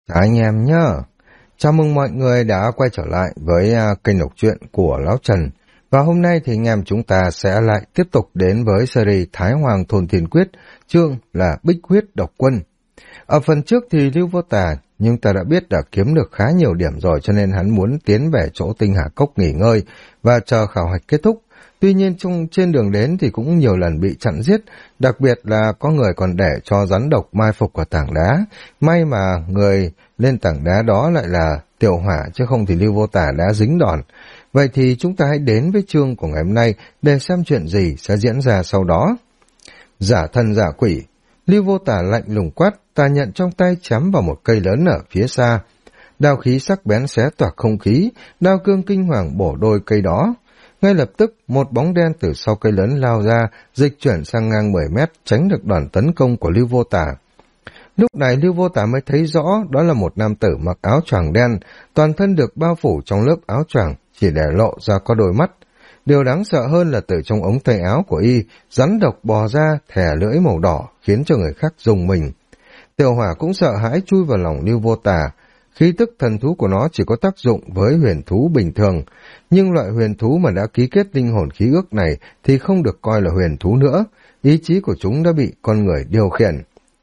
Chào anh em nhé. Chào mừng mọi người đã quay trở lại với kênh đọc truyện của Lão Trần. Và hôm nay thì anh em chúng ta sẽ lại tiếp tục đến với series Thái Hoàng Thôn Thiên Quyết, chương là Bích Huyết Độc Quân. Ở phần trước thì Lưu Vô Tà, nhưng ta đã biết đã kiếm được khá nhiều điểm rồi, cho nên hắn muốn tiến về chỗ Tinh Hà Cốc nghỉ ngơi và chờ khảo hạch kết thúc. Tuy nhiên trên đường đến thì cũng nhiều lần bị chặn giết, đặc biệt là có người còn để cho rắn độc mai phục ở tảng đá. May mà người lên tảng đá đó lại là Tiểu Hỏa, chứ không thì Lưu Vô Tà đã dính đòn. Vậy thì chúng ta hãy đến với chương của ngày hôm nay để xem chuyện gì sẽ diễn ra sau đó. Giả thân giả quỷ, Lưu Vô Tà lạnh lùng quát, tà nhận trong tay chém vào một cây lớn ở phía xa. Đao khí sắc bén xé toạc không khí, đao cương kinh hoàng bổ đôi cây đó. Ngay lập tức, một bóng đen từ sau cây lớn lao ra, dịch chuyển sang ngang 10 mét, tránh được đòn tấn công của Lưu Vô Tà. Lúc này Lưu Vô Tà mới thấy rõ đó là một nam tử mặc áo choàng đen, toàn thân được bao phủ trong lớp áo choàng, chỉ để lộ ra có đôi mắt. Điều đáng sợ hơn là từ trong ống tay áo của y, rắn độc bò ra, thè lưỡi màu đỏ, khiến cho người khác rùng mình. Tiểu Hỏa cũng sợ hãi chui vào lòng Lưu Vô Tà. Khí tức thần thú của nó chỉ có tác dụng với huyền thú bình thường, nhưng loại huyền thú mà đã ký kết linh hồn khí ước này thì không được coi là huyền thú nữa, ý chí của chúng đã bị con người điều khiển.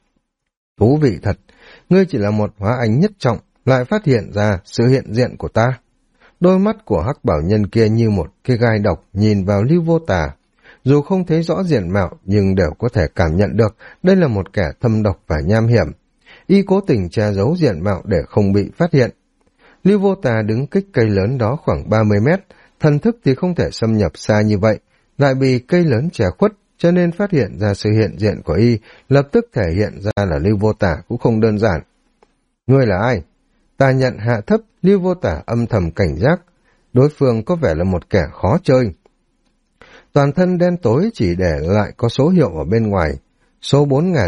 Thú vị thật, ngươi chỉ là một hóa ảnh nhất trọng, lại phát hiện ra sự hiện diện của ta. Đôi mắt của Hắc Bảo Nhân kia như một cái gai độc nhìn vào Lưu Vô Tà. Dù không thấy rõ diện mạo nhưng đều có thể cảm nhận được đây là một kẻ thâm độc và nham hiểm. Y cố tình che giấu diện mạo để không bị phát hiện. Lưu Vô Tà đứng cách cây lớn đó khoảng 30 mét, thần thức thì không thể xâm nhập xa như vậy, lại bị cây lớn che khuất, cho nên phát hiện ra sự hiện diện của y, lập tức thể hiện ra là Lưu Vô Tà cũng không đơn giản. Ngươi là ai? Tà nhận hạ thấp, Lưu Vô Tà âm thầm cảnh giác, đối phương có vẻ là một kẻ khó chơi. Toàn thân đen tối chỉ để lại có số hiệu ở bên ngoài, số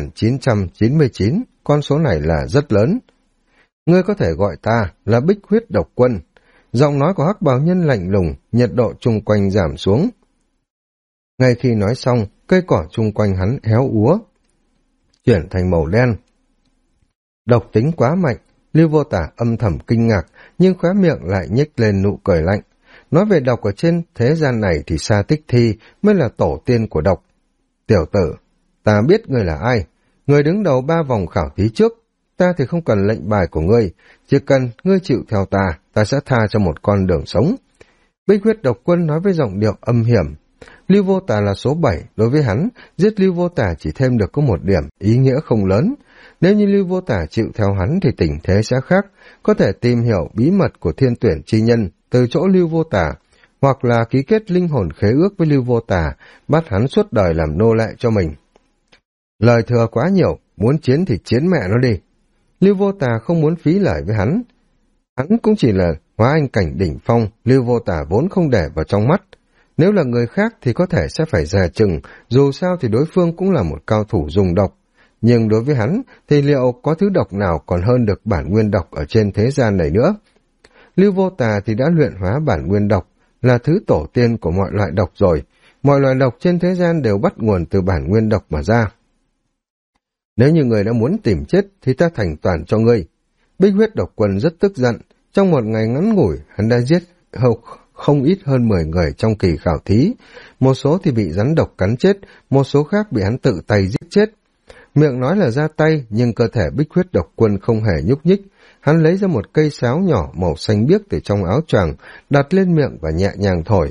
4999, con số này là rất lớn. Ngươi có thể gọi ta là Bích Huyết Độc Quân. Giọng nói của Hắc Bào Nhân lạnh lùng, nhiệt độ chung quanh giảm xuống. Ngay khi nói xong, cây cỏ chung quanh hắn héo úa, chuyển thành màu đen. Độc tính quá mạnh, Lưu Vô Tà âm thầm kinh ngạc, nhưng khóe miệng lại nhếch lên nụ cười lạnh. Nói về độc ở trên thế gian này thì Sa Tích Thi mới là tổ tiên của độc. Tiểu tử, ta biết ngươi là ai. Ngươi đứng đầu 3 vòng khảo thí trước. Ta thì không cần lệnh bài của ngươi, chỉ cần ngươi chịu theo ta, ta sẽ tha cho một con đường sống. Bích Huyết Độc Quân nói với giọng điệu âm hiểm. Lưu Vô Tà là số 7, đối với hắn, giết Lưu Vô Tà chỉ thêm được có một điểm, ý nghĩa không lớn. Nếu như Lưu Vô Tà chịu theo hắn thì tình thế sẽ khác, có thể tìm hiểu bí mật của thiên tuyển chi nhân từ chỗ Lưu Vô Tà, hoặc là ký kết linh hồn khế ước với Lưu Vô Tà, bắt hắn suốt đời làm nô lệ cho mình. Lời thừa quá nhiều, muốn chiến thì chiến mẹ nó đi. Lưu Vô Tà không muốn phí lời với hắn. Hắn cũng chỉ là hóa anh cảnh đỉnh phong, Lưu Vô Tà vốn không để vào trong mắt. Nếu là người khác thì có thể sẽ phải dè chừng, dù sao thì đối phương cũng là một cao thủ dùng độc. Nhưng đối với hắn thì liệu có thứ độc nào còn hơn được bản nguyên độc ở trên thế gian này nữa? Lưu Vô Tà thì đã luyện hóa bản nguyên độc, là thứ tổ tiên của mọi loại độc rồi. Mọi loại độc trên thế gian đều bắt nguồn từ bản nguyên độc mà ra. Nếu như người đã muốn tìm chết thì ta thành toàn cho ngươi. Bích Huyết Độc Quân rất tức giận. Trong một ngày ngắn ngủi, hắn đã giết không ít hơn 10 người trong kỳ khảo thí. Một số thì bị rắn độc cắn chết, một số khác bị hắn tự tay giết chết. Miệng nói là ra tay, nhưng cơ thể Bích Huyết Độc Quân không hề nhúc nhích. Hắn lấy ra một cây sáo nhỏ màu xanh biếc từ trong áo choàng, đặt lên miệng và nhẹ nhàng thổi.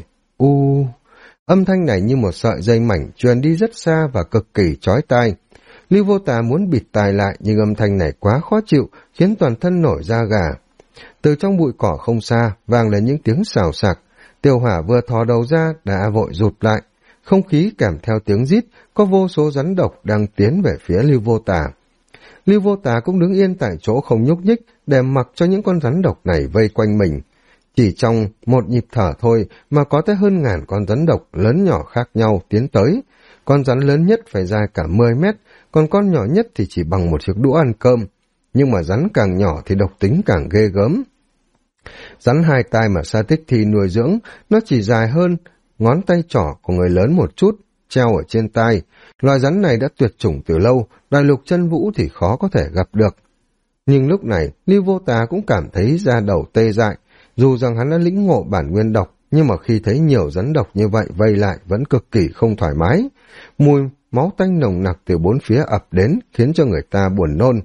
Âm thanh này như một sợi dây mảnh truyền đi rất xa và cực kỳ chói tai. Lưu Vô Tà muốn bịt tai lại, nhưng âm thanh này quá khó chịu, khiến toàn thân nổi da gà. Từ trong bụi cỏ không xa, vang lên những tiếng xào xạc. Tiểu Hỏa vừa thò đầu ra đã vội rụt lại. Không khí kèm theo tiếng rít, có vô số rắn độc đang tiến về phía Lưu Vô Tà. Lưu Vô Tà cũng đứng yên tại chỗ không nhúc nhích, để mặc cho những con rắn độc này vây quanh mình. Chỉ trong một nhịp thở thôi mà có tới hơn 1000 con rắn độc lớn nhỏ khác nhau tiến tới. Con rắn lớn nhất phải dài cả 10 mét, còn con nhỏ nhất thì chỉ bằng một chiếc đũa ăn cơm. Nhưng mà rắn càng nhỏ thì độc tính càng ghê gớm. Rắn 2 tai mà Sa Tích Thi nuôi dưỡng, nó chỉ dài hơn ngón tay trỏ của người lớn một chút, treo ở trên tai. Loài rắn này đã tuyệt chủng từ lâu, đại lục chân vũ thì khó có thể gặp được. Nhưng lúc này, Lưu Vô Tà cũng cảm thấy da đầu tê dại. Dù rằng hắn đã lĩnh ngộ bản nguyên độc, nhưng mà khi thấy nhiều rắn độc như vậy vây lại vẫn cực kỳ không thoải mái. Mùi máu tanh nồng nặc từ bốn phía ập đến khiến cho người ta buồn nôn.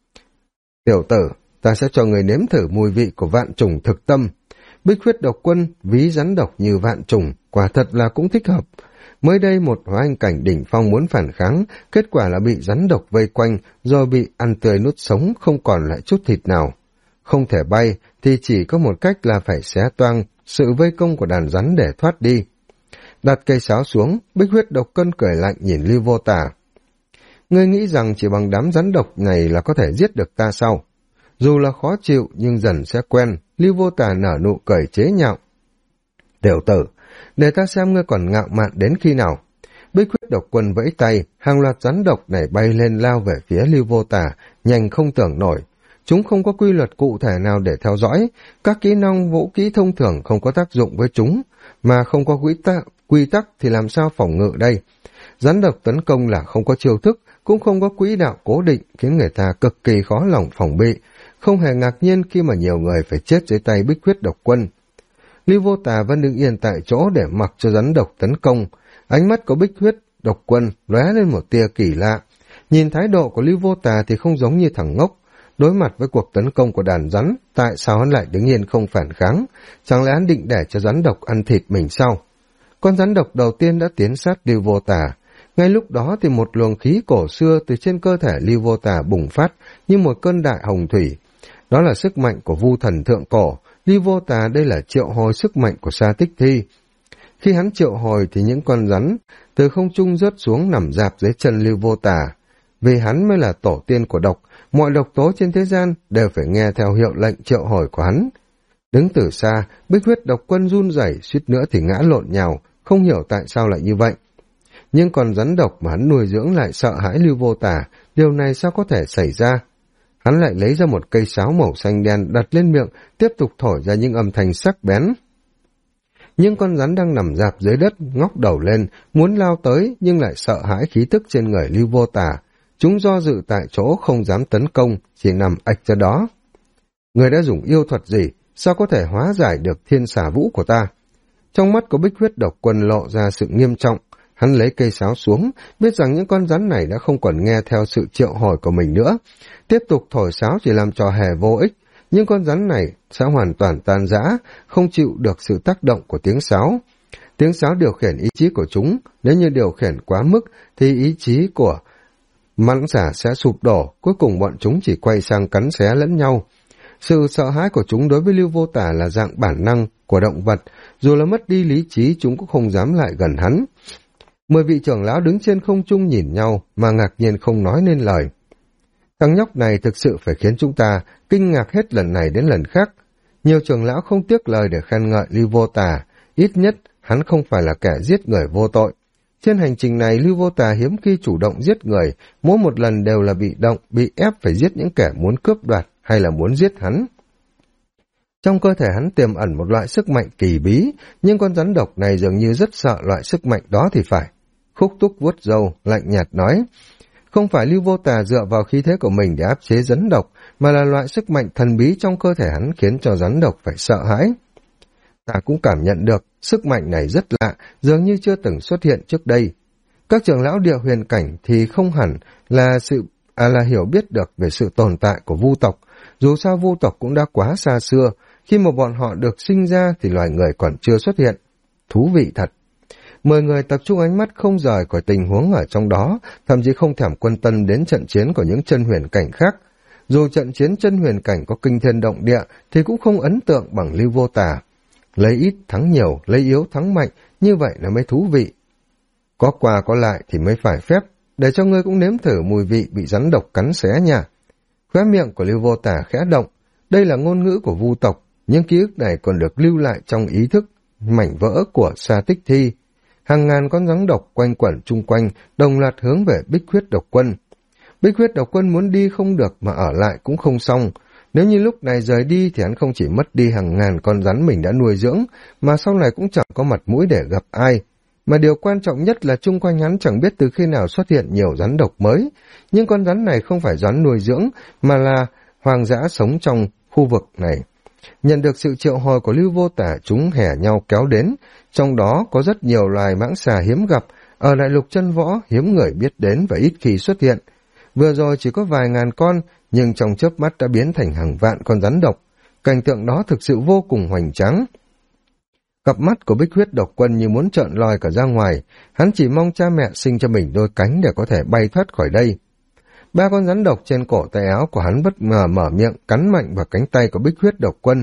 Tiểu tử, ta sẽ cho người nếm thử mùi vị của vạn trùng thực tâm. Bích huyết độc quân ví rắn độc như vạn trùng, quả thật là cũng thích hợp. Mới đây một hóa anh cảnh đỉnh phong muốn phản kháng, kết quả là bị rắn độc vây quanh, rồi bị ăn tươi nuốt sống, không còn lại chút thịt nào. Không thể bay thì chỉ có một cách là phải xé toang sự vây công của đàn rắn để thoát đi. Đặt cây sáo xuống, Bích huyết độc cân cười lạnh nhìn Lưu Vô Tà. Ngươi nghĩ rằng chỉ bằng đám rắn độc này là có thể giết được ta sao? Dù là khó chịu nhưng dần sẽ quen, Lưu Vô Tà nở nụ cười chế nhạo. Tiểu tử, để ta xem ngươi còn ngạo mạn đến khi nào. Bích huyết độc quân vẫy tay, hàng loạt rắn độc này bay lên lao về phía Lưu Vô Tà, nhanh không tưởng nổi. Chúng không có quy luật cụ thể nào để theo dõi, các kỹ năng vũ kỹ thông thường không có tác dụng với chúng, mà không có quy tắc thì làm sao phòng ngự đây? Rắn độc tấn công là không có chiêu thức, cũng không có quỹ đạo cố định, khiến người ta cực kỳ khó lòng phòng bị, không hề ngạc nhiên khi mà nhiều người phải chết dưới tay Bích huyết độc quân. Lưu Vô Tà vẫn đứng yên tại chỗ để mặc cho rắn độc tấn công. Ánh mắt của Bích huyết độc quân lóe lên một tia kỳ lạ. Nhìn thái độ của Lưu Vô Tà thì không giống như thằng ngốc. Đối mặt với cuộc tấn công của đàn rắn, tại sao hắn lại đứng yên không phản kháng? Chẳng lẽ hắn định để cho rắn độc ăn thịt mình sao? Con rắn độc đầu tiên đã tiến sát Lưu Vô Tà. Ngay lúc đó thì một luồng khí cổ xưa từ trên cơ thể Lưu Vô Tà bùng phát như một cơn đại hồng thủy. Đó là sức mạnh của vu thần thượng cổ. Lưu Vô Tà đây là triệu hồi sức mạnh của Sa Tích Thi. Khi hắn triệu hồi thì những con rắn từ không trung rớt xuống nằm rạp dưới chân Lưu Vô Tà. Vì hắn mới là tổ tiên của độc, mọi độc tố trên thế gian đều phải nghe theo hiệu lệnh triệu hồi của hắn. Đứng từ xa, Bích huyết độc quân run rẩy, suýt nữa thì ngã lộn nhào, không hiểu tại sao lại như vậy. Nhưng còn rắn độc mà hắn nuôi dưỡng lại sợ hãi Lưu Vô Tà, điều này sao có thể xảy ra? Hắn lại lấy ra một cây sáo màu xanh đen đặt lên miệng, tiếp tục thổi ra những âm thanh sắc bén. Nhưng con rắn đang nằm rạp dưới đất, ngóc đầu lên, muốn lao tới nhưng lại sợ hãi khí tức trên người Lưu Vô Tà. Chúng do dự tại chỗ không dám tấn công, chỉ nằm ạch ra đó. Người đã dùng yêu thuật gì, sao có thể hóa giải được thiên xà vũ của ta? Trong mắt của Bích huyết độc quân lộ ra sự nghiêm trọng. Hắn lấy cây sáo xuống, biết rằng những con rắn này đã không còn nghe theo sự triệu hồi của mình nữa. Tiếp tục thổi sáo chỉ làm trò hề vô ích, nhưng con rắn này sẽ hoàn toàn tan rã, không chịu được sự tác động của tiếng sáo. Tiếng sáo điều khiển ý chí của chúng, nếu như điều khiển quá mức thì ý chí của mãng xà sẽ sụp đổ, cuối cùng bọn chúng chỉ quay sang cắn xé lẫn nhau. Sự sợ hãi của chúng đối với Lưu Vô Tà là dạng bản năng của động vật, dù là mất đi lý trí chúng cũng không dám lại gần hắn. 10 vị trưởng lão đứng trên không trung nhìn nhau mà ngạc nhiên không nói nên lời. Thằng nhóc này thực sự phải khiến chúng ta kinh ngạc hết lần này đến lần khác. Nhiều trưởng lão không tiếc lời để khen ngợi Lưu Vô Tà, ít nhất hắn không phải là kẻ giết người vô tội. Trên hành trình này Lưu Vô Tà hiếm khi chủ động giết người, mỗi một lần đều là bị động, bị ép phải giết những kẻ muốn cướp đoạt hay là muốn giết hắn. Trong cơ thể hắn tiềm ẩn một loại sức mạnh kỳ bí, nhưng con rắn độc này dường như rất sợ loại sức mạnh đó thì phải. Khúc Túc vuốt râu, lạnh nhạt nói, không phải Lưu Vô Tà dựa vào khí thế của mình để áp chế rắn độc, mà là loại sức mạnh thần bí trong cơ thể hắn khiến cho rắn độc phải sợ hãi. Ta cũng cảm nhận được, sức mạnh này rất lạ, dường như chưa từng xuất hiện trước đây. Các trưởng lão địa huyền cảnh thì không hẳn là hiểu biết được về sự tồn tại của vu tộc. Dù sao vu tộc cũng đã quá xa xưa, khi mà bọn họ được sinh ra thì loài người còn chưa xuất hiện. Thú vị thật. 10 người tập trung ánh mắt không rời khỏi tình huống ở trong đó, thậm chí không thèm quan tâm đến trận chiến của những chân huyền cảnh khác. Dù trận chiến chân huyền cảnh có kinh thiên động địa thì cũng không ấn tượng bằng Lưu Vô Tà. Lấy ít thắng nhiều, lấy yếu thắng mạnh, như vậy là mới thú vị. Có qua có lại thì mới phải phép, để cho ngươi cũng nếm thử mùi vị bị rắn độc cắn xé nha. Khóe miệng của Lưu Vô Tà khẽ động, đây là ngôn ngữ của vu tộc, nhưng ký ức này còn được lưu lại trong ý thức mảnh vỡ của Sa Tích Thi. Hàng ngàn con rắn độc quanh quẩn chung quanh, đồng loạt hướng về Bích huyết độc quân. Bích huyết độc quân muốn đi không được mà ở lại cũng không xong. Nếu như lúc này rời đi thì hắn không chỉ mất đi hàng ngàn con rắn mình đã nuôi dưỡng, mà sau này cũng chẳng có mặt mũi để gặp ai. Mà điều quan trọng nhất là chung quanh hắn chẳng biết từ khi nào xuất hiện nhiều rắn độc mới. Nhưng con rắn này không phải rắn nuôi dưỡng, mà là hoang dã sống trong khu vực này. Nhận được sự triệu hồi của Lưu Vô Tả, chúng hẻ nhau kéo đến, trong đó có rất nhiều loài mãng xà hiếm gặp, ở đại lục chân võ hiếm người biết đến và ít khi xuất hiện. Vừa rồi chỉ có vài ngàn con, nhưng trong chớp mắt đã biến thành hàng vạn con rắn độc. Cảnh tượng đó thực sự vô cùng hoành tráng. Cặp mắt của Bích Huyết Độc Quân như muốn trợn lòi cả ra ngoài, hắn chỉ mong cha mẹ sinh cho mình đôi cánh để có thể bay thoát khỏi đây. Ba con rắn độc trên cổ tay áo của hắn bất ngờ mở miệng cắn mạnh vào cánh tay của Bích Huyết Độc Quân.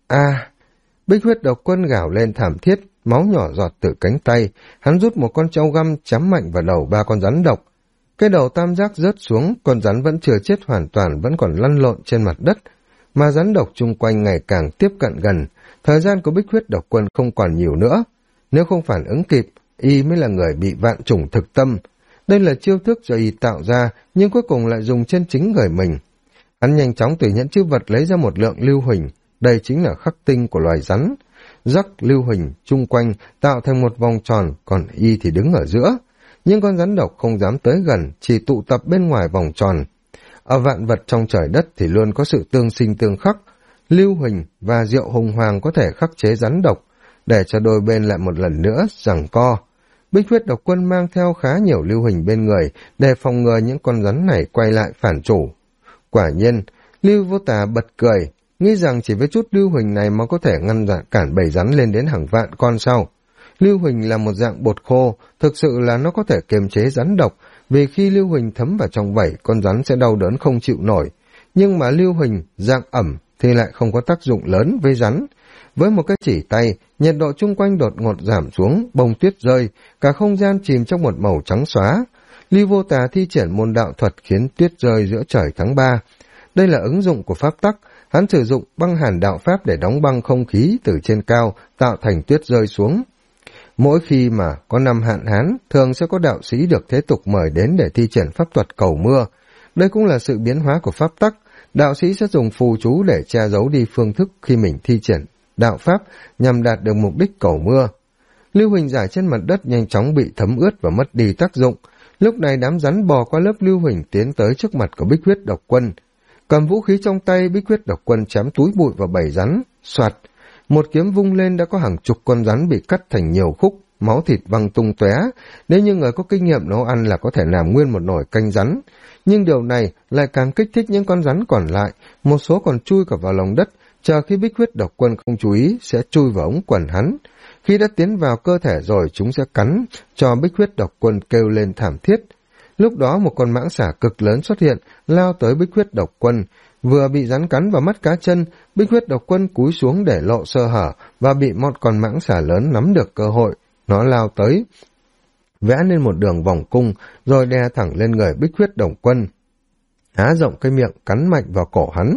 Bích Huyết Độc Quân gào lên thảm thiết, máu nhỏ giọt từ cánh tay, hắn rút một con trâu găm chém mạnh vào đầu ba con rắn độc. Cái đầu tam giác rớt xuống, con rắn vẫn chưa chết hoàn toàn, vẫn còn lăn lộn trên mặt đất, mà rắn độc chung quanh ngày càng tiếp cận gần. Thời gian của Bích Huyết Độc Quân không còn nhiều nữa, nếu không phản ứng kịp, y mới là người bị vạn chủng thực tâm. Đây là chiêu thức do y tạo ra, nhưng cuối cùng lại dùng trên chính người mình. Hắn nhanh chóng từ nhẫn chữ vật lấy ra một lượng lưu huỳnh, đây chính là khắc tinh của loài rắn. Rắc lưu huỳnh chung quanh tạo thành một vòng tròn, còn y thì đứng ở giữa. Nhưng con rắn độc không dám tới gần, chỉ tụ tập bên ngoài vòng tròn. Ở vạn vật trong trời đất thì luôn có sự tương sinh tương khắc. Lưu huỳnh và rượu hùng hoàng có thể khắc chế rắn độc, để cho đôi bên lại một lần nữa giằng co. Bích Huyết Độc Quân mang theo khá nhiều lưu huỳnh bên người để phòng ngừa những con rắn này quay lại phản chủ. Quả nhiên, Lưu Vô Tà bật cười, nghĩ rằng chỉ với chút lưu huỳnh này mà có thể ngăn cản bầy rắn lên đến hàng vạn con sao. Lưu huỳnh là một dạng bột khô, thực sự là nó có thể kiềm chế rắn độc, vì khi lưu huỳnh thấm vào trong vảy, con rắn sẽ đau đớn không chịu nổi. Nhưng mà lưu huỳnh dạng ẩm thì lại không có tác dụng lớn với rắn. Với một cái chỉ tay, nhiệt độ chung quanh đột ngột giảm xuống, bông tuyết rơi, cả không gian chìm trong một màu trắng xóa. Lưu Vô Tà thi triển môn đạo thuật khiến tuyết rơi giữa trời tháng 3. Đây là ứng dụng của pháp tắc, hắn sử dụng băng hàn đạo pháp để đóng băng không khí từ trên cao, tạo thành tuyết rơi xuống. Mỗi khi mà có năm hạn hán, thường sẽ có đạo sĩ được thế tục mời đến để thi triển pháp thuật cầu mưa. Đây cũng là sự biến hóa của pháp tắc, đạo sĩ sẽ dùng phù chú để che giấu đi phương thức khi mình thi triển đạo pháp nhằm đạt được mục đích cầu mưa. Lưu huỳnh rải trên mặt đất nhanh chóng bị thấm ướt và mất đi tác dụng. Lúc này đám rắn bò qua lớp lưu huỳnh tiến tới trước mặt của Bích Huyết Độc Quân. Cầm vũ khí trong tay, Bích Huyết Độc Quân chém túi bụi vào bầy rắn, soạt. Một kiếm vung lên đã có hàng chục con rắn bị cắt thành nhiều khúc, máu thịt văng tung tóe. Nếu như người có kinh nghiệm nấu ăn là có thể làm nguyên một nồi canh rắn. Nhưng điều này lại càng kích thích những con rắn còn lại, một số còn chui cả vào lòng đất, chờ khi Bích Huyết Độc Quân không chú ý sẽ chui vào ống quần hắn. Khi đã tiến vào cơ thể rồi chúng sẽ cắn, cho Bích Huyết Độc Quân kêu lên thảm thiết. Lúc đó một con mãng xà cực lớn xuất hiện, lao tới Bích Huyết Độc Quân. Vừa bị rắn cắn vào mắt cá chân, Bích Huyết Độc Quân cúi xuống để lộ sơ hở và bị một con mãng xà lớn nắm được cơ hội. Nó lao tới, vẽ lên một đường vòng cung, rồi đè thẳng lên người Bích Huyết Độc Quân. Há rộng cái miệng cắn mạnh vào cổ hắn.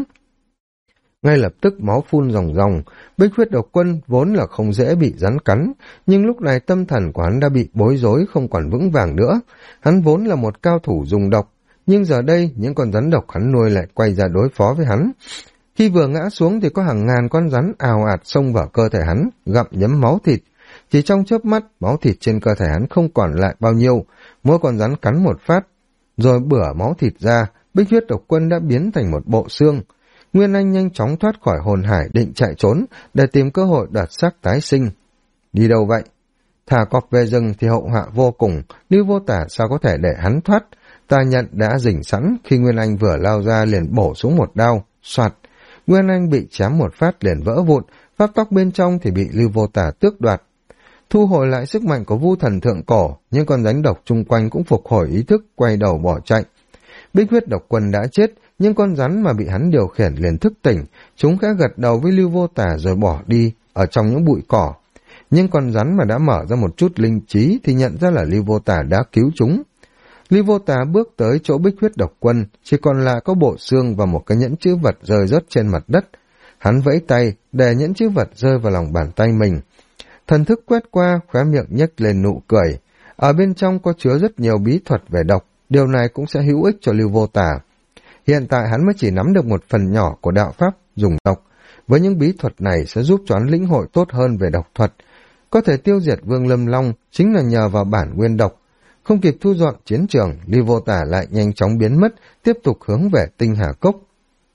Ngay lập tức máu phun ròng ròng. Bích Huyết Độc Quân vốn là không dễ bị rắn cắn, nhưng lúc này tâm thần của hắn đã bị bối rối không còn vững vàng nữa. Hắn vốn là một cao thủ dùng độc, nhưng giờ đây những con rắn độc hắn nuôi lại quay ra đối phó với hắn. Khi vừa ngã xuống thì có hàng ngàn con rắn ào ạt xông vào cơ thể hắn, gặm nhấm máu thịt. Chỉ trong chớp mắt, máu thịt trên cơ thể hắn không còn lại bao nhiêu, mỗi con rắn cắn một phát, rồi bửa máu thịt ra, Bích Huyết Độc Quân đã biến thành một bộ xương. Nguyên Anh nhanh chóng thoát khỏi hồn hải định chạy trốn để tìm cơ hội đoạt xác tái sinh. Đi đâu vậy? Thả cọp về rừng thì hậu họa vô cùng, Lưu Vô Tả sao có thể để hắn thoát? Ta nhận đã rình sẵn, khi Nguyên Anh vừa lao ra liền bổ xuống một đao, soạt. Nguyên Anh bị chém một phát liền vỡ vụn, pháp tắc bên trong thì bị Lưu Vô Tả tước đoạt. Thu hồi lại sức mạnh của Vu Thần Thượng Cổ, nhưng con rắn độc chung quanh cũng phục hồi ý thức, quay đầu bỏ chạy. Bích Huyết Độc Quân đã chết, nhưng con rắn mà bị hắn điều khiển liền thức tỉnh, chúng khẽ gật đầu với Lưu Vô Tả rồi bỏ đi ở trong những bụi cỏ. Nhưng con rắn mà đã mở ra một chút linh trí thì nhận ra là Lưu Vô Tả đã cứu chúng. Lưu Vô Tả bước tới chỗ Bích Huyết Độc Quân, chỉ còn lại có bộ xương và một cái nhẫn chữ vật rơi rớt trên mặt đất. Hắn vẫy tay để nhẫn chữ vật rơi vào lòng bàn tay mình. Thần thức quét qua, khóe miệng nhếch lên nụ cười. Ở bên trong có chứa rất nhiều bí thuật về độc, điều này cũng sẽ hữu ích cho Lưu Vô Tả. Hiện tại hắn mới chỉ nắm được một phần nhỏ của đạo pháp dùng độc. Với những bí thuật này sẽ giúp cho hắn lĩnh hội tốt hơn về độc thuật. Có thể tiêu diệt Vương Lâm Long chính là nhờ vào bản nguyên độc. Không kịp thu dọn chiến trường, Lưu Vô Tả lại nhanh chóng biến mất, tiếp tục hướng về Tinh Hà Cốc.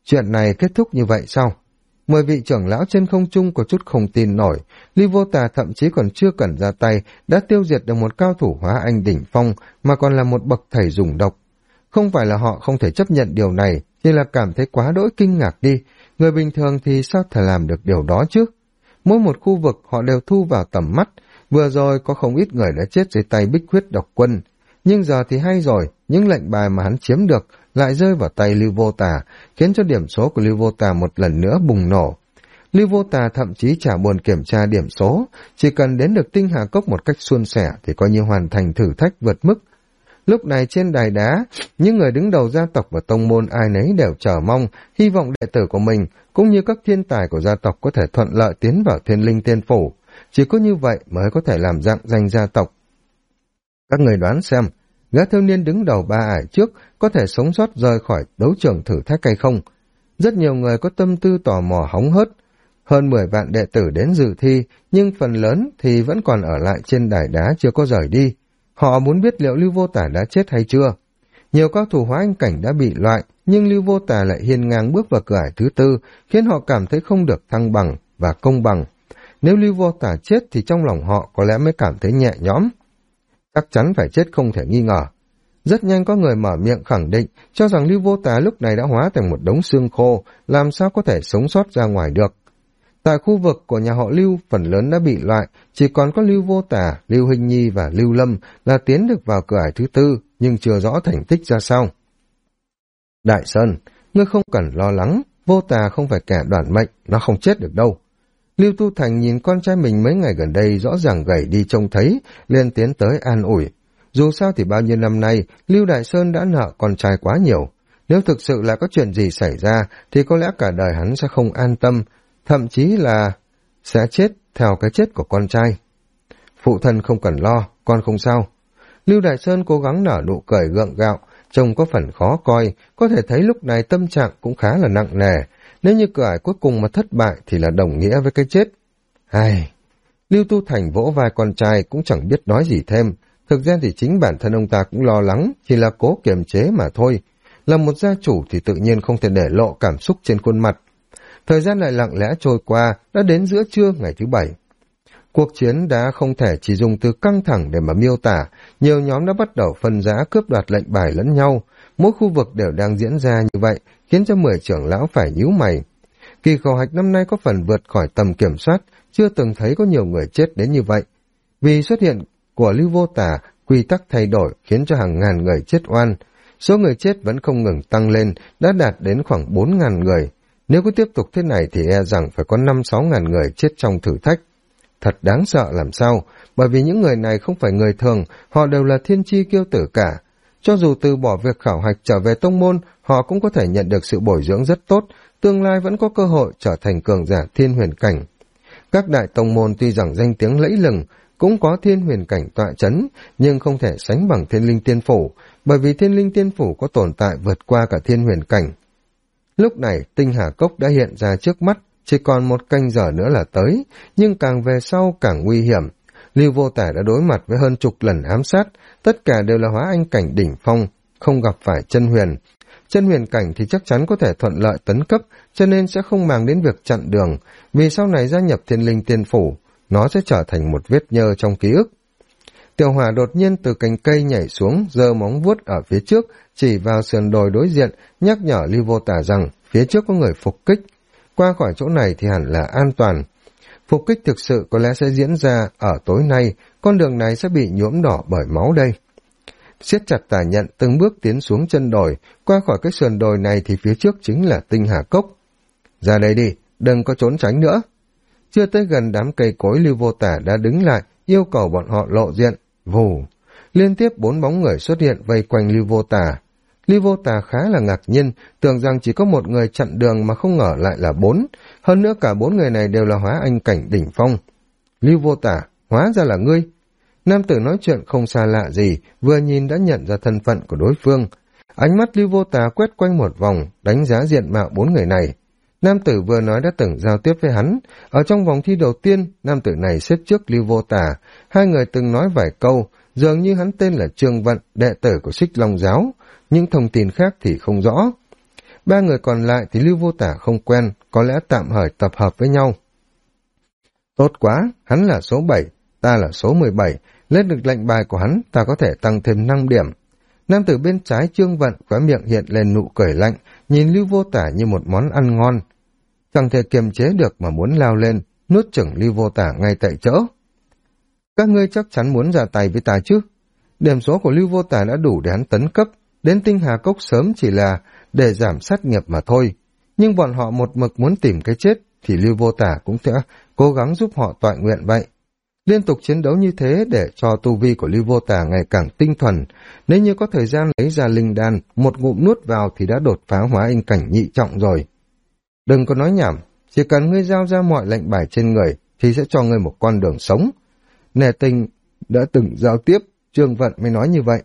Chuyện này kết thúc như vậy sao? 10 vị trưởng lão trên không trung có chút không tin nổi, Ly Vô Tà thậm chí còn chưa cần ra tay, đã tiêu diệt được một cao thủ hóa anh đỉnh phong, mà còn là một bậc thầy dùng độc. Không phải là họ không thể chấp nhận điều này, chỉ là cảm thấy quá đỗi kinh ngạc đi, người bình thường thì sao thể làm được điều đó chứ? Mỗi một khu vực họ đều thu vào tầm mắt, vừa rồi có không ít người đã chết dưới tay Bích Huyết độc quân, nhưng giờ thì hay rồi, những lệnh bài mà hắn chiếm được lại rơi vào tay Lưu Vô Tà, khiến cho điểm số của Lưu Vô Tà một lần nữa bùng nổ. Lưu Vô Tà thậm chí chả buồn kiểm tra điểm số, chỉ cần đến được Tinh Hà Cốc một cách suôn sẻ thì coi như hoàn thành thử thách vượt mức. Lúc này trên đài đá, những người đứng đầu gia tộc và tông môn ai nấy đều chờ mong, hy vọng đệ tử của mình cũng như các thiên tài của gia tộc có thể thuận lợi tiến vào Thiên Linh Tiên Phủ. Chỉ có như vậy mới có thể làm rạng danh gia tộc. Các người đoán xem, gã thiếu niên đứng đầu ba ải trước có thể sống sót rời khỏi đấu trường thử thách hay không? Rất nhiều người có tâm tư tò mò hóng hớt. Hơn 10 vạn đệ tử đến dự thi, nhưng phần lớn thì vẫn còn ở lại trên đài đá chưa có rời đi. Họ muốn biết liệu Lưu Vô Tà đã chết hay chưa. Nhiều cao thủ hóa anh cảnh đã bị loại, nhưng Lưu Vô Tà lại hiên ngang bước vào cửa ải thứ tư, khiến họ cảm thấy không được thăng bằng và công bằng. Nếu Lưu Vô Tà chết thì trong lòng họ có lẽ mới cảm thấy nhẹ nhõm. Chắc chắn phải chết không thể nghi ngờ. Rất nhanh có người mở miệng khẳng định, cho rằng Lưu Vô Tà lúc này đã hóa thành một đống xương khô, làm sao có thể sống sót ra ngoài được. Tại khu vực của nhà họ Lưu, phần lớn đã bị loại, chỉ còn có Lưu Vô Tà, Lưu Hình Nhi và Lưu Lâm là tiến được vào cửa ải thứ tư, nhưng chưa rõ thành tích ra sao. Đại Sơn, ngươi không cần lo lắng, Vô Tà không phải kẻ đoản mệnh, nó không chết được đâu. Lưu Tu Thành nhìn con trai mình mấy ngày gần đây rõ ràng gầy đi trông thấy, liền tiến tới an ủi. Dù sao thì bao nhiêu năm nay, Lưu Đại Sơn đã nợ con trai quá nhiều. Nếu thực sự là có chuyện gì xảy ra, thì có lẽ cả đời hắn sẽ không an tâm, thậm chí là sẽ chết theo cái chết của con trai. Phụ thân không cần lo, con không sao. Lưu Đại Sơn cố gắng nở nụ cười gượng gạo, trông có phần khó coi, có thể thấy lúc này tâm trạng cũng khá là nặng nề. Nếu như cửa ải cuối cùng mà thất bại thì là đồng nghĩa với cái chết. Ai... Lưu Tu Thành vỗ vai con trai cũng chẳng biết nói gì thêm. Thực ra thì chính bản thân ông ta cũng lo lắng, chỉ là cố kiềm chế mà thôi. Là một gia chủ thì tự nhiên không thể để lộ cảm xúc trên khuôn mặt. Thời gian lại lặng lẽ trôi qua, đã đến giữa trưa ngày thứ 7. Cuộc chiến đã không thể chỉ dùng từ căng thẳng để mà miêu tả, nhiều nhóm đã bắt đầu phân rã cướp đoạt lệnh bài lẫn nhau. Mỗi khu vực đều đang diễn ra như vậy, khiến cho 10 trưởng lão phải nhíu mày. Kỳ khảo hạch năm nay có phần vượt khỏi tầm kiểm soát, chưa từng thấy có nhiều người chết đến như vậy. Vì xuất hiện của Lưu Vô Tà, quy tắc thay đổi khiến cho hàng ngàn người chết oan. Số người chết vẫn không ngừng tăng lên, đã đạt đến khoảng 4.000 người. Nếu cứ tiếp tục thế này thì e rằng phải có 5-6 ngàn người chết trong thử thách. Thật đáng sợ làm sao, bởi vì những người này không phải người thường, họ đều là thiên chi kiêu tử cả. Cho dù từ bỏ việc khảo hạch trở về tông môn, họ cũng có thể nhận được sự bồi dưỡng rất tốt, tương lai vẫn có cơ hội trở thành cường giả thiên huyền cảnh. Các đại tông môn tuy rằng danh tiếng lẫy lừng, cũng có thiên huyền cảnh tọa chấn, nhưng không thể sánh bằng Thiên Linh Tiên Phủ, bởi vì Thiên Linh Tiên Phủ có tồn tại vượt qua cả thiên huyền cảnh. Lúc này, Tinh Hà Cốc đã hiện ra trước mắt, chỉ còn một canh giờ nữa là tới, nhưng càng về sau càng nguy hiểm. Lưu Vô Tà đã đối mặt với hơn chục lần ám sát, tất cả đều là hóa anh cảnh đỉnh phong, không gặp phải chân huyền. Chân huyền cảnh thì chắc chắn có thể thuận lợi tấn cấp, cho nên sẽ không màng đến việc chặn đường, vì sau này gia nhập Thiên Linh Tiên Phủ, nó sẽ trở thành một vết nhơ trong ký ức. Tiểu Hỏa đột nhiên từ cành cây nhảy xuống, giơ móng vuốt ở phía trước, chỉ vào sườn đồi đối diện, nhắc nhở Lưu Vô Tà rằng phía trước có người phục kích. Qua khỏi chỗ này thì hẳn là an toàn. Phục kích thực sự có lẽ sẽ diễn ra ở tối nay, con đường này sẽ bị nhuộm đỏ bởi máu đây. Siết chặt tà nhận từng bước tiến xuống chân đồi, qua khỏi cái sườn đồi này thì phía trước chính là Tinh Hà Cốc. Ra đây đi, đừng có trốn tránh nữa. Chưa tới gần đám cây cối, Lưu Vô Tà đã đứng lại, yêu cầu bọn họ lộ diện. Vù! Liên tiếp 4 bóng người xuất hiện vây quanh Lưu Vô Tà. Lưu Vô Tà khá là ngạc nhiên, tưởng rằng chỉ có một người chặn đường mà không ngờ lại là 4. Hơn nữa cả 4 người này đều là hóa anh cảnh đỉnh phong. Lưu Vô Tà, hóa ra là ngươi. Nam tử nói chuyện không xa lạ gì, vừa nhìn đã nhận ra thân phận của đối phương. Ánh mắt Lưu Vô Tà quét quanh một vòng, đánh giá diện mạo 4 người này. Nam tử vừa nói đã từng giao tiếp với hắn. Ở trong vòng thi đầu tiên, nam tử này xếp trước Lưu Vô Tà. Hai người từng nói vài câu, dường như hắn tên là Trương Vận, đệ tử của Xích Long Giáo. Những thông tin khác thì không rõ. Ba người còn lại thì Lưu Vô Tả không quen, có lẽ tạm thời tập hợp với nhau. Tốt quá, hắn là số 7, ta là số 17, lên được lệnh bài của hắn, ta có thể tăng thêm 5 điểm. Nam tử bên trái Trương Vận khóe miệng hiện lên nụ cười lạnh, nhìn Lưu Vô Tả như một món ăn ngon. Chẳng thể kiềm chế được mà muốn lao lên, nuốt chửng Lưu Vô Tả ngay tại chỗ. Các ngươi chắc chắn muốn ra tay với ta chứ? Điểm số của Lưu Vô Tả đã đủ để hắn tấn cấp, đến Tinh Hà Cốc sớm chỉ là để giảm sát nghiệp mà thôi. Nhưng bọn họ một mực muốn tìm cái chết, thì Lưu Vô Tả cũng sẽ cố gắng giúp họ tọa nguyện vậy. Liên tục chiến đấu như thế để cho tu vi của Lưu Vô Tả ngày càng tinh thuần. Nếu như có thời gian lấy ra linh đan, một ngụm nuốt vào thì đã đột phá hóa anh cảnh nhị trọng rồi. Đừng có nói nhảm, chỉ cần ngươi giao ra mọi lệnh bài trên người thì sẽ cho ngươi một con đường sống. Nể tình đã từng giao tiếp, Trương Vận mới nói như vậy.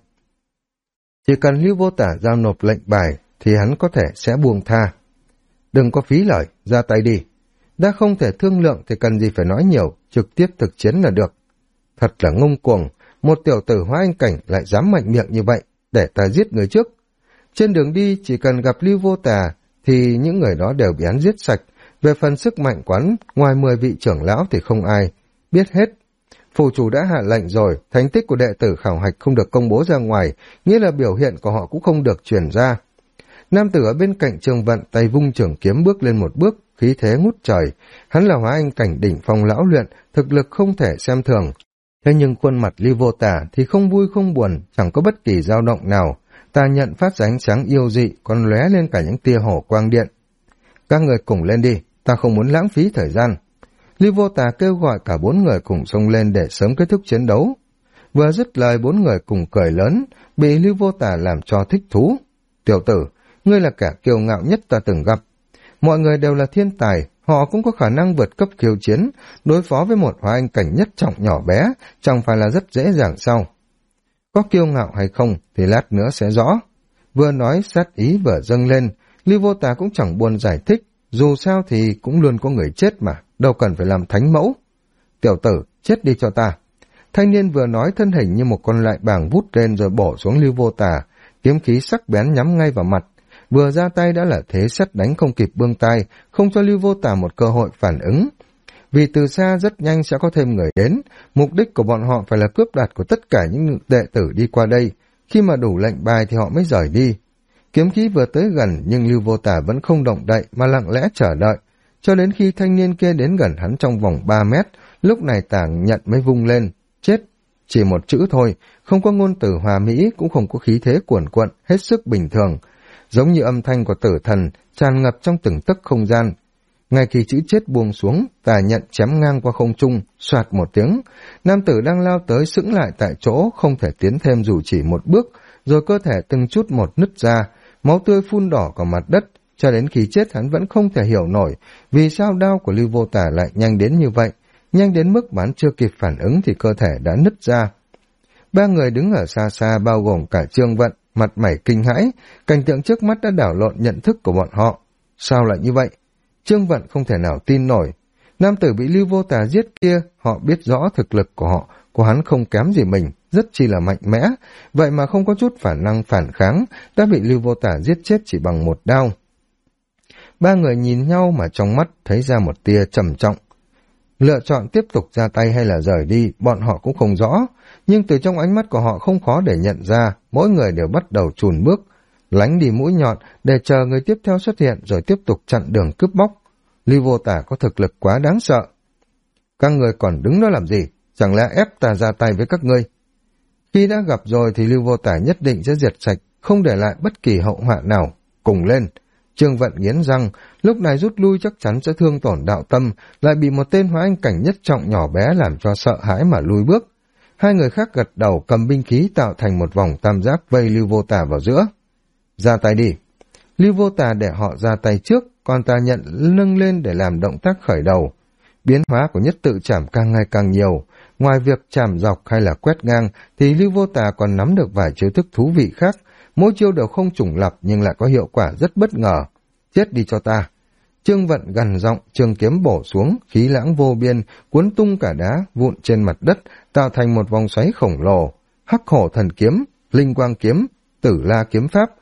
Chỉ cần Lưu Vô Tả giao nộp lệnh bài thì hắn có thể sẽ buông tha. Đừng có phí lời, ra tay đi. Đã không thể thương lượng thì cần gì phải nói nhiều, trực tiếp thực chiến là được. Thật là ngông cuồng, một tiểu tử hóa anh cảnh lại dám mạnh miệng như vậy, để ta giết người trước. Trên đường đi chỉ cần gặp Lưu Vô Tả thì những người đó đều bị hắn giết sạch. Về phần sức mạnh quán, ngoài 10 vị trưởng lão thì không ai biết hết. Phủ chủ đã hạ lệnh rồi, thành tích của đệ tử khảo hạch không được công bố ra ngoài, nghĩa là biểu hiện của họ cũng không được truyền ra. Nam tử ở bên cạnh Trương Vận tay vung trường kiếm bước lên một bước, khí thế ngút trời. Hắn là hóa anh cảnh đỉnh phong lão luyện, thực lực không thể xem thường. Thế nhưng khuôn mặt Lưu Vô Tả thì không vui không buồn, chẳng có bất kỳ dao động nào. Ta nhận phát ra ánh sáng yêu dị, còn lóe lên cả những tia hổ quang điện. Các người cùng lên đi, ta không muốn lãng phí thời gian. Lưu Vô Tả kêu gọi cả 4 người cùng xông lên để sớm kết thúc chiến đấu. Vừa dứt lời 4 người cùng cười lớn, bị Lưu Vô Tả làm cho thích thú. Tiểu tử, ngươi là kẻ kiêu ngạo nhất ta từng gặp. Mọi người đều là thiên tài, họ cũng có khả năng vượt cấp khiêu chiến, đối phó với một hóa anh cảnh nhất trọng nhỏ bé, chẳng phải là rất dễ dàng sao. Có kiêu ngạo hay không thì lát nữa sẽ rõ. Vừa nói sát ý vừa dâng lên, Lưu Vô Tả cũng chẳng buồn giải thích, dù sao thì cũng luôn có người chết mà, đâu cần phải làm thánh mẫu. Tiểu tử, chết đi cho ta. Thanh niên vừa nói thân hình như một con lại bàng vút lên rồi bổ xuống Lưu Vô Tả, kiếm khí sắc bén nhắm ngay vào mặt. Vừa ra tay đã là thế sét đánh không kịp bương tay, không cho Lưu Vô Tả một cơ hội phản ứng. Vì từ xa rất nhanh sẽ có thêm người đến, mục đích của bọn họ phải là cướp đoạt của tất cả những đệ tử đi qua đây, khi mà đủ lệnh bài thì họ mới rời đi. Kiếm khí vừa tới gần nhưng Lưu Vô Tả vẫn không động đậy mà lặng lẽ chờ đợi, cho đến khi thanh niên kia đến gần hắn trong vòng 3 mét, lúc này Tả nhận mới vung lên, chết. Chỉ một chữ thôi, không có ngôn từ hòa mỹ, cũng không có khí thế cuồn cuộn, hết sức bình thường, giống như âm thanh của tử thần tràn ngập trong từng tấc không gian. Ngay khi chữ chết buông xuống, Tà nhận chém ngang qua không trung, soạt một tiếng, nam tử đang lao tới sững lại tại chỗ, không thể tiến thêm dù chỉ một bước, rồi cơ thể từng chút một nứt ra, máu tươi phun đỏ cả mặt đất. Cho đến khi chết hắn vẫn không thể hiểu nổi vì sao đao của Lưu Vô Tả lại nhanh đến như vậy, nhanh đến mức hắn chưa kịp phản ứng thì cơ thể đã nứt ra. 3 người đứng ở xa xa bao gồm cả Trương Vận, mặt mày kinh hãi, cảnh tượng trước mắt đã đảo lộn nhận thức của bọn họ. Sao lại như vậy? Trương Vận không thể nào tin nổi. Nam tử bị Lưu Vô Tả giết kia, họ biết rõ thực lực của hắn không kém gì mình, rất chi là mạnh mẽ, vậy mà không có chút khả năng phản kháng, đã bị Lưu Vô Tả giết chết chỉ bằng một đao. 3 người nhìn nhau mà trong mắt thấy ra một tia trầm trọng. Lựa chọn tiếp tục ra tay hay là rời đi, bọn họ cũng không rõ, nhưng từ trong ánh mắt của họ không khó để nhận ra, mỗi người đều bắt đầu chùn bước, lánh đi mũi nhọn để chờ người tiếp theo xuất hiện rồi tiếp tục chặn đường cướp bóc. Lưu Vô Tả có thực lực quá đáng sợ. Các người còn đứng đó làm gì? Chẳng lẽ ép ta ra tay với các ngươi? Khi đã gặp rồi thì Lưu Vô Tả nhất định sẽ diệt sạch, không để lại bất kỳ hậu họa nào. Cùng lên! Trương Vận nghiến răng, lúc này rút lui chắc chắn sẽ thương tổn đạo tâm, lại bị một tên hóa anh cảnh nhất trọng nhỏ bé làm cho sợ hãi mà lui bước. 2 người khác gật đầu cầm binh khí tạo thành một vòng tam giác vây Lưu Vô Tả vào giữa. Ra tay đi. Lưu Vô Tả để họ ra tay trước, còn Tà Nhận nâng lên để làm động tác khởi đầu. Biến hóa của nhất tự trảm càng ngày càng nhiều. Ngoài việc chạm dọc hay là quét ngang thì Lưu Vô Tả còn nắm được vài chiêu thức thú vị khác. Mỗi chiêu đều không trùng lặp nhưng lại có hiệu quả rất bất ngờ. Chết đi cho ta. Trương Vận gằn giọng, trường kiếm bổ xuống, khí lãng vô biên, cuốn tung cả đá vụn trên mặt đất, tạo thành một vòng xoáy khổng lồ. Hắc hổ thần kiếm, linh quang kiếm, tử la kiếm pháp.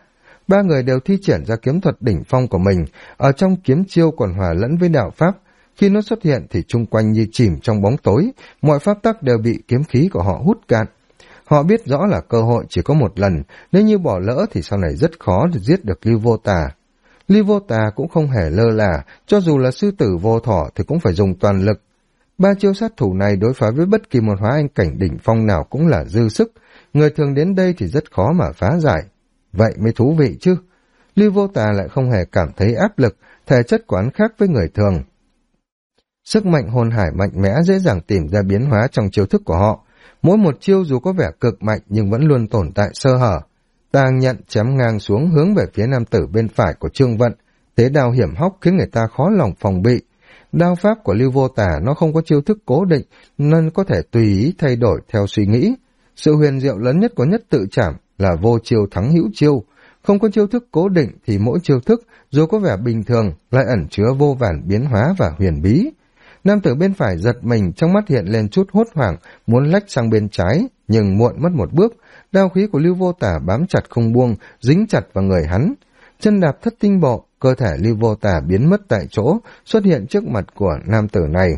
Ba người đều thi triển ra kiếm thuật đỉnh phong của mình, ở trong kiếm chiêu còn hòa lẫn với đạo pháp. Khi nó xuất hiện thì chung quanh như chìm trong bóng tối, mọi pháp tắc đều bị kiếm khí của họ hút cạn. Họ biết rõ là cơ hội chỉ có một lần, nếu như bỏ lỡ thì sau này rất khó để giết được Lưu Vô Tà. Lưu Vô Tà cũng không hề lơ là, cho dù là sư tử vô thỏ thì cũng phải dùng toàn lực. Ba chiêu sát thủ này đối phó với bất kỳ một hóa anh cảnh đỉnh phong nào cũng là dư sức, người thường đến đây thì rất khó mà phá giải. Vậy mới thú vị chứ. Lưu Vô Tà lại không hề cảm thấy áp lực, thể chất của hắn khác với người thường. Sức mạnh hồn hải mạnh mẽ dễ dàng tìm ra biến hóa trong chiêu thức của họ. Mỗi một chiêu dù có vẻ cực mạnh nhưng vẫn luôn tồn tại sơ hở. Tàng nhận chém ngang xuống hướng về phía nam tử bên phải của Trương Vận. Thế đao hiểm hóc khiến người ta khó lòng phòng bị. Đao pháp của Lưu Vô Tà nó không có chiêu thức cố định nên có thể tùy ý thay đổi theo suy nghĩ. Sự huyền diệu lớn nhất của nhất tự trảm là vô chiêu thắng hữu chiêu. Không có chiêu thức cố định thì mỗi chiêu thức dù có vẻ bình thường lại ẩn chứa vô vàn biến hóa và huyền bí. Nam tử bên phải giật mình, trong mắt hiện lên chút hốt hoảng, muốn lách sang bên trái, nhưng muộn mất một bước, đao khí của Lưu Vô Tà bám chặt không buông, dính chặt vào người hắn. Chân đạp thất tinh bộ, cơ thể Lưu Vô Tà biến mất tại chỗ, xuất hiện trước mặt của nam tử này.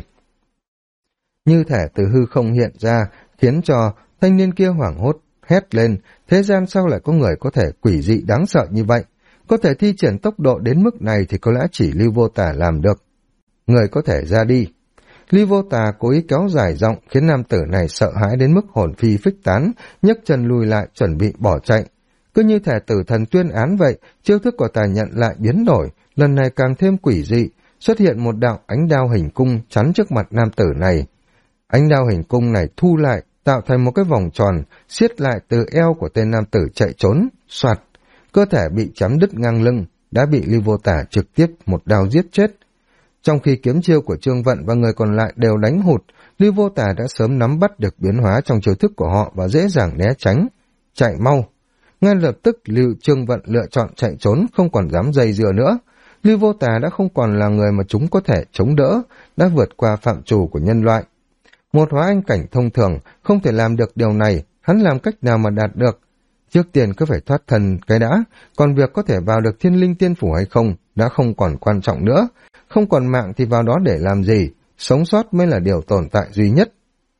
Như thể từ hư không hiện ra, khiến cho thanh niên kia hoảng hốt, hét lên, thế gian sao lại có người có thể quỷ dị đáng sợ như vậy? Có thể thi triển tốc độ đến mức này thì có lẽ chỉ Lưu Vô Tà làm được. Người có thể ra đi. Lưu Vô Tà cố ý kéo dài giọng khiến nam tử này sợ hãi đến mức hồn phi phích tán, nhấc chân lùi lại chuẩn bị bỏ chạy. Cứ như thể tử thần tuyên án vậy, chiêu thức của Tà Nhận lại biến đổi, lần này càng thêm quỷ dị, xuất hiện một đạo ánh đao hình cung chắn trước mặt nam tử này. Ánh đao hình cung này thu lại, tạo thành một cái vòng tròn, siết lại từ eo của tên nam tử chạy trốn, soạt, cơ thể bị chém đứt ngang lưng, đã bị Lưu Vô Tà trực tiếp một đao giết chết. Trong khi kiếm chiêu của Trương Vận và người còn lại đều đánh hụt, Lưu Vô Tà đã sớm nắm bắt được biến hóa trong chiêu thức của họ và dễ dàng né tránh. Chạy mau! Ngay lập tức Trương Vận lựa chọn chạy trốn, không còn dám dây dưa nữa. Lưu Vô Tà đã không còn là người mà chúng có thể chống đỡ, đã vượt qua phạm trù của nhân loại. Một hóa anh cảnh thông thường không thể làm được điều này, hắn làm cách nào mà đạt được? Trước tiên cứ phải thoát thân cái đã, còn việc có thể vào được Thiên Linh Tiên Phủ hay không đã không còn quan trọng nữa. Không còn mạng thì vào đó để làm gì, sống sót mới là điều tồn tại duy nhất.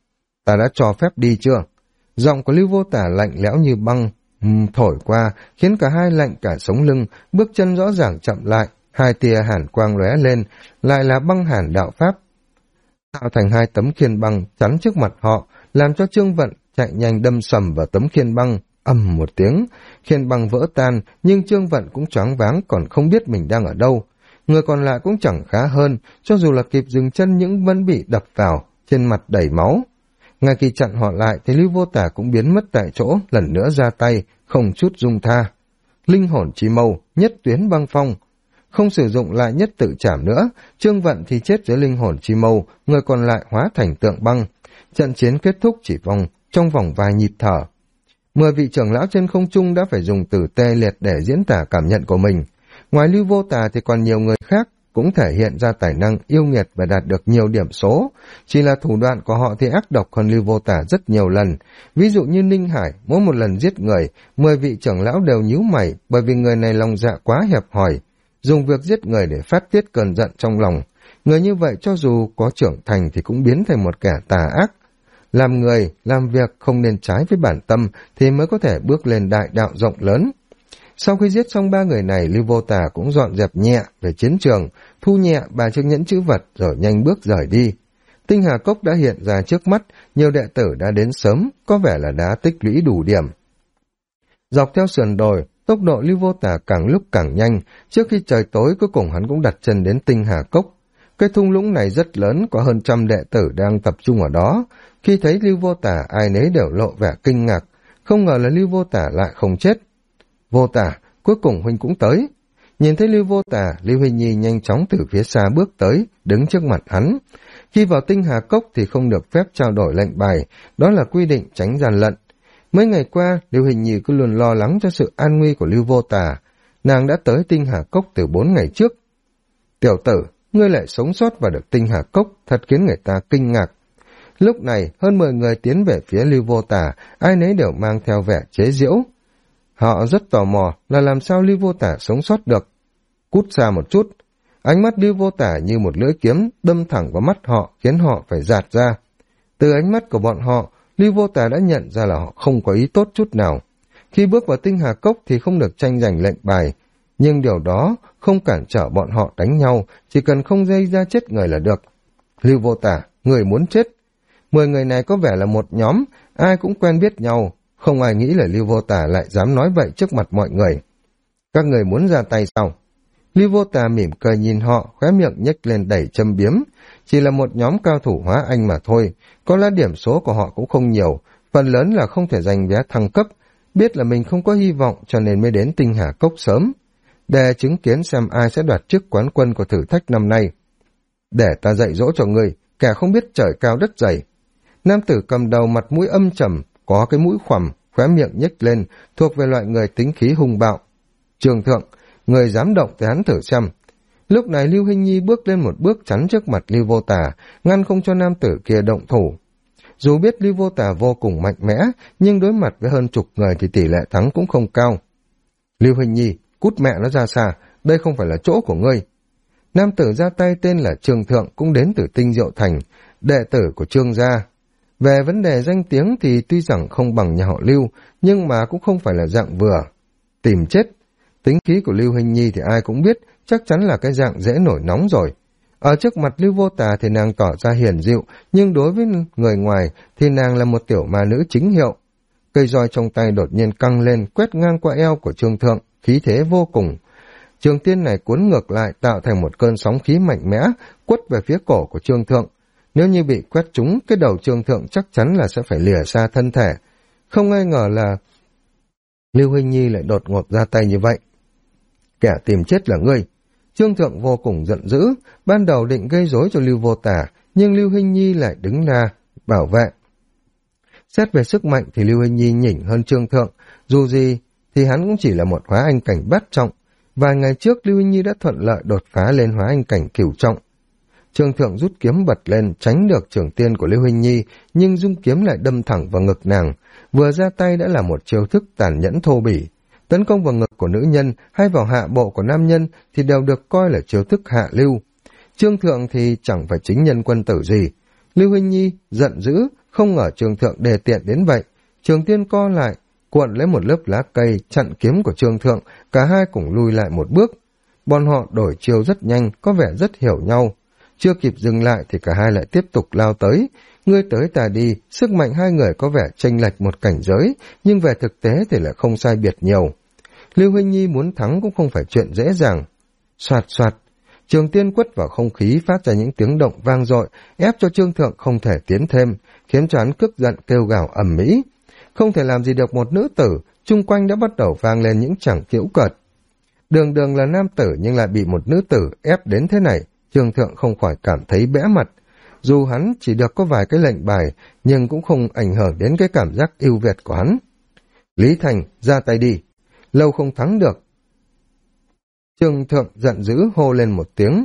Ta đã cho phép đi chưa? Giọng của Lưu Vô Tà lạnh lẽo như băng, thổi qua, khiến cả hai lạnh cả sống lưng, bước chân rõ ràng chậm lại, hai tia hàn quang lóe lên, lại là băng hàn đạo pháp. Tạo thành hai tấm khiên băng chắn trước mặt họ, làm cho Trương Vận chạy nhanh đâm sầm vào tấm khiên băng, ầm một tiếng, khiên băng vỡ tan, nhưng Trương Vận cũng choáng váng còn không biết mình đang ở đâu. Người còn lại cũng chẳng khá hơn, cho dù là kịp dừng chân nhưng vẫn bị đập vào, trên mặt đầy máu. Ngay khi chặn họ lại thì Lưu Vô Tà cũng biến mất tại chỗ, lần nữa ra tay, không chút dung tha. Linh hồn chi mâu, nhất tuyến băng phong. Không sử dụng lại nhất tự trảm nữa, Trương Vận thì chết dưới linh hồn chi mâu, người còn lại hóa thành tượng băng. Trận chiến kết thúc chỉ trong vòng vài nhịp thở. 10 vị trưởng lão trên không trung đã phải dùng từ tê liệt để diễn tả cảm nhận của mình. Ngoài Lưu Vô Tà thì còn nhiều người khác cũng thể hiện ra tài năng yêu nghiệt và đạt được nhiều điểm số. Chỉ là thủ đoạn của họ thì ác độc hơn Lưu Vô Tà rất nhiều lần. Ví dụ như Ninh Hải, mỗi một lần giết người, 10 vị trưởng lão đều nhíu mày bởi vì người này lòng dạ quá hẹp hòi, dùng việc giết người để phát tiết cơn giận trong lòng. Người như vậy cho dù có trưởng thành thì cũng biến thành một kẻ tà ác. Làm người, làm việc không nên trái với bản tâm thì mới có thể bước lên đại đạo rộng lớn. Sau khi giết xong 3 người này, Lưu Vô Tà cũng dọn dẹp nhẹ về chiến trường, thu nhẹ 3 chiếc nhẫn chữ vật rồi nhanh bước rời đi. Tinh Hà Cốc đã hiện ra trước mắt, nhiều đệ tử đã đến sớm, có vẻ là đã tích lũy đủ điểm. Dọc theo sườn đồi, tốc độ Lưu Vô Tà càng lúc càng nhanh, trước khi trời tối cuối cùng hắn cũng đặt chân đến Tinh Hà Cốc. Cái thung lũng này rất lớn, có hơn 100 đệ tử đang tập trung ở đó. Khi thấy Lưu Vô Tà, ai nấy đều lộ vẻ kinh ngạc, không ngờ là Lưu Vô Tà lại không chết. Vô Tà, cuối cùng huynh cũng tới. Nhìn thấy Lưu Vô Tà, Lưu Huỳnh Nhi nhanh chóng từ phía xa bước tới, đứng trước mặt hắn. Khi vào Tinh Hà Cốc thì không được phép trao đổi lệnh bài, đó là quy định tránh gian lận. Mấy ngày qua, Lưu Huỳnh Nhi cứ luôn lo lắng cho sự an nguy của Lưu Vô Tà. Nàng đã tới Tinh Hà Cốc từ 4 ngày trước. Tiểu tử, ngươi lại sống sót và được Tinh Hà Cốc, thật khiến người ta kinh ngạc. Lúc này, hơn 10 người tiến về phía Lưu Vô Tà, ai nấy đều mang theo vẻ chế giễu. Họ rất tò mò là làm sao Lưu Vô Tả sống sót được. Cút xa một chút. Ánh mắt Lưu Vô Tả như một lưỡi kiếm đâm thẳng vào mắt họ, khiến họ phải giạt ra. Từ ánh mắt của bọn họ, Lưu Vô Tả đã nhận ra là họ không có ý tốt chút nào. Khi bước vào Tinh Hà Cốc thì không được tranh giành lệnh bài, nhưng điều đó không cản trở bọn họ đánh nhau, chỉ cần không gây ra chết người là được. Lưu Vô Tả, người muốn chết. 10 người này có vẻ là một nhóm, ai cũng quen biết nhau, không ai nghĩ là Lưu Vô Tả lại dám nói vậy trước mặt mọi người. Các người muốn ra tay sao? Lưu Vô Tả mỉm cười nhìn họ, khóe miệng nhếch lên đầy châm biếm. Chỉ là một nhóm cao thủ hóa anh mà thôi, có lẽ điểm số của họ cũng không nhiều, phần lớn là không thể giành vé thăng cấp, biết là mình không có hy vọng cho nên mới đến Tinh Hà Cốc sớm, để chứng kiến xem ai sẽ đoạt chức quán quân của thử thách năm nay. Để ta dạy dỗ cho ngươi, kẻ không biết trời cao đất dày. Nam tử cầm đầu mặt mũi âm trầm, có cái mũi khoằm, khóe miệng nhếch lên, thuộc về loại người tính khí hung bạo. Trường thượng, người dám động thì hắn thử xem. Lúc này Lưu Hinh Nhi bước lên một bước chắn trước mặt Lưu Vô Tả, ngăn không cho nam tử kia động thủ. Dù biết Lưu Vô Tả vô cùng mạnh mẽ, nhưng đối mặt với hơn chục người thì tỷ lệ thắng cũng không cao. Lưu Hinh Nhi, cút mẹ nó ra xa, đây không phải là chỗ của ngươi. Nam tử ra tay tên là Trường Thượng, cũng đến từ Tinh Diệu Thành, đệ tử của Trương gia. Về vấn đề danh tiếng thì tuy rằng không bằng nhà họ Lưu, nhưng mà cũng không phải là dạng vừa. Tìm chết. Tính khí của Lưu Hinh Nhi thì ai cũng biết, chắc chắn là cái dạng dễ nổi nóng rồi. Ở trước mặt Lưu Vô Tả thì nàng tỏ ra hiền dịu, nhưng đối với người ngoài thì nàng là một tiểu ma nữ chính hiệu. Cây roi trong tay đột nhiên căng lên, quét ngang qua eo của Trương Thượng, khí thế vô cùng. Trường tiên này cuốn ngược lại tạo thành một cơn sóng khí mạnh mẽ, quất về phía cổ của Trương Thượng. Nếu như bị quét trúng, cái đầu Trương Thượng chắc chắn là sẽ phải lìa xa thân thể. Không ai ngờ là Lưu Hinh Nhi lại đột ngột ra tay như vậy. Kẻ tìm chết là ngươi. Trương Thượng vô cùng giận dữ, ban đầu định gây rối cho Lưu Vô Tả, nhưng Lưu Hinh Nhi lại đứng ra bảo vệ. Xét về sức mạnh thì Lưu Hinh Nhi nhỉnh hơn Trương Thượng, dù gì thì hắn cũng chỉ là một hóa anh cảnh bát trọng. Vài ngày trước Lưu Hinh Nhi đã thuận lợi đột phá lên hóa anh cảnh cửu trọng. Trương Thượng rút kiếm bật lên, tránh được trường tiên của Lưu Hinh Nhi, nhưng dung kiếm lại đâm thẳng vào ngực nàng. Vừa ra tay đã là một chiêu thức tàn nhẫn thô bỉ. Tấn công vào ngực của nữ nhân hay vào hạ bộ của nam nhân thì đều được coi là chiêu thức hạ lưu. Trương Thượng thì chẳng phải chính nhân quân tử gì. Lưu Hinh Nhi giận dữ, không ngờ Trương Thượng đề tiện đến vậy. Trường tiên co lại, cuộn lấy một lớp lá cây chặn kiếm của Trương Thượng, cả hai cùng lùi lại một bước. Bọn họ đổi chiêu rất nhanh, có vẻ rất hiểu nhau. Chưa kịp dừng lại thì cả hai lại tiếp tục lao tới. Ngươi tới ta đi, sức mạnh hai người có vẻ chênh lệch một cảnh giới, nhưng về thực tế thì lại không sai biệt nhiều. Lưu Hinh Nhi muốn thắng cũng không phải chuyện dễ dàng. Soạt soạt, trường tiên quất vào không khí phát ra những tiếng động vang dội, ép cho Trương Thượng không thể tiến thêm, khiến cho hắn tức giận kêu gào ầm ĩ. Không thể làm gì được một nữ tử, chung quanh đã bắt đầu vang lên những chảng giễu cợt. Đường đường là nam tử nhưng lại bị một nữ tử ép đến thế này, Trương Thượng không khỏi cảm thấy bẽ mặt. Dù hắn chỉ được có vài cái lệnh bài, nhưng cũng không ảnh hưởng đến cái cảm giác ưu việt của hắn. Lý Thành, ra tay đi. Lâu không thắng được. Trương Thượng giận dữ hô lên một tiếng.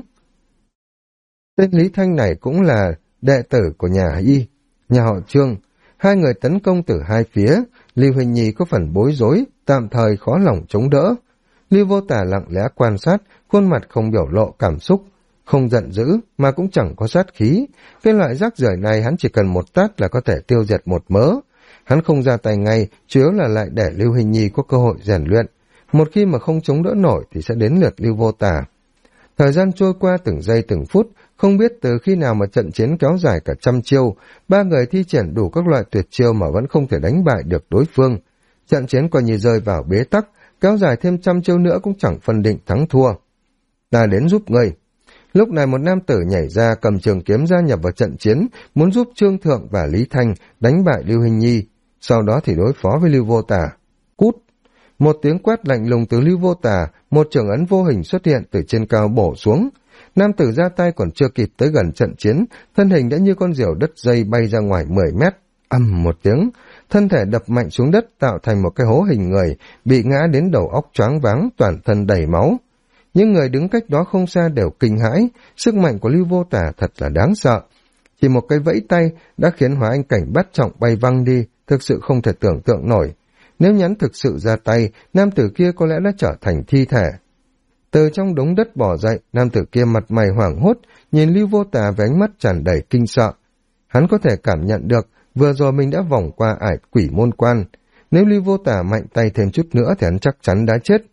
Tên Lý Thanh này cũng là đệ tử của nhà họ Trương. Hai người tấn công từ hai phía, Lưu Huỳnh Nhi có phần bối rối, tạm thời khó lòng chống đỡ. Lưu Vô Tả lặng lẽ quan sát, khuôn mặt không biểu lộ cảm xúc, không giận dữ mà cũng chẳng có sát khí. Cái loại rác rưởi này hắn chỉ cần một tát là có thể tiêu diệt một mớ. Hắn không ra tay ngay, chủ yếu là lại để Lưu Huỳnh Nhi có cơ hội rèn luyện. Một khi mà không chống đỡ nổi thì sẽ đến lượt Lưu Vô Tả. Thời gian trôi qua từng giây từng phút, không biết từ khi nào mà trận chiến kéo dài cả 100 chiêu, ba người thi triển đủ các loại tuyệt chiêu mà vẫn không thể đánh bại được đối phương. Trận chiến coi như rơi vào bế tắc, kéo dài thêm 100 chiêu nữa cũng chẳng phân định thắng thua. Ta đến giúp ngươi. Lúc này một nam tử nhảy ra cầm trường kiếm gia nhập vào trận chiến, muốn giúp Trương Thượng và Lý Thanh đánh bại Lưu Huỳnh Nhi, sau đó thì đối phó với Lưu Vô Tả. Cút! Một tiếng quát lạnh lùng từ Lưu Vô Tả, một trường ấn vô hình xuất hiện từ trên cao bổ xuống. Nam tử ra tay còn chưa kịp tới gần trận chiến, thân hình đã như con diều đứt dây bay ra ngoài 10 mét. Ầm một tiếng, thân thể đập mạnh xuống đất tạo thành một cái hố hình người, bị ngã đến đầu óc choáng váng, toàn thân đầy máu. Những người đứng cách đó không xa đều kinh hãi, sức mạnh của Lưu Vô Tả thật là đáng sợ. Chỉ một cái vẫy tay đã khiến hóa anh cảnh bát trọng bay văng đi, thực sự không thể tưởng tượng nổi. Nếu nhắn thực sự ra tay, nam tử kia có lẽ đã trở thành thi thể. Từ trong đống đất bò dậy, nam tử kia mặt mày hoảng hốt, nhìn Lưu Vô Tà với ánh mắt tràn đầy kinh sợ. Hắn có thể cảm nhận được, vừa rồi mình đã vòng qua ải quỷ môn quan. Nếu Lưu Vô Tà mạnh tay thêm chút nữa thì hắn chắc chắn đã chết.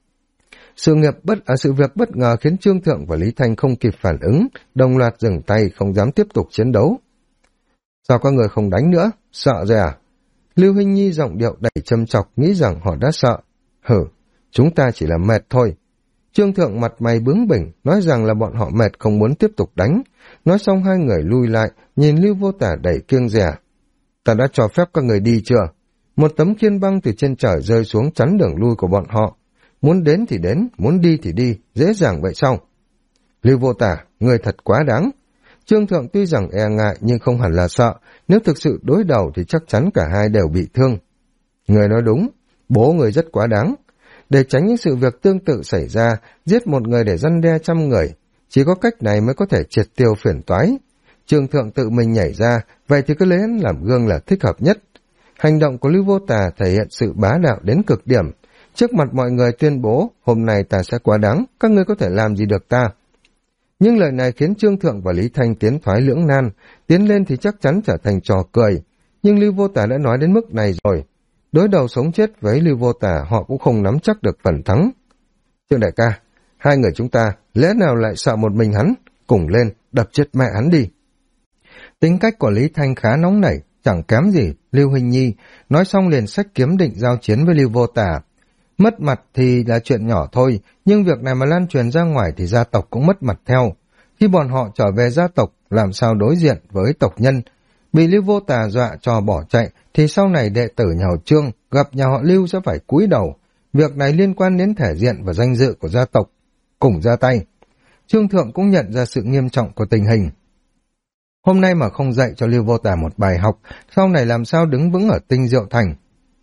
Sự việc bất ngờ khiến Trương Thượng và Lý Thanh không kịp phản ứng, đồng loạt dừng tay không dám tiếp tục chiến đấu. Sao các người không đánh nữa? Sợ rồi à? Lưu Hinh Nhi giọng điệu đầy châm chọc, nghĩ rằng họ đã sợ. Hử, chúng ta chỉ là mệt thôi. Trương Thượng mặt mày bướng bỉnh, nói rằng là bọn họ mệt không muốn tiếp tục đánh. Nói xong hai người lui lại, nhìn Lưu Vô Tà đầy kiêng dè. Ta đã cho phép các người đi chưa? Một tấm khiên băng từ trên trời rơi xuống chắn đường lui của bọn họ. Muốn đến thì đến, muốn đi thì đi, dễ dàng vậy sao? Lưu Vô Tà, người thật quá đáng. Trương Thượng tuy rằng e ngại nhưng không hẳn là sợ, nếu thực sự đối đầu thì chắc chắn cả hai đều bị thương. Người nói đúng, bố người rất quá đáng. Để tránh những sự việc tương tự xảy ra, giết một người để răn đe trăm người, chỉ có cách này mới có thể triệt tiêu phiền toái. Trương Thượng tự mình nhảy ra, vậy thì cứ lấy hắn làm gương là thích hợp nhất. Hành động của Lưu Vô Tà thể hiện sự bá đạo đến cực điểm. Trước mặt mọi người tuyên bố, hôm nay ta sẽ quá đáng, các ngươi có thể làm gì được ta. Nhưng lời này khiến Trương Thượng và Lý Thanh tiến thoái lưỡng nan, tiến lên thì chắc chắn trở thành trò cười. Nhưng Lưu Vô Tà đã nói đến mức này rồi. Đối đầu sống chết với Lưu Vô Tà họ cũng không nắm chắc được phần thắng. Trương đại ca, hai người chúng ta lẽ nào lại sợ một mình hắn, cùng lên đập chết mẹ hắn đi. Tính cách của Lý Thanh khá nóng nảy, chẳng kém gì Lưu Huỳnh Nhi, nói xong liền xách kiếm định giao chiến với Lưu Vô Tà. Mất mặt thì là chuyện nhỏ thôi, nhưng việc này mà lan truyền ra ngoài thì gia tộc cũng mất mặt theo. Khi bọn họ trở về gia tộc, làm sao đối diện với tộc nhân, bị Lưu Vô Tà dọa cho bỏ chạy, thì sau này đệ tử nhà họ Trương gặp nhà họ Lưu sẽ phải cúi đầu. Việc này liên quan đến thể diện và danh dự của gia tộc. Cùng ra tay. Trương Thượng cũng nhận ra sự nghiêm trọng của tình hình. Hôm nay mà không dạy cho Lưu Vô Tà một bài học, sau này làm sao đứng vững ở Tinh Diệu Thành.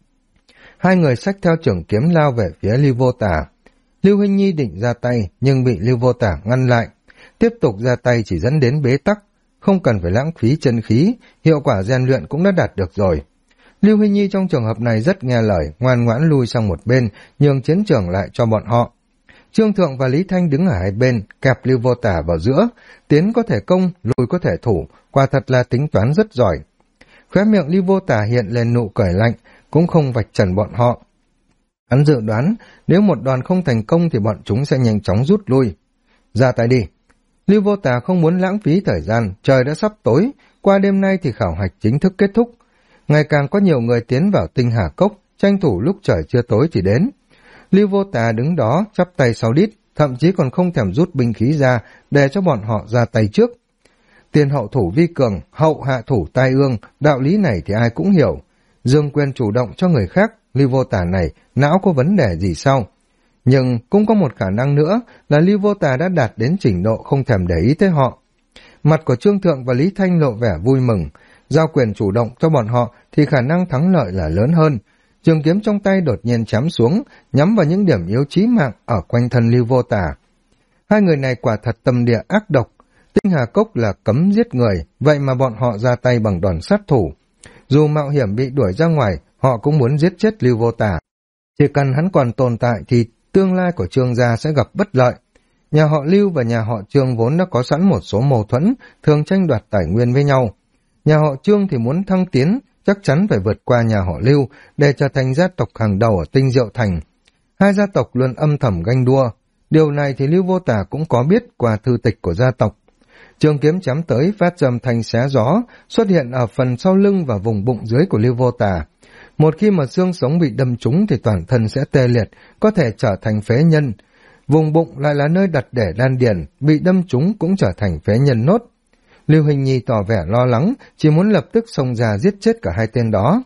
Hai người xách theo trường kiếm lao về phía Lưu Vô Tà. Lưu Hinh Nhi định ra tay, nhưng bị Lưu Vô Tà ngăn lại. Tiếp tục ra tay chỉ dẫn đến bế tắc, không cần phải lãng phí chân khí, hiệu quả rèn luyện cũng đã đạt được rồi. Lưu Hinh Nhi trong trường hợp này rất nghe lời, ngoan ngoãn lui sang một bên, nhường chiến trường lại cho bọn họ. Trương Thượng và Lý Thanh đứng ở hai bên, kẹp Lưu Vô Tà vào giữa, tiến có thể công, lùi có thể thủ, quả thật là tính toán rất giỏi. Khóe miệng Lưu Vô Tà hiện lên nụ cười lạnh, cũng không vạch trần bọn họ. Hắn dự đoán, nếu một đòn không thành công thì bọn chúng sẽ nhanh chóng rút lui. Ra tay đi. Lưu Vô Tà không muốn lãng phí thời gian, trời đã sắp tối, qua đêm nay thì khảo hạch chính thức kết thúc. Ngày càng có nhiều người tiến vào Tinh Hà Cốc, tranh thủ lúc trời chưa tối thì đến. Lưu Vô Tà đứng đó, chắp tay sau đít, thậm chí còn không thèm rút binh khí ra, để cho bọn họ ra tay trước. Tiền hậu thủ vi cường, hậu hạ thủ tai ương, đạo lý này thì ai cũng hiểu. Dương quyền chủ động cho người khác, Lưu Vô Tà này, não có vấn đề gì sao? Nhưng cũng có một khả năng nữa là Lưu Vô Tà đã đạt đến trình độ không thèm để ý tới họ. Mặt của Trương Thượng và Lý Thanh lộ vẻ vui mừng, giao quyền chủ động cho bọn họ thì khả năng thắng lợi là lớn hơn. Trường kiếm trong tay đột nhiên chém xuống, nhắm vào những điểm yếu chí mạng ở quanh thân Lưu Vô Tà. Hai người này quả thật tâm địa ác độc. Tinh Hà Cốc là cấm giết người, vậy mà bọn họ ra tay bằng đòn sát thủ. Dù mạo hiểm bị đuổi ra ngoài, họ cũng muốn giết chết Lưu Vô Tà. Chỉ cần hắn còn tồn tại thì tương lai của Trương gia sẽ gặp bất lợi. Nhà họ Lưu và nhà họ Trương vốn đã có sẵn một số mâu thuẫn, thường tranh đoạt tài nguyên với nhau. Nhà họ Trương thì muốn thăng tiến, chắc chắn phải vượt qua nhà họ Lưu để trở thành gia tộc hàng đầu ở Tinh Diệu Thành. Hai gia tộc luôn âm thầm ganh đua. Điều này thì Lưu Vô Tà cũng có biết qua thư tịch của gia tộc. Trường kiếm chém tới phát ra âm thanh xé gió, xuất hiện ở phần sau lưng và vùng bụng dưới của Lưu Vô Tà. Một khi mà xương sống bị đâm trúng thì toàn thân sẽ tê liệt, có thể trở thành phế nhân. Vùng bụng lại là nơi đặt để đan điền, bị đâm trúng cũng trở thành phế nhân nốt. Lưu Hình Nhi tỏ vẻ lo lắng, chỉ muốn lập tức xông ra giết chết cả hai tên đó.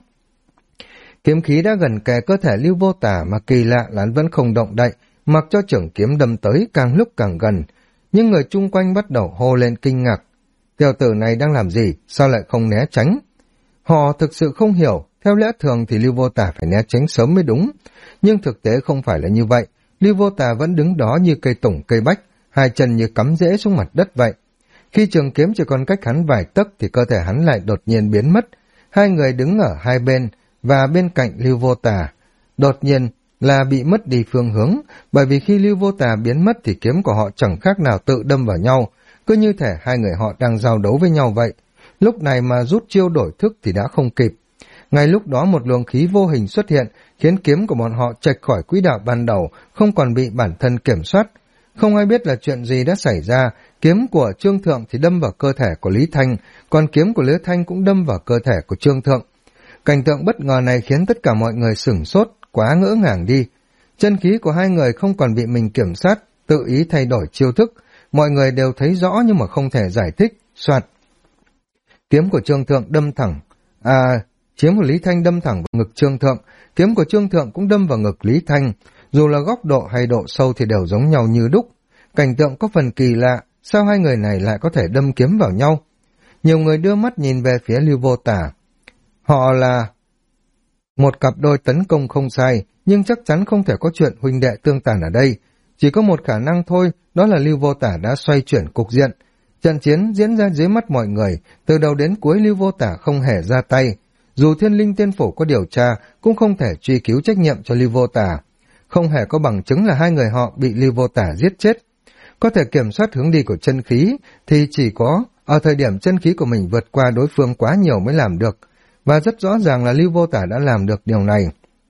Kiếm khí đã gần kề cơ thể Lưu Vô Tà mà kỳ lạ là hắn vẫn không động đậy, mặc cho trưởng kiếm đâm tới càng lúc càng gần. Nhưng người chung quanh bắt đầu hô lên kinh ngạc. Tiểu tử này đang làm gì, sao lại không né tránh? Họ thực sự không hiểu, theo lẽ thường thì Lưu Vô Tà phải né tránh sớm mới đúng. Nhưng thực tế không phải là như vậy, Lưu Vô Tà vẫn đứng đó như cây tùng cây bách, hai chân như cắm rễ xuống mặt đất vậy. Khi trường kiếm chỉ còn cách hắn vài tấc thì cơ thể hắn lại đột nhiên biến mất. Hai người đứng ở hai bên, và bên cạnh Lưu Vô Tà. Đột nhiên là bị mất đi phương hướng, bởi vì khi Lưu Vô Tà biến mất thì kiếm của họ chẳng khác nào tự đâm vào nhau, cứ như thể hai người họ đang giao đấu với nhau vậy. Lúc này mà rút chiêu đổi thức thì đã không kịp. Ngay lúc đó một luồng khí vô hình xuất hiện, khiến kiếm của bọn họ chệch khỏi quỹ đạo ban đầu, không còn bị bản thân kiểm soát. Không ai biết là chuyện gì đã xảy ra, kiếm của Trương Thượng thì đâm vào cơ thể của Lý Thanh, còn kiếm của Lý Thanh cũng đâm vào cơ thể của Trương Thượng. Cảnh tượng bất ngờ này khiến tất cả mọi người sửng sốt, quá ngỡ ngàng đi. Chân khí của hai người không còn bị mình kiểm soát, tự ý thay đổi chiêu thức. Mọi người đều thấy rõ nhưng mà không thể giải thích. Soạt. Kiếm của Trương Thượng đâm thẳng. Kiếm của Lý Thanh đâm thẳng vào ngực Trương Thượng. Kiếm của Trương Thượng cũng đâm vào ngực Lý Thanh. Dù là góc độ hay độ sâu thì đều giống nhau như đúc. Cảnh tượng có phần kỳ lạ. Sao hai người này lại có thể đâm kiếm vào nhau? Nhiều người đưa mắt nhìn về phía Lưu Vô Tà. Họ là một cặp đôi tấn công không sai, nhưng chắc chắn không thể có chuyện huynh đệ tương tàn ở đây. Chỉ có một khả năng thôi, đó là Lưu Vô Tà đã xoay chuyển cục diện. Trận chiến diễn ra dưới mắt mọi người, từ đầu đến cuối Lưu Vô Tà không hề ra tay. Dù Thiên Linh Tiên Phủ có điều tra, cũng không thể truy cứu trách nhiệm cho Lưu Vô Tà. Không hề có bằng chứng là hai người họ bị Lưu Vô Tà giết chết. Có thể kiểm soát hướng đi của chân khí, thì chỉ có ở thời điểm chân khí của mình vượt qua đối phương quá nhiều mới làm được. Và rất rõ ràng là Lưu Vô Tà đã làm được điều này.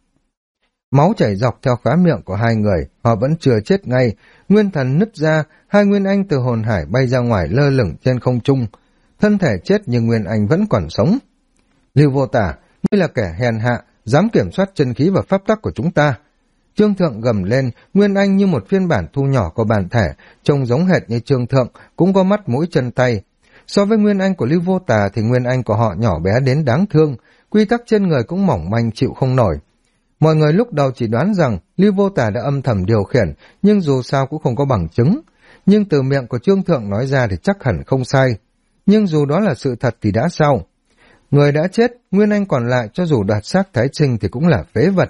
Máu chảy dọc theo khóe miệng của hai người, họ vẫn chưa chết ngay. Nguyên thần nứt ra, hai nguyên anh từ hồn hải bay ra ngoài lơ lửng trên không trung. Thân thể chết nhưng nguyên anh vẫn còn sống. Lưu Vô Tà, ngươi là kẻ hèn hạ, dám kiểm soát chân khí và pháp tắc của chúng ta. Trương Thượng gầm lên, nguyên anh như một phiên bản thu nhỏ của bản thể, trông giống hệt như Trương Thượng, cũng có mắt mũi chân tay. So với nguyên anh của Lưu Vô Tà thì nguyên anh của họ nhỏ bé đến đáng thương, quy tắc trên người cũng mỏng manh chịu không nổi. Mọi người lúc đầu chỉ đoán rằng Lưu Vô Tà đã âm thầm điều khiển, nhưng dù sao cũng không có bằng chứng. Nhưng từ miệng của Trương Thượng nói ra thì chắc hẳn không sai. Nhưng dù đó là sự thật thì đã sao? Người đã chết, nguyên anh còn lại cho dù đoạt xác Thái Trinh thì cũng là phế vật.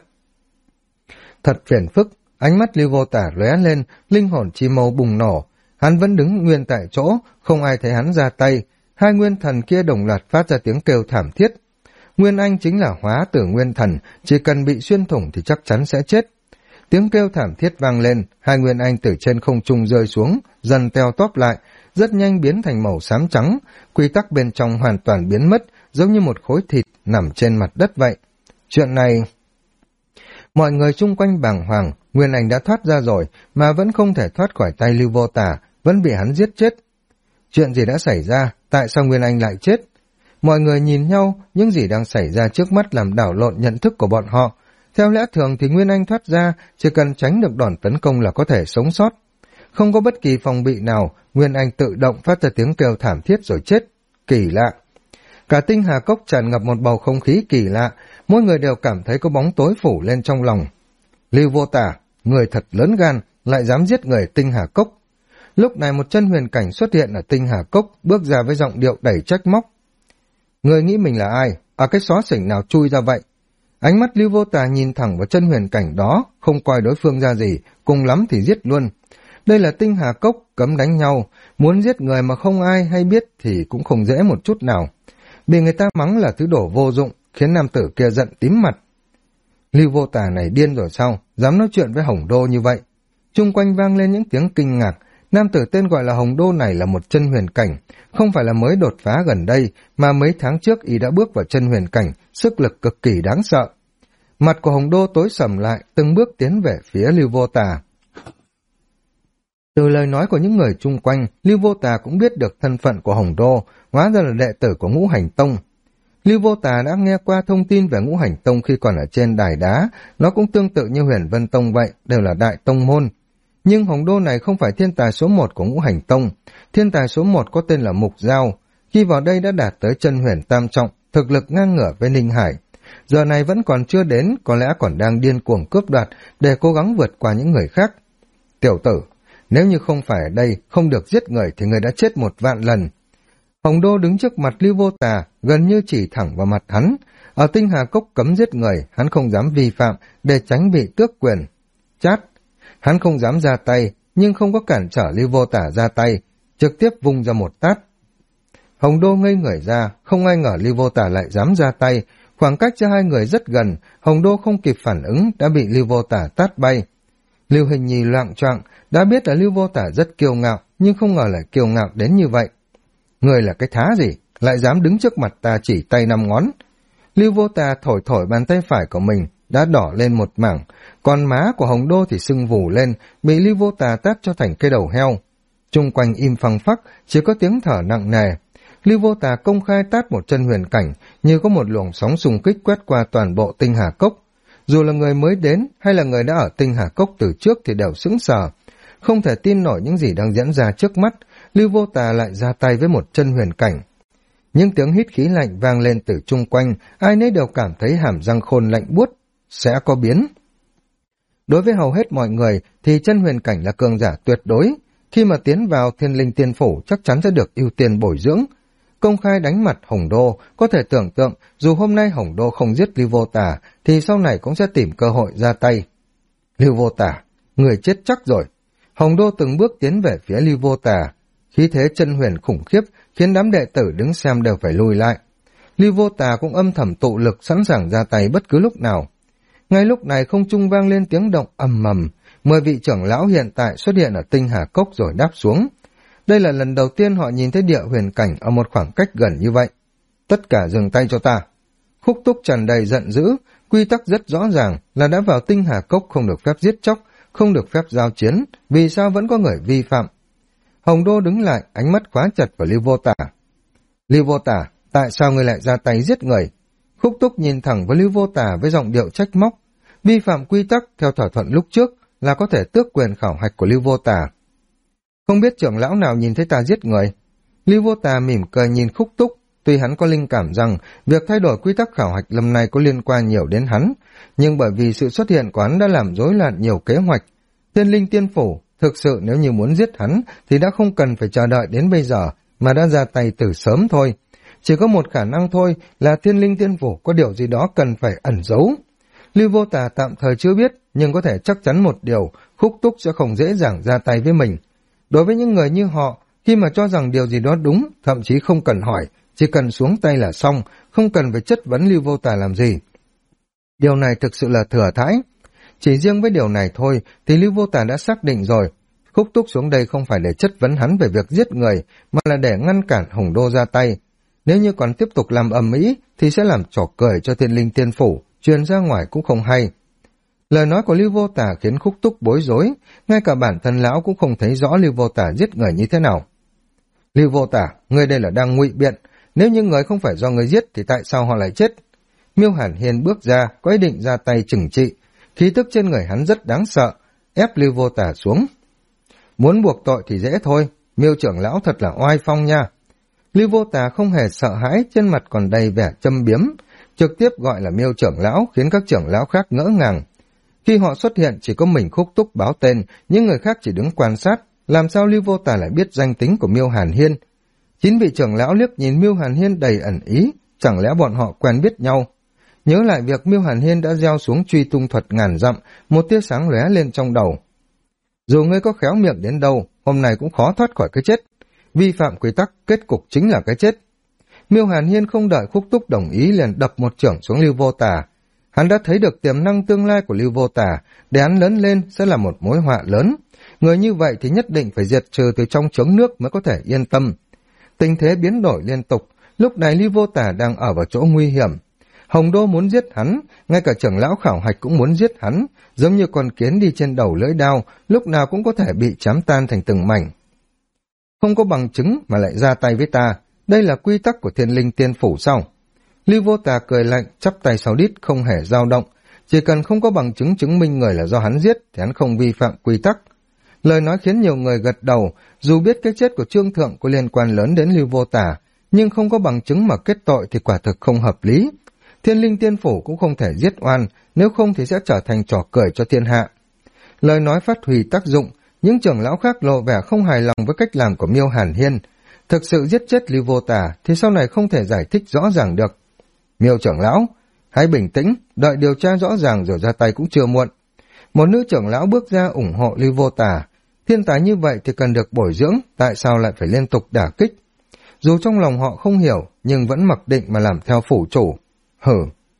Thật phiền phức, ánh mắt Lưu Vô Tà lóe lên, linh hồn chi mâu bùng nổ. Hắn vẫn đứng nguyên tại chỗ, không ai thấy hắn ra tay. Hai nguyên thần kia đồng loạt phát ra tiếng kêu thảm thiết. Nguyên anh chính là hóa tử nguyên thần, chỉ cần bị xuyên thủng thì chắc chắn sẽ chết. Tiếng kêu thảm thiết vang lên, hai nguyên anh từ trên không trung rơi xuống, dần teo tóp lại, rất nhanh biến thành màu xám trắng, quy tắc bên trong hoàn toàn biến mất, giống như một khối thịt nằm trên mặt đất vậy. Chuyện này... Mọi người chung quanh bàng hoàng, nguyên anh đã thoát ra rồi, mà vẫn không thể thoát khỏi tay Lưu Vô Tà, vẫn bị hắn giết chết. Chuyện gì đã xảy ra, tại sao nguyên anh lại chết? Mọi người nhìn nhau, những gì đang xảy ra trước mắt làm đảo lộn nhận thức của bọn họ. Theo lẽ thường thì nguyên anh thoát ra, chỉ cần tránh được đòn tấn công là có thể sống sót. Không có bất kỳ phòng bị nào, nguyên anh tự động phát ra tiếng kêu thảm thiết rồi chết. Kỳ lạ. Cả tinh hà cốc tràn ngập một bầu không khí kỳ lạ, mỗi người đều cảm thấy có bóng tối phủ lên trong lòng. Lưu Vô Tà, người thật lớn gan, lại dám giết người tinh hà cốc. Lúc này một chân huyền cảnh xuất hiện ở tinh hà cốc, bước ra với giọng điệu đầy trách móc. Người nghĩ mình là ai? Ở cái xó xỉnh nào chui ra vậy? Ánh mắt Lưu Vô Tà nhìn thẳng vào chân huyền cảnh đó, không coi đối phương ra gì, cùng lắm thì giết luôn. Đây là tinh hà cốc, cấm đánh nhau, muốn giết người mà không ai hay biết thì cũng không dễ một chút nào. Bị người ta mắng là thứ đổ vô dụng, khiến nam tử kia giận tím mặt. Lưu Vô Tà này điên rồi sao, dám nói chuyện với Hồng Đô như vậy? Chung quanh vang lên những tiếng kinh ngạc. Nam tử tên gọi là Hồng Đô này là một chân huyền cảnh, không phải là mới đột phá gần đây, mà mấy tháng trước y đã bước vào chân huyền cảnh, sức lực cực kỳ đáng sợ. Mặt của Hồng Đô tối sầm lại, từng bước tiến về phía Lưu Vô Tà. Từ lời nói của những người chung quanh, Lưu Vô Tà cũng biết được thân phận của Hồng Đô, hóa ra là đệ tử của Ngũ Hành Tông. Lưu Vô Tà đã nghe qua thông tin về Ngũ Hành Tông khi còn ở trên đài đá, nó cũng tương tự như Huyền Vân Tông vậy, đều là đại tông môn. Nhưng Hồng Đô này không phải thiên tài số 1 của Ngũ Hành Tông, thiên tài số 1 có tên là Mục Giao, khi vào đây đã đạt tới chân huyền tam trọng, thực lực ngang ngửa với Ninh Hải. Giờ này vẫn còn chưa đến, có lẽ còn đang điên cuồng cướp đoạt để cố gắng vượt qua những người khác. Tiểu tử, nếu như không phải ở đây, không được giết người thì người đã chết 1.000 lần. Hồng Đô đứng trước mặt Lưu Vô Tà, gần như chỉ thẳng vào mặt hắn. Ở tinh hà cốc cấm giết người, hắn không dám vi phạm để tránh bị tước quyền. Chát! Hắn không dám ra tay, nhưng không có cản trở Lưu Vô Tà ra tay, trực tiếp vung ra một tát. Hồng Đô ngây người ra, không ai ngờ Lưu Vô Tà lại dám ra tay, Khoảng cách giữa hai người rất gần, Hồng Đô không kịp phản ứng đã bị Lưu Vô Tả tát bay. Lưu Hình Nhi loạng choạng, đã biết là Lưu Vô Tả rất kiêu ngạo, nhưng không ngờ lại kiêu ngạo đến như vậy. Người là cái thá gì, lại dám đứng trước mặt ta chỉ tay 5 ngón. Lưu Vô Tả thổi thổi bàn tay phải của mình, đã đỏ lên một mảng, còn má của Hồng Đô thì sưng vù lên, bị Lưu Vô Tả tát cho thành cái đầu heo. Chung quanh im phăng phắc, chỉ có tiếng thở nặng nề. Lưu Vô Tả công khai tát một chân huyền cảnh, như có một luồng sóng xung kích quét qua toàn bộ Tinh Hà Cốc. Dù là người mới đến hay là người đã ở Tinh Hà Cốc từ trước thì đều sững sờ, không thể tin nổi những gì đang diễn ra trước mắt. Lưu Vô Tả lại ra tay với một chân huyền cảnh. Những tiếng hít khí lạnh vang lên từ chung quanh, ai nấy đều cảm thấy hàm răng khôn lạnh buốt, sẽ có biến. Đối với hầu hết mọi người thì chân huyền cảnh là cường giả tuyệt đối, khi mà tiến vào Thiên Linh Tiên Phủ chắc chắn sẽ được ưu tiên bồi dưỡng. Công khai đánh mặt Hồng Đô, có thể tưởng tượng dù hôm nay Hồng Đô không giết Lưu Vô Tả thì sau này cũng sẽ tìm cơ hội ra tay. Lưu Vô Tả, người chết chắc rồi. Hồng Đô từng bước tiến về phía Lưu Vô Tả, khí thế chân huyền khủng khiếp khiến đám đệ tử đứng xem đều phải lùi lại. Lưu Vô Tả cũng âm thầm tụ lực sẵn sàng ra tay bất cứ lúc nào. Ngay lúc này không trung vang lên tiếng động ầm ầm, 10 vị trưởng lão hiện tại xuất hiện ở Tinh Hà Cốc rồi đáp xuống. Đây là lần đầu tiên họ nhìn thấy địa huyền cảnh ở một khoảng cách gần như vậy. Tất cả dừng tay cho ta. Khúc Túc tràn đầy giận dữ, quy tắc rất rõ ràng là đã vào Tinh Hà Cốc không được phép giết chóc, không được phép giao chiến, vì sao vẫn có người vi phạm. Hồng Đô đứng lại, ánh mắt khóa chặt vào Lưu Vô Tả. Lưu Vô Tả, tại sao ngươi lại ra tay giết người? Khúc Túc nhìn thẳng vào Lưu Vô Tả với giọng điệu trách móc. Vi phạm quy tắc theo thỏa thuận lúc trước là có thể tước quyền khảo hạch của Lưu Vô Tả. Không biết trưởng lão nào nhìn thấy ta giết người? Lưu Vô Tả mỉm cười nhìn Khúc Túc, tuy hắn có linh cảm rằng việc thay đổi quy tắc khảo hạch lần này có liên quan nhiều đến hắn, nhưng bởi vì sự xuất hiện của hắn đã làm rối loạn nhiều kế hoạch. Thiên Linh Tiên Phủ thực sự nếu như muốn giết hắn thì đã không cần phải chờ đợi đến bây giờ mà đã ra tay từ sớm thôi. Chỉ có một khả năng thôi là Thiên Linh Tiên Phủ có điều gì đó cần phải ẩn giấu. Lưu Vô Tả tạm thời chưa biết, nhưng có thể chắc chắn một điều, Khúc Túc sẽ không dễ dàng ra tay với mình. Đối với những người như họ, khi mà cho rằng điều gì đó đúng, thậm chí không cần hỏi, chỉ cần xuống tay là xong, không cần phải chất vấn Lưu Vô Tả làm gì. Điều này thực sự là thừa thãi. Chỉ riêng với điều này thôi thì Lưu Vô Tả đã xác định rồi. Khúc Túc xuống đây không phải để chất vấn hắn về việc giết người, mà là để ngăn cản Hồng Đô ra tay. Nếu như còn tiếp tục làm ầm ĩ thì sẽ làm trò cười cho Thiên Linh Tiên Phủ, truyền ra ngoài cũng không hay. Lời nói của Lưu Vô Tả khiến Khúc Túc bối rối, ngay cả bản thân lão cũng không thấy rõ Lưu Vô Tả giết người như thế nào. Lưu Vô Tả, ngươi đây là đang ngụy biện, nếu như người không phải do người giết thì tại sao họ lại chết? Miêu Hàn Hiên bước ra, có ý định ra tay trừng trị, khí tức trên người hắn rất đáng sợ, ép Lưu Vô Tả xuống. Muốn buộc tội thì dễ thôi, Miêu trưởng lão thật là oai phong nha. Lưu Vô Tả không hề sợ hãi, trên mặt còn đầy vẻ châm biếm, trực tiếp gọi là Miêu trưởng lão khiến các trưởng lão khác ngỡ ngàng. Khi họ xuất hiện chỉ có mình Khúc Túc báo tên, những người khác chỉ đứng quan sát, làm sao Lưu Vô Tả lại biết danh tính của Miêu Hàn Hiên? 9 vị trưởng lão liếc nhìn Miêu Hàn Hiên đầy ẩn ý, chẳng lẽ bọn họ quen biết nhau? Nhớ lại việc Miêu Hàn Hiên đã gieo xuống truy tung thuật ngàn dặm, một tia sáng lóe lên trong đầu. Dù ngươi có khéo miệng đến đâu, hôm nay cũng khó thoát khỏi cái chết. Vi phạm quy tắc, kết cục chính là cái chết. Miêu Hàn Hiên không đợi Khúc Túc đồng ý liền đập một chưởng xuống Lưu Vô Tả. Hắn đã thấy được tiềm năng tương lai của Lưu Vô Tả, để hắn lớn lên sẽ là một mối họa lớn. Người như vậy thì nhất định phải diệt trừ từ trong chướng nước mới có thể yên tâm. Tình thế biến đổi liên tục, lúc này Lưu Vô Tả đang ở vào chỗ nguy hiểm. Hồng Đô muốn giết hắn, ngay cả trưởng lão khảo hạch cũng muốn giết hắn, giống như con kiến đi trên đầu lưỡi đao, lúc nào cũng có thể bị chém tan thành từng mảnh. Không có bằng chứng mà lại ra tay với ta, đây là quy tắc của Thiên Linh Tiên Phủ sao? Lưu Vô Tả cười lạnh, chắp tay sau đít không hề dao động, chỉ cần không có bằng chứng chứng minh người là do hắn giết thì hắn không vi phạm quy tắc. Lời nói khiến nhiều người gật đầu, dù biết cái chết của Trương Thượng có liên quan lớn đến Lưu Vô Tả, nhưng không có bằng chứng mà kết tội thì quả thực không hợp lý. Thiên Linh Tiên Phủ cũng không thể giết oan, nếu không thì sẽ trở thành trò cười cho thiên hạ. Lời nói phát huy tác dụng, những trưởng lão khác lộ vẻ không hài lòng với cách làm của Miêu Hàn Hiên. Thực sự giết chết Lưu Vô Tả thì sau này không thể giải thích rõ ràng được. Miêu trưởng lão, hãy bình tĩnh, đợi điều tra rõ ràng rồi ra tay cũng chưa muộn. Một nữ trưởng lão bước ra ủng hộ Lưu Vô Tả. Thiên tài như vậy thì cần được bồi dưỡng, tại sao lại phải liên tục đả kích? Dù trong lòng họ không hiểu, nhưng vẫn mặc định mà làm theo phủ chủ. Hử,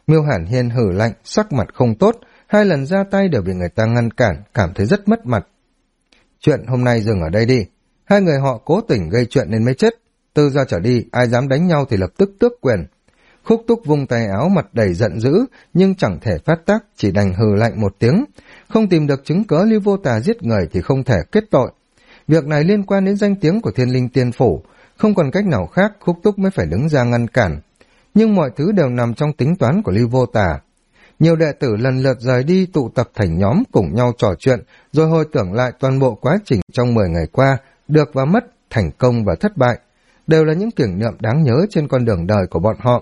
Miêu Hàn Hiên hử lạnh, sắc mặt không tốt, 2 lần ra tay đều bị người ta ngăn cản, cảm thấy rất mất mặt. Chuyện hôm nay dừng ở đây đi, 2 người họ cố tình gây chuyện nên mới chết. Từ giờ trở đi, ai dám đánh nhau thì lập tức tước quyền. Khúc Túc vung tay áo, mặt đầy giận dữ, nhưng chẳng thể phát tác, chỉ đành hừ lạnh một tiếng. Không tìm được chứng cớ Lưu Vô Tà giết người thì không thể kết tội. Việc này liên quan đến danh tiếng của Thiên Linh Tiên Phủ, không còn cách nào khác, Khúc Túc mới phải đứng ra ngăn cản. Nhưng mọi thứ đều nằm trong tính toán của Lưu Vô Tà. Nhiều đệ tử lần lượt rời đi, tụ tập thành nhóm cùng nhau trò chuyện, rồi hồi tưởng lại toàn bộ quá trình trong 10 ngày qua, được và mất, thành công và thất bại, đều là những kỷ niệm đáng nhớ trên con đường đời của bọn họ.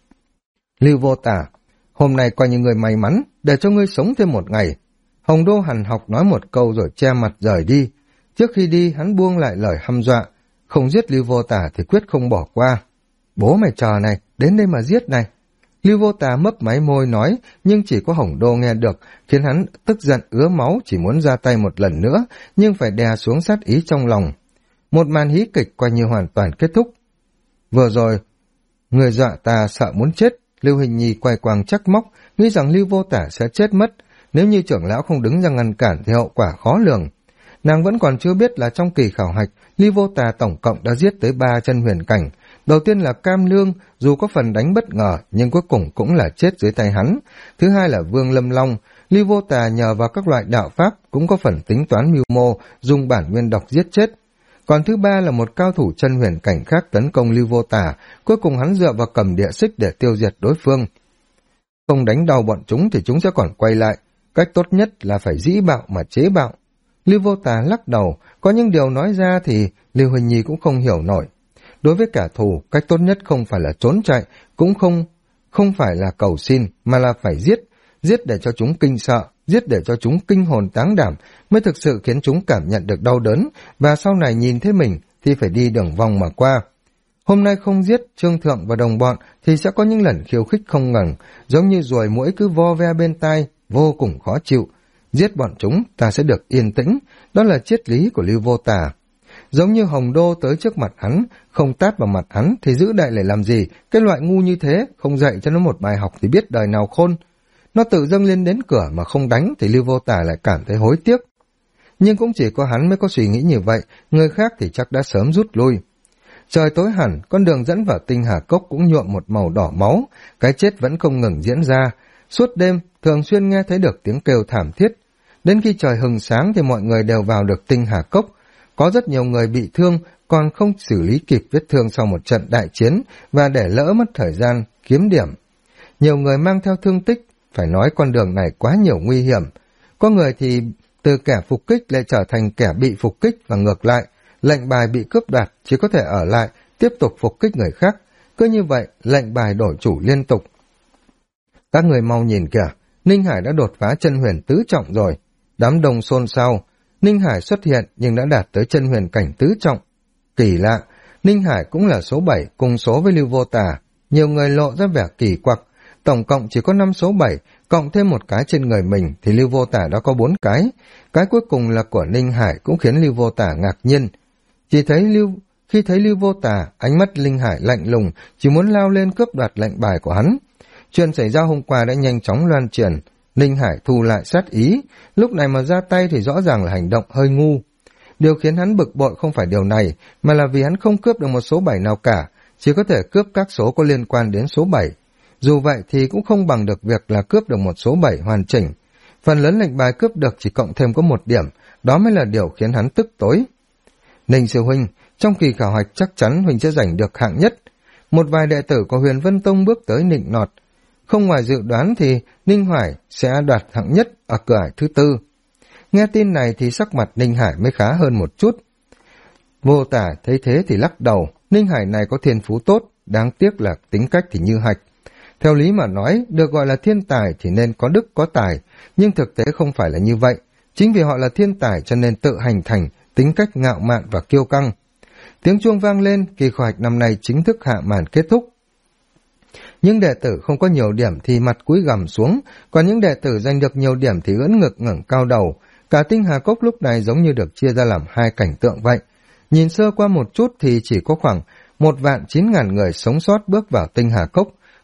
Lưu Vô Tà, hôm nay coi như người may mắn, để cho ngươi sống thêm một ngày. Hồng Đô hằn học nói một câu rồi che mặt rời đi. Trước khi đi, hắn buông lại lời hăm dọa, không giết Lưu Vô Tà thì quyết không bỏ qua. Bố mày chờ này, đến đây mà giết này. Lưu Vô Tà mấp máy môi nói, nhưng chỉ có Hồng Đô nghe được, khiến hắn tức giận ứa máu, chỉ muốn ra tay một lần nữa, nhưng phải đè xuống sát ý trong lòng. Một màn hí kịch coi như hoàn toàn kết thúc. Vừa rồi, người dọa ta sợ muốn chết. Lưu Hình Nhi quay quàng chắc móc, nghĩ rằng Lưu Vô Tà sẽ chết mất. Nếu như trưởng lão không đứng ra ngăn cản thì hậu quả khó lường. Nàng vẫn còn chưa biết là trong kỳ khảo hạch, Lưu Vô Tà tổng cộng đã giết tới 3 chân huyền cảnh. Đầu tiên là Cam Lương, dù có phần đánh bất ngờ, nhưng cuối cùng cũng là chết dưới tay hắn. Thứ hai là Vương Lâm Long, Lưu Vô Tà nhờ vào các loại đạo pháp, cũng có phần tính toán mưu mô, dùng bản nguyên độc giết chết. Còn thứ ba là một cao thủ chân huyền cảnh khác tấn công Lưu Vô Tà, cuối cùng hắn dựa vào cầm địa xích để tiêu diệt đối phương. Không đánh đau bọn chúng thì chúng sẽ còn quay lại, cách tốt nhất là phải dĩ bạo mà chế bạo. Lưu Vô Tà lắc đầu, có những điều nói ra thì Lưu Huỳnh Nhi cũng không hiểu nổi. Đối với kẻ thù, cách tốt nhất không phải là trốn chạy, cũng không phải là cầu xin, mà là phải giết, giết để cho chúng kinh sợ, giết để cho chúng kinh hồn táng đảm, mới thực sự khiến chúng cảm nhận được đau đớn, và sau này nhìn thấy mình thì phải đi đường vòng mà qua. Hôm nay không giết Trương Thượng và đồng bọn thì sẽ có những lần khiêu khích không ngừng, giống như ruồi muỗi cứ vo ve bên tai, vô cùng khó chịu. Giết bọn chúng, ta sẽ được yên tĩnh, đó là triết lý của Lưu Vô Tà. Giống như Hồng Đô tới trước mặt hắn, không tát vào mặt hắn thì giữ đại để làm gì, cái loại ngu như thế, không dạy cho nó một bài học thì biết đời nào khôn. Nó tự dâng lên đến cửa mà không đánh thì Lưu Vô Tà lại cảm thấy hối tiếc. Nhưng cũng chỉ có hắn mới có suy nghĩ như vậy, người khác thì chắc đã sớm rút lui. Trời tối hẳn, con đường dẫn vào Tinh Hà Cốc cũng nhuộm một màu đỏ máu, cái chết vẫn không ngừng diễn ra. Suốt đêm, thường xuyên nghe thấy được tiếng kêu thảm thiết. Đến khi trời hừng sáng thì mọi người đều vào được Tinh Hà Cốc. Có rất nhiều người bị thương, còn không xử lý kịp vết thương sau một trận đại chiến và để lỡ mất thời gian, kiếm điểm. Nhiều người mang theo thương tích, phải nói con đường này quá nhiều nguy hiểm. Có người thì từ kẻ phục kích lại trở thành kẻ bị phục kích và ngược lại, lệnh bài bị cướp đoạt chỉ có thể ở lại, tiếp tục phục kích người khác. Cứ như vậy, lệnh bài đổi chủ liên tục. Các người mau nhìn kìa, Ninh Hải đã đột phá chân huyền tứ trọng rồi. Đám đông xôn xao. Ninh Hải xuất hiện nhưng đã đạt tới chân huyền cảnh tứ trọng. Kỳ lạ, Ninh Hải cũng là số 7 cùng số với Lưu Vô Tà. Nhiều người lộ ra vẻ kỳ quặc. Tổng cộng chỉ có 5 số 7, cộng thêm một cái trên người mình thì Lưu Vô Tà đã có 4 cái. Cái cuối cùng là của Ninh Hải cũng khiến Lưu Vô Tà ngạc nhiên. Khi thấy Lưu Vô Tà, ánh mắt Ninh Hải lạnh lùng, chỉ muốn lao lên cướp đoạt lệnh bài của hắn. Chuyện xảy ra hôm qua đã nhanh chóng loan truyền. Ninh Hải thu lại sát ý, lúc này mà ra tay thì rõ ràng là hành động hơi ngu. Điều khiến hắn bực bội không phải điều này, mà là vì hắn không cướp được một số 7 nào cả, chỉ có thể cướp các số có liên quan đến số 7. Dù vậy thì cũng không bằng được việc là cướp được một số 7 hoàn chỉnh. Phần lớn lệnh bài cướp được chỉ cộng thêm có 1 điểm, đó mới là điều khiến hắn tức tối. Ninh sư huynh, trong kỳ khảo hạch chắc chắn huynh sẽ giành được hạng nhất. Một vài đệ tử của Huyền Vân Tông bước tới nịnh nọt. Không ngoài dự đoán thì Ninh Hải sẽ đoạt hạng nhất ở cửa ải thứ 4. Nghe tin này thì sắc mặt Ninh Hải mới khá hơn một chút. Vô Tà thấy thế thì lắc đầu, Ninh Hải này có thiên phú tốt, đáng tiếc là tính cách thì như hạch. Theo lý mà nói, được gọi là thiên tài thì nên có đức có tài, nhưng thực tế không phải là như vậy. Chính vì họ là thiên tài cho nên tự hành thành, tính cách ngạo mạn và kiêu căng. Tiếng chuông vang lên, kỳ khảo hạch năm nay chính thức hạ màn kết thúc. Những đệ tử không có nhiều điểm thì mặt cúi gằm xuống, còn những đệ tử giành được nhiều điểm thì ưỡn ngực ngẩng cao đầu. Cả Tinh Hà Cốc lúc này giống như được chia ra làm 2 cảnh tượng vậy. Nhìn sơ qua một chút thì chỉ có khoảng 1.900.000 người sống sót bước vào Tinh Hà Cốc,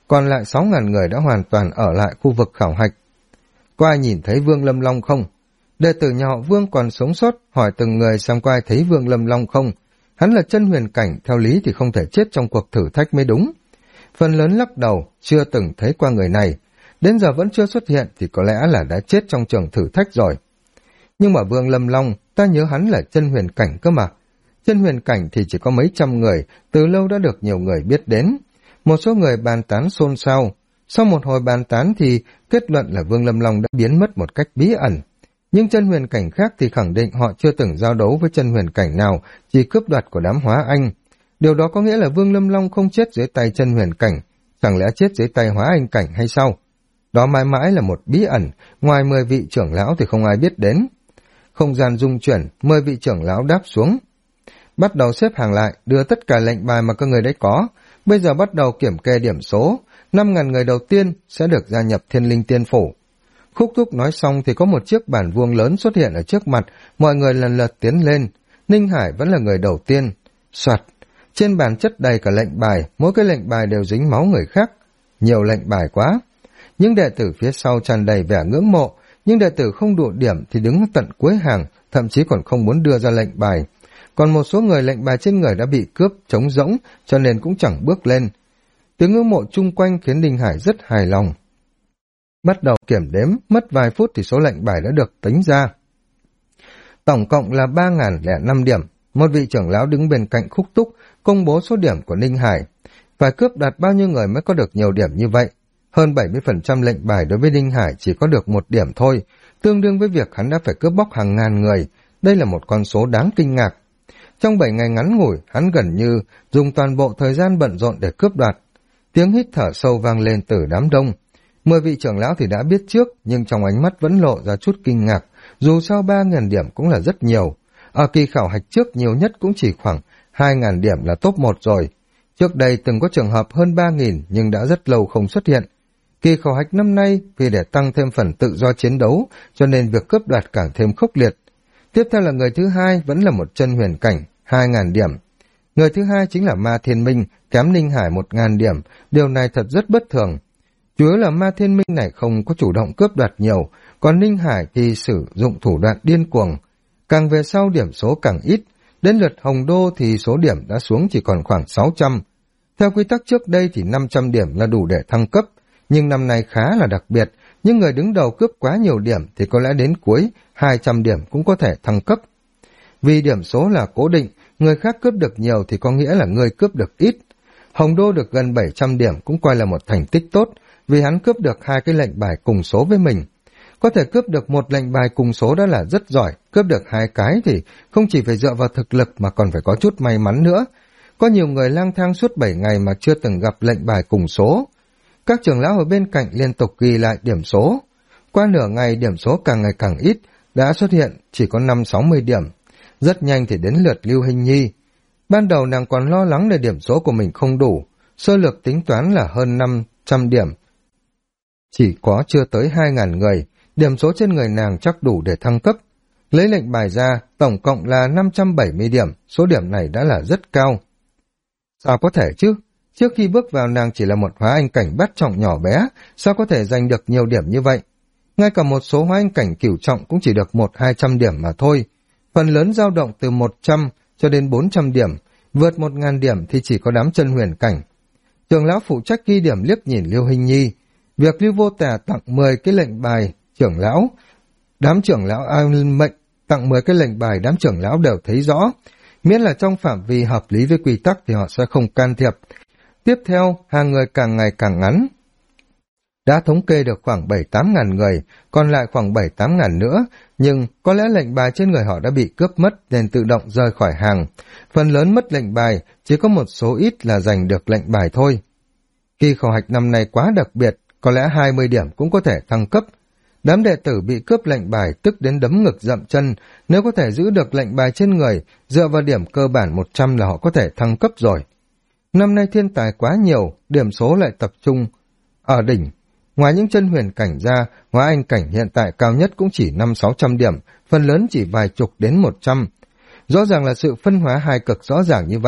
còn lại 6.000 người đã hoàn toàn ở lại khu vực khảo hạch. Có ai nhìn thấy Vương Lâm Long không? Đệ tử nhà họ Vương còn sống sót hỏi từng người xem có ai thấy Vương Lâm Long không. Hắn là chân huyền cảnh, theo lý thì không thể chết trong cuộc thử thách mới đúng. Phần lớn lắc đầu, chưa từng thấy qua người này. Đến giờ vẫn chưa xuất hiện thì có lẽ là đã chết trong trường thử thách rồi. Nhưng mà Vương Lâm Long, ta nhớ hắn là chân huyền cảnh cơ mà. Chân huyền cảnh thì chỉ có mấy trăm người, từ lâu đã được nhiều người biết đến. Một số người bàn tán xôn xao. Sau một hồi bàn tán thì kết luận là Vương Lâm Long đã biến mất một cách bí ẩn. Nhưng chân huyền cảnh khác thì khẳng định họ chưa từng giao đấu với chân huyền cảnh nào, chỉ cướp đoạt của đám hóa anh. Điều đó có nghĩa là Vương Lâm Long không chết dưới tay chân huyền cảnh, chẳng lẽ chết dưới tay hóa anh cảnh hay sao? Đó mãi mãi là một bí ẩn, ngoài 10 vị trưởng lão thì không ai biết đến. Không gian rung chuyển, 10 vị trưởng lão đáp xuống. Bắt đầu xếp hàng lại, đưa tất cả lệnh bài mà các người đấy có. Bây giờ bắt đầu kiểm kê điểm số. 5.000 người đầu tiên sẽ được gia nhập Thiên Linh Tiên Phủ. Khúc Thúc nói xong thì có một chiếc bàn vuông lớn xuất hiện ở trước mặt, mọi người lần lượt tiến lên. Ninh Hải vẫn là người đầu tiên. Soạt, trên bàn chất đầy cả lệnh bài, mỗi cái lệnh bài đều dính máu người khác. Nhiều lệnh bài quá. Những đệ tử phía sau tràn đầy vẻ ngưỡng mộ, nhưng đệ tử không đủ điểm thì đứng tận cuối hàng, thậm chí còn không muốn đưa ra lệnh bài. Còn một số người lệnh bài trên người đã bị cướp, trống rỗng, cho nên cũng chẳng bước lên. Tiếng ngưỡng mộ chung quanh khiến Ninh Hải rất hài lòng. Bắt đầu kiểm đếm, mất vài phút thì số lệnh bài đã được tính ra. Tổng cộng là 3.005 điểm. Một vị trưởng lão đứng bên cạnh Khúc Túc, công bố số điểm của Ninh Hải. Phải cướp đoạt bao nhiêu người mới có được nhiều điểm như vậy? Hơn 70% lệnh bài đối với Ninh Hải chỉ có được 1 điểm thôi, tương đương với việc hắn đã phải cướp bóc hàng ngàn người. Đây là một con số đáng kinh ngạc. Trong 7 ngày ngắn ngủi, hắn gần như dùng toàn bộ thời gian bận rộn để cướp đoạt. Tiếng hít thở sâu vang lên từ đám đông. 10 vị trưởng lão thì đã biết trước, nhưng trong ánh mắt vẫn lộ ra chút kinh ngạc, dù sao 3.000 điểm cũng là rất nhiều. Ở kỳ khảo hạch trước nhiều nhất cũng chỉ khoảng 2.000 điểm là top 1 rồi. Trước đây từng có trường hợp hơn 3.000 nhưng đã rất lâu không xuất hiện. Kỳ khảo hạch năm nay vì để tăng thêm phần tự do chiến đấu, cho nên việc cướp đoạt càng thêm khốc liệt. Tiếp theo là người thứ hai vẫn là một chân huyền cảnh, 2.000 điểm. Người thứ hai chính là Ma Thiên Minh, kém Ninh Hải 1.000 điểm, điều này thật rất bất thường. Chủ yếu là Ma Thiên Minh này không có chủ động cướp đoạt nhiều, còn Ninh Hải thì sử dụng thủ đoạn điên cuồng. Càng về sau điểm số càng ít, đến lượt Hồng Đô thì số điểm đã xuống chỉ còn khoảng 600. Theo quy tắc trước đây thì 500 điểm là đủ để thăng cấp, nhưng năm nay khá là đặc biệt, những người đứng đầu cướp quá nhiều điểm thì có lẽ đến cuối 200 điểm cũng có thể thăng cấp. Vì điểm số là cố định, người khác cướp được nhiều thì có nghĩa là người cướp được ít. Hồng Đô được gần 700 điểm cũng coi là một thành tích tốt, vì hắn cướp được 2 cái lệnh bài cùng số với mình. Có thể cướp được 1 lệnh bài cùng số đã là rất giỏi, cướp được 2 cái thì không chỉ phải dựa vào thực lực mà còn phải có chút may mắn nữa. Có nhiều người lang thang suốt 7 ngày mà chưa từng gặp lệnh bài cùng số. Các trưởng lão ở bên cạnh liên tục ghi lại điểm số. Qua nửa ngày điểm số càng ngày càng ít, đã xuất hiện chỉ có 5-60 điểm. Rất nhanh thì đến lượt Lưu Hình Nhi. Ban đầu nàng còn lo lắng để điểm số của mình không đủ, sơ lược tính toán là hơn 500 điểm. Chỉ có chưa tới 2.000 người, điểm số trên người nàng chắc đủ để thăng cấp. Lấy lệnh bài ra, tổng cộng là 570 điểm, số điểm này đã là rất cao. Sao có thể chứ? Trước khi bước vào nàng chỉ là một hóa anh cảnh bát trọng nhỏ bé, sao có thể giành được nhiều điểm như vậy? Ngay cả một số hóa anh cảnh cửu trọng cũng chỉ được 100-200 điểm mà thôi. Phần lớn dao động từ 100 cho đến 400 điểm, vượt 1.000 điểm thì chỉ có đám chân huyền cảnh. Trưởng lão phụ trách ghi điểm liếc nhìn Lưu Hình Nhi. Việc Lưu Vô Tà tặng 10 cái lệnh bài trưởng lão, đám trưởng lão mệnh tặng 10 cái lệnh bài đám trưởng lão đều thấy rõ. Miễn là trong phạm vi hợp lý với quy tắc thì họ sẽ không can thiệp. Tiếp theo, hàng người càng ngày càng ngắn. Đã thống kê được khoảng 7-8 ngàn người, còn lại khoảng 7-8 ngàn nữa, nhưng có lẽ lệnh bài trên người họ đã bị cướp mất nên tự động rời khỏi hàng. Phần lớn mất lệnh bài, chỉ có một số ít là giành được lệnh bài thôi. Kỳ khảo hạch năm nay quá đặc biệt, có lẽ 20 điểm cũng có thể thăng cấp. Đám đệ tử bị cướp lệnh bài tức đến đấm ngực dậm chân, nếu có thể giữ được lệnh bài trên người, dựa vào điểm cơ bản 100 là họ có thể thăng cấp rồi. Năm nay thiên tài quá nhiều, điểm số lại tập trung ở đỉnh. Ngoài những chân huyền cảnh ra, hóa anh cảnh hiện tại cao nhất cũng chỉ 500-600 điểm, phần lớn chỉ vài chục đến 100. Rõ ràng là sự phân hóa hai cực rõ ràng như vậy,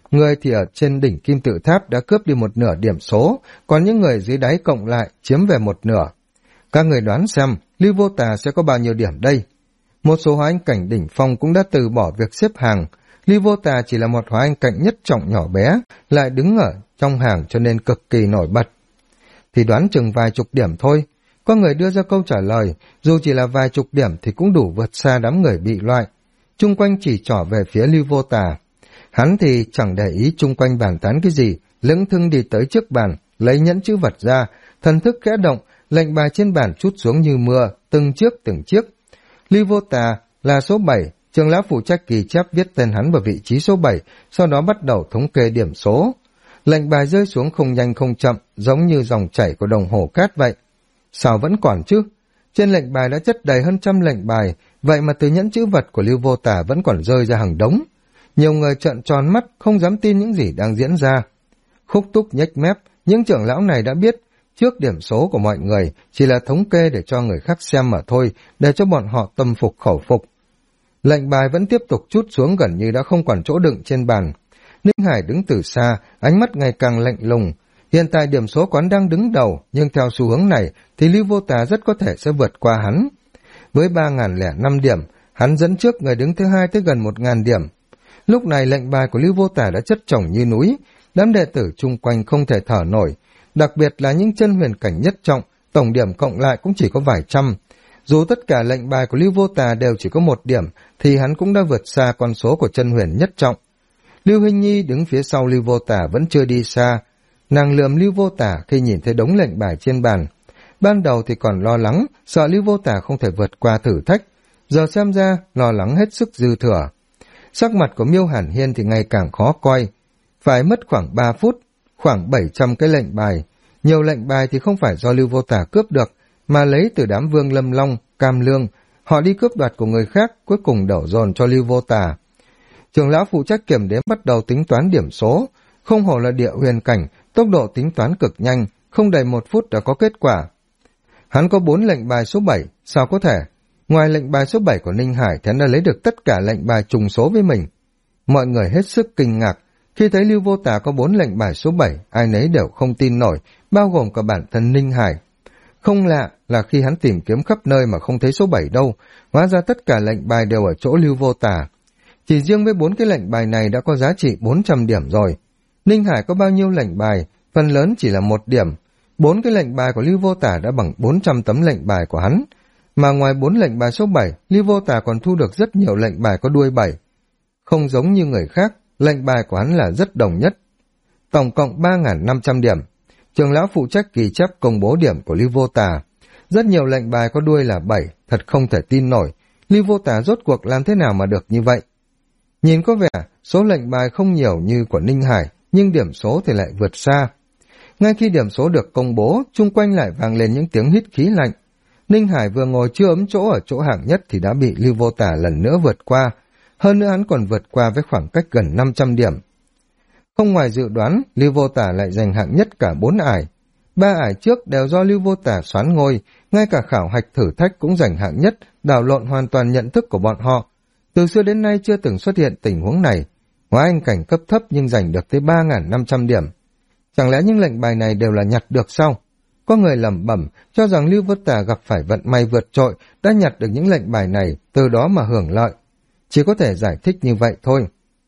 người thì ở trên đỉnh kim tự tháp đã cướp đi một nửa điểm số, còn những người dưới đáy cộng lại chiếm về một nửa. Các người đoán xem, Lưu Vô Tà sẽ có bao nhiêu điểm đây? Một số hóa anh cảnh đỉnh phong cũng đã từ bỏ việc xếp hàng. Lưu Vô Tà chỉ là một hóa anh cảnh nhất trọng nhỏ bé, lại đứng ở trong hàng cho nên cực kỳ nổi bật. Thì đoán chừng vài chục điểm thôi. Có người đưa ra câu trả lời, dù chỉ là vài chục điểm thì cũng đủ vượt xa đám người bị loại. Chung quanh chỉ trỏ về phía Lưu Vô Tà. Hắn thì chẳng để ý chung quanh bàn tán cái gì, lững thững đi tới trước bàn, lấy nhẫn chữ vật ra, thần thức khẽ động, lệnh bài trên bàn trút xuống như mưa, từng chiếc. Lưu Vô Tà là số 7, trưởng lão phụ trách ghi chép viết tên hắn vào vị trí số 7, sau đó bắt đầu thống kê điểm số. Lệnh bài rơi xuống không nhanh không chậm, giống như dòng chảy của đồng hồ cát vậy. Sao vẫn còn chứ? Trên lệnh bài đã chất đầy hơn 100 lệnh bài, vậy mà từ nhẫn chữ vật của Lưu Vô Tà vẫn còn rơi ra hàng đống. Nhiều người trợn tròn mắt, không dám tin những gì đang diễn ra. Khúc Túc nhếch mép, những trưởng lão này đã biết, trước điểm số của mọi người chỉ là thống kê để cho người khác xem mà thôi, để cho bọn họ tâm phục khẩu phục. Lệnh bài vẫn tiếp tục trút xuống gần như đã không còn chỗ đựng trên bàn. Ninh Hải đứng từ xa, ánh mắt ngày càng lạnh lùng. Hiện tại điểm số quán đang đứng đầu, nhưng theo xu hướng này thì Lưu Vô Tà rất có thể sẽ vượt qua hắn. Với 3.005 điểm, hắn dẫn trước người đứng thứ hai tới gần 1.000 điểm. Lúc này lệnh bài của Lưu Vô Tà đã chất chồng như núi, đám đệ tử chung quanh không thể thở nổi, đặc biệt là những chân huyền cảnh nhất trọng, tổng điểm cộng lại cũng chỉ có vài trăm. Dù tất cả lệnh bài của Lưu Vô Tà đều chỉ có 1 điểm, thì hắn cũng đã vượt xa con số của chân huyền nhất trọng. Lưu Hình Nhi đứng phía sau Lưu Vô Tà vẫn chưa đi xa. Nàng lườm Lưu Vô Tà khi nhìn thấy đống lệnh bài trên bàn. Ban đầu thì còn lo lắng, sợ Lưu Vô Tà không thể vượt qua thử thách. Giờ xem ra, lo lắng hết sức dư thừa. Sắc mặt của Miêu Hàn Hiên thì ngày càng khó coi. Phải mất khoảng 3 phút, khoảng 700 cái lệnh bài. Nhiều lệnh bài thì không phải do Lưu Vô Tà cướp được, mà lấy từ đám Vương Lâm Long, Cam Lương. Họ đi cướp đoạt của người khác, cuối cùng đổ dồn cho Lưu Vô Tà. Trưởng lão phụ trách kiểm đếm bắt đầu tính toán điểm số. Không hổ là địa huyền cảnh, tốc độ tính toán cực nhanh, không đầy 1 phút đã có kết quả. Hắn có 4 lệnh bài số 7, sao có thể? Ngoài lệnh bài số 7 của Ninh Hải thì hắn đã lấy được tất cả lệnh bài trùng số với mình. Mọi người hết sức kinh ngạc. Khi thấy Lưu Vô Tà có 4 lệnh bài số 7, ai nấy đều không tin nổi, bao gồm cả bản thân Ninh Hải. Không lạ là khi hắn tìm kiếm khắp nơi mà không thấy số 7 đâu, hóa ra tất cả lệnh bài đều ở chỗ Lưu Vô Tà. Chỉ riêng với 4 cái lệnh bài này đã có giá trị 400 điểm rồi. Ninh Hải có bao nhiêu lệnh bài, phần lớn chỉ là 1 điểm. 4 cái lệnh bài của Lưu Vô Tà đã bằng 400 tấm lệnh bài của hắn. Mà ngoài 4 lệnh bài số 7, Lưu Vô Tà còn thu được rất nhiều lệnh bài có đuôi 7. Không giống như người khác, lệnh bài của hắn là rất đồng nhất. Tổng cộng 3.500 điểm. Trưởng lão phụ trách ghi chép công bố điểm của Lưu Vô Tà. Rất nhiều lệnh bài có đuôi là 7, thật không thể tin nổi. Lưu Vô Tà rốt cuộc làm thế nào mà được như vậy? Nhìn có vẻ số lệnh bài không nhiều như của Ninh Hải, nhưng điểm số thì lại vượt xa. Ngay khi điểm số được công bố, chung quanh lại vang lên những tiếng hít khí lạnh. Ninh Hải vừa ngồi chưa ấm chỗ ở chỗ hạng nhất thì đã bị Lưu Vô Tà lần nữa vượt qua. Hơn nữa hắn còn vượt qua với khoảng cách gần 500 điểm. Không ngoài dự đoán, Lưu Vô Tà lại giành hạng nhất cả 4 ải. 3 ải trước đều do Lưu Vô Tà soán ngôi, ngay cả khảo hạch thử thách cũng giành hạng nhất, đảo lộn hoàn toàn nhận thức của bọn họ. Từ xưa đến nay chưa từng xuất hiện tình huống này. Hóa anh cảnh cấp thấp nhưng giành được tới 3.500 điểm. Chẳng lẽ những lệnh bài này đều là nhặt được sao? Có người lẩm bẩm cho rằng Lưu Vô Tà gặp phải vận may vượt trội, đã nhặt được những lệnh bài này, từ đó mà hưởng lợi. Chỉ có thể giải thích như vậy thôi.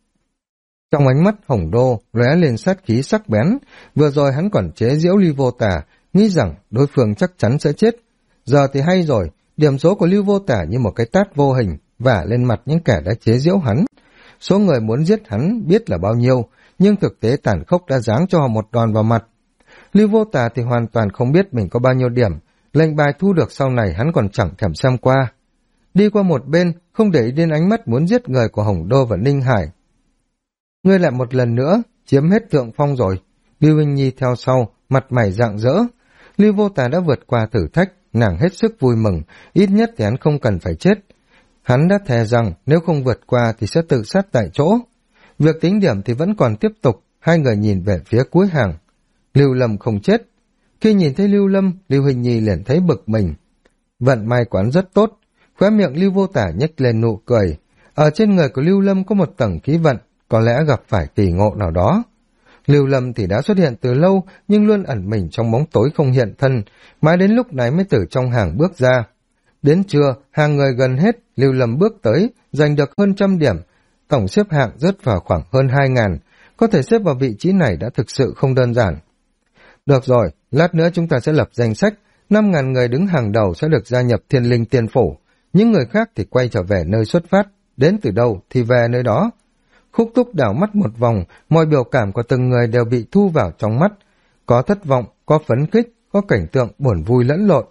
Trong ánh mắt Hồng Đô lóe lên sát khí sắc bén, vừa rồi hắn còn chế giễu Lưu Vô Tà, nghĩ rằng đối phương chắc chắn sẽ chết. Giờ thì hay rồi, điểm số của Lưu Vô Tà như một cái tát vô hình vả lên mặt những kẻ đã chế giễu hắn. Số người muốn giết hắn biết là bao nhiêu, nhưng thực tế tàn khốc đã giáng cho họ một đòn vào mặt. Lưu Vô Tà thì hoàn toàn không biết mình có bao nhiêu điểm, lệnh bài thu được sau này hắn còn chẳng thèm xem qua. Đi qua một bên, không để ý đến ánh mắt muốn giết người của Hồng Đô và Ninh Hải. Ngươi lại một lần nữa, chiếm hết thượng phong rồi. Lưu Hình Nhi theo sau, mặt mày rạng rỡ. Lưu Vô Tà đã vượt qua thử thách, nàng hết sức vui mừng, ít nhất thì hắn không cần phải chết. Hắn đã thề rằng nếu không vượt qua thì sẽ tự sát tại chỗ. Việc tính điểm thì vẫn còn tiếp tục, hai người nhìn về phía cuối hàng. Lưu Lâm không chết. Khi nhìn thấy Lưu Lâm, Lưu Hình Nhi liền thấy bực mình. Vận may quán rất tốt, khóe miệng Lưu Vô Tà nhếch lên nụ cười. Ở trên người của Lưu Lâm có một tầng khí vận, có lẽ gặp phải kỳ ngộ nào đó. Lưu Lâm thì đã xuất hiện từ lâu, nhưng luôn ẩn mình trong bóng tối không hiện thân, mãi đến lúc này mới từ trong hàng bước ra. Đến trưa, hàng người gần hết, Lưu Lâm bước tới, giành được hơn 100 điểm, tổng xếp hạng rớt vào khoảng hơn 2.000, có thể xếp vào vị trí này đã thực sự không đơn giản. Được rồi, lát nữa chúng ta sẽ lập danh sách, 5.000 người đứng hàng đầu sẽ được gia nhập Thiên Linh Tiên Phủ, những người khác thì quay trở về nơi xuất phát, đến từ đâu thì về nơi đó. Khúc Túc đảo mắt một vòng, mọi biểu cảm của từng người đều bị thu vào trong mắt, có thất vọng, có phấn khích, có cảnh tượng buồn vui lẫn lộn.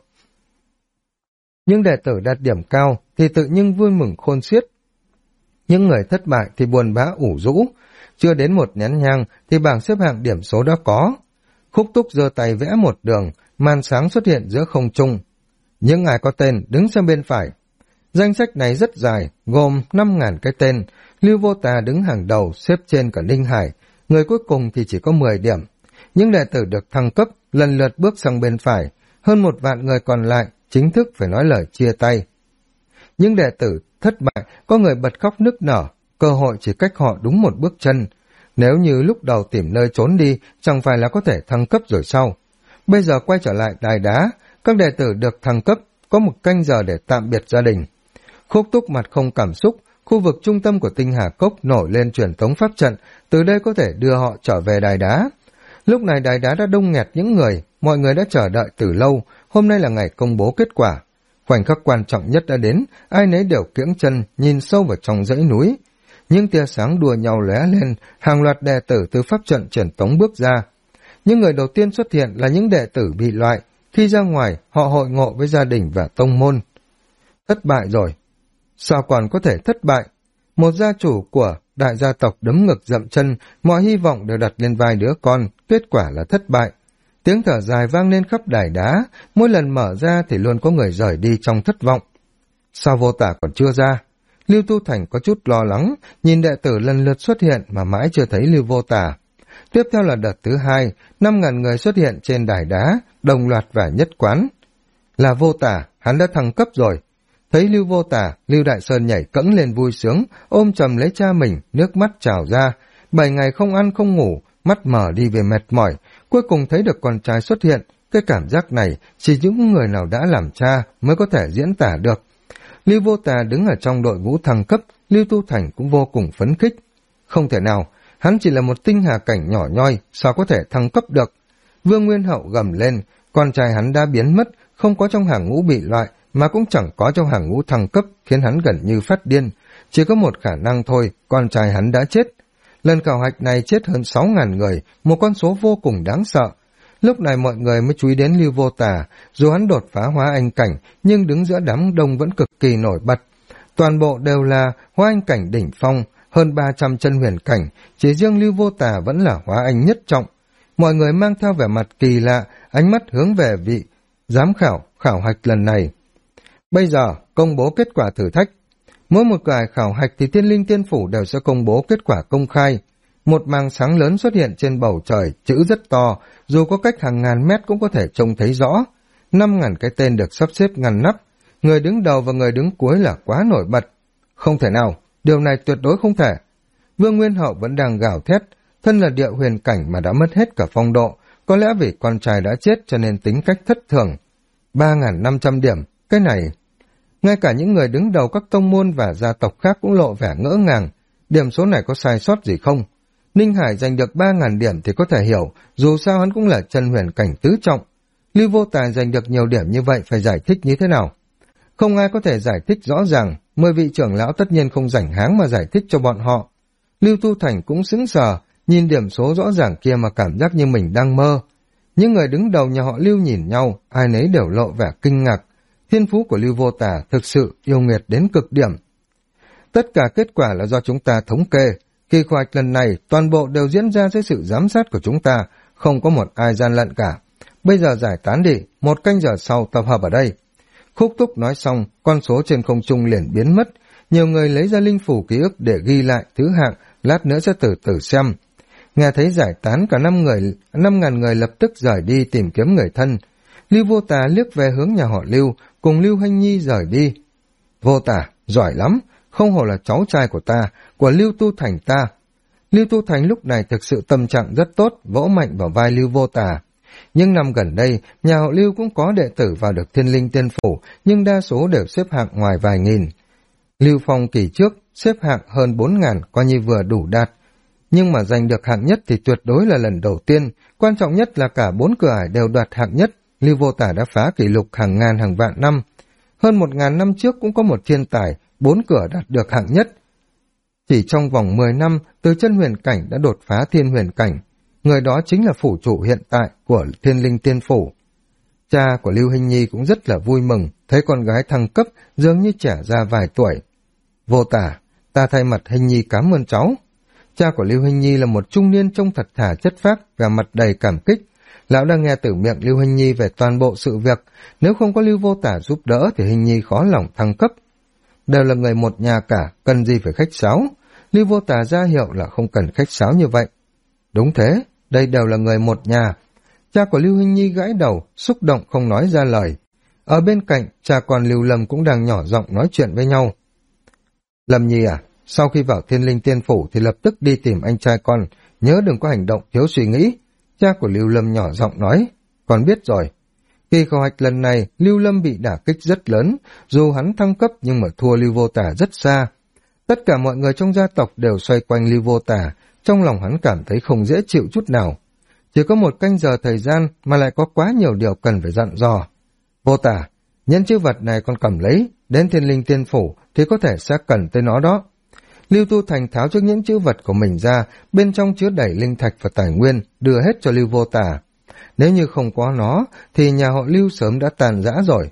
Những đệ tử đạt điểm cao thì tự nhiên vui mừng khôn xiết. Những người thất bại thì buồn bã ủ rũ, chưa đến một nén nhang thì bảng xếp hạng điểm số đã có. Khúc Túc giơ tay vẽ một đường, màn sáng xuất hiện giữa không trung. Những ai có tên đứng sang bên phải. Danh sách này rất dài, gồm 5.000 cái tên. Lưu Vô Tà đứng hàng đầu, xếp trên cả Ninh Hải, người cuối cùng thì chỉ có 10 điểm. Những đệ tử được thăng cấp lần lượt bước sang bên phải, hơn 1 vạn người còn lại chính thức phải nói lời chia tay. Những đệ tử thất bại có người bật khóc nức nở, cơ hội chỉ cách họ đúng một bước chân. Nếu như lúc đầu tìm nơi trốn đi, chẳng phải là có thể thăng cấp rồi sao? Bây giờ quay trở lại đài đá, các đệ tử được thăng cấp có 1 canh giờ để tạm biệt gia đình. Khúc Túc mặt không cảm xúc, khu vực trung tâm của Tinh Hà Cốc nổi lên truyền tống pháp trận, từ đây có thể đưa họ trở về đài đá. Lúc này đài đá đã đông nghẹt những người, mọi người đã chờ đợi từ lâu, hôm nay là ngày công bố kết quả. Khoảnh khắc quan trọng nhất đã đến, ai nấy đều kiễng chân, nhìn sâu vào trong dãy núi. Những tia sáng đùa nhau lóe lên, hàng loạt đệ tử từ pháp trận truyền tống bước ra. Những người đầu tiên xuất hiện là những đệ tử bị loại, khi ra ngoài họ hội ngộ với gia đình và tông môn. Thất bại rồi. Sao còn có thể thất bại? Một gia chủ của đại gia tộc đấm ngực dậm chân, mọi hy vọng đều đặt lên vai đứa con, kết quả là thất bại. Tiếng thở dài vang lên khắp đài đá, mỗi lần mở ra thì luôn có người rời đi trong thất vọng. Sao Vô Tả còn chưa ra? Lưu Tu Thành có chút lo lắng, nhìn đệ tử lần lượt xuất hiện mà mãi chưa thấy Lưu Vô Tả. Tiếp theo là đợt thứ 2, 5.000 người xuất hiện trên đài đá, đồng loạt và nhất quán. Là Vô Tả, hắn đã thăng cấp rồi. Thấy Lưu Vô Tả, Lưu Đại Sơn nhảy cẫng lên vui sướng, ôm chầm lấy cha mình, nước mắt trào ra. 7 ngày không ăn không ngủ, mắt mở đi về mệt mỏi, cuối cùng thấy được con trai xuất hiện. Cái cảm giác này chỉ những người nào đã làm cha mới có thể diễn tả được. Lưu Vô Tà đứng ở trong đội ngũ thăng cấp, Lưu Tu Thành cũng vô cùng phấn khích. Không thể nào, hắn chỉ là một tinh hà cảnh nhỏ nhoi, sao có thể thăng cấp được? Vương Nguyên Hậu gầm lên, con trai hắn đã biến mất, không có trong hàng ngũ bị loại, mà cũng chẳng có trong hàng ngũ thăng cấp, khiến hắn gần như phát điên. Chỉ có một khả năng thôi, con trai hắn đã chết. Lần khảo hạch này chết hơn 6.000 người, một con số vô cùng đáng sợ. Lúc này mọi người mới chú ý đến Lưu Vô Tà, dù hắn đột phá hóa anh cảnh, nhưng đứng giữa đám đông vẫn cực kỳ nổi bật. Toàn bộ đều là hóa anh cảnh đỉnh phong, hơn 300 chân huyền cảnh, chỉ riêng Lưu Vô Tà vẫn là hóa anh nhất trọng. Mọi người mang theo vẻ mặt kỳ lạ, ánh mắt hướng về vị giám khảo hạch lần này. Bây giờ, công bố kết quả thử thách. Mỗi một bài khảo hạch thì Thiên Linh Tiên Phủ đều sẽ công bố kết quả công khai. Một màng sáng lớn xuất hiện trên bầu trời, chữ rất to, dù có cách hàng ngàn mét cũng có thể trông thấy rõ. 5.000 cái tên được sắp xếp ngăn nắp. Người đứng đầu và người đứng cuối là quá nổi bật. Không thể nào, điều này tuyệt đối không thể. Vương Nguyên Hậu vẫn đang gào thét, thân là địa huyền cảnh mà đã mất hết cả phong độ, có lẽ vì con trai đã chết cho nên tính cách thất thường. 3.500 điểm, cái này... Ngay cả những người đứng đầu các tông môn và gia tộc khác cũng lộ vẻ ngỡ ngàng. Điểm số này có sai sót gì không? Ninh Hải giành được 3.000 điểm thì có thể hiểu, dù sao hắn cũng là chân huyền cảnh tứ trọng. Lưu Vô Tài giành được nhiều điểm như vậy phải giải thích như thế nào? Không ai có thể giải thích rõ ràng, 10 vị trưởng lão tất nhiên không rảnh háng mà giải thích cho bọn họ. Lưu Tu Thành cũng sững sờ, nhìn điểm số rõ ràng kia mà cảm giác như mình đang mơ. Những người đứng đầu nhà họ Lưu nhìn nhau, ai nấy đều lộ vẻ kinh ngạc. Thiên phú của Lưu Vô Tà thực sự yêu nghiệt đến cực điểm. Tất cả kết quả là do chúng ta thống kê. Kỳ khảo hạch lần này toàn bộ đều diễn ra dưới sự giám sát của chúng ta, không có một ai gian lận cả. Bây giờ giải tán đi, 1 canh giờ sau tập hợp ở đây. Khúc Túc nói xong, con số trên không trung liền biến mất. Nhiều người lấy ra linh phủ ký ức để ghi lại thứ hạng, lát nữa sẽ từ từ xem. Nghe thấy giải tán, cả 5.000 người lập tức rời đi tìm kiếm người thân. Lưu Vô Tà liếc về hướng nhà họ Lưu, cùng Lưu Hanh Nhi rời đi. Vô Tà, giỏi lắm, không hổ là cháu trai của ta, của Lưu Tu Thành ta. Lưu Tu Thành lúc này thực sự tâm trạng rất tốt, vỗ mạnh vào vai Lưu Vô Tà. Nhưng năm gần đây, nhà họ Lưu cũng có đệ tử vào được Thiên Linh Tiên Phủ, nhưng đa số đều xếp hạng ngoài vài nghìn. Lưu Phong kỳ trước xếp hạng hơn 4.000, coi như vừa đủ đạt. Nhưng mà giành được hạng nhất thì tuyệt đối là lần đầu tiên, quan trọng nhất là cả 4 cửa ải đều đoạt hạng nhất. Lưu Vô Tả đã phá kỷ lục hàng ngàn hàng vạn năm. Hơn 1.000 năm trước cũng có một thiên tài, 4 cửa đạt được hạng nhất. Chỉ trong vòng 10 năm, từ chân huyền cảnh đã đột phá thiên huyền cảnh. Người đó chính là phủ chủ hiện tại của Thiên Linh Tiên Phủ. Cha của Lưu Hinh Nhi cũng rất là vui mừng, thấy con gái thăng cấp dường như trẻ ra vài tuổi. Vô Tả, ta thay mặt Hinh Nhi cảm ơn cháu. Cha của Lưu Hinh Nhi là một trung niên trông thật thà chất phác và mặt đầy cảm kích. Lão đã nghe từ miệng Lưu Hinh Nhi về toàn bộ sự việc, nếu không có Lưu Vô Tả giúp đỡ thì Hinh Nhi khó lòng thăng cấp. Đều là người một nhà cả, cần gì phải khách sáo. Lưu Vô Tả ra hiệu là không cần khách sáo như vậy. Đúng thế, đây đều là người một nhà. Cha của Lưu Hinh Nhi gãi đầu, xúc động không nói ra lời. Ở bên cạnh, cha con Lưu Lâm cũng đang nhỏ giọng nói chuyện với nhau. Lâm Nhi à, sau khi vào Thiên Linh Tiên Phủ thì lập tức đi tìm anh trai con, nhớ đừng có hành động thiếu suy nghĩ. Cha của Lưu Lâm nhỏ giọng nói, con biết rồi. Kỳ khảo hạch lần này, Lưu Lâm bị đả kích rất lớn, dù hắn thăng cấp nhưng mà thua Lưu Vô Tả rất xa. Tất cả mọi người trong gia tộc đều xoay quanh Lưu Vô Tả, trong lòng hắn cảm thấy không dễ chịu chút nào. Chỉ có 1 canh giờ thời gian mà lại có quá nhiều điều cần phải dặn dò. Vô Tả, nhân chữ vật này con cầm lấy, đến Thiên Linh Tiên Phủ thì có thể sẽ cần tới nó đó. Lưu Tu Thành tháo trước những chữ vật của mình ra, bên trong chứa đầy linh thạch và tài nguyên, đưa hết cho Lưu Vô Tả. Nếu như không có nó, thì nhà họ Lưu sớm đã tàn rã rồi.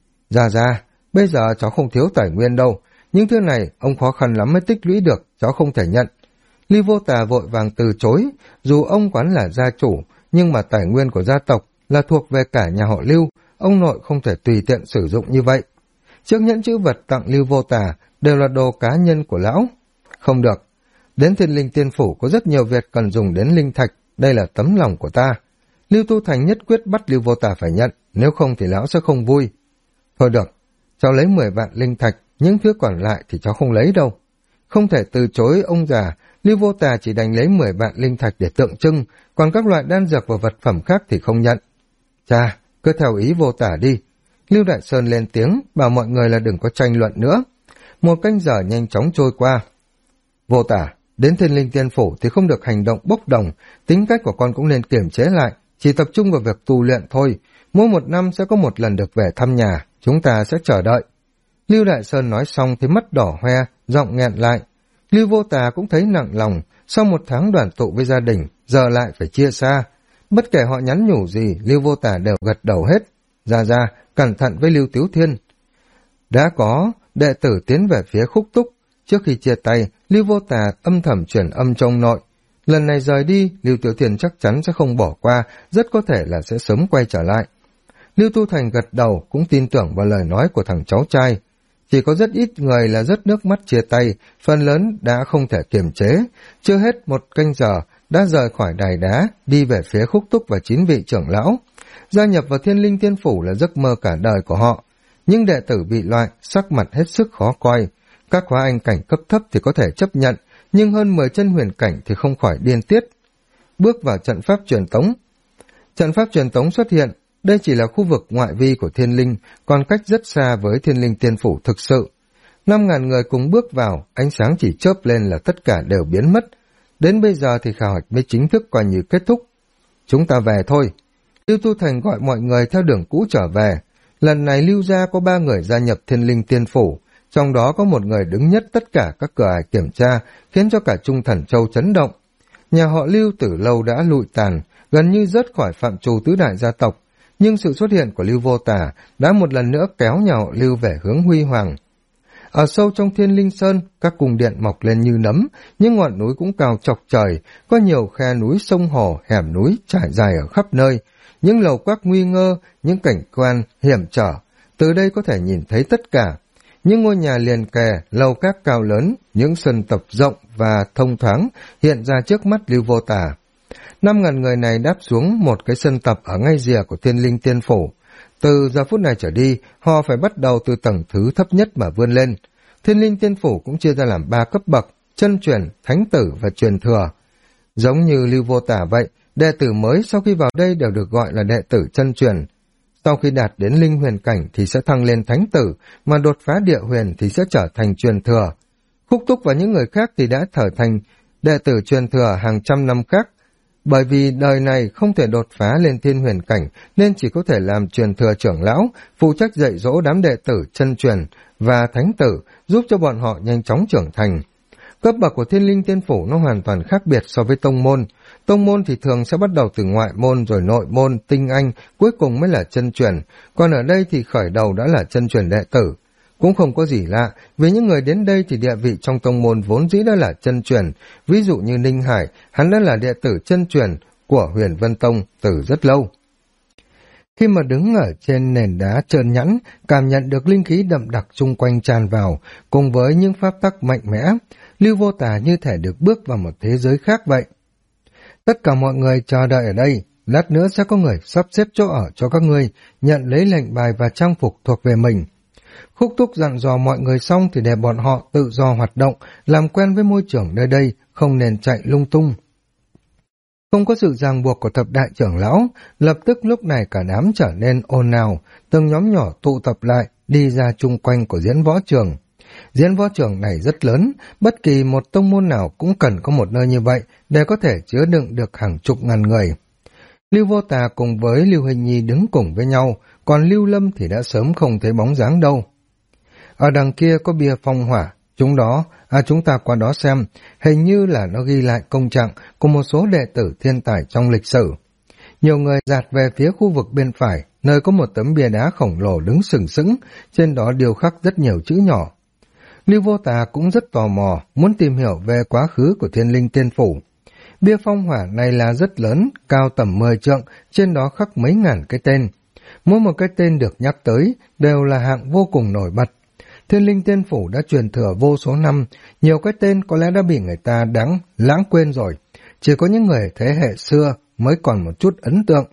Ra, bây giờ cháu không thiếu tài nguyên đâu, những thứ này ông khó khăn lắm mới tích lũy được, cháu không thể nhận. Lưu Vô Tả vội vàng từ chối, dù ông quán là gia chủ, nhưng mà tài nguyên của gia tộc là thuộc về cả nhà họ Lưu, ông nội không thể tùy tiện sử dụng như vậy. Trước nhẫn chữ vật tặng Lưu Vô Tả đều là đồ cá nhân của lão. Không được, đến Thiên Linh Tiên Phủ có rất nhiều việc cần dùng đến linh thạch, đây là tấm lòng của ta. Lưu Tu Thành nhất quyết bắt Lưu Vô Tả phải nhận, nếu không thì lão sẽ không vui. Thôi được, cháu lấy 10 vạn linh thạch, những thứ còn lại thì cháu không lấy đâu. Không thể từ chối ông già, Lưu Vô Tả chỉ đành lấy 10 vạn linh thạch để tượng trưng, còn các loại đan dược và vật phẩm khác thì không nhận. Cha, cứ theo ý Vô Tả đi. Lưu Đại Sơn lên tiếng, bảo mọi người là đừng có tranh luận nữa. 1 canh giờ nhanh chóng trôi qua. Vô Tả, đến Thiên Linh Tiên Phủ thì không được hành động bốc đồng, tính cách của con cũng nên kiềm chế lại, chỉ tập trung vào việc tu luyện thôi. Mỗi 1 năm sẽ có 1 lần được về thăm nhà, chúng ta sẽ chờ đợi. Lưu Đại Sơn nói xong thì mắt đỏ hoe, giọng nghẹn lại. Lưu Vô Tả cũng thấy nặng lòng, sau 1 tháng đoàn tụ với gia đình, giờ lại phải chia xa. Bất kể họ nhắn nhủ gì, Lưu Vô Tả đều gật đầu hết. Ra, cẩn thận với Lưu Tiếu Thiên. Đã có đệ tử tiến về phía Khúc Túc. Trước khi chia tay, Lưu Vô Tả âm thầm truyền âm trong nội. Lần này rời đi, Lưu Tiếu Thiên chắc chắn sẽ không bỏ qua, rất có thể là sẽ sớm quay trở lại. Lưu Tu Thành gật đầu, cũng tin tưởng vào lời nói của thằng cháu trai. Chỉ có rất ít người là rớt nước mắt chia tay, phần lớn đã không thể kiềm chế. Chưa hết 1 canh giờ, đã rời khỏi đài đá, đi về phía Khúc Túc và 9 vị trưởng lão. Gia nhập vào Thiên Linh Tiên Phủ là giấc mơ cả đời của họ. Nhưng đệ tử bị loại, sắc mặt hết sức khó coi. Các khóa anh cảnh cấp thấp thì có thể chấp nhận, nhưng hơn 10 chân huyền cảnh thì không khỏi điên tiết. Bước vào trận pháp truyền tống. Trận pháp truyền tống xuất hiện, đây chỉ là khu vực ngoại vi của Thiên Linh, còn cách rất xa với Thiên Linh Tiên Phủ thực sự. 5.000 người cùng bước vào, ánh sáng chỉ chớp lên là tất cả đều biến mất. Đến bây giờ thì khảo hạch mới chính thức coi như kết thúc. Chúng ta về thôi. Lưu Tu Thành gọi mọi người theo đường cũ trở về. Lần này Lưu gia có 3 người gia nhập Thiên Linh Tiên Phủ, trong đó có 1 người đứng nhất tất cả các cửa ải kiểm tra, khiến cho cả Trung Thần Châu chấn động. Nhà họ Lưu từ lâu đã lụi tàn, gần như rớt khỏi phạm trù tứ đại gia tộc, nhưng sự xuất hiện của Lưu Vô Tả đã một lần nữa kéo nhà họ Lưu về hướng huy hoàng. Ở sâu trong Thiên Linh Sơn, các cung điện mọc lên như nấm, những ngọn núi cũng cao chọc trời, có nhiều khe núi sông hồ, hẻm núi trải dài ở khắp nơi, những lầu các nguy ngơ, những cảnh quan hiểm trở, từ đây có thể nhìn thấy tất cả. Những ngôi nhà liền kề, lầu các cao lớn, những sân tập rộng và thông thoáng hiện ra trước mắt Lưu Vô Tả. 5.000 người này đáp xuống một cái sân tập ở ngay rìa của Thiên Linh Tiên Phủ. Từ giờ phút này trở đi, họ phải bắt đầu từ tầng thứ thấp nhất mà vươn lên. Thiên Linh Tiên Phủ cũng chia ra làm 3 cấp bậc, chân truyền, thánh tử và truyền thừa. Giống như Lưu Vô Tả vậy, đệ tử mới sau khi vào đây đều được gọi là đệ tử chân truyền. Sau khi đạt đến linh huyền cảnh thì sẽ thăng lên thánh tử, mà đột phá địa huyền thì sẽ trở thành truyền thừa. Khúc Túc và những người khác thì đã trở thành đệ tử truyền thừa hàng trăm năm khác. Bởi vì đời này không thể đột phá lên thiên huyền cảnh nên chỉ có thể làm truyền thừa trưởng lão, phụ trách dạy dỗ đám đệ tử chân truyền và thánh tử, giúp cho bọn họ nhanh chóng trưởng thành. Cấp bậc của Thiên Linh Tiên Phủ nó hoàn toàn khác biệt so với tông môn. Tông môn thì thường sẽ bắt đầu từ ngoại môn rồi nội môn, tinh anh, cuối cùng mới là chân truyền. Còn ở đây thì khởi đầu đã là chân truyền đệ tử. Cũng không có gì lạ, vì những người đến đây thì địa vị trong tông môn vốn dĩ đã là chân truyền. Ví dụ như Ninh Hải, hắn đã là đệ tử chân truyền của Huyền Vân Tông từ rất lâu. Khi mà đứng ở trên nền đá trơn nhẵn, cảm nhận được linh khí đậm đặc chung quanh tràn vào, cùng với những pháp tắc mạnh mẽ, Lưu Vô Tà như thể được bước vào một thế giới khác vậy. Tất cả mọi người chờ đợi ở đây, lát nữa sẽ có người sắp xếp chỗ ở cho các ngươi, nhận lấy lệnh bài và trang phục thuộc về mình. Khúc Túc dặn dò mọi người xong thì để bọn họ tự do hoạt động, làm quen với môi trường nơi đây, không nên chạy lung tung. Không có sự ràng buộc của thập đại trưởng lão, lập tức lúc này cả đám trở nên ồn ào, từng nhóm nhỏ tụ tập lại, đi ra chung quanh của diễn võ trường. Diễn võ trường này rất lớn, bất kỳ một tông môn nào cũng cần có một nơi như vậy để có thể chứa đựng được hàng chục ngàn người. Lưu Vô Tà cùng với Lưu Hình Nhi đứng cùng với nhau, còn Lưu Lâm thì đã sớm không thấy bóng dáng đâu. Ở đằng kia có bia phong hỏa, chúng ta qua đó xem, hình như là nó ghi lại công trạng của một số đệ tử thiên tài trong lịch sử. Nhiều người dạt về phía khu vực bên phải, nơi có một tấm bia đá khổng lồ đứng sừng sững, trên đó điêu khắc rất nhiều chữ nhỏ. Lưu Vô Tà cũng rất tò mò, muốn tìm hiểu về quá khứ của Thiên Linh Tiên Phủ. Bia phong hỏa này là rất lớn, cao tầm 10 trượng, trên đó khắc mấy ngàn cái tên. Mỗi một cái tên được nhắc tới đều là hạng vô cùng nổi bật. Thiên Linh Tiên Phủ đã truyền thừa vô số năm, nhiều cái tên có lẽ đã bị người ta lãng quên rồi. Chỉ có những người thế hệ xưa mới còn một chút ấn tượng.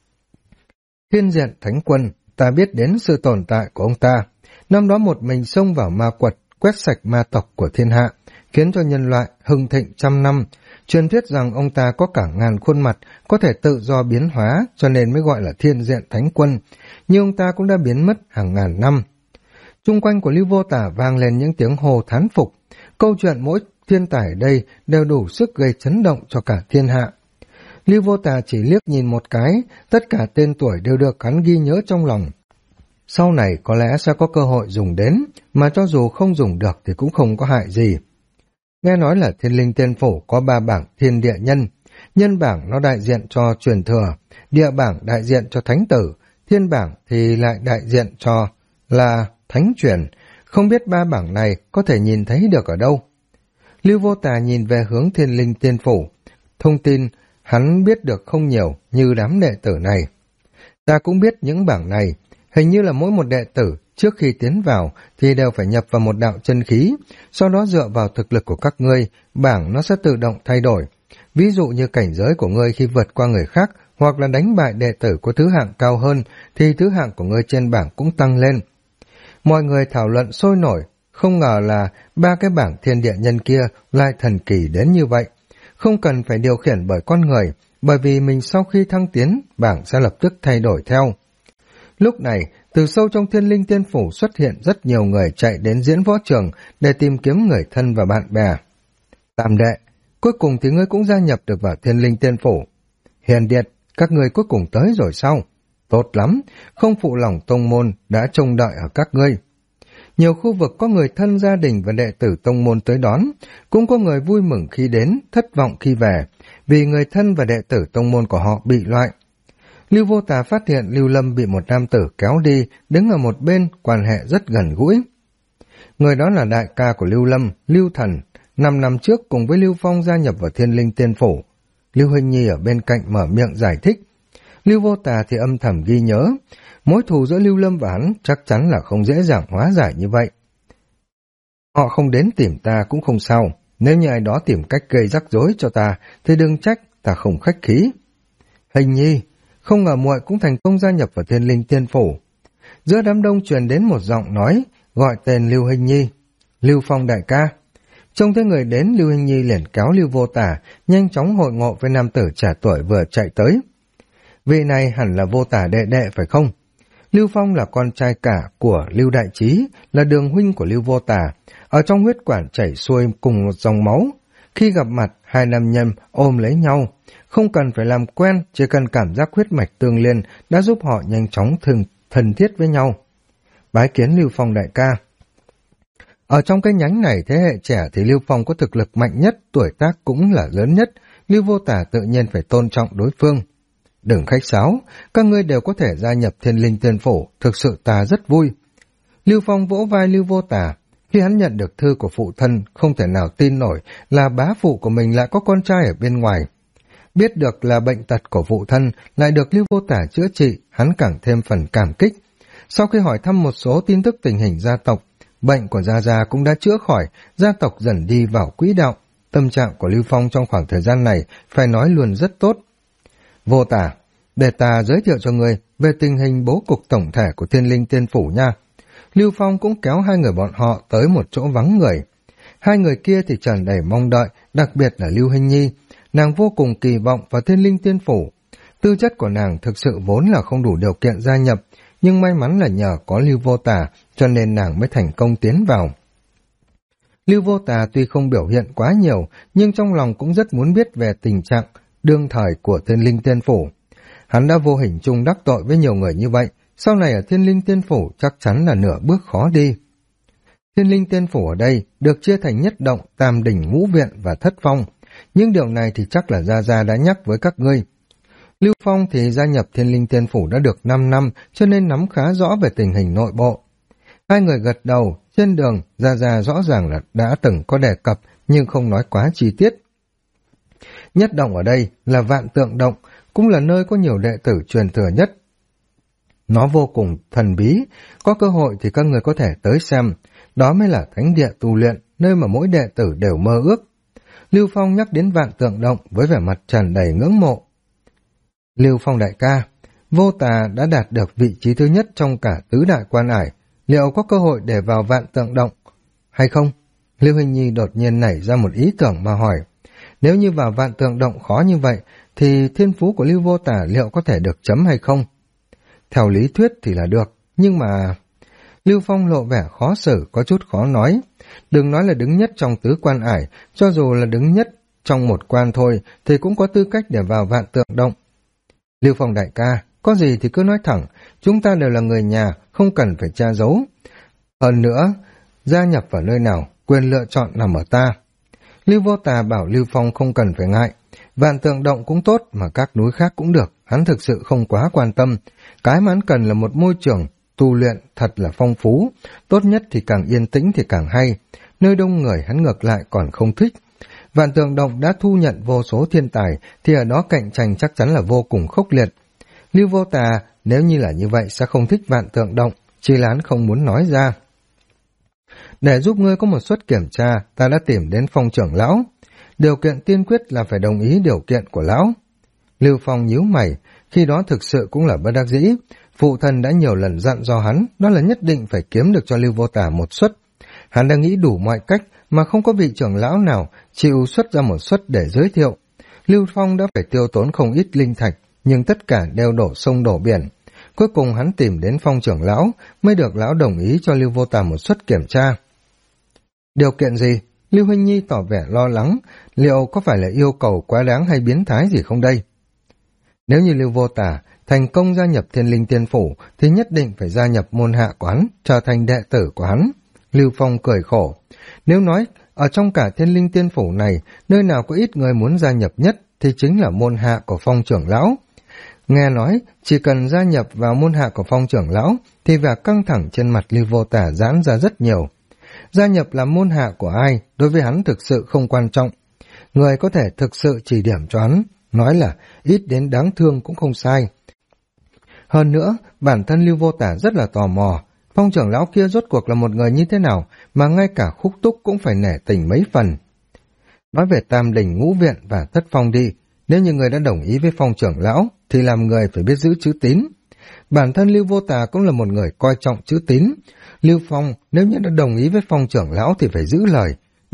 Thiên Diện Thánh Quân, ta biết đến sự tồn tại của ông ta. Năm đó một mình xông vào ma quật, quét sạch ma tộc của thiên hạ, khiến cho nhân loại hưng thịnh trăm năm. Truyền thuyết rằng ông ta có cả ngàn khuôn mặt, có thể tự do biến hóa, cho nên mới gọi là Thiên Diện Thánh Quân. Nhưng ông ta cũng đã biến mất hàng ngàn năm. Chung quanh của Lưu Vô Tả vang lên những tiếng hô thán phục. Câu chuyện mỗi thiên tài ở đây đều đủ sức gây chấn động cho cả thiên hạ. Lưu Vô Tả chỉ liếc nhìn một cái, tất cả tên tuổi đều được hắn ghi nhớ trong lòng. Sau này có lẽ sẽ có cơ hội dùng đến, mà cho dù không dùng được thì cũng không có hại gì. Nghe nói là Thiên Linh Tiên Phủ có 3 bảng thiên địa nhân. Nhân bảng nó đại diện cho truyền thừa, địa bảng đại diện cho thánh tử, thiên bảng thì lại đại diện cho là thánh truyền. Không biết 3 bảng này có thể nhìn thấy được ở đâu. Lưu Vô Tà nhìn về hướng Thiên Linh Tiên Phủ. Thông tin hắn biết được không nhiều như đám đệ tử này. Ta cũng biết những bảng này, hình như là mỗi một đệ tử trước khi tiến vào thì đều phải nhập vào một đạo chân khí, sau đó dựa vào thực lực của các ngươi, bảng nó sẽ tự động thay đổi. Ví dụ như cảnh giới của ngươi khi vượt qua người khác hoặc là đánh bại đệ tử có thứ hạng cao hơn thì thứ hạng của ngươi trên bảng cũng tăng lên. Mọi người thảo luận sôi nổi, không ngờ là 3 cái bảng thiên địa nhân kia lại thần kỳ đến như vậy. Không cần phải điều khiển bởi con người, bởi vì mình sau khi thăng tiến, bảng sẽ lập tức thay đổi theo. Lúc này, từ sâu trong Thiên Linh Tiên Phủ xuất hiện rất nhiều người chạy đến diễn võ trường để tìm kiếm người thân và bạn bè. Tam đệ, cuối cùng thì ngươi cũng gia nhập được vào Thiên Linh Tiên Phủ. Hiền Điệt, các ngươi cuối cùng tới rồi sao? Tốt lắm, không phụ lòng tông môn đã trông đợi ở các ngươi. Nhiều khu vực có người thân gia đình và đệ tử tông môn tới đón, cũng có người vui mừng khi đến, thất vọng khi về, vì người thân và đệ tử tông môn của họ bị loại. Lưu Vô Tà phát hiện Lưu Lâm bị một nam tử kéo đi, đứng ở một bên, quan hệ rất gần gũi. Người đó là đại ca của Lưu Lâm, Lưu Thần, 5 năm trước cùng với Lưu Phong gia nhập vào Thiên Linh Tiên Phủ. Lưu Hình Nhi ở bên cạnh mở miệng giải thích. Lưu Vô Tà thì âm thầm ghi nhớ, mối thù giữa Lưu Lâm và hắn chắc chắn là không dễ dàng hóa giải như vậy. Họ không đến tìm ta cũng không sao, nếu như ai đó tìm cách gây rắc rối cho ta thì đừng trách ta không khách khí. Hình Nhi, không ngờ muội cũng thành công gia nhập vào Thiên Linh Tiên Phủ. Giữa đám đông truyền đến một giọng nói, gọi tên Lưu Hình Nhi. Lưu Phong đại ca. Trông thấy người đến, Lưu Hình Nhi liền kéo Lưu Vô Tả, nhanh chóng hội ngộ với nam tử trẻ tuổi vừa chạy tới. Vị này hẳn là Vô Tả đệ đệ phải không? Lưu Phong là con trai cả của Lưu Đại Trí, là đường huynh của Lưu Vô Tả, ở trong huyết quản chảy xuôi cùng một dòng máu. Khi gặp mặt, hai nam nhân ôm lấy nhau, không cần phải làm quen, chỉ cần cảm giác huyết mạch tương liên đã giúp họ nhanh chóng thân thiết với nhau. Bái kiến Lưu Phong đại ca. Ở trong cái nhánh này, thế hệ trẻ thì Lưu Phong có thực lực mạnh nhất, tuổi tác cũng là lớn nhất, Lưu Vô Tả tự nhiên phải tôn trọng đối phương. Đừng khách sáo, các ngươi đều có thể gia nhập Thiên Linh Tiên Phủ, thực sự ta rất vui. Lưu Phong vỗ vai Lưu Vô Tả, khi hắn nhận được thư của phụ thân, không thể nào tin nổi là bá phụ của mình lại có con trai ở bên ngoài. Biết được là bệnh tật của phụ thân lại được Lưu Vô Tả chữa trị, hắn càng thêm phần cảm kích. Sau khi hỏi thăm một số tin tức tình hình gia tộc, bệnh của Gia Gia cũng đã chữa khỏi, gia tộc dần đi vào quỹ đạo. Tâm trạng của Lưu Phong trong khoảng thời gian này phải nói luôn rất tốt. Vô Tả, để ta giới thiệu cho ngươi về tình hình bố cục tổng thể của Thiên Linh Tiên Phủ nha. Lưu Phong cũng kéo hai người bọn họ tới một chỗ vắng người. Hai người kia thì tràn đầy mong đợi, đặc biệt là Lưu Hình Nhi. Nàng vô cùng kỳ vọng vào Thiên Linh Tiên Phủ. Tư chất của nàng thực sự vốn là không đủ điều kiện gia nhập, nhưng may mắn là nhờ có Lưu Vô Tả, cho nên nàng mới thành công tiến vào. Lưu Vô Tả tuy không biểu hiện quá nhiều, nhưng trong lòng cũng rất muốn biết về tình trạng đương thời của Thiên Linh Tiên Phủ. Hắn đã vô hình chung đắc tội với nhiều người như vậy, sau này ở Thiên Linh Tiên Phủ chắc chắn là nửa bước khó đi. Thiên Linh Tiên Phủ ở đây được chia thành Nhất Động, Tam Đỉnh, Ngũ Viện và Thất Phong. Nhưng điều này thì chắc là Gia Gia đã nhắc với các ngươi. Lưu Phong thì gia nhập Thiên Linh Tiên Phủ đã được 5 năm, cho nên nắm khá rõ về tình hình nội bộ. Hai người gật đầu, trên đường Gia Gia rõ ràng là đã từng có đề cập, nhưng không nói quá chi tiết. Nhất Động ở đây là Vạn Tượng Động, cũng là nơi có nhiều đệ tử truyền thừa nhất. Nó vô cùng thần bí, có cơ hội thì các người có thể tới xem, đó mới là thánh địa tu luyện, nơi mà mỗi đệ tử đều mơ ước. Lưu Phong nhắc đến Vạn Tượng Động với vẻ mặt tràn đầy ngưỡng mộ. Lưu Phong đại ca, Vô Tà đã đạt được vị trí thứ nhất trong cả tứ đại quan ải, liệu có cơ hội để vào Vạn Tượng Động hay không? Lưu Hình Nhi đột nhiên nảy ra một ý tưởng mà hỏi, nếu như vào Vạn Tượng Động khó như vậy, thì thiên phú của Lưu Vô Tà liệu có thể được chấm hay không? Theo lý thuyết thì là được, nhưng mà... Lưu Phong lộ vẻ khó xử, có chút khó nói. Đừng nói là đứng nhất trong tứ quan ải, cho dù là đứng nhất trong một quan thôi, thì cũng có tư cách để vào Vạn Tượng Động. Lưu Phong đại ca, có gì thì cứ nói thẳng, chúng ta đều là người nhà, không cần phải tra giấu. Hơn nữa, gia nhập vào nơi nào, quyền lựa chọn nằm ở ta. Lưu Vô Tà bảo Lưu Phong không cần phải ngại, Vạn Tượng Động cũng tốt mà các núi khác cũng được, hắn thực sự không quá quan tâm. Cái mà hắn cần là một môi trường tu luyện thật là phong phú, tốt nhất thì càng yên tĩnh thì càng hay, nơi đông người hắn ngược lại còn không thích. Vạn Tượng Động đã thu nhận vô số thiên tài thì ở đó cạnh tranh chắc chắn là vô cùng khốc liệt. Lưu Vô Tà nếu như là như vậy sẽ không thích Vạn Tượng Động, chỉ là hắn không muốn nói ra. Để giúp ngươi có một suất kiểm tra, ta đã tìm đến Phong trưởng lão. Điều kiện tiên quyết là phải đồng ý điều kiện của lão. Lưu Phong nhíu mày, khi đó thực sự cũng là bất đắc dĩ. Phụ thân đã nhiều lần dặn dò hắn, đó là nhất định phải kiếm được cho Lưu Vô Tả một suất. Hắn đã nghĩ đủ mọi cách mà không có vị trưởng lão nào chịu xuất ra một suất để giới thiệu. Lưu Phong đã phải tiêu tốn không ít linh thạch, nhưng tất cả đều đổ sông đổ biển. Cuối cùng hắn tìm đến Phong trưởng lão, mới được lão đồng ý cho Lưu Vô Tả một suất kiểm tra. Điều kiện gì? Lưu Hình Nhi tỏ vẻ lo lắng, liệu có phải là yêu cầu quá đáng hay biến thái gì không đây? Nếu như Lưu Vô Tả thành công gia nhập Thiên Linh Tiên Phủ thì nhất định phải gia nhập môn hạ của hắn, trở thành đệ tử của hắn. Lưu Phong cười khổ. Nếu nói ở trong cả Thiên Linh Tiên Phủ này, nơi nào có ít người muốn gia nhập nhất thì chính là môn hạ của Phong trưởng lão. Nghe nói chỉ cần gia nhập vào môn hạ của Phong trưởng lão thì vẻ căng thẳng trên mặt Lưu Vô Tả giãn ra rất nhiều. Gia nhập làm môn hạ của ai đối với hắn thực sự không quan trọng. Người có thể thực sự chỉ điểm cho hắn, nói là ít đến đáng thương cũng không sai. Hơn nữa, bản thân Lưu Vô Tả rất là tò mò, Phong trưởng lão kia rốt cuộc là một người như thế nào mà ngay cả Khúc Túc cũng phải nể tình mấy phần. Nói về Tam Đỉnh, Ngũ Viện và Thất Phong đi, nếu như người đã đồng ý với Phong trưởng lão thì làm người phải biết giữ chữ tín. Bản thân Lưu Vô Tả cũng là một người coi trọng chữ tín. Lưu Phong nếu như đã đồng ý với Phong trưởng lão thì phải giữ lời,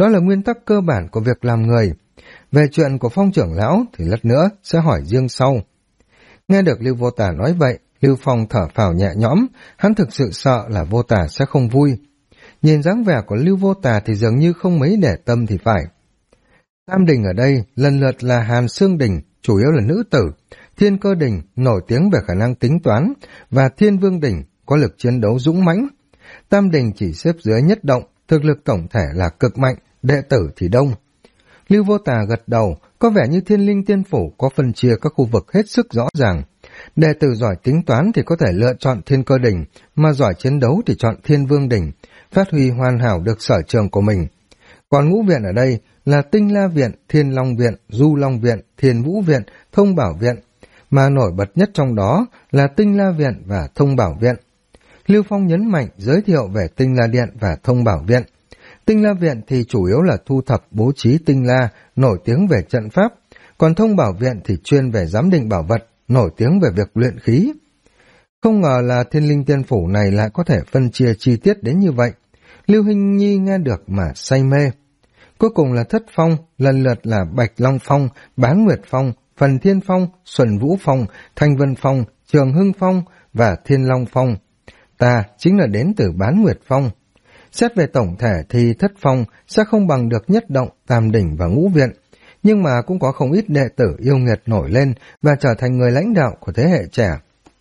Đó là nguyên tắc cơ bản của việc làm người. Về chuyện của Phong trưởng lão thì lát nữa sẽ hỏi riêng sau. Nghe được Lưu Vô Tả nói vậy, Lưu Phong thở phào nhẹ nhõm, hắn thực sự sợ là Vô Tả sẽ không vui. Nhìn dáng vẻ của Lưu Vô Tả thì dường như không mấy để tâm thì phải. Tam đình ở đây lần lượt là Hàn Xương Đình, chủ yếu là nữ tử, Thiên Cơ Đình nổi tiếng về khả năng tính toán, và Thiên Vương Đình có lực chiến đấu dũng mãnh. Tam đình chỉ xếp dưới Nhất Động, thực lực tổng thể là cực mạnh, đệ tử thì đông. Lưu Vô Tà gật đầu, có vẻ như Thiên Linh Tiên Phủ có phân chia các khu vực hết sức rõ ràng. Đệ tử giỏi tính toán thì có thể lựa chọn Thiên Cơ Đình, mà giỏi chiến đấu thì chọn Thiên Vương Đình, phát huy hoàn hảo được sở trường của mình. Còn ngũ viện ở đây là Tinh La Viện, Thiên Long Viện, Du Long Viện, Thiên Vũ Viện, Thông Bảo Viện, mà nổi bật nhất trong đó là Tinh La Viện và Thông Bảo Viện. Lưu Phong nhấn mạnh giới thiệu về Tinh La Điện và Thông Bảo Viện. Tinh La Viện thì chủ yếu là thu thập bố trí tinh la, nổi tiếng về trận pháp, còn Thông Bảo Viện thì chuyên về giám định bảo vật, nổi tiếng về việc luyện khí. Không ngờ là Thiên Linh Tiên Phủ này lại có thể phân chia chi tiết đến như vậy. Lưu Hinh Nhi nghe được mà say mê. Cuối cùng là Thất Phong, lần lượt là Bạch Long Phong, Bán Nguyệt Phong, Phần Thiên Phong, Xuân Vũ Phong, Thanh Vân Phong, Trường Hưng Phong và Thiên Long Phong. Ta chính là đến từ Bán Nguyệt Phong. Xét về tổng thể thì Thất Phong sẽ không bằng được Nhất Động, Tam Đỉnh và Ngũ Viện, nhưng mà cũng có không ít đệ tử yêu nghiệt nổi lên và trở thành người lãnh đạo của thế hệ trẻ.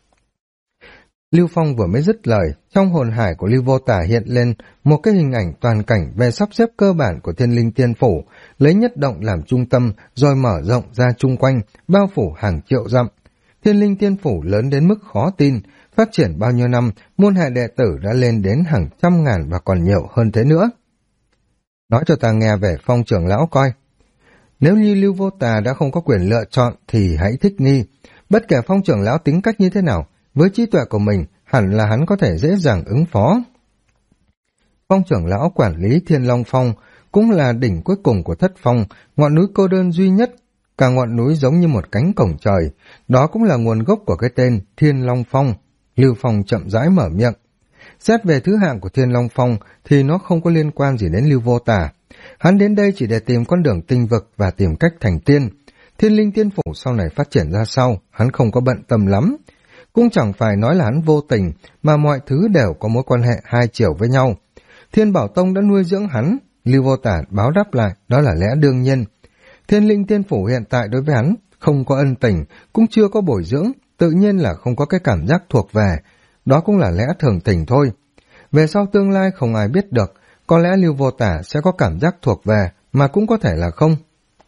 Lưu Phong vừa mới dứt lời, trong hồn hải của Lưu Vô Tả hiện lên một cái hình ảnh toàn cảnh về sắp xếp cơ bản của Thiên Linh Tiên Phủ, lấy Nhất Động làm trung tâm rồi mở rộng ra chung quanh, bao phủ hàng triệu dặm. Thiên Linh Tiên Phủ lớn đến mức khó tin, phát triển bao nhiêu năm, môn hạ đệ tử đã lên đến hàng trăm ngàn và còn nhiều hơn thế nữa. Nói cho ta nghe về Phong trưởng lão coi. Nếu như Lưu Vô Tà đã không có quyền lựa chọn thì hãy thích nghi. Bất kể Phong trưởng lão tính cách như thế nào, với trí tuệ của mình, hẳn là hắn có thể dễ dàng ứng phó. Phong trưởng lão quản lý Thiên Long Phong, cũng là đỉnh cuối cùng của Thất Phong, ngọn núi cô đơn duy nhất. Cả ngọn núi giống như một cánh cổng trời, đó cũng là nguồn gốc của cái tên Thiên Long Phong. Lưu Phong chậm rãi mở miệng. Xét về thứ hạng của Thiên Long Phong thì nó không có liên quan gì đến Lưu Vô Tả. Hắn đến đây chỉ để tìm con đường tinh vực và tìm cách thành tiên. Thiên Linh Tiên Phủ sau này phát triển ra sao, hắn không có bận tâm lắm. Cũng chẳng phải nói là hắn vô tình, mà mọi thứ đều có mối quan hệ hai chiều với nhau. Thiên Bảo Tông đã nuôi dưỡng hắn, Lưu Vô Tả báo đáp lại, đó là lẽ đương nhiên. Thiên Linh Tiên Phủ hiện tại đối với hắn không có ân tình, cũng chưa có bồi dưỡng, tự nhiên là không có cái cảm giác thuộc về, đó cũng là lẽ thường tình thôi. Về sau tương lai không ai biết được, có lẽ Lưu Vô Tả sẽ có cảm giác thuộc về, mà cũng có thể là không.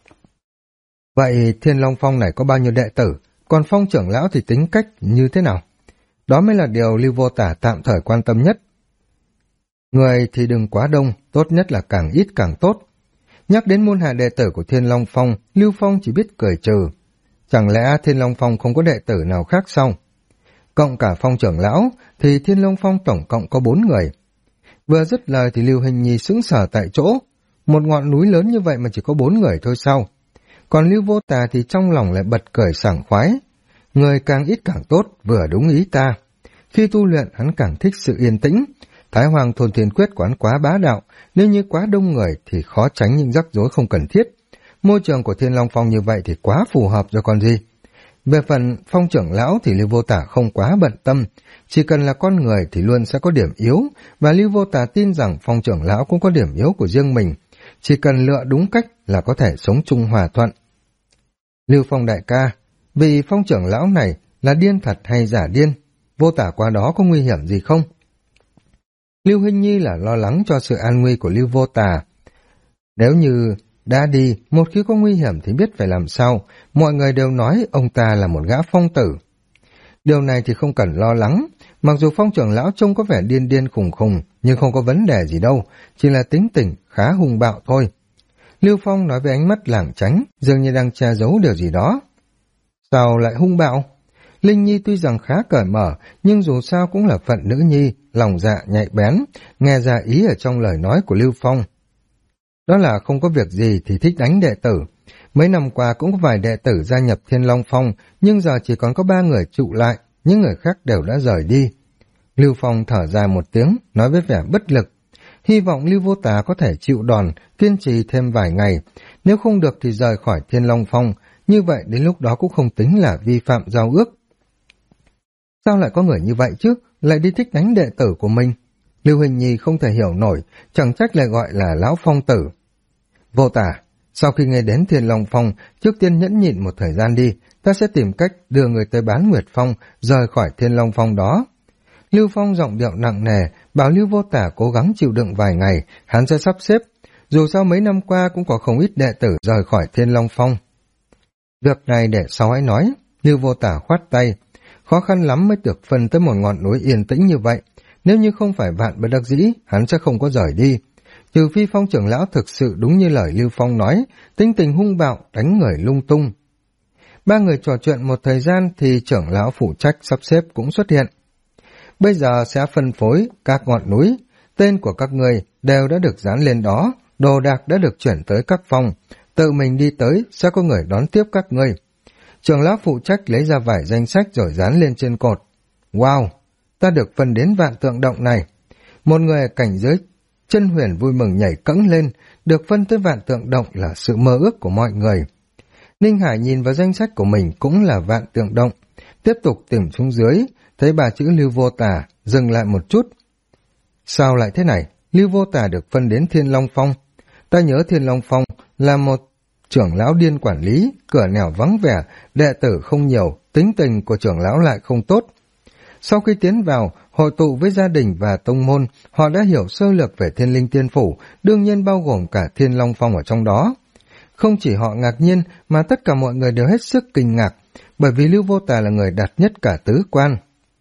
Vậy Thiên Long Phong này có bao nhiêu đệ tử, còn Phong trưởng lão thì tính cách như thế nào? Đó mới là điều Lưu Vô Tả tạm thời quan tâm nhất. Người thì đừng quá đông, tốt nhất là càng ít càng tốt. Nhắc đến môn hạ đệ tử của Thiên Long Phong, Lưu Phong chỉ biết cười trừ. Chẳng lẽ Thiên Long Phong không có đệ tử nào khác sao? Cộng cả Phong trưởng lão thì Thiên Long Phong tổng cộng có 4 người. Vừa dứt lời thì Lưu Hình Nhi sững sờ tại chỗ. Một ngọn núi lớn như vậy mà chỉ có 4 người thôi sao? Còn Lưu Vô Tà thì trong lòng lại bật cười sảng khoái. Người càng ít càng tốt, vừa đúng ý ta. Khi tu luyện hắn càng thích sự yên tĩnh. Thái Hoàng Thôn Thiên Quyết của hắn quá bá đạo, nếu như quá đông người thì khó tránh những rắc rối không cần thiết. Môi trường của Thiên Long Phong như vậy thì quá phù hợp rồi còn gì. Về phần Phong trưởng lão thì Lưu Vô Tả không quá bận tâm, chỉ cần là con người thì luôn sẽ có điểm yếu, và Lưu Vô Tả tin rằng Phong trưởng lão cũng có điểm yếu của riêng mình, chỉ cần lựa đúng cách là có thể sống chung hòa thuận. Lưu Phong đại ca, vì Phong trưởng lão này là điên thật hay giả điên, Vô Tả qua đó có nguy hiểm gì không? Lưu Hinh Nhi là lo lắng cho sự an nguy của Lưu Vô Tả. Nếu như đã đi, một khi có nguy hiểm thì biết phải làm sao, mọi người đều nói ông ta là một gã phong tử. Điều này thì không cần lo lắng, mặc dù Phong trưởng lão trông có vẻ điên điên khùng khùng, nhưng không có vấn đề gì đâu, chỉ là tính tình khá hung bạo thôi. Lưu Phong nói với ánh mắt lảng tránh, dường như đang che giấu điều gì đó. Sao lại hung bạo? Linh Nhi tuy rằng khá cởi mở, nhưng dù sao cũng là phận nữ nhi, lòng dạ nhạy bén, nghe ra ý ở trong lời nói của Lưu Phong. Đó là không có việc gì thì thích đánh đệ tử. Mấy năm qua cũng có vài đệ tử gia nhập Thiên Long Phong, nhưng giờ chỉ còn có 3 người trụ lại, những người khác đều đã rời đi. Lưu Phong thở dài một tiếng, nói với vẻ bất lực. hy vọng Lưu Vô Tà có thể chịu đòn, kiên trì thêm vài ngày, nếu không được thì rời khỏi Thiên Long Phong, như vậy đến lúc đó cũng không tính là vi phạm giao ước. Sao lại có người như vậy chứ, lại đi thích đánh đệ tử của mình? Lưu Hình Nhi không thể hiểu nổi, chẳng trách lại gọi là lão phong tử. Vô Tà, sau khi nghe đến Thiên Long Phong, trước tiên nhẫn nhịn một thời gian đi, ta sẽ tìm cách đưa người tới Bán Nguyệt Phong, rời khỏi Thiên Long Phong đó. Lưu Phong giọng điệu nặng nề, bảo Lưu Vô Tà cố gắng chịu đựng vài ngày, hắn sẽ sắp xếp. Dù sao mấy năm qua cũng có không ít đệ tử rời khỏi Thiên Long Phong. Việc này để sau hãy nói, Lưu Vô Tà khoát tay. Khó khăn lắm mới được phân tới một ngọn núi yên tĩnh như vậy. Nếu như không phải vạn bất đắc dĩ, hắn sẽ không có rời đi. Trừ phi Phong trưởng lão thực sự đúng như lời Lưu Phong nói, tính tình hung bạo, đánh người lung tung. Ba người trò chuyện một thời gian thì trưởng lão phụ trách sắp xếp cũng xuất hiện. Bây giờ sẽ phân phối các ngọn núi, tên của các người đều đã được dán lên đó, đồ đạc đã được chuyển tới các phòng, tự mình đi tới sẽ có người đón tiếp các ngươi. Trưởng lão phụ trách lấy ra vài danh sách rồi dán lên trên cột. Wow, ta được phân đến Vạn Tượng Động này. Một người ở cảnh giới chân huyền vui mừng nhảy cẫng lên, được phân tới Vạn Tượng Động là sự mơ ước của mọi người. Ninh Hải nhìn vào danh sách của mình cũng là Vạn Tượng Động, tiếp tục tìm xuống dưới, thấy ba chữ Lưu Vô Tà, dừng lại một chút. Sao lại thế này? Lưu Vô Tà được phân đến Thiên Long Phong. Ta nhớ Thiên Long Phong là một trưởng lão điên quản lý, cửa nẻo vắng vẻ, đệ tử không nhiều, tính tình của trưởng lão lại không tốt. Sau khi tiến vào, hội tụ với gia đình và tông môn, họ đã hiểu sơ lược về Thiên Linh Tiên Phủ, đương nhiên bao gồm cả Thiên Long Phong ở trong đó. Không chỉ họ ngạc nhiên, mà tất cả mọi người đều hết sức kinh ngạc, bởi vì Lưu Vô Tà là người đạt nhất cả tứ quan.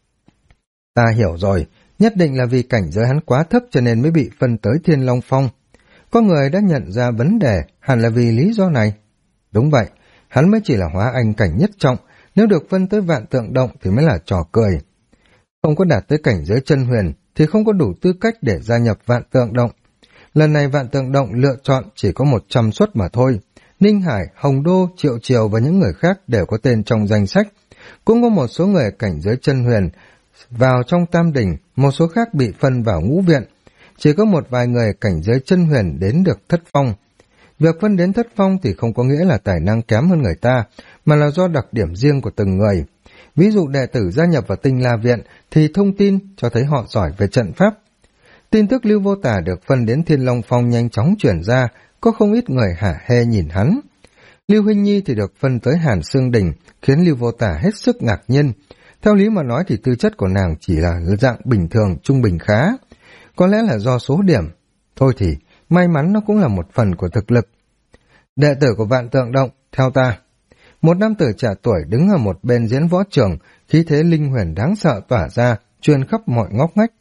Ta hiểu rồi, nhất định là vì cảnh giới hắn quá thấp cho nên mới bị phân tới Thiên Long Phong. Có người đã nhận ra vấn đề, hẳn là vì lý do này. Đúng vậy, hắn mới chỉ là hóa anh cảnh nhất trọng, nếu được phân tới Vạn Tượng Động thì mới là trò cười. Không có đạt tới cảnh giới chân huyền thì không có đủ tư cách để gia nhập Vạn Tượng Động. Lần này Vạn Tượng Động lựa chọn chỉ có 100 suất mà thôi. Ninh Hải, Hồng Đô, Triệu Triều và những người khác đều có tên trong danh sách. Cũng có một số người cảnh giới chân huyền vào trong Tam Đỉnh, một số khác bị phân vào Ngũ Viện. Chỉ có một vài người cảnh giới chân huyền đến được Thất Phong. Việc phân đến Thất Phong thì không có nghĩa là tài năng kém hơn người ta, mà là do đặc điểm riêng của từng người. Ví dụ đệ tử gia nhập vào Tinh La Viện thì thông tin cho thấy họ giỏi về trận pháp. Tin tức Lưu Vô Tà được phân đến Thiên Long Phong nhanh chóng chuyển ra, có không ít người hả hê nhìn hắn. Lưu Hình Nhi thì được phân tới Hàn Xương Đỉnh, khiến Lưu Vô Tà hết sức ngạc nhiên. Theo lý mà nói thì tư chất của nàng chỉ là dạng bình thường, trung bình khá. Có lẽ là do số điểm. Thôi thì, may mắn nó cũng là một phần của thực lực. Đệ tử của Vạn Tượng Động, theo ta. Một nam tử trẻ tuổi đứng ở một bên diễn võ trường, khí thế linh huyền đáng sợ tỏa ra, truyền khắp mọi ngóc ngách.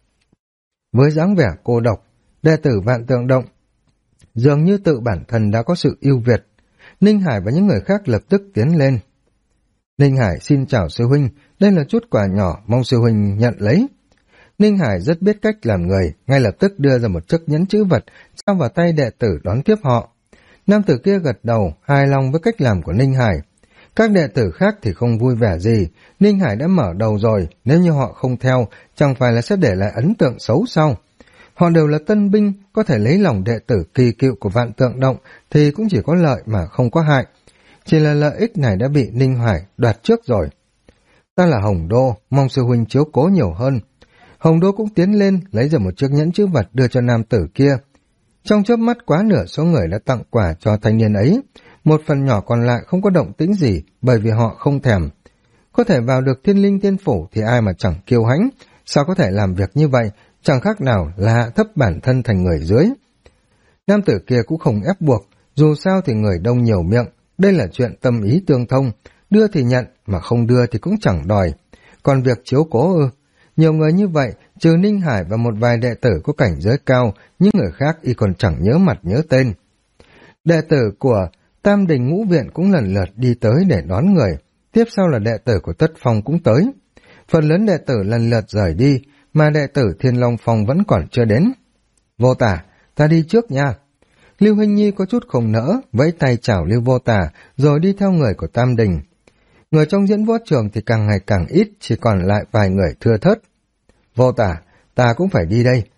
Với dáng vẻ cô độc, đệ tử Vạn Tượng Động dường như tự bản thân đã có sự ưu việt. Ninh Hải và những người khác lập tức tiến lên. Ninh Hải xin chào sư huynh, đây là chút quà nhỏ, mong sư huynh nhận lấy. Ninh Hải rất biết cách làm người, ngay lập tức đưa ra một chiếc nhẫn chữ vật, trao vào tay đệ tử đón tiếp họ. Nam tử kia gật đầu, hài lòng với cách làm của Ninh Hải. Các đệ tử khác thì không vui vẻ gì, Ninh Hải đã mở đầu rồi, nếu như họ không theo, chẳng phải là sẽ để lại ấn tượng xấu sao? Họ đều là tân binh, có thể lấy lòng đệ tử kỳ cựu của Vạn Tượng Động thì cũng chỉ có lợi mà không có hại. Chỉ là lợi ích này đã bị Ninh Hải đoạt trước rồi. Ta là Hồng Đô, mong sư huynh chiếu cố nhiều hơn. Hồng Đô cũng tiến lên, lấy ra một chiếc nhẫn chữ vật đưa cho nam tử kia. Trong chớp mắt quá nửa số người đã tặng quà cho thanh niên ấy, một phần nhỏ còn lại không có động tĩnh gì bởi vì họ không thèm. Có thể vào được Thiên Linh Tiên Phủ thì ai mà chẳng kiêu hãnh, sao có thể làm việc như vậy, chẳng khác nào là hạ thấp bản thân thành người dưới. Nam tử kia cũng không ép buộc, dù sao thì người đông nhiều miệng, đây là chuyện tâm ý tương thông, đưa thì nhận mà không đưa thì cũng chẳng đòi. Còn việc chiếu cố nhiều người như vậy, trừ Ninh Hải và một vài đệ tử có cảnh giới cao, những người khác y còn chẳng nhớ mặt nhớ tên. Đệ tử của Tam Đình Ngũ Viện cũng lần lượt đi tới để đón người, tiếp sau là đệ tử của Tất Phong cũng tới. Phần lớn đệ tử lần lượt rời đi, mà đệ tử Thiên Long Phong vẫn còn chưa đến. Vô Tà, ta đi trước nha. Lưu Hình Nhi có chút không nỡ, vẫy tay chào Lưu Vô Tà, rồi đi theo người của Tam Đình. Người trong diễn võ trường thì càng ngày càng ít, chỉ còn lại vài người thưa thớt. Vô Tà, ta cũng phải đi đây,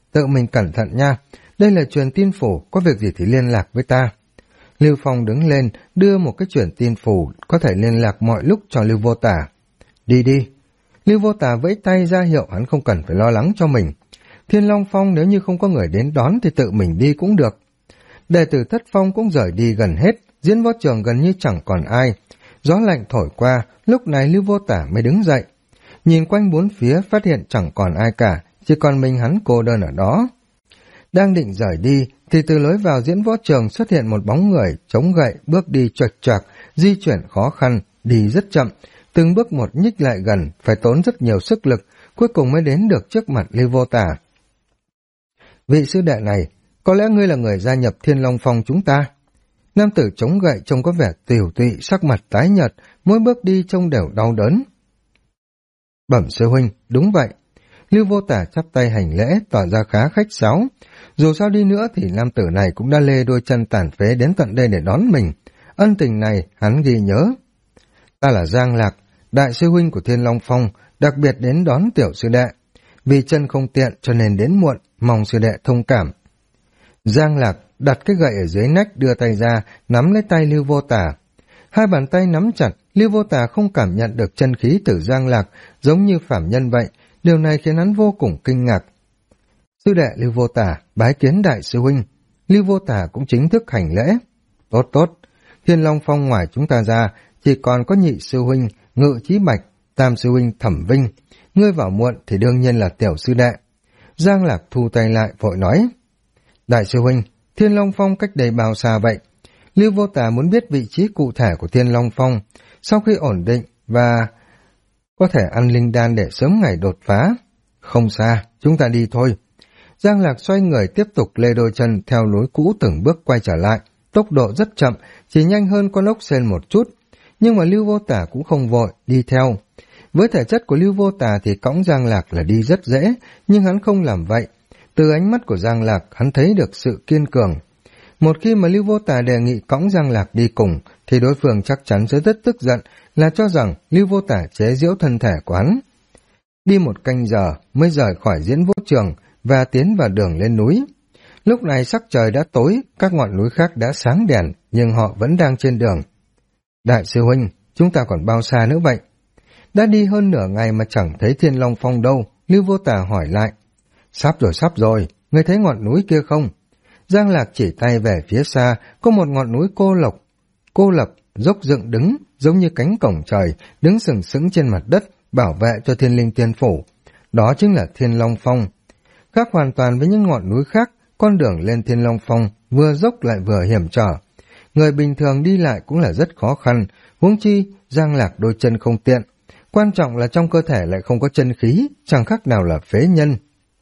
tự mình cẩn thận nha. Đây là truyền tin phủ, có việc gì thì liên lạc với ta. Lưu Phong đứng lên, đưa một cái truyền tin phủ có thể liên lạc mọi lúc cho Lưu Vô Tả. Đi đi. Lưu Vô Tả vẫy tay ra hiệu hắn không cần phải lo lắng cho mình. Thiên Long Phong nếu như không có người đến đón thì tự mình đi cũng được. Đệ tử Thất Phong cũng rời đi gần hết, diễn võ trường gần như chẳng còn ai. Gió lạnh thổi qua, lúc này Lưu Vô Tả mới đứng dậy. Nhìn quanh bốn phía phát hiện chẳng còn ai cả, chỉ còn mình hắn cô đơn ở đó. Đang định rời đi thì từ lối vào diễn võ trường xuất hiện một bóng người chống gậy, bước đi choạch choạc, di chuyển khó khăn, đi rất chậm, từng bước một nhích lại gần, phải tốn rất nhiều sức lực, cuối cùng mới đến được trước mặt Lưu Vô Tả. Vị sư đệ này, có lẽ ngươi là người gia nhập Thiên Long Phong chúng ta? Nam tử chống gậy trông có vẻ tiểu tụy, sắc mặt tái nhợt, mỗi bước đi trông đều đau đớn. Bẩm sư huynh, đúng vậy. Lưu Vô Tả chắp tay hành lễ, tỏ ra khá khách sáo. Dù sao đi nữa thì nam tử này cũng đã lê đôi chân tàn phế đến tận đây để đón mình. Ân tình này hắn ghi nhớ. Ta là Giang Lạc, đại sư huynh của Thiên Long Phong, đặc biệt đến đón tiểu sư đệ. Vì chân không tiện cho nên đến muộn, mong sư đệ thông cảm. Giang Lạc đặt cái gậy ở dưới nách, đưa tay ra, nắm lấy tay Lưu Vô Tả. Hai bàn tay nắm chặt, Lưu Vô Tả không cảm nhận được chân khí từ Giang Lạc, giống như phàm nhân vậy. Điều này khiến hắn vô cùng kinh ngạc. Sư đệ Lưu Vô Tả, bái kiến đại sư huynh. Lưu Vô Tả cũng chính thức hành lễ. Tốt tốt, Thiên Long Phong ngoài chúng ta ra, chỉ còn có nhị sư huynh, Ngự Chí Bạch, tam sư huynh Thẩm Vinh. Ngươi vào muộn thì đương nhiên là tiểu sư đệ. Giang Lạc thu tay lại vội nói. Đại sư huynh, Thiên Long Phong cách đây bao xa vậy? Lưu Vô Tả muốn biết vị trí cụ thể của Thiên Long Phong. Sau khi ổn định và có thể ăn linh đan để sớm ngày đột phá. Không xa, chúng ta đi thôi. Giang Lạc xoay người tiếp tục lê đôi chân theo lối cũ từng bước quay trở lại. Tốc độ rất chậm, chỉ nhanh hơn con ốc sên một chút. Nhưng mà Lưu Vô Tả cũng không vội, đi theo. Với thể chất của Lưu Vô Tả thì cõng Giang Lạc là đi rất dễ, nhưng hắn không làm vậy. Từ ánh mắt của Giang Lạc, hắn thấy được sự kiên cường. Một khi mà Lưu Vô Tả đề nghị cõng Giang Lạc đi cùng, thì đối phương chắc chắn sẽ rất tức giận, là cho rằng Lưu Vô Tả chế giễu thân thể của hắn. Đi một canh giờ mới rời khỏi diễn võ trường và tiến vào đường lên núi. Lúc này sắc trời đã tối, các ngọn núi khác đã sáng đèn, nhưng họ vẫn đang trên đường. Đại sư huynh, chúng ta còn bao xa nữa vậy? Đã đi hơn nửa ngày mà chẳng thấy Thiên Long Phong đâu, Lưu Vô Tả hỏi lại. Sắp rồi, ngươi thấy ngọn núi kia không? Giang Lạc chỉ tay về phía xa, có một ngọn núi cô lập, dốc dựng đứng, giống như cánh cổng trời, đứng sừng sững trên mặt đất, bảo vệ cho Thiên Linh Tiên Phủ. Đó chính là Thiên Long Phong. Khác hoàn toàn với những ngọn núi khác, con đường lên Thiên Long Phong vừa dốc lại vừa hiểm trở. Người bình thường đi lại cũng là rất khó khăn, huống chi Giang Lạc đôi chân không tiện. Quan trọng là trong cơ thể lại không có chân khí, chẳng khác nào là phế nhân.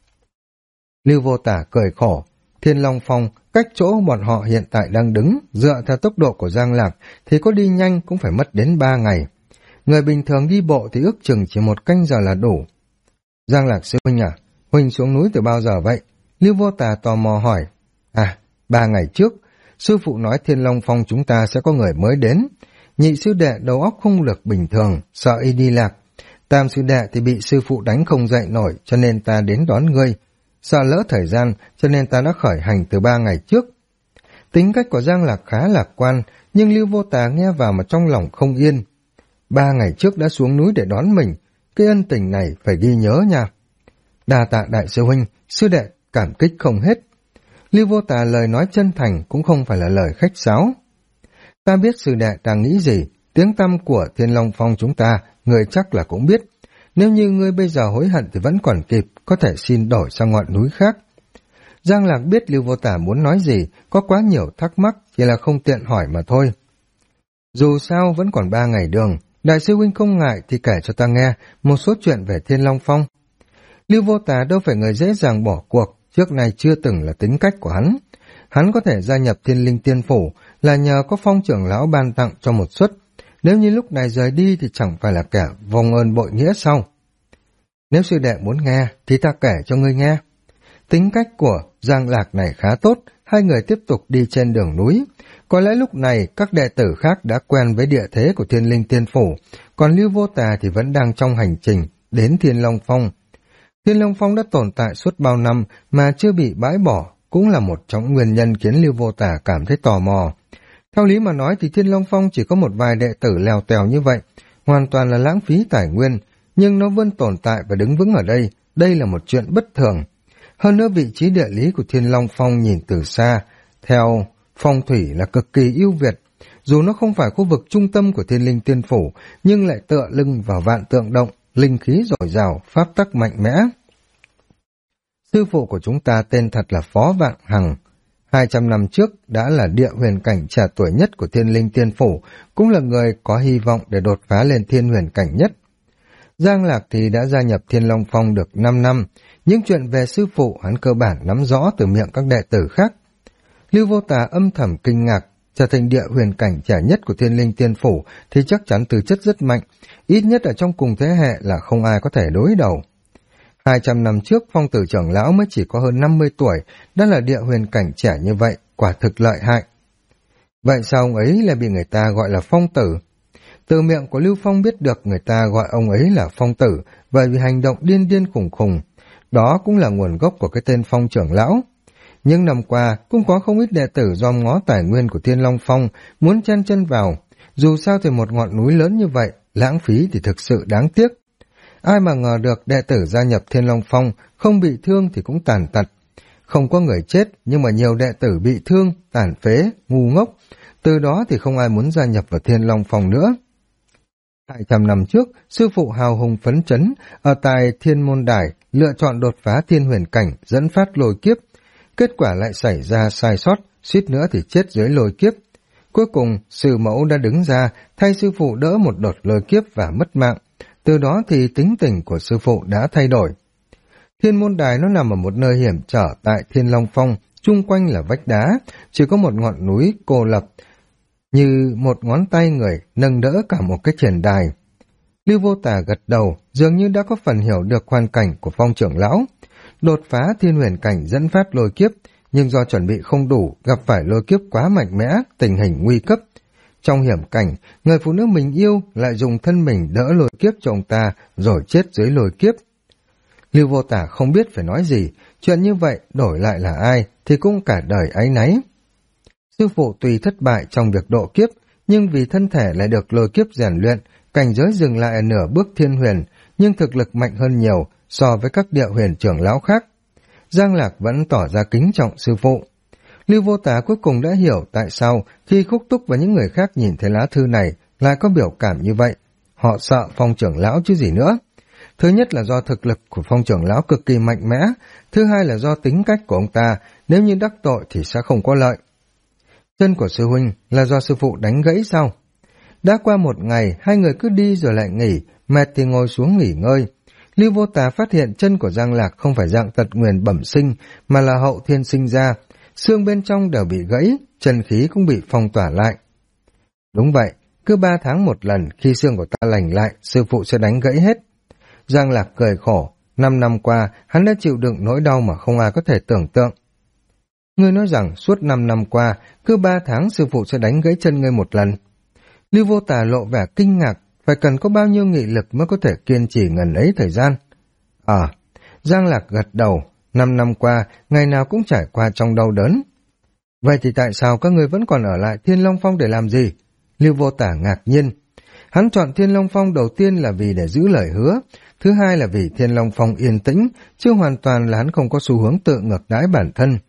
Lưu Vô Tả cười khổ. Thiên Long Phong, cách chỗ bọn họ hiện tại đang đứng, dựa theo tốc độ của Giang Lạc, thì có đi nhanh cũng phải mất đến 3 ngày. Người bình thường đi bộ thì ước chừng chỉ 1 canh giờ là đủ. Giang Lạc sư huynh à, huynh xuống núi từ bao giờ vậy? Lưu Vô Tả tò mò hỏi. 3 ngày trước, sư phụ nói Thiên Long Phong chúng ta sẽ có người mới đến. Nhị sư đệ đầu óc không được bình thường, sợ y đi lạc. Tam sư đệ thì bị sư phụ đánh không dậy nổi, cho nên ta đến đón ngươi. Sợ lỡ thời gian, cho nên ta đã khởi hành từ 3 ngày trước. Tính cách của Giang Lạc khá lạc quan, nhưng Lưu Vô Tả nghe vào mà trong lòng không yên. 3 ngày trước đã xuống núi để đón mình, cái ân tình này phải ghi nhớ nha. Đa tạ đại sư huynh, sư đệ cảm kích không hết. Lưu Vô Tả lời nói chân thành cũng không phải là lời khách sáo. Ta biết sư đệ đang nghĩ gì, tiếng tăm của Thiên Long Phong chúng ta, người chắc là cũng biết. Nếu như ngươi bây giờ hối hận thì vẫn còn kịp, có thể xin đổi sang ngọn núi khác. Giang Lạc biết Lưu Vô Tả muốn nói gì, có quá nhiều thắc mắc, chỉ là không tiện hỏi mà thôi. Dù sao vẫn còn 3 ngày đường, đại sư huynh không ngại thì kể cho ta nghe một số chuyện về Thiên Long Phong. Lưu Vô Tả đâu phải người dễ dàng bỏ cuộc, trước này chưa từng là tính cách của hắn. Hắn có thể gia nhập Thiên Linh Tiên Phủ là nhờ có Phong trưởng lão ban tặng cho một suất. Nếu như lúc này rời đi thì chẳng phải là kẻ vong ơn bội nghĩa sao? Nếu sư đệ muốn nghe thì ta kể cho ngươi nghe. Tính cách của Giang Lạc này khá tốt, hai người tiếp tục đi trên đường núi. Có lẽ lúc này các đệ tử khác đã quen với địa thế của Thiên Linh Tiên Phủ, còn Lưu Vô Tả thì vẫn đang trong hành trình đến Thiên Long Phong. Thiên Long Phong đã tồn tại suốt bao năm mà chưa bị bãi bỏ, cũng là một trong nguyên nhân khiến Lưu Vô Tả cảm thấy tò mò. Theo lý mà nói thì Thiên Long Phong chỉ có một vài đệ tử lèo tèo như vậy, hoàn toàn là lãng phí tài nguyên, nhưng nó vẫn tồn tại và đứng vững ở đây là một chuyện bất thường. Hơn nữa vị trí địa lý của Thiên Long Phong nhìn từ xa, theo phong thủy là cực kỳ ưu việt. Dù nó không phải khu vực trung tâm của Thiên Linh Tiên Phủ, nhưng lại tựa lưng vào vạn tượng động, linh khí dồi dào, pháp tắc mạnh mẽ. Sư phụ của chúng ta tên thật là Phó Vạn Hằng. 200 năm trước đã là địa huyền cảnh trẻ tuổi nhất của Thiên Linh Tiên Phủ, cũng là người có hy vọng để đột phá lên thiên huyền cảnh nhất. Giang Lạc thì đã gia nhập Thiên Long Phong được 5 năm, những chuyện về sư phụ hắn cơ bản nắm rõ từ miệng các đệ tử khác. Lưu Vô Tà âm thầm kinh ngạc, trở thành địa huyền cảnh trẻ nhất của Thiên Linh Tiên Phủ thì chắc chắn tư chất rất mạnh, ít nhất ở trong cùng thế hệ là không ai có thể đối đầu. 200 năm trước Phong Tử trưởng lão mới chỉ có hơn 50 tuổi, đã là địa huyền cảnh trẻ như vậy, quả thực lợi hại. Vậy sao ông ấy lại bị người ta gọi là Phong Tử? Từ miệng của Lưu Phong biết được người ta gọi ông ấy là Phong Tử, bởi vì hành động điên điên khủng khủng. Đó cũng là nguồn gốc của cái tên Phong trưởng lão. Nhưng năm qua cũng có không ít đệ tử dòm ngó tài nguyên của Thiên Long Phong, muốn chen chân vào. Dù sao thì một ngọn núi lớn như vậy, lãng phí thì thực sự đáng tiếc. Ai mà ngờ được đệ tử gia nhập Thiên Long Phong không bị thương thì cũng tàn tật. Không có người chết nhưng mà nhiều đệ tử bị thương, tàn phế, ngu ngốc. Từ đó thì không ai muốn gia nhập vào Thiên Long Phong nữa. 200 năm trước, sư phụ hào hùng phấn chấn ở tại Thiên Môn Đài lựa chọn đột phá thiên huyền cảnh dẫn phát lôi kiếp. Kết quả lại xảy ra sai sót, suýt nữa thì chết dưới lôi kiếp. Cuối cùng, sư mẫu đã đứng ra thay sư phụ đỡ một đợt lôi kiếp và mất mạng. Từ đó thì tính tình của sư phụ đã thay đổi. Thiên Môn Đài nó nằm ở một nơi hiểm trở tại Thiên Long Phong, chung quanh là vách đá, chỉ có một ngọn núi cô lập, như một ngón tay người nâng đỡ cả một cái triển đài. Lưu Vô Tà gật đầu, dường như đã có phần hiểu được hoàn cảnh của Phong trưởng lão. Đột phá thiên huyền cảnh dẫn phát lôi kiếp, nhưng do chuẩn bị không đủ, gặp phải lôi kiếp quá mạnh mẽ, tình hình nguy cấp. Trong hiểm cảnh, người phụ nữ mình yêu lại dùng thân mình đỡ lôi kiếp cho ông ta, rồi chết dưới lôi kiếp. Lưu Vô Tả không biết phải nói gì, chuyện như vậy đổi lại là ai thì cũng cả đời áy náy. Sư phụ tuy thất bại trong việc độ kiếp, nhưng vì thân thể lại được lôi kiếp rèn luyện, cảnh giới dừng lại ở nửa bước thiên huyền, nhưng thực lực mạnh hơn nhiều so với các địa huyền trưởng lão khác. Giang Lạc vẫn tỏ ra kính trọng sư phụ. Lưu Vô Tả cuối cùng đã hiểu tại sao khi Khúc Túc và những người khác nhìn thấy lá thư này lại có biểu cảm như vậy. Họ sợ Phong trưởng lão chứ gì nữa. Thứ nhất là do thực lực của Phong trưởng lão cực kỳ mạnh mẽ, thứ hai là do tính cách của ông ta, nếu như đắc tội thì sẽ không có lợi. Chân của sư huynh là do sư phụ đánh gãy sao? Đã qua một ngày, hai người cứ đi rồi lại nghỉ, mệt thì ngồi xuống nghỉ ngơi. Lưu Vô Tà phát hiện chân của Giang Lạc không phải dạng tật nguyền bẩm sinh, mà là hậu thiên sinh ra. Xương bên trong đều bị gãy, chân khí cũng bị phong tỏa lại. Đúng vậy, cứ 3 tháng một lần, khi xương của ta lành lại, sư phụ sẽ đánh gãy hết. Giang Lạc cười khổ, 5 năm qua, hắn đã chịu đựng nỗi đau mà không ai có thể tưởng tượng. Ngươi nói rằng suốt 5 năm qua, cứ 3 tháng sư phụ sẽ đánh gãy chân ngươi một lần. Lưu Vô Tà lộ vẻ kinh ngạc, phải cần có bao nhiêu nghị lực mới có thể kiên trì ngần ấy thời gian. Giang Lạc gật đầu, 5 năm qua, ngày nào cũng trải qua trong đau đớn. Vậy thì tại sao các ngươi vẫn còn ở lại Thiên Long Phong để làm gì? Lưu Vô Tả ngạc nhiên. Hắn chọn Thiên Long Phong đầu tiên là vì để giữ lời hứa, thứ hai là vì Thiên Long Phong yên tĩnh, chứ hoàn toàn là hắn không có xu hướng tự ngược đãi bản thân.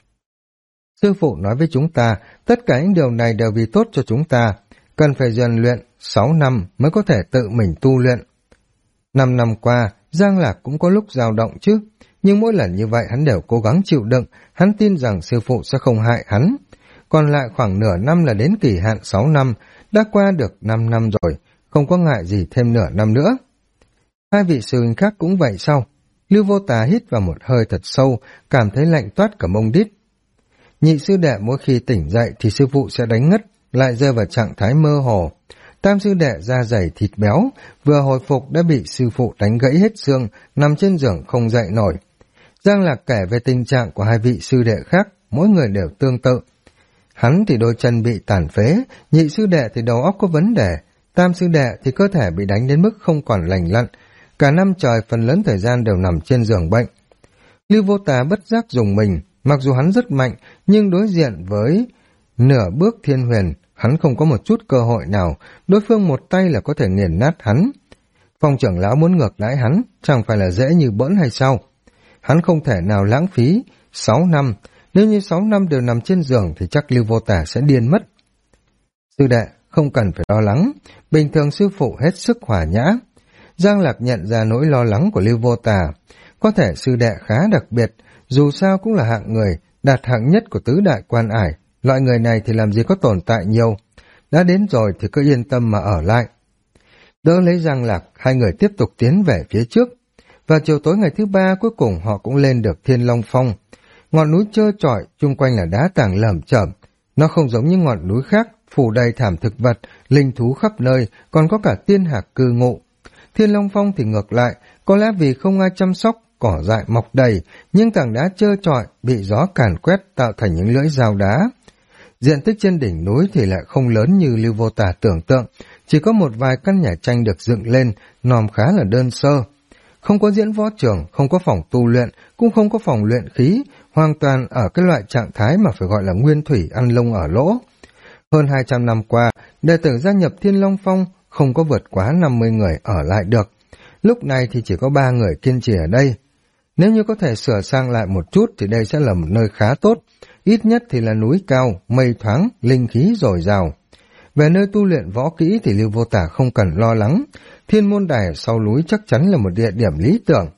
Sư phụ nói với chúng ta, tất cả những điều này đều vì tốt cho chúng ta, cần phải rèn luyện 6 năm mới có thể tự mình tu luyện. 5 năm qua, Giang Lạc cũng có lúc dao động chứ, nhưng mỗi lần như vậy hắn đều cố gắng chịu đựng, hắn tin rằng sư phụ sẽ không hại hắn. Còn lại khoảng nửa năm là đến kỳ hạn 6 năm, đã qua được 5 năm rồi, không có ngại gì thêm nửa năm nữa. Hai vị sư huynh khác cũng vậy sao? Lưu Vô Tà hít vào một hơi thật sâu, cảm thấy lạnh toát cả mông đít. Nhị sư đệ mỗi khi tỉnh dậy thì sư phụ sẽ đánh ngất, lại rơi vào trạng thái mơ hồ. Tam sư đệ da dày thịt béo, vừa hồi phục đã bị sư phụ đánh gãy hết xương, nằm trên giường không dậy nổi. Giang Lạc kể về tình trạng của hai vị sư đệ khác, mỗi người đều tương tự. Hắn thì đôi chân bị tàn phế, nhị sư đệ thì đầu óc có vấn đề, tam sư đệ thì cơ thể bị đánh đến mức không còn lành lặn, Cả năm trời phần lớn thời gian đều nằm trên giường bệnh. Lưu Vô Tà bất giác dùng mình, mặc dù hắn rất mạnh, nhưng đối diện với nửa bước thiên huyền, hắn không có một chút cơ hội nào, đối phương một tay là có thể nghiền nát hắn. Phong trưởng lão muốn ngược đãi hắn, chẳng phải là dễ như bỡn hay sao? Hắn không thể nào lãng phí 6 năm, nếu như 6 năm đều nằm trên giường thì chắc Lưu Vô Tà sẽ điên mất. Sư đệ, không cần phải lo lắng, bình thường sư phụ hết sức hòa nhã. Giang Lạc nhận ra nỗi lo lắng của Lưu Vô Tà, có thể sư đệ khá đặc biệt, dù sao cũng là hạng người, đạt hạng nhất của tứ đại quan ải, loại người này thì làm gì có tồn tại nhiều, đã đến rồi thì cứ yên tâm mà ở lại. Đỡ lấy Giang Lạc, hai người tiếp tục tiến về phía trước. Và chiều tối ngày thứ ba cuối cùng họ cũng lên được Thiên Long Phong. Ngọn núi trơ trọi, chung quanh là đá tảng lởm chởm. Nó không giống như ngọn núi khác, phủ đầy thảm thực vật, linh thú khắp nơi, còn có cả tiên hạc cư ngụ. Thiên Long Phong thì ngược lại, có lẽ vì không ai chăm sóc, cỏ dại mọc đầy, nhưng tảng đá trơ trọi, bị gió càn quét tạo thành những lưỡi dao đá. Diện tích trên đỉnh núi thì lại không lớn như Lưu Vô Tà tưởng tượng, chỉ có một vài căn nhà tranh được dựng lên, nòm khá là đơn sơ. Không có diễn võ trường, không có phòng tu luyện, cũng không có phòng luyện khí, hoàn toàn ở cái loại trạng thái mà phải gọi là nguyên thủy ăn lông ở lỗ. Hơn 200 năm qua, đệ tử gia nhập Thiên Long Phong không có vượt quá 50 người ở lại được. Lúc này thì chỉ có 3 người kiên trì ở đây. Nếu như có thể sửa sang lại một chút thì đây sẽ là một nơi khá tốt, ít nhất thì là núi cao, mây thoáng, linh khí dồi dào. Về nơi tu luyện võ kỹ thì Lưu Vô Tà không cần lo lắng, Thiên Môn Đài sau núi chắc chắn là một địa điểm lý tưởng.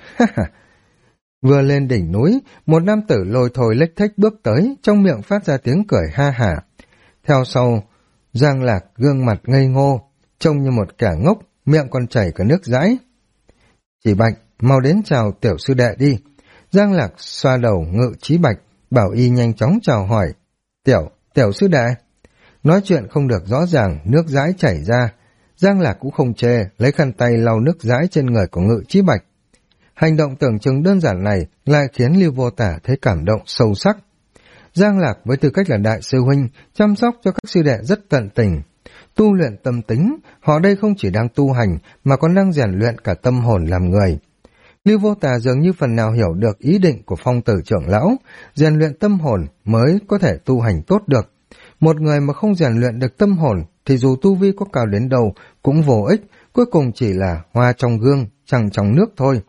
Vừa lên đỉnh núi, một nam tử lôi thôi lếch thếch bước tới, trong miệng phát ra tiếng cười ha hả. Theo sau, Giang Lạc gương mặt ngây ngô, trông như một kẻ ngốc, miệng còn chảy cả nước dãi. Chỉ Bạch, mau đến chào tiểu sư đệ đi. Giang Lạc xoa đầu Ngự Chí Bạch, bảo y nhanh chóng chào hỏi. Tiểu sư đệ. Nói chuyện không được rõ ràng, nước dãi chảy ra. Giang Lạc cũng không chê, lấy khăn tay lau nước dãi trên người của Ngự Chí Bạch. Hành động tưởng chừng đơn giản này lại khiến Lưu Vô Tà thấy cảm động sâu sắc. Giang Lạc với tư cách là đại sư huynh, chăm sóc cho các sư đệ rất tận tình. Tu luyện tâm tính, họ đây không chỉ đang tu hành mà còn đang rèn luyện cả tâm hồn làm người. Lưu Vô Tà dường như phần nào hiểu được ý định của Phong Tử trưởng lão, rèn luyện tâm hồn mới có thể tu hành tốt được. Một người mà không rèn luyện được tâm hồn thì dù tu vi có cao đến đâu cũng vô ích, cuối cùng chỉ là hoa trong gương, trăng trong nước thôi.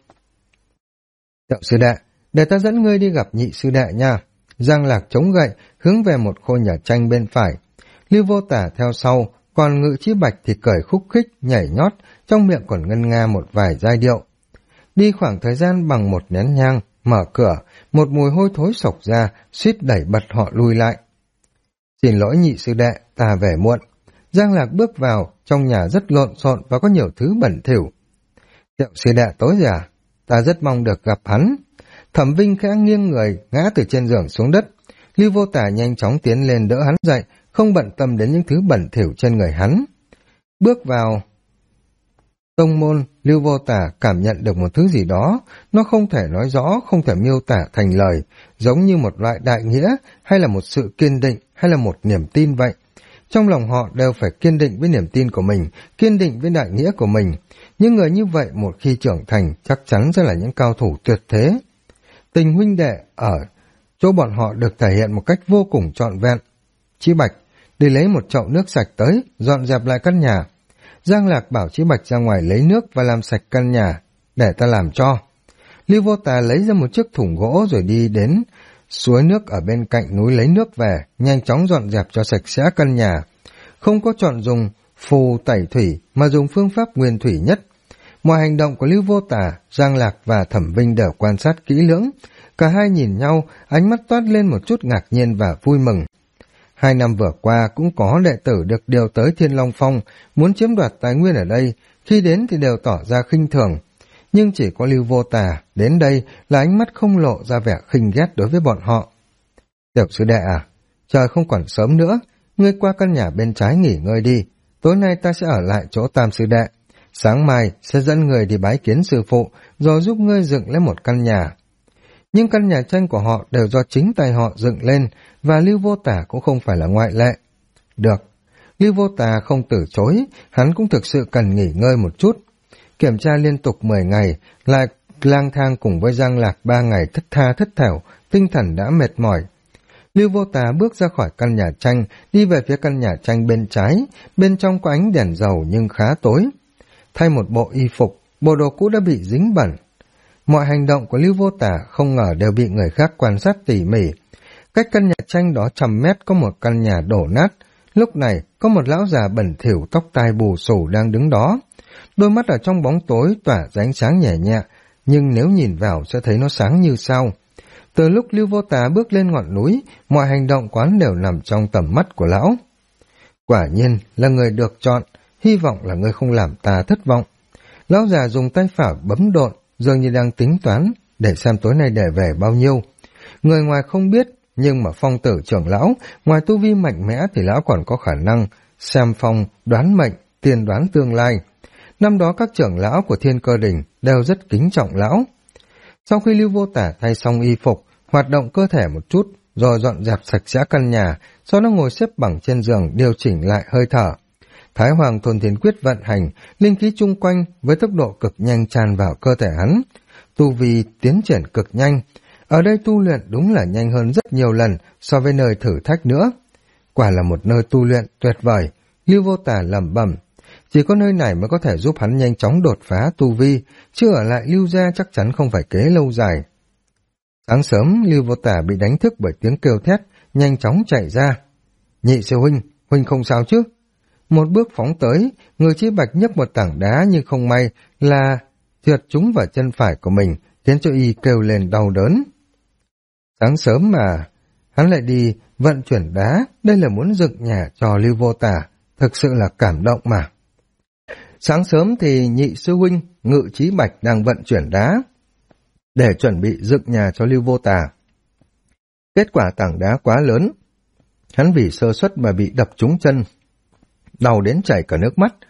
Tiểu sư đệ, để ta dẫn ngươi đi gặp nhị sư đệ nha. Giang Lạc chống gậy, hướng về một khôi nhà tranh bên phải. Lưu Vô Tà theo sau, còn Ngự Chí Bạch thì cười khúc khích, nhảy nhót, trong miệng còn ngân nga một vài giai điệu. Đi khoảng thời gian bằng một nén nhang, mở cửa, một mùi hôi thối sộc ra, suýt đẩy bật họ lui lại. Xin lỗi nhị sư đệ, ta về muộn. Giang Lạc bước vào, trong nhà rất lộn xộn và có nhiều thứ bẩn thỉu. Tiểu sư đệ tối rồi à? Ta rất mong được gặp hắn. Thẩm Vinh khẽ nghiêng người, ngã từ trên giường xuống đất. Lưu Vô Tà nhanh chóng tiến lên đỡ hắn dậy, không bận tâm đến những thứ bẩn thỉu trên người hắn. Bước vào tông môn, Lưu Vô Tà cảm nhận được một thứ gì đó, nó không thể nói rõ, không thể miêu tả thành lời, giống như một loại đại nghĩa, hay là một sự kiên định, hay là một niềm tin vậy. Trong lòng họ đều phải kiên định với niềm tin của mình, kiên định với đại nghĩa của mình. Những người như vậy một khi trưởng thành chắc chắn sẽ là những cao thủ tuyệt thế. Tình huynh đệ ở chỗ bọn họ được thể hiện một cách vô cùng trọn vẹn. Chí Bạch, đi lấy một chậu nước sạch tới, dọn dẹp lại căn nhà. Giang Lạc bảo Chí Bạch ra ngoài lấy nước và làm sạch căn nhà, để ta làm cho. Lưu Vô Tà lấy ra một chiếc thùng gỗ rồi đi đến suối nước ở bên cạnh núi lấy nước về, nhanh chóng dọn dẹp cho sạch sẽ căn nhà. Không có chọn dùng phù tẩy thủy mà dùng phương pháp nguyên thủy nhất. Mọi hành động của Lưu Vô Tà, Giang Lạc và Thẩm Vinh đều quan sát kỹ lưỡng. Cả hai nhìn nhau, ánh mắt toát lên một chút ngạc nhiên và vui mừng. 2 năm vừa qua cũng có đệ tử được điều tới Thiên Long Phong, muốn chiếm đoạt tài nguyên ở đây, khi đến thì đều tỏ ra khinh thường. Nhưng chỉ có Lưu Vô Tà đến đây là ánh mắt không lộ ra vẻ khinh ghét đối với bọn họ. Tiểu sư đệ à, trời không còn sớm nữa, ngươi qua căn nhà bên trái nghỉ ngơi đi, tối nay ta sẽ ở lại chỗ Tam sư đệ. Sáng mai sẽ dẫn người đi bái kiến sư phụ, rồi giúp ngươi dựng lên một căn nhà. Nhưng căn nhà tranh của họ đều do chính tay họ dựng lên, và Lưu Vô Tà cũng không phải là ngoại lệ. Được, Lưu Vô Tà không từ chối, hắn cũng thực sự cần nghỉ ngơi một chút. Kiểm tra liên tục 10 ngày, lại lang thang cùng với Giang Lạc 3 ngày thất tha thất thểu, tinh thần đã mệt mỏi. Lưu Vô Tà bước ra khỏi căn nhà tranh, đi về phía căn nhà tranh bên trái, bên trong có ánh đèn dầu nhưng khá tối. Thay một bộ y phục, bộ đồ cũ đã bị dính bẩn. Mọi hành động của Lưu Vô Tà không ngờ đều bị người khác quan sát tỉ mỉ. Cách căn nhà tranh đó 100 mét có một căn nhà đổ nát. Lúc này, có một lão già bẩn thỉu tóc tai bù xù đang đứng đó. Đôi mắt ở trong bóng tối tỏa ra ánh sáng nhẹ nhẹ, nhưng nếu nhìn vào sẽ thấy nó sáng như sao. Từ lúc Lưu Vô Tà bước lên ngọn núi, mọi hành động quán đều nằm trong tầm mắt của lão. Quả nhiên là người được chọn, hy vọng là người không làm ta thất vọng. Lão già dùng tay phải bấm độn, dường như đang tính toán, để xem tối nay để về bao nhiêu. Người ngoài không biết, nhưng mà Phong tử trưởng lão, ngoài tu vi mạnh mẽ thì lão còn có khả năng xem phong, đoán mệnh, tiên đoán tương lai. Năm đó các trưởng lão của Thiên Cơ Đình đều rất kính trọng lão. Sau khi Lưu Vô Tà thay xong y phục, hoạt động cơ thể một chút, rồi dọn dẹp sạch sẽ căn nhà, sau đó ngồi xếp bằng trên giường điều chỉnh lại hơi thở. Thái Hoàng Thôn Thiên Quyết vận hành, linh khí chung quanh với tốc độ cực nhanh tràn vào cơ thể hắn. Tu vi tiến triển cực nhanh. Ở đây tu luyện đúng là nhanh hơn rất nhiều lần so với nơi thử thách nữa. Quả là một nơi tu luyện tuyệt vời, Lưu Vô Tà lẩm bẩm. Chỉ có nơi này mới có thể giúp hắn nhanh chóng đột phá tu vi, chứ ở lại Lưu gia chắc chắn không phải kế lâu dài. Sáng sớm, Lưu Vô Tà bị đánh thức bởi tiếng kêu thét, nhanh chóng chạy ra. Nhị sư huynh, huynh không sao chứ? Một bước phóng tới, Người Chí Bạch nhấc một tảng đá nhưng không may là trượt trúng vào chân phải của mình, khiến cho y kêu lên đau đớn. Sáng sớm mà, hắn lại đi vận chuyển đá, đây là muốn dựng nhà cho Lưu Vô Tà, thực sự là cảm động mà. Sáng sớm thì nhị sư huynh Ngự Chí Bạch đang vận chuyển đá để chuẩn bị dựng nhà cho Lưu Vô Tà. Kết quả tảng đá quá lớn, hắn vì sơ suất mà bị đập trúng chân, đau đến chảy cả nước mắt.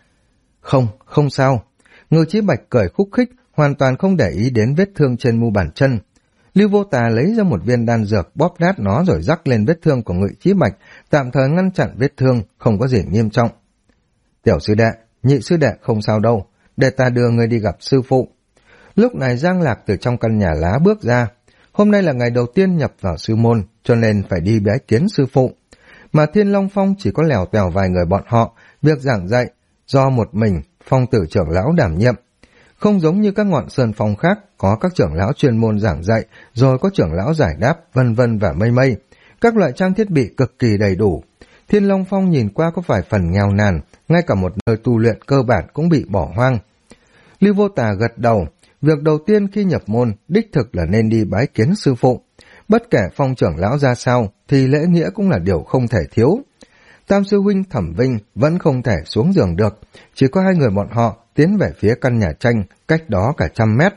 Không sao. Ngự Chí Bạch cười khúc khích, hoàn toàn không để ý đến vết thương trên mu bàn chân. Lưu Vô Tà lấy ra một viên đan dược, bóp nát nó rồi rắc lên vết thương của Ngự Chí Bạch, tạm thời ngăn chặn vết thương, không có gì nghiêm trọng. Tiểu sư đệ, nhị sư đệ không sao đâu, để ta đưa người đi gặp sư phụ. Lúc này Giang Lạc từ trong căn nhà lá bước ra. Hôm nay là ngày đầu tiên nhập vào sư môn, cho nên phải đi bái kiến sư phụ. Mà Thiên Long Phong chỉ có lèo tèo vài người bọn họ, việc giảng dạy do một mình Phong tử trưởng lão đảm nhiệm. Không giống như các ngọn sơn phong khác, có các trưởng lão chuyên môn giảng dạy, rồi có trưởng lão giải đáp, vân vân và mây mây. Các loại trang thiết bị cực kỳ đầy đủ. Thiên Long Phong nhìn qua có vài phần nghèo nàn, ngay cả một nơi tu luyện cơ bản cũng bị bỏ hoang. Lưu Vô Tà gật đầu, việc đầu tiên khi nhập môn, đích thực là nên đi bái kiến sư phụ. Bất kể Phong trưởng lão ra sao, thì lễ nghĩa cũng là điều không thể thiếu. Tam sư huynh Thẩm Vinh vẫn không thể xuống giường được, chỉ có hai người bọn họ tiến về phía căn nhà tranh, cách đó cả 100 mét.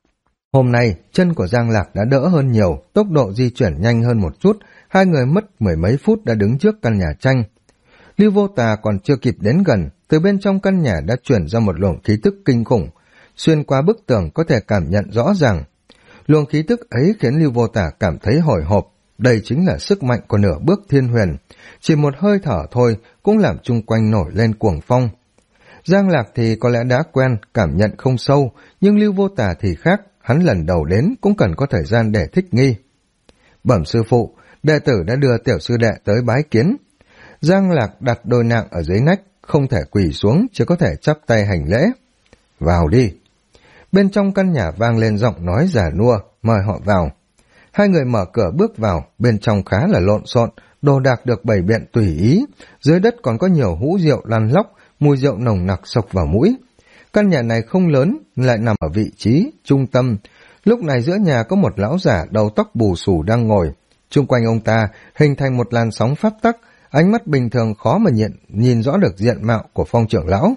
Hôm nay, chân của Giang Lạc đã đỡ hơn nhiều, tốc độ di chuyển nhanh hơn một chút, hai người mất 10 mấy phút đã đứng trước căn nhà tranh. Lưu Vô Tà còn chưa kịp đến gần, từ bên trong căn nhà đã chuyển ra một luồng khí tức kinh khủng, xuyên qua bức tường có thể cảm nhận rõ ràng. Luồng khí tức ấy khiến Lưu Vô Tà cảm thấy hồi hộp, đây chính là sức mạnh của nửa bước thiên huyền, chỉ một hơi thở thôi cũng làm chung quanh nổi lên cuồng phong. Giang Lạc thì có lẽ đã quen, cảm nhận không sâu, nhưng Lưu Vô Tà thì khác, hắn lần đầu đến cũng cần có thời gian để thích nghi. Bẩm sư phụ, đệ tử đã đưa tiểu sư đệ tới bái kiến. Giang Lạc đặt đôi nạng ở dưới nách, không thể quỳ xuống, chỉ có thể chắp tay hành lễ. Vào đi. Bên trong căn nhà vang lên giọng nói già nua, mời họ vào. Hai người mở cửa bước vào, bên trong khá là lộn xộn, đồ đạc được bày biện tùy ý, dưới đất còn có nhiều hũ rượu lăn lóc, mùi rượu nồng nặc xộc vào mũi. Căn nhà này không lớn, lại nằm ở vị trí trung tâm. Lúc này giữa nhà có một lão giả đầu tóc bù xù đang ngồi. Chung quanh ông ta hình thành một làn sóng pháp tắc, ánh mắt bình thường khó mà nhìn rõ được diện mạo của Phong trưởng lão.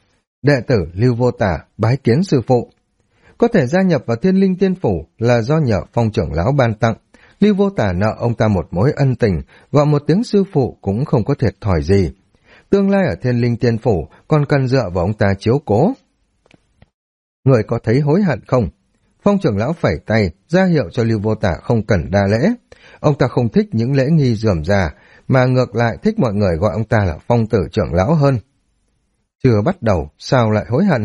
Đệ tử Lưu Vô Tà bái kiến sư phụ. Có thể gia nhập vào Thiên Linh Tiên Phủ là do nhờ Phong trưởng lão ban tặng. Lưu Vô Tà nợ ông ta một mối ân tình, gọi một tiếng sư phụ cũng không có thiệt thòi gì. Tương lai ở Thiên Linh Tiên Phủ còn cần dựa vào ông ta chiếu cố. Người có thấy hối hận không? Phong trưởng lão phẩy tay, ra hiệu cho Lưu Vô Tà không cần đa lễ. Ông ta không thích những lễ nghi rườm rà, mà ngược lại thích mọi người gọi ông ta là Phong tử trưởng lão hơn. Chưa bắt đầu, sao lại hối hận?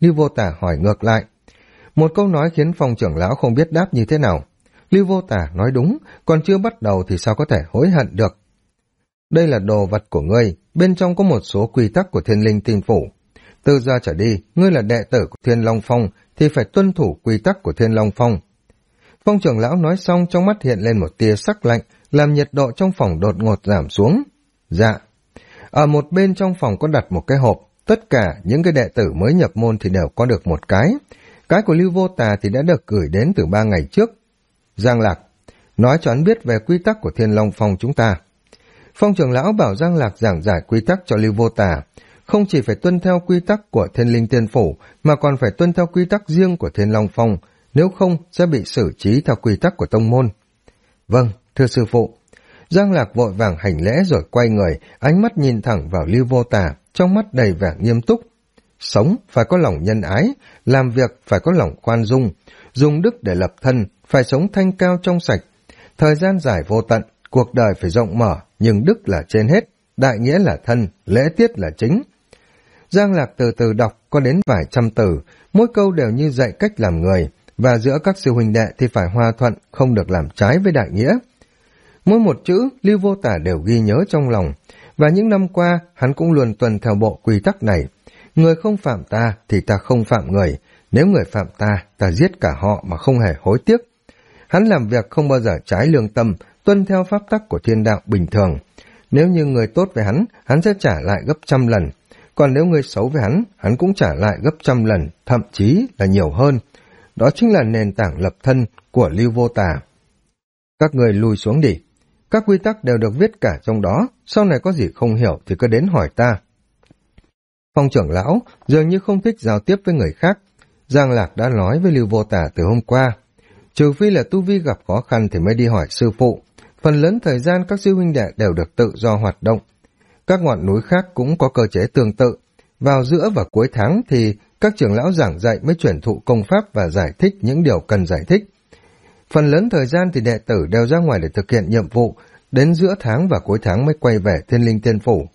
Lưu Vô Tả hỏi ngược lại. Một câu nói khiến Phong trưởng lão không biết đáp như thế nào. Lưu Vô Tả nói đúng, còn chưa bắt đầu thì sao có thể hối hận được. Đây là đồ vật của ngươi, bên trong có một số quy tắc của Thiên Linh Tinh Phủ. Từ giờ trở đi, ngươi là đệ tử của Thiên Long Phong thì phải tuân thủ quy tắc của Thiên Long Phong. Phong trưởng lão nói xong, trong mắt hiện lên một tia sắc lạnh, làm nhiệt độ trong phòng đột ngột giảm xuống. Dạ. Ở một bên trong phòng có đặt một cái hộp, tất cả những cái đệ tử mới nhập môn thì đều có được một cái. Cái của Lưu Vô Tà thì đã được gửi đến từ 3 ngày trước. Giang Lạc, nói cho hắn biết về quy tắc của Thiên Long Phong chúng ta. Phong trưởng lão bảo Giang Lạc giảng giải quy tắc cho Lưu Vô Tà, không chỉ phải tuân theo quy tắc của Thiên Linh Tiên Phủ, mà còn phải tuân theo quy tắc riêng của Thiên Long Phong, nếu không sẽ bị xử trí theo quy tắc của tông môn. Vâng, thưa sư phụ. Giang Lạc vội vàng hành lễ rồi quay người, ánh mắt nhìn thẳng vào Lưu Vô Tà, trong mắt đầy vẻ nghiêm túc. Sống phải có lòng nhân ái, làm việc phải có lòng khoan dung, dùng đức để lập thân, phải sống thanh cao trong sạch. Thời gian dài vô tận, cuộc đời phải rộng mở, nhưng đức là trên hết, đại nghĩa là thân, lễ tiết là chính. Giang Lạc từ từ đọc có đến vài trăm từ, mỗi câu đều như dạy cách làm người, và giữa các sư huynh đệ thì phải hòa thuận, không được làm trái với đại nghĩa. Mỗi một chữ Lưu Vô Tả đều ghi nhớ trong lòng, và những năm qua hắn cũng luôn tuân theo bộ quy tắc này. Người không phạm ta thì ta không phạm người, nếu người phạm ta, ta giết cả họ mà không hề hối tiếc. Hắn làm việc không bao giờ trái lương tâm, tuân theo pháp tắc của thiên đạo bình thường. Nếu như người tốt với hắn, hắn sẽ trả lại gấp 100 lần. Còn nếu người xấu với hắn, hắn cũng trả lại gấp 100 lần, thậm chí là nhiều hơn. Đó chính là nền tảng lập thân của Lưu Vô Tà. Các người lùi xuống đi. Các quy tắc đều được viết cả trong đó, sau này có gì không hiểu thì cứ đến hỏi ta. Phong trưởng lão dường như không thích giao tiếp với người khác. Giang Lạc đã nói với Lưu Vô Tả từ hôm qua. Trừ phi là tu vi gặp khó khăn thì mới đi hỏi sư phụ. Phần lớn thời gian các sư huynh đệ đều được tự do hoạt động. Các ngọn núi khác cũng có cơ chế tương tự. Vào giữa và cuối tháng thì các trưởng lão giảng dạy mới truyền thụ công pháp và giải thích những điều cần giải thích. Phần lớn thời gian thì đệ tử đều ra ngoài để thực hiện nhiệm vụ, đến giữa tháng và cuối tháng mới quay về Thiên Linh Tiên Phủ.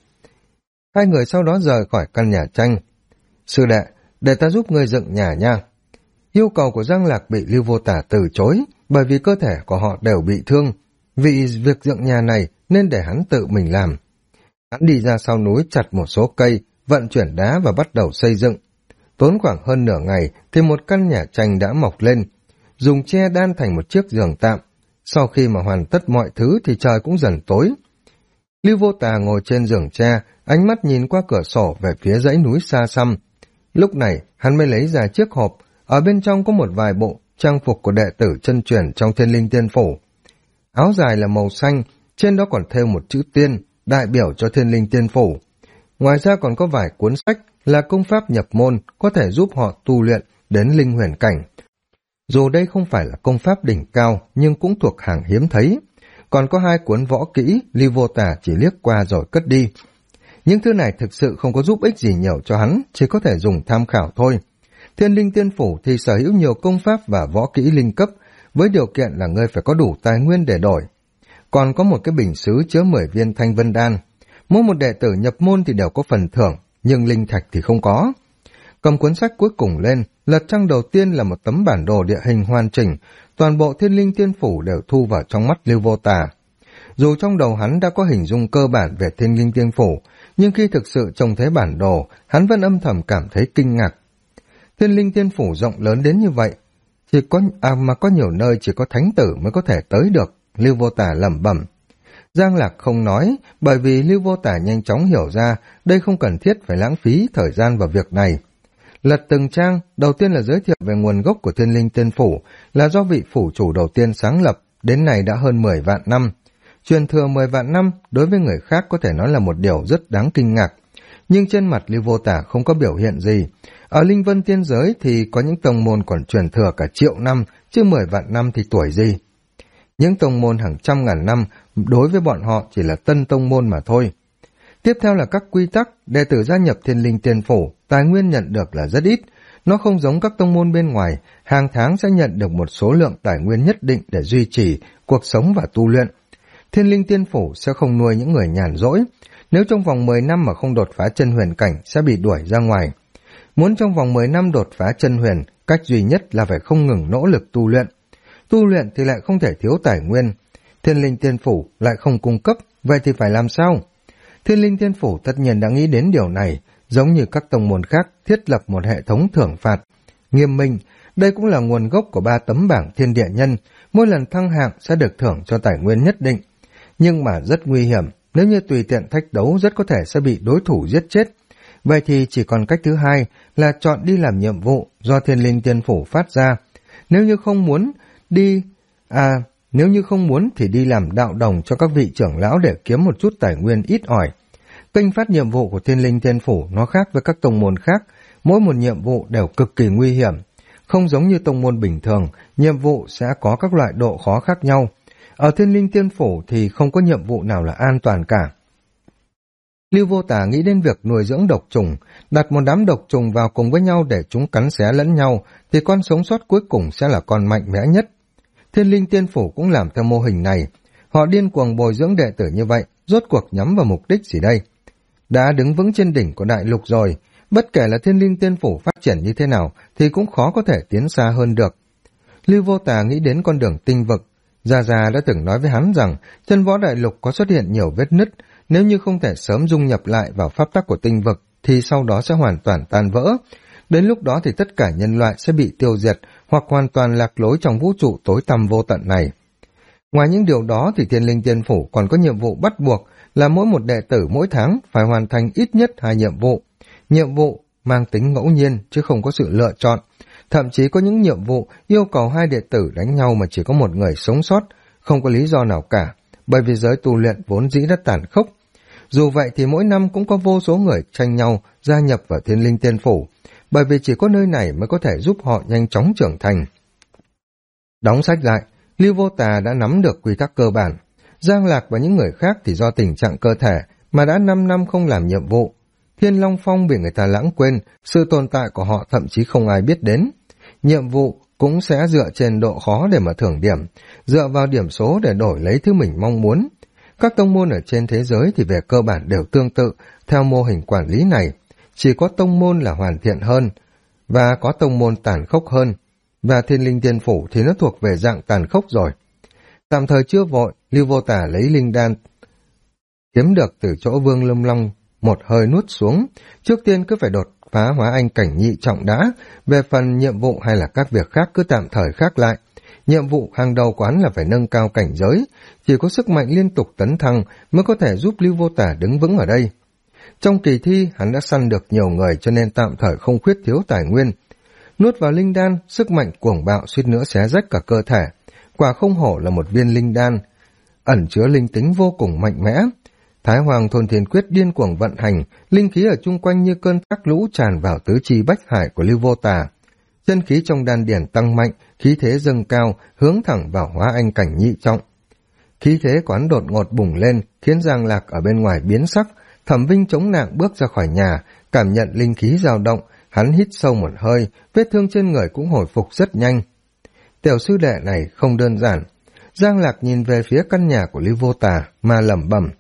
Hai người sau đó rời khỏi căn nhà tranh. Sư đệ, để ta giúp ngươi dựng nhà nha. Yêu cầu của Giang Lạc bị Lưu Vô Tả từ chối, bởi vì cơ thể của họ đều bị thương. Vì việc dựng nhà này nên để hắn tự mình làm. Hắn đi ra sau núi chặt một số cây, vận chuyển đá và bắt đầu xây dựng. Tốn khoảng hơn nửa ngày thì một căn nhà tranh đã mọc lên, dùng tre đan thành một chiếc giường tạm. Sau khi mà hoàn tất mọi thứ thì trời cũng dần tối. Lưu Vô Tà ngồi trên giường tre, ánh mắt nhìn qua cửa sổ về phía dãy núi xa xăm. Lúc này hắn mới lấy ra chiếc hộp, ở bên trong có một vài bộ trang phục của đệ tử chân truyền trong Thiên Linh Tiên Phủ. Áo dài là màu xanh, trên đó còn thêu một chữ tiên, đại biểu cho Thiên Linh Tiên Phủ. Ngoài ra còn có vài cuốn sách là công pháp nhập môn, có thể giúp họ tu luyện đến linh huyền cảnh. Dù đây không phải là công pháp đỉnh cao, nhưng cũng thuộc hàng hiếm thấy. Còn có 2 cuốn võ kỹ, Lưu Vô Tả chỉ liếc qua rồi cất đi. Những thứ này thực sự không có giúp ích gì nhiều cho hắn, chỉ có thể dùng tham khảo thôi. Thiên Linh Tiên Phủ thì sở hữu nhiều công pháp và võ kỹ linh cấp, với điều kiện là ngươi phải có đủ tài nguyên để đổi. Còn có một cái bình sứ chứa 10 viên thanh vân đan. Mỗi một đệ tử nhập môn thì đều có phần thưởng, nhưng linh thạch thì không có. Cầm cuốn sách cuối cùng lên, lật trang đầu tiên là một tấm bản đồ địa hình hoàn chỉnh, toàn bộ Thiên Linh Tiên Phủ đều thu vào trong mắt Lưu Vô Tả. Dù trong đầu hắn đã có hình dung cơ bản về Thiên Linh Tiên Phủ, nhưng khi thực sự trông thấy bản đồ, hắn vẫn âm thầm cảm thấy kinh ngạc. Thiên Linh Tiên Phủ rộng lớn đến như vậy, mà có nhiều nơi chỉ có thánh tử mới có thể tới được, Lưu Vô Tả lẩm bẩm. Giang Lạc không nói, bởi vì Lưu Vô Tả nhanh chóng hiểu ra đây không cần thiết phải lãng phí thời gian vào việc này. Lật từng trang, đầu tiên là giới thiệu về nguồn gốc của Thiên Linh Tiên Phủ, là do vị phủ chủ đầu tiên sáng lập, đến nay đã hơn 10 vạn năm. Truyền thừa 10 vạn năm, đối với người khác có thể nói là một điều rất đáng kinh ngạc. Nhưng trên mặt Lưu Vô Tả không có biểu hiện gì. Ở Linh Vân Tiên Giới thì có những tông môn còn truyền thừa cả triệu năm, chứ 10 vạn năm thì tuổi gì. Những tông môn hàng trăm ngàn năm, đối với bọn họ chỉ là tân tông môn mà thôi. Tiếp theo là các quy tắc, đệ tử gia nhập Thiên Linh Tiên Phủ, tài nguyên nhận được là rất ít. Nó không giống các tông môn bên ngoài, hàng tháng sẽ nhận được một số lượng tài nguyên nhất định để duy trì cuộc sống và tu luyện. Thiên Linh Tiên Phủ sẽ không nuôi những người nhàn rỗi. Nếu trong vòng 10 năm mà không đột phá chân huyền cảnh sẽ bị đuổi ra ngoài. Muốn trong vòng 10 năm đột phá chân huyền, cách duy nhất là phải không ngừng nỗ lực tu luyện. Tu luyện thì lại không thể thiếu tài nguyên. Thiên linh tiên phủ lại không cung cấp, vậy thì phải làm sao? Thiên linh tiên phủ tất nhiên đã nghĩ đến điều này, giống như các tông môn khác thiết lập một hệ thống thưởng phạt. Nghiêm minh, đây cũng là nguồn gốc của 3 tấm bảng thiên địa nhân, mỗi lần thăng hạng sẽ được thưởng cho tài nguyên nhất định. Nhưng mà rất nguy hiểm, nếu như tùy tiện thách đấu rất có thể sẽ bị đối thủ giết chết. Vậy thì chỉ còn cách thứ hai là chọn đi làm nhiệm vụ do thiên linh tiên phủ phát ra. Nếu như không muốn thì đi làm đạo đồng cho các vị trưởng lão để kiếm một chút tài nguyên ít ỏi. Kênh phát nhiệm vụ của thiên linh tiên phủ nó khác với các tông môn khác, mỗi một nhiệm vụ đều cực kỳ nguy hiểm. Không giống như tông môn bình thường, nhiệm vụ sẽ có các loại độ khó khác nhau. Ở thiên linh tiên phủ thì không có nhiệm vụ nào là an toàn cả. Lưu Vô Tà nghĩ đến việc nuôi dưỡng độc trùng, đặt một đám độc trùng vào cùng với nhau để chúng cắn xé lẫn nhau, thì con sống sót cuối cùng sẽ là con mạnh mẽ nhất. Thiên linh tiên phủ cũng làm theo mô hình này. Họ điên cuồng bồi dưỡng đệ tử như vậy, rốt cuộc nhắm vào mục đích gì đây? Đã đứng vững trên đỉnh của đại lục rồi, bất kể là thiên linh tiên phủ phát triển như thế nào thì cũng khó có thể tiến xa hơn được. Lưu Vô Tà nghĩ đến con đường tinh vực. Gia Gia đã từng nói với hắn rằng chân võ đại lục có xuất hiện nhiều vết nứt, nếu như không thể sớm dung nhập lại vào pháp tắc của tinh vực thì sau đó sẽ hoàn toàn tan vỡ. Đến lúc đó thì tất cả nhân loại sẽ bị tiêu diệt hoặc hoàn toàn lạc lối trong vũ trụ tối tăm vô tận này. Ngoài những điều đó thì thiên linh tiên phủ còn có nhiệm vụ bắt buộc là mỗi một đệ tử mỗi tháng phải hoàn thành ít nhất 2 nhiệm vụ. Nhiệm vụ mang tính ngẫu nhiên chứ không có sự lựa chọn. Thậm chí có những nhiệm vụ yêu cầu 2 đệ tử đánh nhau mà chỉ có một người sống sót, không có lý do nào cả, bởi vì giới tu luyện vốn dĩ đã tàn khốc. Dù vậy thì mỗi năm cũng có vô số người tranh nhau gia nhập vào thiên linh tiên phủ, bởi vì chỉ có nơi này mới có thể giúp họ nhanh chóng trưởng thành. Đóng sách lại, Lưu Vô Tà đã nắm được quy tắc cơ bản. Giang Lạc và những người khác thì do tình trạng cơ thể mà đã 5 năm không làm nhiệm vụ. Thiên Long Phong bị người ta lãng quên, sự tồn tại của họ thậm chí không ai biết đến. Nhiệm vụ cũng sẽ dựa trên độ khó để mà thưởng điểm, dựa vào điểm số để đổi lấy thứ mình mong muốn. Các tông môn ở trên thế giới thì về cơ bản đều tương tự, theo mô hình quản lý này. Chỉ có tông môn là hoàn thiện hơn, và có tông môn tàn khốc hơn, và thiên linh tiên phủ thì nó thuộc về dạng tàn khốc rồi. Tạm thời chưa vội, Lưu Vô Tà lấy linh đan kiếm được từ chỗ Vương Lâm Long một hơi nuốt xuống. Trước tiên cứ phải đột phá hóa anh cảnh nhị trọng đã, về phần nhiệm vụ hay là các việc khác cứ tạm thời khác lại. Nhiệm vụ hàng đầu quán là phải nâng cao cảnh giới, chỉ có sức mạnh liên tục tấn thăng mới có thể giúp Lưu Vô Tà đứng vững ở đây. Trong kỳ thi, hắn đã săn được nhiều người cho nên tạm thời không khuyết thiếu tài nguyên. Nuốt vào linh đan, sức mạnh cuồng bạo suýt nữa xé rách cả cơ thể. Quả không hổ là một viên linh đan, ẩn chứa linh tính vô cùng mạnh mẽ. Thái Hoàng Thôn Thiên Quyết điên cuồng vận hành, linh khí ở chung quanh như cơn thác lũ tràn vào tứ chi bách hải của Lưu Vô Tà. Chân khí trong đan điển tăng mạnh, khí thế dâng cao, hướng thẳng vào hóa anh cảnh nhị trọng. Khí thế quán đột ngột bùng lên, khiến Giang Lạc ở bên ngoài biến sắc. Thẩm Vinh chống nạng bước ra khỏi nhà, cảm nhận linh khí dao động, hắn hít sâu một hơi, vết thương trên người cũng hồi phục rất nhanh. Tiểu sư đệ này không đơn giản. Giang Lạc nhìn về phía căn nhà của Lưu Vô Tà mà lẩm bẩm.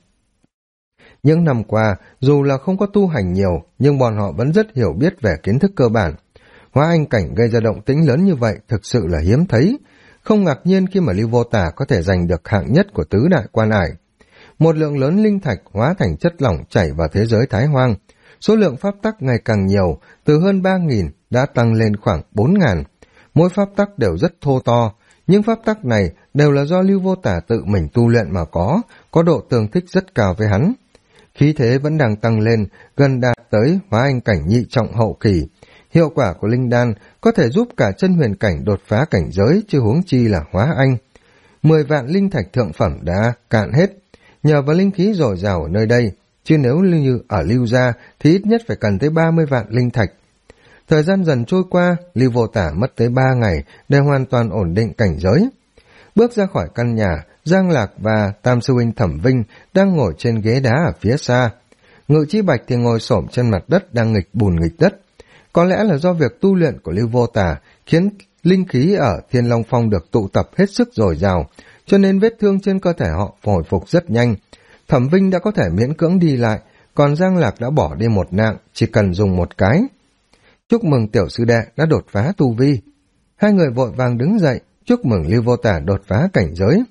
Những năm qua, dù là không có tu hành nhiều, nhưng bọn họ vẫn rất hiểu biết về kiến thức cơ bản. Hóa anh cảnh gây ra động tĩnh lớn như vậy thực sự là hiếm thấy. Không ngạc nhiên khi mà Lưu Vô Tà có thể giành được hạng nhất của tứ đại quan ải. Một lượng lớn linh thạch hóa thành chất lỏng chảy vào thế giới Thái Hoang. Số lượng pháp tắc ngày càng nhiều, từ hơn 3.000 đã tăng lên khoảng 4.000. Mỗi pháp tắc đều rất thô to, những pháp tắc này đều là do Lưu Vô Tà tự mình tu luyện mà có độ tương thích rất cao với hắn. Khí thế vẫn đang tăng lên, gần đạt tới hóa anh cảnh nhị trọng hậu kỳ. Hiệu quả của linh đan có thể giúp cả chân huyền cảnh đột phá cảnh giới, chứ huống chi là hóa anh. 10 vạn linh thạch thượng phẩm đã cạn hết, nhờ vào linh khí dồi dào ở nơi đây, chứ nếu như ở Lưu gia thì ít nhất phải cần tới 30 vạn linh thạch. Thời gian dần trôi qua, Lưu Vô Tà mất tới 3 ngày để hoàn toàn ổn định cảnh giới. Bước ra khỏi căn nhà, Giang Lạc và Tam sư huynh Thẩm Vinh đang ngồi trên ghế đá ở phía xa. Ngự Chi Bạch thì ngồi xổm trên mặt đất đang nghịch bùn nghịch đất. Có lẽ là do việc tu luyện của Lưu Vô Tà khiến linh khí ở Thiên Long Phong được tụ tập hết sức dồi dào, cho nên vết thương trên cơ thể họ hồi phục rất nhanh. Thẩm Vinh đã có thể miễn cưỡng đi lại, còn Giang Lạc đã bỏ đi một nạng, chỉ cần dùng một cái. Chúc mừng tiểu sư đệ đã đột phá tu vi. Hai người vội vàng đứng dậy, chúc mừng Lưu Vô Tả đột phá cảnh giới.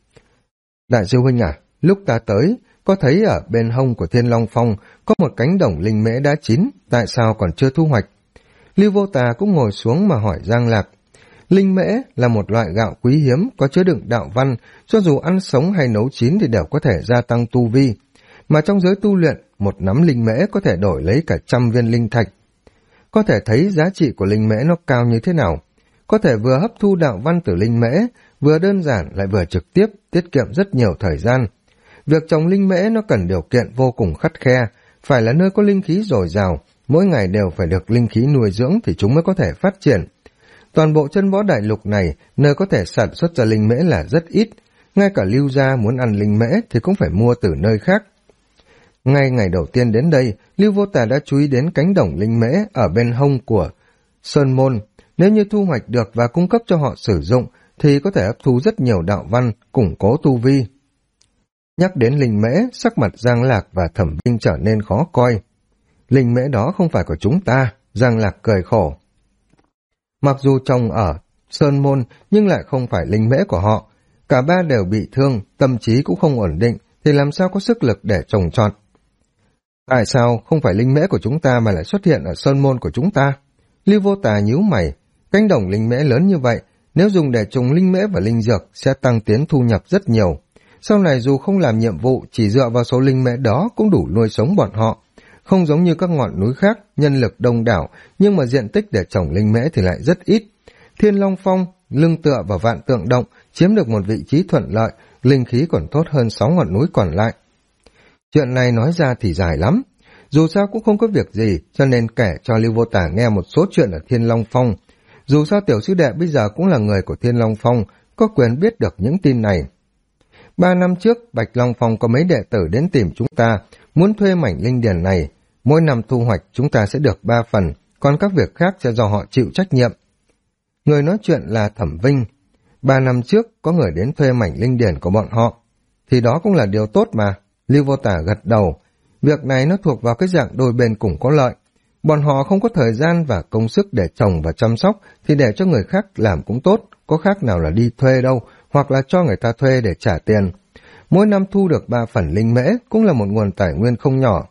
Đại sư huynh à, lúc ta tới, có thấy ở bên hông của Thiên Long Phong có một cánh đồng linh mễ đã chín, tại sao còn chưa thu hoạch? Lưu Vô Tà cũng ngồi xuống mà hỏi Giang Lạc. Linh mễ là một loại gạo quý hiếm có chứa đựng đạo văn, cho dù ăn sống hay nấu chín thì đều có thể gia tăng tu vi. Mà trong giới tu luyện, một nắm linh mễ có thể đổi lấy cả 100 viên linh thạch. Có thể thấy giá trị của linh mễ nó cao như thế nào. Có thể vừa hấp thu đạo văn từ linh mễ, vừa đơn giản lại vừa trực tiếp, tiết kiệm rất nhiều thời gian. Việc trồng linh mễ nó cần điều kiện vô cùng khắt khe, phải là nơi có linh khí dồi dào, mỗi ngày đều phải được linh khí nuôi dưỡng thì chúng mới có thể phát triển. Toàn bộ chân võ đại lục này, nơi có thể sản xuất ra linh mễ là rất ít, ngay cả Lưu gia muốn ăn linh mễ thì cũng phải mua từ nơi khác. Ngay ngày đầu tiên đến đây, Lưu Vô Tà đã chú ý đến cánh đồng linh mễ ở bên hông của Sơn Môn. Nếu như thu hoạch được và cung cấp cho họ sử dụng, thì có thể hấp thu rất nhiều đạo văn, củng cố tu vi. Nhắc đến linh mễ, sắc mặt Giang Lạc và Thẩm Vinh trở nên khó coi. Linh mễ đó không phải của chúng ta, Giang Lạc cười khổ. Mặc dù trồng ở Sơn Môn, nhưng lại không phải linh mễ của họ. Cả ba đều bị thương, tâm trí cũng không ổn định, thì làm sao có sức lực để trồng trọt. Tại sao không phải linh mễ của chúng ta mà lại xuất hiện ở Sơn Môn của chúng ta? Lưu Vô Tà nhíu mày, cánh đồng linh mễ lớn như vậy, nếu dùng để trồng linh mễ và linh dược sẽ tăng tiến thu nhập rất nhiều. Sau này dù không làm nhiệm vụ, chỉ dựa vào số linh mễ đó cũng đủ nuôi sống bọn họ. Không giống như các ngọn núi khác, nhân lực đông đảo, nhưng mà diện tích để trồng linh mễ thì lại rất ít. Thiên Long Phong, lưng tựa vào Vạn Tượng Động, chiếm được một vị trí thuận lợi, linh khí còn tốt hơn 6 ngọn núi còn lại. Chuyện này nói ra thì dài lắm. Dù sao cũng không có việc gì, cho nên kể cho Lưu Vô Tả nghe một số chuyện ở Thiên Long Phong. Dù sao tiểu sư đệ bây giờ cũng là người của Thiên Long Phong, có quyền biết được những tin này. 3 năm trước, Bạch Long Phong có mấy đệ tử đến tìm chúng ta, muốn thuê mảnh linh điền này. Mỗi năm thu hoạch chúng ta sẽ được 3 phần, còn các việc khác sẽ do họ chịu trách nhiệm. Người nói chuyện là Thẩm Vinh. 3 năm trước có người đến thuê mảnh linh điền của bọn họ. Thì đó cũng là điều tốt mà. Lưu Vô Tả gật đầu. Việc này nó thuộc vào cái dạng đôi bên cùng có lợi. Bọn họ không có thời gian và công sức để trồng và chăm sóc thì để cho người khác làm cũng tốt, có khác nào là đi thuê đâu, hoặc là cho người ta thuê để trả tiền. Mỗi năm thu được 3 phần linh mễ cũng là một nguồn tài nguyên không nhỏ.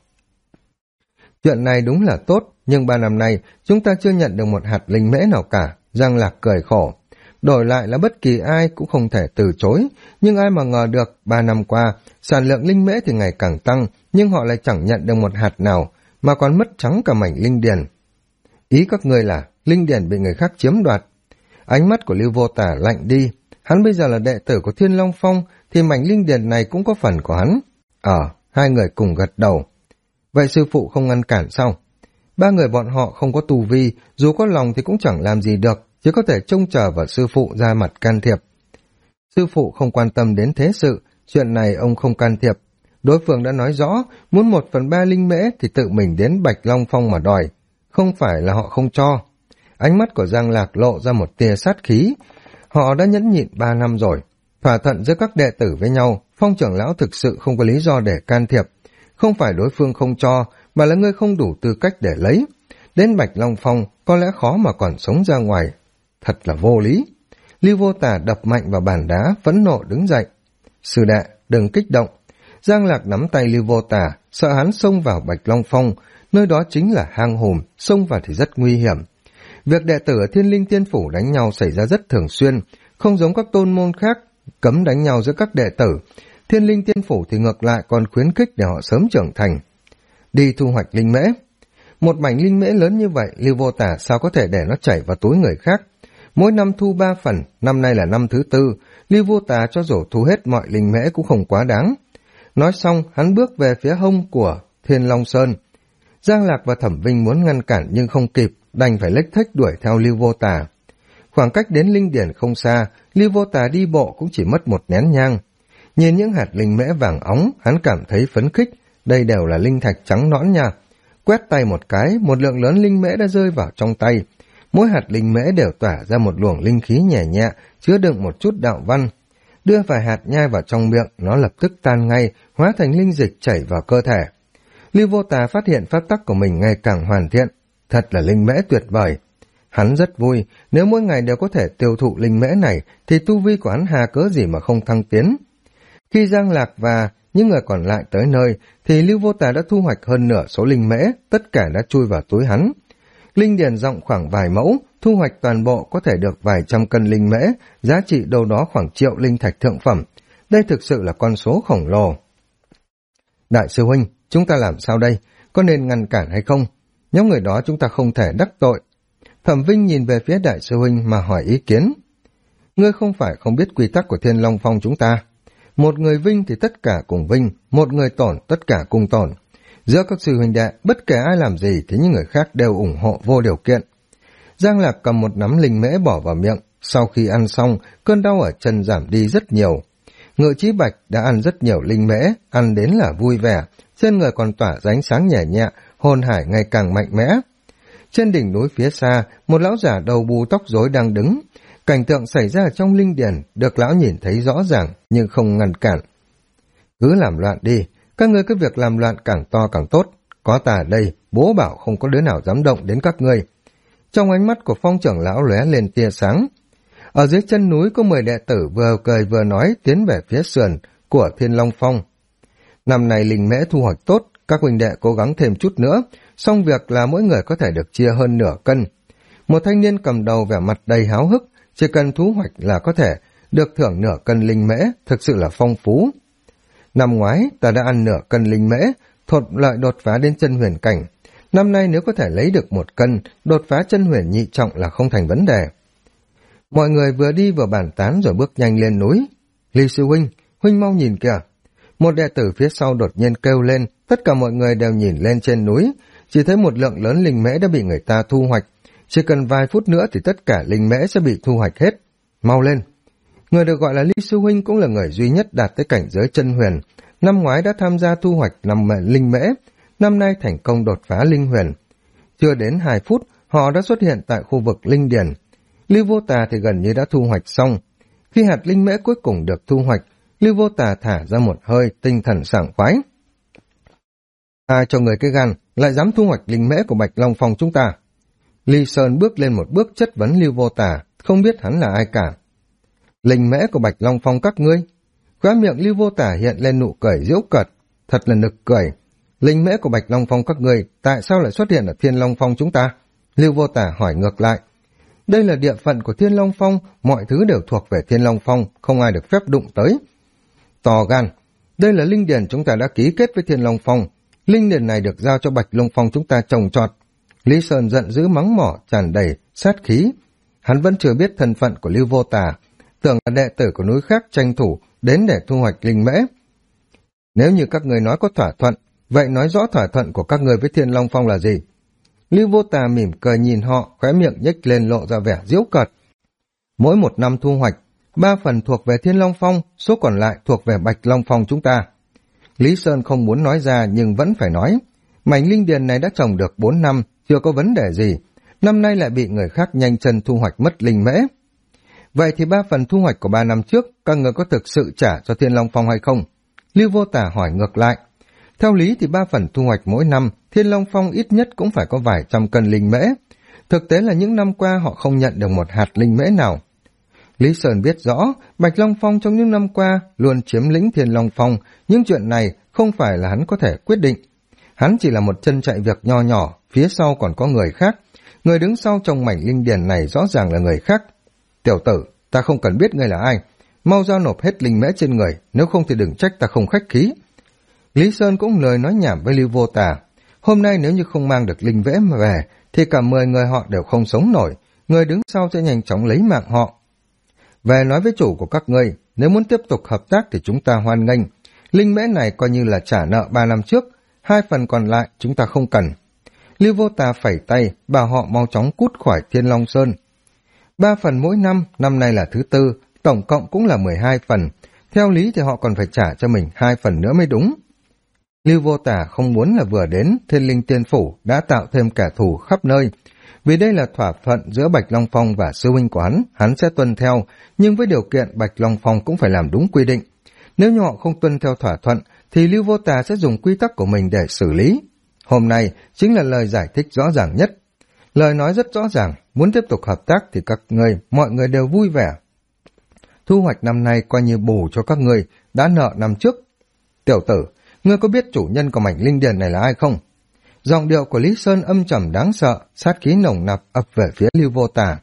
Chuyện này đúng là tốt, nhưng 3 năm nay chúng ta chưa nhận được một hạt linh mễ nào cả. Giang Lạc cười khổ. Đổi lại là bất kỳ ai cũng không thể từ chối, nhưng ai mà ngờ được 3 năm qua, sản lượng linh mễ thì ngày càng tăng, nhưng họ lại chẳng nhận được một hạt nào, mà còn mất trắng cả mảnh linh điền. Ý các ngươi là linh điền bị người khác chiếm đoạt. Ánh mắt của Lưu Vô Tả lạnh đi, hắn bây giờ là đệ tử của Thiên Long Phong, thì mảnh linh điền này cũng có phần của hắn. Hai người cùng gật đầu. Vậy sư phụ không ngăn cản sao? 3 người bọn họ không có tu vi, dù có lòng thì cũng chẳng làm gì được, chỉ có thể trông chờ vào sư phụ ra mặt can thiệp. Sư phụ không quan tâm đến thế sự, chuyện này ông không can thiệp. Đối phương đã nói rõ, muốn 1/3 linh mễ thì tự mình đến Bạch Long Phong mà đòi, không phải là họ không cho. Ánh mắt của Giang Lạc lộ ra một tia sát khí. Họ đã nhẫn nhịn 3 năm rồi. Thỏa thuận giữa các đệ tử với nhau, Phong trưởng lão thực sự không có lý do để can thiệp. Không phải đối phương không cho, mà là ngươi không đủ tư cách để lấy. Đến Bạch Long Phong, có lẽ khó mà còn sống ra ngoài. Thật là vô lý. Lưu Vô Tả đập mạnh vào bàn đá, phẫn nộ đứng dậy. Sư đệ, đừng kích động. Giang Lạc nắm tay Lưu Vô Tả, sợ hắn xông vào Bạch Long Phong, nơi đó chính là hang hùm, xông vào thì rất nguy hiểm. Việc đệ tử ở Thiên Linh Tiên Phủ đánh nhau xảy ra rất thường xuyên, không giống các tôn môn khác, cấm đánh nhau giữa các đệ tử. Thiên Linh Tiên Phủ thì ngược lại còn khuyến khích để họ sớm trưởng thành. Đi thu hoạch linh mễ. Một mảnh linh mễ lớn như vậy, Lưu Vô Tả sao có thể để nó chảy vào túi người khác. Mỗi năm thu 3 phần, năm nay là năm thứ 4, Lưu Vô Tả cho dù thu hết mọi linh mễ cũng không quá đáng. Nói xong, hắn bước về phía hông của Thiên Long Sơn. Giang Lạc và Thẩm Vinh muốn ngăn cản nhưng không kịp, đành phải lếch thếch đuổi theo Lưu Vô Tả. Khoảng cách đến linh điển không xa, Lưu Vô Tả đi bộ cũng chỉ mất 1 nén nhang. Nhìn những hạt linh mễ vàng óng, hắn cảm thấy phấn khích, đây đều là linh thạch trắng nõn nha. Quét tay một cái, một lượng lớn linh mễ đã rơi vào trong tay. Mỗi hạt linh mễ đều tỏa ra một luồng linh khí nhẹ nhẹ, chứa đựng một chút đạo văn. Đưa vài hạt nhai vào trong miệng, nó lập tức tan ngay, hóa thành linh dịch chảy vào cơ thể. Lưu Vô Tà phát hiện pháp tắc của mình ngày càng hoàn thiện. thật là linh mễ tuyệt vời. Hắn rất vui, nếu mỗi ngày đều có thể tiêu thụ linh mễ này thì tu vi của hắn hà cớ gì mà không thăng tiến. Khi Giang Lạc và những người còn lại tới nơi thì Lưu Vô Tà đã thu hoạch hơn nửa số linh mễ, tất cả đã chui vào túi hắn. Linh điền rộng khoảng vài mẫu, thu hoạch toàn bộ có thể được vài trăm cân linh mễ, giá trị đâu đó khoảng triệu linh thạch thượng phẩm. Đây thực sự là con số khổng lồ. Đại sư huynh, chúng ta làm sao đây? Có nên ngăn cản hay không? Nhóm người đó chúng ta không thể đắc tội. Thẩm Vinh nhìn về phía đại sư huynh mà hỏi ý kiến. Ngươi không phải không biết quy tắc của Thiên Long Phong chúng ta. Một người vinh thì tất cả cùng vinh, một người tổn tất cả cùng tổn. Giữa các sư huynh đệ, bất kể ai làm gì thì những người khác đều ủng hộ vô điều kiện. Giang Lạc cầm một nắm linh mễ bỏ vào miệng, sau khi ăn xong, cơn đau ở chân giảm đi rất nhiều. Ngự Chí Bạch đã ăn rất nhiều linh mễ, ăn đến là vui vẻ, trên người còn tỏa ra ánh sáng nhẹ nhẹ, hồn hải ngày càng mạnh mẽ. Trên đỉnh núi phía xa, một lão giả đầu bù tóc rối đang đứng. Cảnh tượng xảy ra trong linh điền được lão nhìn thấy rõ ràng nhưng không ngăn cản. Cứ làm loạn đi, các ngươi cứ việc làm loạn càng to càng tốt. Có ta ở đây, bố bảo không có đứa nào dám động đến các ngươi. Trong ánh mắt của Phong trưởng lão lóe lên tia sáng. Ở dưới chân núi có 10 đệ tử vừa cười vừa nói tiến về phía sườn của Thiên Long Phong. Năm nay linh mễ thu hoạch tốt, các huynh đệ cố gắng thêm chút nữa, xong việc là mỗi người có thể được chia hơn nửa cân. Một thanh niên cầm đầu vẻ mặt đầy háo hức, chỉ cần thu hoạch là có thể được thưởng nửa cân linh mễ, thực sự là phong phú. Năm ngoái ta đã ăn nửa cân linh mễ, thuận lợi đột phá đến chân huyền cảnh. Năm nay nếu có thể lấy được 1 cân, đột phá chân huyền nhị trọng là không thành vấn đề. Mọi người vừa đi vừa bàn tán rồi bước nhanh lên núi. Lý sư huynh, huynh mau nhìn kìa. Một đệ tử phía sau đột nhiên kêu lên, tất cả mọi người đều nhìn lên trên núi, chỉ thấy một lượng lớn linh mễ đã bị người ta thu hoạch. Chỉ cần vài phút nữa thì tất cả linh mễ sẽ bị thu hoạch hết. Mau lên. Người được gọi là Lý sư huynh cũng là người duy nhất đạt tới cảnh giới chân huyền. Năm ngoái đã tham gia thu hoạch linh mễ, năm nay thành công đột phá linh huyền. Chưa đến 2 phút, họ đã xuất hiện tại khu vực linh điền. Lưu Vô Tà thì gần như đã thu hoạch xong. Khi hạt linh mễ cuối cùng được thu hoạch, Lưu Vô Tà thả ra một hơi, tinh thần sảng khoái. Ai cho người cái gan, lại dám thu hoạch linh mễ của Bạch Long Phong chúng ta? Ly Sơn bước lên một bước chất vấn Lưu Vô Tà, không biết hắn là ai cả. Linh mễ của Bạch Long Phong các ngươi? Khóe miệng Lưu Vô Tà hiện lên nụ cười giễu cợt, thật là nực cười. Linh mễ của Bạch Long Phong các ngươi, tại sao lại xuất hiện ở Thiên Long Phong chúng ta? Lưu Vô Tà hỏi ngược lại. Đây là địa phận của Thiên Long Phong, mọi thứ đều thuộc về Thiên Long Phong, không ai được phép đụng tới. To gan, đây là linh điền chúng ta đã ký kết với Thiên Long Phong. Linh điền này được giao cho Bạch Long Phong chúng ta trồng trọt. Lý Sơn giận dữ mắng mỏ, tràn đầy sát khí. Hắn vẫn chưa biết thân phận của Lưu Vô Tà, tưởng là đệ tử của núi khác tranh thủ đến để thu hoạch linh mễ. Nếu như các người nói có thỏa thuận, vậy nói rõ thỏa thuận của các người với Thiên Long Phong là gì? Lưu Vô Tà mỉm cười nhìn họ, khóe miệng nhếch lên lộ ra vẻ giễu cợt. Mỗi một năm thu hoạch, 3 phần thuộc về Thiên Long Phong, số còn lại thuộc về Bạch Long Phong chúng ta. Lý Sơn không muốn nói ra nhưng vẫn phải nói. Mảnh linh điền này đã trồng được 4 năm, chưa có vấn đề gì. Năm nay lại bị người khác nhanh chân thu hoạch mất linh mễ. Vậy thì 3 phần thu hoạch của 3 năm trước, các người có thực sự trả cho Thiên Long Phong hay không? Lưu Vô Tà hỏi ngược lại. Theo lý thì 3 phần thu hoạch mỗi năm, Thiên Long Phong ít nhất cũng phải có vài trăm cân linh mễ. Thực tế là những năm qua họ không nhận được một hạt linh mễ nào. Lý Sơn biết rõ, Bạch Long Phong trong những năm qua luôn chiếm lĩnh Thiên Long Phong, nhưng chuyện này không phải là hắn có thể quyết định. Hắn chỉ là một chân chạy việc nho nhỏ, phía sau còn có người khác. Người đứng sau trong mảnh linh điền này rõ ràng là người khác. Tiểu tử, ta không cần biết ngươi là ai. Mau giao nộp hết linh mễ trên người, nếu không thì đừng trách ta không khách khí. Lý Sơn cũng lời nói nhảm với Lưu Vô Tà. Hôm nay nếu như không mang được linh mễ mà về, thì cả 10 người họ đều không sống nổi. Người đứng sau sẽ nhanh chóng lấy mạng họ. Về nói với chủ của các ngươi, nếu muốn tiếp tục hợp tác thì chúng ta hoan nghênh. Linh mễ này coi như là trả nợ 3 năm trước, 2 phần còn lại chúng ta không cần. Lưu Vô Tà phẩy tay, bảo họ mau chóng cút khỏi Thiên Long Sơn. 3 phần mỗi năm, năm nay là thứ 4, tổng cộng cũng là 12 phần. Theo lý thì họ còn phải trả cho mình 2 phần nữa mới đúng. Lưu Vô Tà không muốn là vừa đến Thiên Linh Tiên Phủ đã tạo thêm kẻ thù khắp nơi. Vì đây là thỏa thuận giữa Bạch Long Phong và sư huynh của hắn sẽ tuân theo, nhưng với điều kiện Bạch Long Phong cũng phải làm đúng quy định. Nếu như họ không tuân theo thỏa thuận, thì Lưu Vô Tà sẽ dùng quy tắc của mình để xử lý. Hôm nay chính là lời giải thích rõ ràng nhất. Lời nói rất rõ ràng, muốn tiếp tục hợp tác thì mọi người đều vui vẻ. Thu hoạch năm nay coi như bù cho các ngươi đã nợ năm trước. Tiểu tử, ngươi có biết chủ nhân của mảnh linh điền này là ai không? Giọng điệu của Lý Sơn âm trầm đáng sợ, sát khí nồng nặc ập về phía Lưu Vô Tà.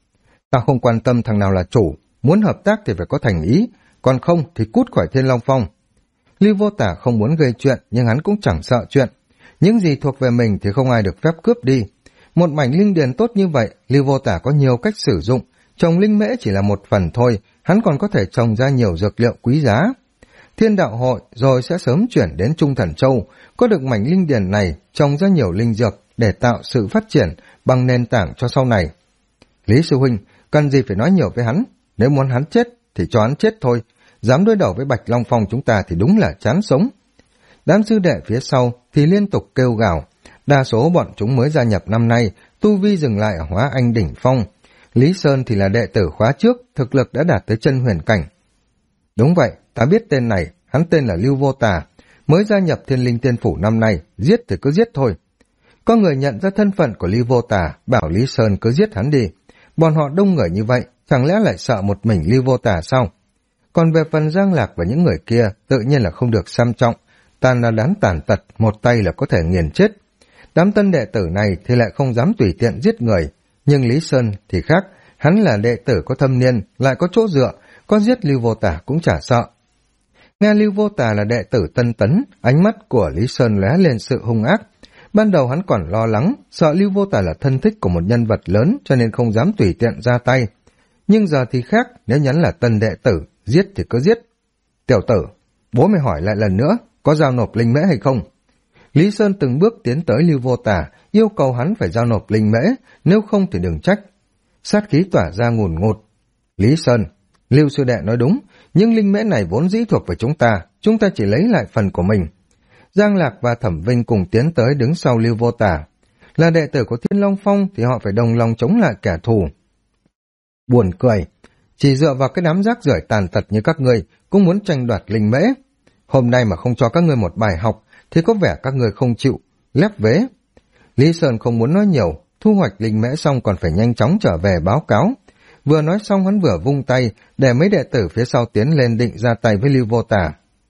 Ta không quan tâm thằng nào là chủ, muốn hợp tác thì phải có thành ý, còn không thì cút khỏi Thiên Long Phong. Lưu Vô Tà không muốn gây chuyện, nhưng hắn cũng chẳng sợ chuyện. Những gì thuộc về mình thì không ai được phép cướp đi. Một mảnh linh điền tốt như vậy, Lưu Vô Tà có nhiều cách sử dụng. Trồng linh mễ chỉ là một phần thôi, hắn còn có thể trồng ra nhiều dược liệu quý giá. Thiên đạo hội rồi sẽ sớm chuyển đến Trung Thần Châu, có được mảnh linh điền này trồng ra nhiều linh dược để tạo sự phát triển bằng nền tảng cho sau này. Lý sư huynh, cần gì phải nói nhiều với hắn, nếu muốn hắn chết thì cho hắn chết thôi, dám đối đầu với Bạch Long Phong chúng ta thì đúng là chán sống. Đám sư đệ phía sau thì liên tục kêu gào, đa số bọn chúng mới gia nhập năm nay, tu vi dừng lại ở Hóa Anh đỉnh phong. Lý Sơn thì là đệ tử khóa trước, thực lực đã đạt tới chân huyền cảnh. Đúng vậy, ta biết tên này, hắn tên là Lưu Vô Tà, mới gia nhập Thiên Linh Tiên Phủ năm nay, giết thì cứ giết thôi. Có người nhận ra thân phận của Lưu Vô Tà, bảo Lý Sơn cứ giết hắn đi. Bọn họ đông người như vậy, chẳng lẽ lại sợ một mình Lưu Vô Tà sao? Còn về phần Giang Lạc và những người kia, tự nhiên là không được xem trọng. Tàn là đám tàn tật, một tay là có thể nghiền chết. Đám tân đệ tử này thì lại không dám tùy tiện giết người. Nhưng Lý Sơn thì khác, hắn là đệ tử có thâm niên, lại có chỗ dựa, có giết Lưu Vô Tà cũng chả sợ. Nghe Lưu Vô Tà là đệ tử tân tấn, ánh mắt của Lý Sơn lóe lên sự hung ác. Ban đầu hắn còn lo lắng, sợ Lưu Vô Tà là thân thích của một nhân vật lớn cho nên không dám tùy tiện ra tay. Nhưng giờ thì khác, nếu nhắn là tân đệ tử, giết thì cứ giết. Tiểu tử, bố mày hỏi lại lần nữa, có giao nộp linh mễ hay không? Lý Sơn từng bước tiến tới Lưu Vô Tà, yêu cầu hắn phải giao nộp linh mễ, nếu không thì đừng trách. Sát khí tỏa ra ngùn ngụt. Lý Sơn, Lưu sư đệ nói đúng, nhưng linh mễ này vốn dĩ thuộc về chúng ta chỉ lấy lại phần của mình. Giang Lạc và Thẩm Vinh cùng tiến tới đứng sau Lưu Vô Tà. Là đệ tử của Thiên Long Phong thì họ phải đồng lòng chống lại kẻ thù. Buồn cười, chỉ dựa vào cái đám rác rưởi tàn tật như các ngươi cũng muốn tranh đoạt linh mễ. Hôm nay mà không cho các ngươi một bài học thì có vẻ các ngươi không chịu, lép vế. Lý Sơn không muốn nói nhiều, thu hoạch linh mễ xong còn phải nhanh chóng trở về báo cáo. Vừa nói xong hắn vừa vung tay để mấy đệ tử phía sau tiến lên định ra tay với Lưu Vô Tà.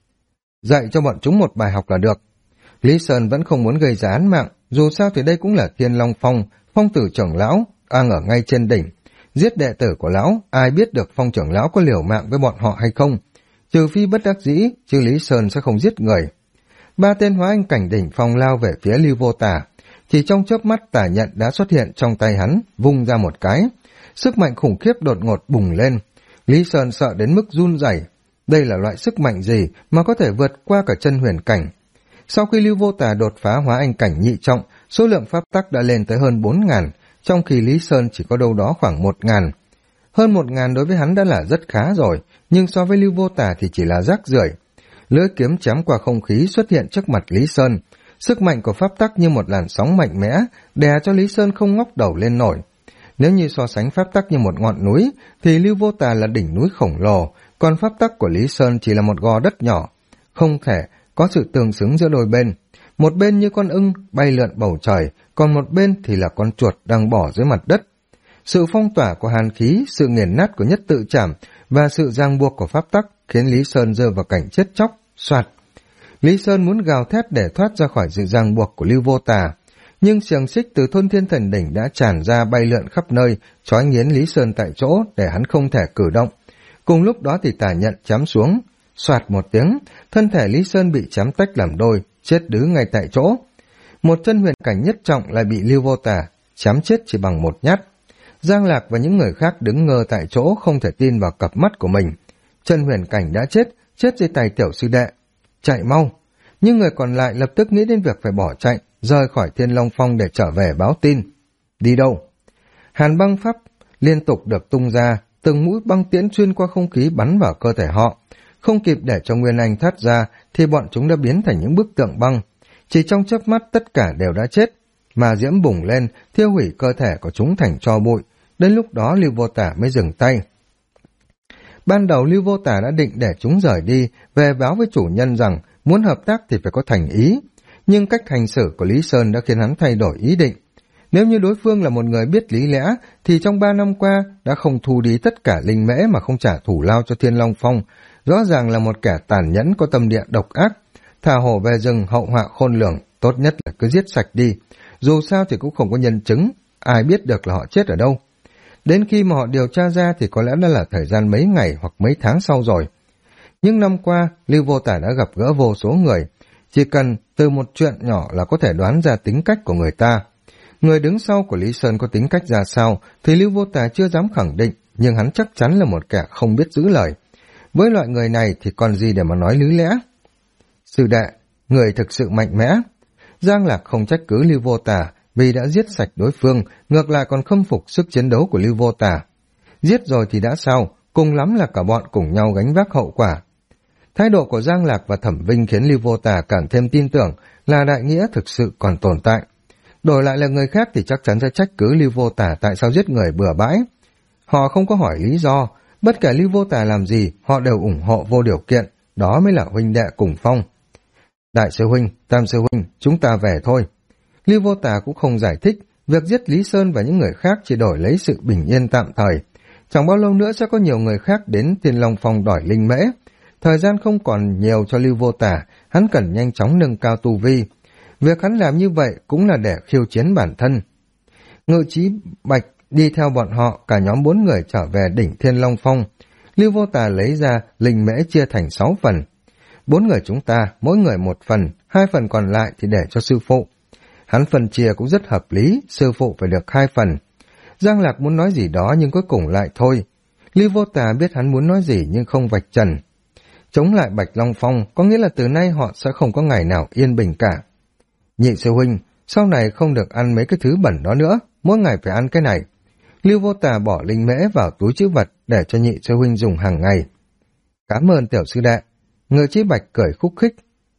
Dạy cho bọn chúng một bài học là được. Lý Sơn vẫn không muốn gây ra án mạng, dù sao thì đây cũng là Thiên Long Phong, Phong tử trưởng lão đang ở ngay trên đỉnh. Giết đệ tử của lão, ai biết được Phong trưởng lão có liều mạng với bọn họ hay không? Trừ phi bất đắc dĩ, chứ Lý Sơn sẽ không giết người. Ba tên Hóa Anh cảnh đỉnh phong lao về phía Lưu Vô Tà. Chỉ trong chớp mắt tà nhận đã xuất hiện trong tay hắn, vung ra một cái. Sức mạnh khủng khiếp đột ngột bùng lên. Lý Sơn sợ đến mức run rẩy. Đây là loại sức mạnh gì mà có thể vượt qua cả chân huyền cảnh? Sau khi Lưu Vô Tà đột phá Hóa Anh cảnh nhị trọng, số lượng pháp tắc đã lên tới hơn 4.000, trong khi Lý Sơn chỉ có đâu đó khoảng 1.000. Hơn 1.000 đối với hắn đã là rất khá rồi, nhưng so với Lưu Vô Tà thì chỉ là rác rưởi. Lưỡi kiếm chém qua không khí xuất hiện trước mặt Lý Sơn. Sức mạnh của pháp tắc như một làn sóng mạnh mẽ, đè cho Lý Sơn không ngóc đầu lên nổi. Nếu như so sánh pháp tắc như một ngọn núi, thì Lưu Vô Tà là đỉnh núi khổng lồ, còn pháp tắc của Lý Sơn chỉ là một gò đất nhỏ. Không thể có sự tương xứng giữa đôi bên. Một bên như con ưng bay lượn bầu trời, còn một bên thì là con chuột đang bỏ dưới mặt đất. Sự phong tỏa của hàn khí, sự nghiền nát của nhất tự trảm và sự ràng buộc của pháp tắc khiến Lý Sơn rơi vào cảnh chết chóc, soạt. Lý Sơn muốn gào thét để thoát ra khỏi sự ràng buộc của Lưu Vô Tà, nhưng xiềng xích từ thôn Thiên Thần Đỉnh đã tràn ra bay lượn khắp nơi, trói nghiến Lý Sơn tại chỗ để hắn không thể cử động. Cùng lúc đó thì tà nhận chém xuống, soạt một tiếng, thân thể Lý Sơn bị chém tách làm đôi, chết đứ ngay tại chỗ. Một chân huyền cảnh nhất trọng lại bị Lưu Vô Tà chém chết chỉ bằng một nhát. Giang Lạc và những người khác đứng ngơ tại chỗ không thể tin vào cặp mắt của mình. Chân huyền cảnh đã chết, chết dưới tay tiểu sư đệ. Chạy mau! Nhưng người còn lại lập tức nghĩ đến việc phải bỏ chạy, rời khỏi Thiên Long Phong để trở về báo tin. Đi đâu? Hàn băng pháp liên tục được tung ra, từng mũi băng tiễn xuyên qua không khí bắn vào cơ thể họ. Không kịp để cho Nguyên Anh thoát ra thì bọn chúng đã biến thành những bức tượng băng. Chỉ trong chớp mắt tất cả đều đã chết. Mà diễm bùng lên, thiêu hủy cơ thể của chúng thành tro bụi. Đến lúc đó Lưu Vô Tà mới dừng tay. Ban đầu Lưu Vô Tà đã định để chúng rời đi, về báo với chủ nhân rằng muốn hợp tác thì phải có thành ý. Nhưng cách hành xử của Lý Sơn đã khiến hắn thay đổi ý định. Nếu như đối phương là một người biết lý lẽ, thì trong 3 năm qua đã không thu đi tất cả linh mễ mà không trả thù lao cho Thiên Long Phong, rõ ràng là một kẻ tàn nhẫn có tâm địa độc ác. Thả hổ về rừng hậu họa khôn lường, tốt nhất là cứ giết sạch đi. Dù sao thì cũng không có nhân chứng, ai biết được là họ chết ở đâu. Đến khi mà họ điều tra ra thì có lẽ đã là thời gian mấy ngày hoặc mấy tháng sau rồi. Nhưng năm qua, Lưu Vô Tả đã gặp gỡ vô số người. Chỉ cần từ một chuyện nhỏ là có thể đoán ra tính cách của người ta. Người đứng sau của Lý Sơn có tính cách ra sao thì Lưu Vô Tả chưa dám khẳng định, nhưng hắn chắc chắn là một kẻ không biết giữ lời. Với loại người này thì còn gì để mà nói lý lẽ. Sư đệ, người thực sự mạnh mẽ. Giang Lạc không trách cứ Lưu Vô Tả vì đã giết sạch đối phương, ngược lại còn khâm phục sức chiến đấu của Lưu Vô Tả. Giết rồi thì đã sao, cùng lắm là cả bọn cùng nhau gánh vác hậu quả. Thái độ của Giang Lạc và Thẩm Vinh khiến Lưu Vô Tả càng thêm tin tưởng là đại nghĩa thực sự còn tồn tại. Đổi lại là người khác thì chắc chắn sẽ trách cứ Lưu Vô Tả tại sao giết người bừa bãi. Họ không có hỏi lý do, bất kể Lưu Vô Tả làm gì, họ đều ủng hộ vô điều kiện, đó mới là huynh đệ cùng phong. Đại sư huynh, Tam sư huynh, chúng ta về thôi. Lưu Vô Tả cũng không giải thích, việc giết Lý Sơn và những người khác chỉ đổi lấy sự bình yên tạm thời. Chẳng bao lâu nữa sẽ có nhiều người khác đến Thiên Long Phong đòi linh mễ. Thời gian không còn nhiều cho Lưu Vô Tả, hắn cần nhanh chóng nâng cao tu vi. Việc hắn làm như vậy cũng là để khiêu chiến bản thân. Ngự Chí Bạch đi theo bọn họ, cả nhóm 4 người trở về đỉnh Thiên Long Phong. Lưu Vô Tả lấy ra linh mễ chia thành 6 phần. 4 người chúng ta, mỗi người 1 phần, 2 phần còn lại thì để cho sư phụ. Hắn phần chia cũng rất hợp lý, sư phụ phải được 2 phần. Giang Lạc muốn nói gì đó nhưng cuối cùng lại thôi. Lưu Vô Tả biết hắn muốn nói gì nhưng không vạch trần. Chống lại Bạch Long Phong có nghĩa là từ nay họ sẽ không có ngày nào yên bình cả. Nhị sư huynh, sau này không được ăn mấy cái thứ bẩn đó nữa, mỗi ngày phải ăn cái này. Lưu Vô Tả bỏ linh mễ vào túi trữ vật để cho nhị sư huynh dùng hàng ngày. Cảm ơn tiểu sư đệ. Ngự Chí Bạch cười khúc khích.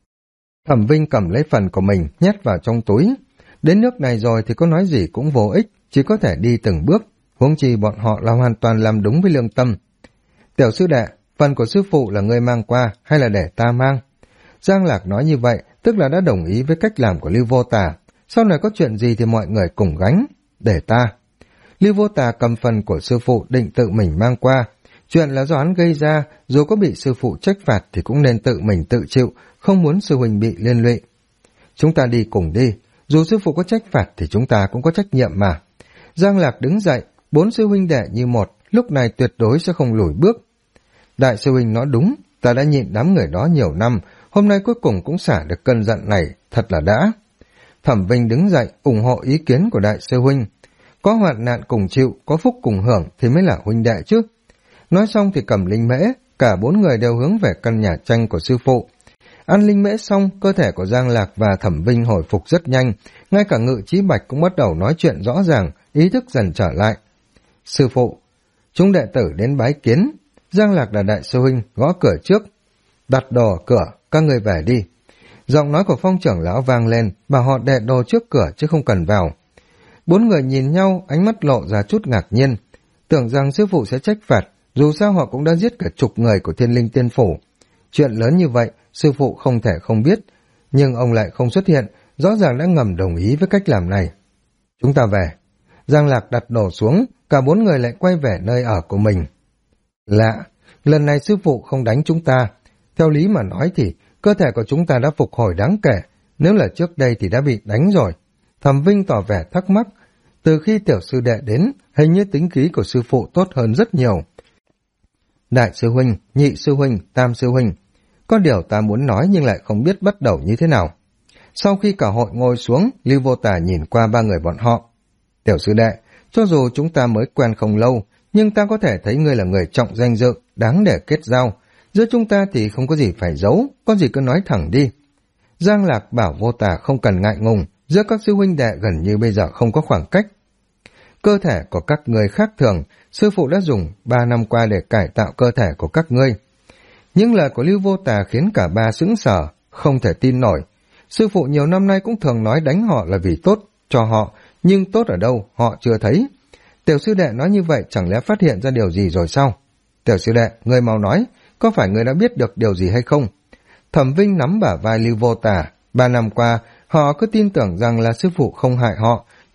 Thẩm Vinh cầm lấy phần của mình nhét vào trong túi. Đến nước này rồi thì có nói gì cũng vô ích, chỉ có thể đi từng bước, huống chi bọn họ là hoàn toàn làm đúng với lương tâm. Tiểu sư đệ, phần của sư phụ là ngươi mang qua hay là để ta mang? Giang Lạc nói như vậy, tức là đã đồng ý với cách làm của Lưu Vô Tả. Sau này có chuyện gì thì mọi người cùng gánh, để ta. Lưu Vô Tả cầm phần của sư phụ định tự mình mang qua. Chuyện là do hắn gây ra, dù có bị sư phụ trách phạt thì cũng nên tự mình tự chịu, không muốn sư huynh bị liên lụy. Chúng ta đi cùng đi, dù sư phụ có trách phạt thì chúng ta cũng có trách nhiệm mà. Giang Lạc đứng dậy, 4 sư huynh đệ như một, lúc này tuyệt đối sẽ không lùi bước. Đại sư huynh nói đúng, ta đã nhịn đám người đó nhiều năm, hôm nay cuối cùng cũng xả được cơn giận này, thật là đã. Thẩm Vinh đứng dậy, ủng hộ ý kiến của đại sư huynh. Có hoạn nạn cùng chịu, có phúc cùng hưởng thì mới là huynh đệ chứ. Nói xong thì cầm linh mễ, cả 4 người đều hướng về căn nhà tranh của sư phụ. Ăn linh mễ xong, cơ thể của Giang Lạc và Thẩm Vinh hồi phục rất nhanh, ngay cả Ngự Chí Bạch cũng bắt đầu nói chuyện rõ ràng, ý thức dần trở lại. Sư phụ, chúng đệ tử đến bái kiến. Giang Lạc là đại sư huynh, gõ cửa trước. Đặt đồ ở cửa, các người về đi. Giọng nói của Phong trưởng lão vang lên, bảo họ đệ đồ trước cửa chứ không cần vào. 4 người nhìn nhau, ánh mắt lộ ra chút ngạc nhiên. Tưởng rằng sư phụ sẽ trách phạt, dù sao họ cũng đã giết cả chục người của Thiên Linh Tiên Phủ. Chuyện lớn như vậy, sư phụ không thể không biết, nhưng ông lại không xuất hiện, rõ ràng đã ngầm đồng ý với cách làm này. Chúng ta về. Giang Lạc đặt đồ xuống, cả 4 người lại quay về nơi ở của mình. Lạ, lần này sư phụ không đánh chúng ta. Theo lý mà nói thì cơ thể của chúng ta đã phục hồi đáng kể, nếu là trước đây thì đã bị đánh rồi. Thẩm Vinh tỏ vẻ thắc mắc, từ khi tiểu sư đệ đến, hình như tính khí của sư phụ tốt hơn rất nhiều. Đại sư huynh, nhị sư huynh, tam sư huynh, có điều ta muốn nói nhưng lại không biết bắt đầu như thế nào. Sau khi cả hội ngồi xuống, Lưu Vô Tả nhìn qua 3 người bọn họ. Tiểu sư đệ, cho dù chúng ta mới quen không lâu, nhưng ta có thể thấy ngươi là người trọng danh dự, đáng để kết giao. Giữa chúng ta thì không có gì phải giấu, có gì cứ nói thẳng đi. Giang Lạc bảo Vô Tả không cần ngại ngùng, giữa các sư huynh đệ gần như bây giờ không có khoảng cách. Cơ thể của các ngươi khác thường, sư phụ đã dùng 3 năm qua để cải tạo cơ thể của các ngươi. Những lời của Lưu Vô Tả khiến cả 3 sững sờ, không thể tin nổi. Sư phụ nhiều năm nay cũng thường nói đánh họ là vì tốt cho họ, nhưng tốt ở đâu họ chưa thấy. Tiểu sư đệ nói như vậy chẳng lẽ phát hiện ra điều gì rồi sao? Tiểu sư đệ, ngươi mau nói, có phải ngươi đã biết được điều gì hay không? Thẩm Vinh nắm bả vai Lưu Vô Tả. 3 năm qua, họ cứ tin tưởng rằng là sư phụ không hại họ,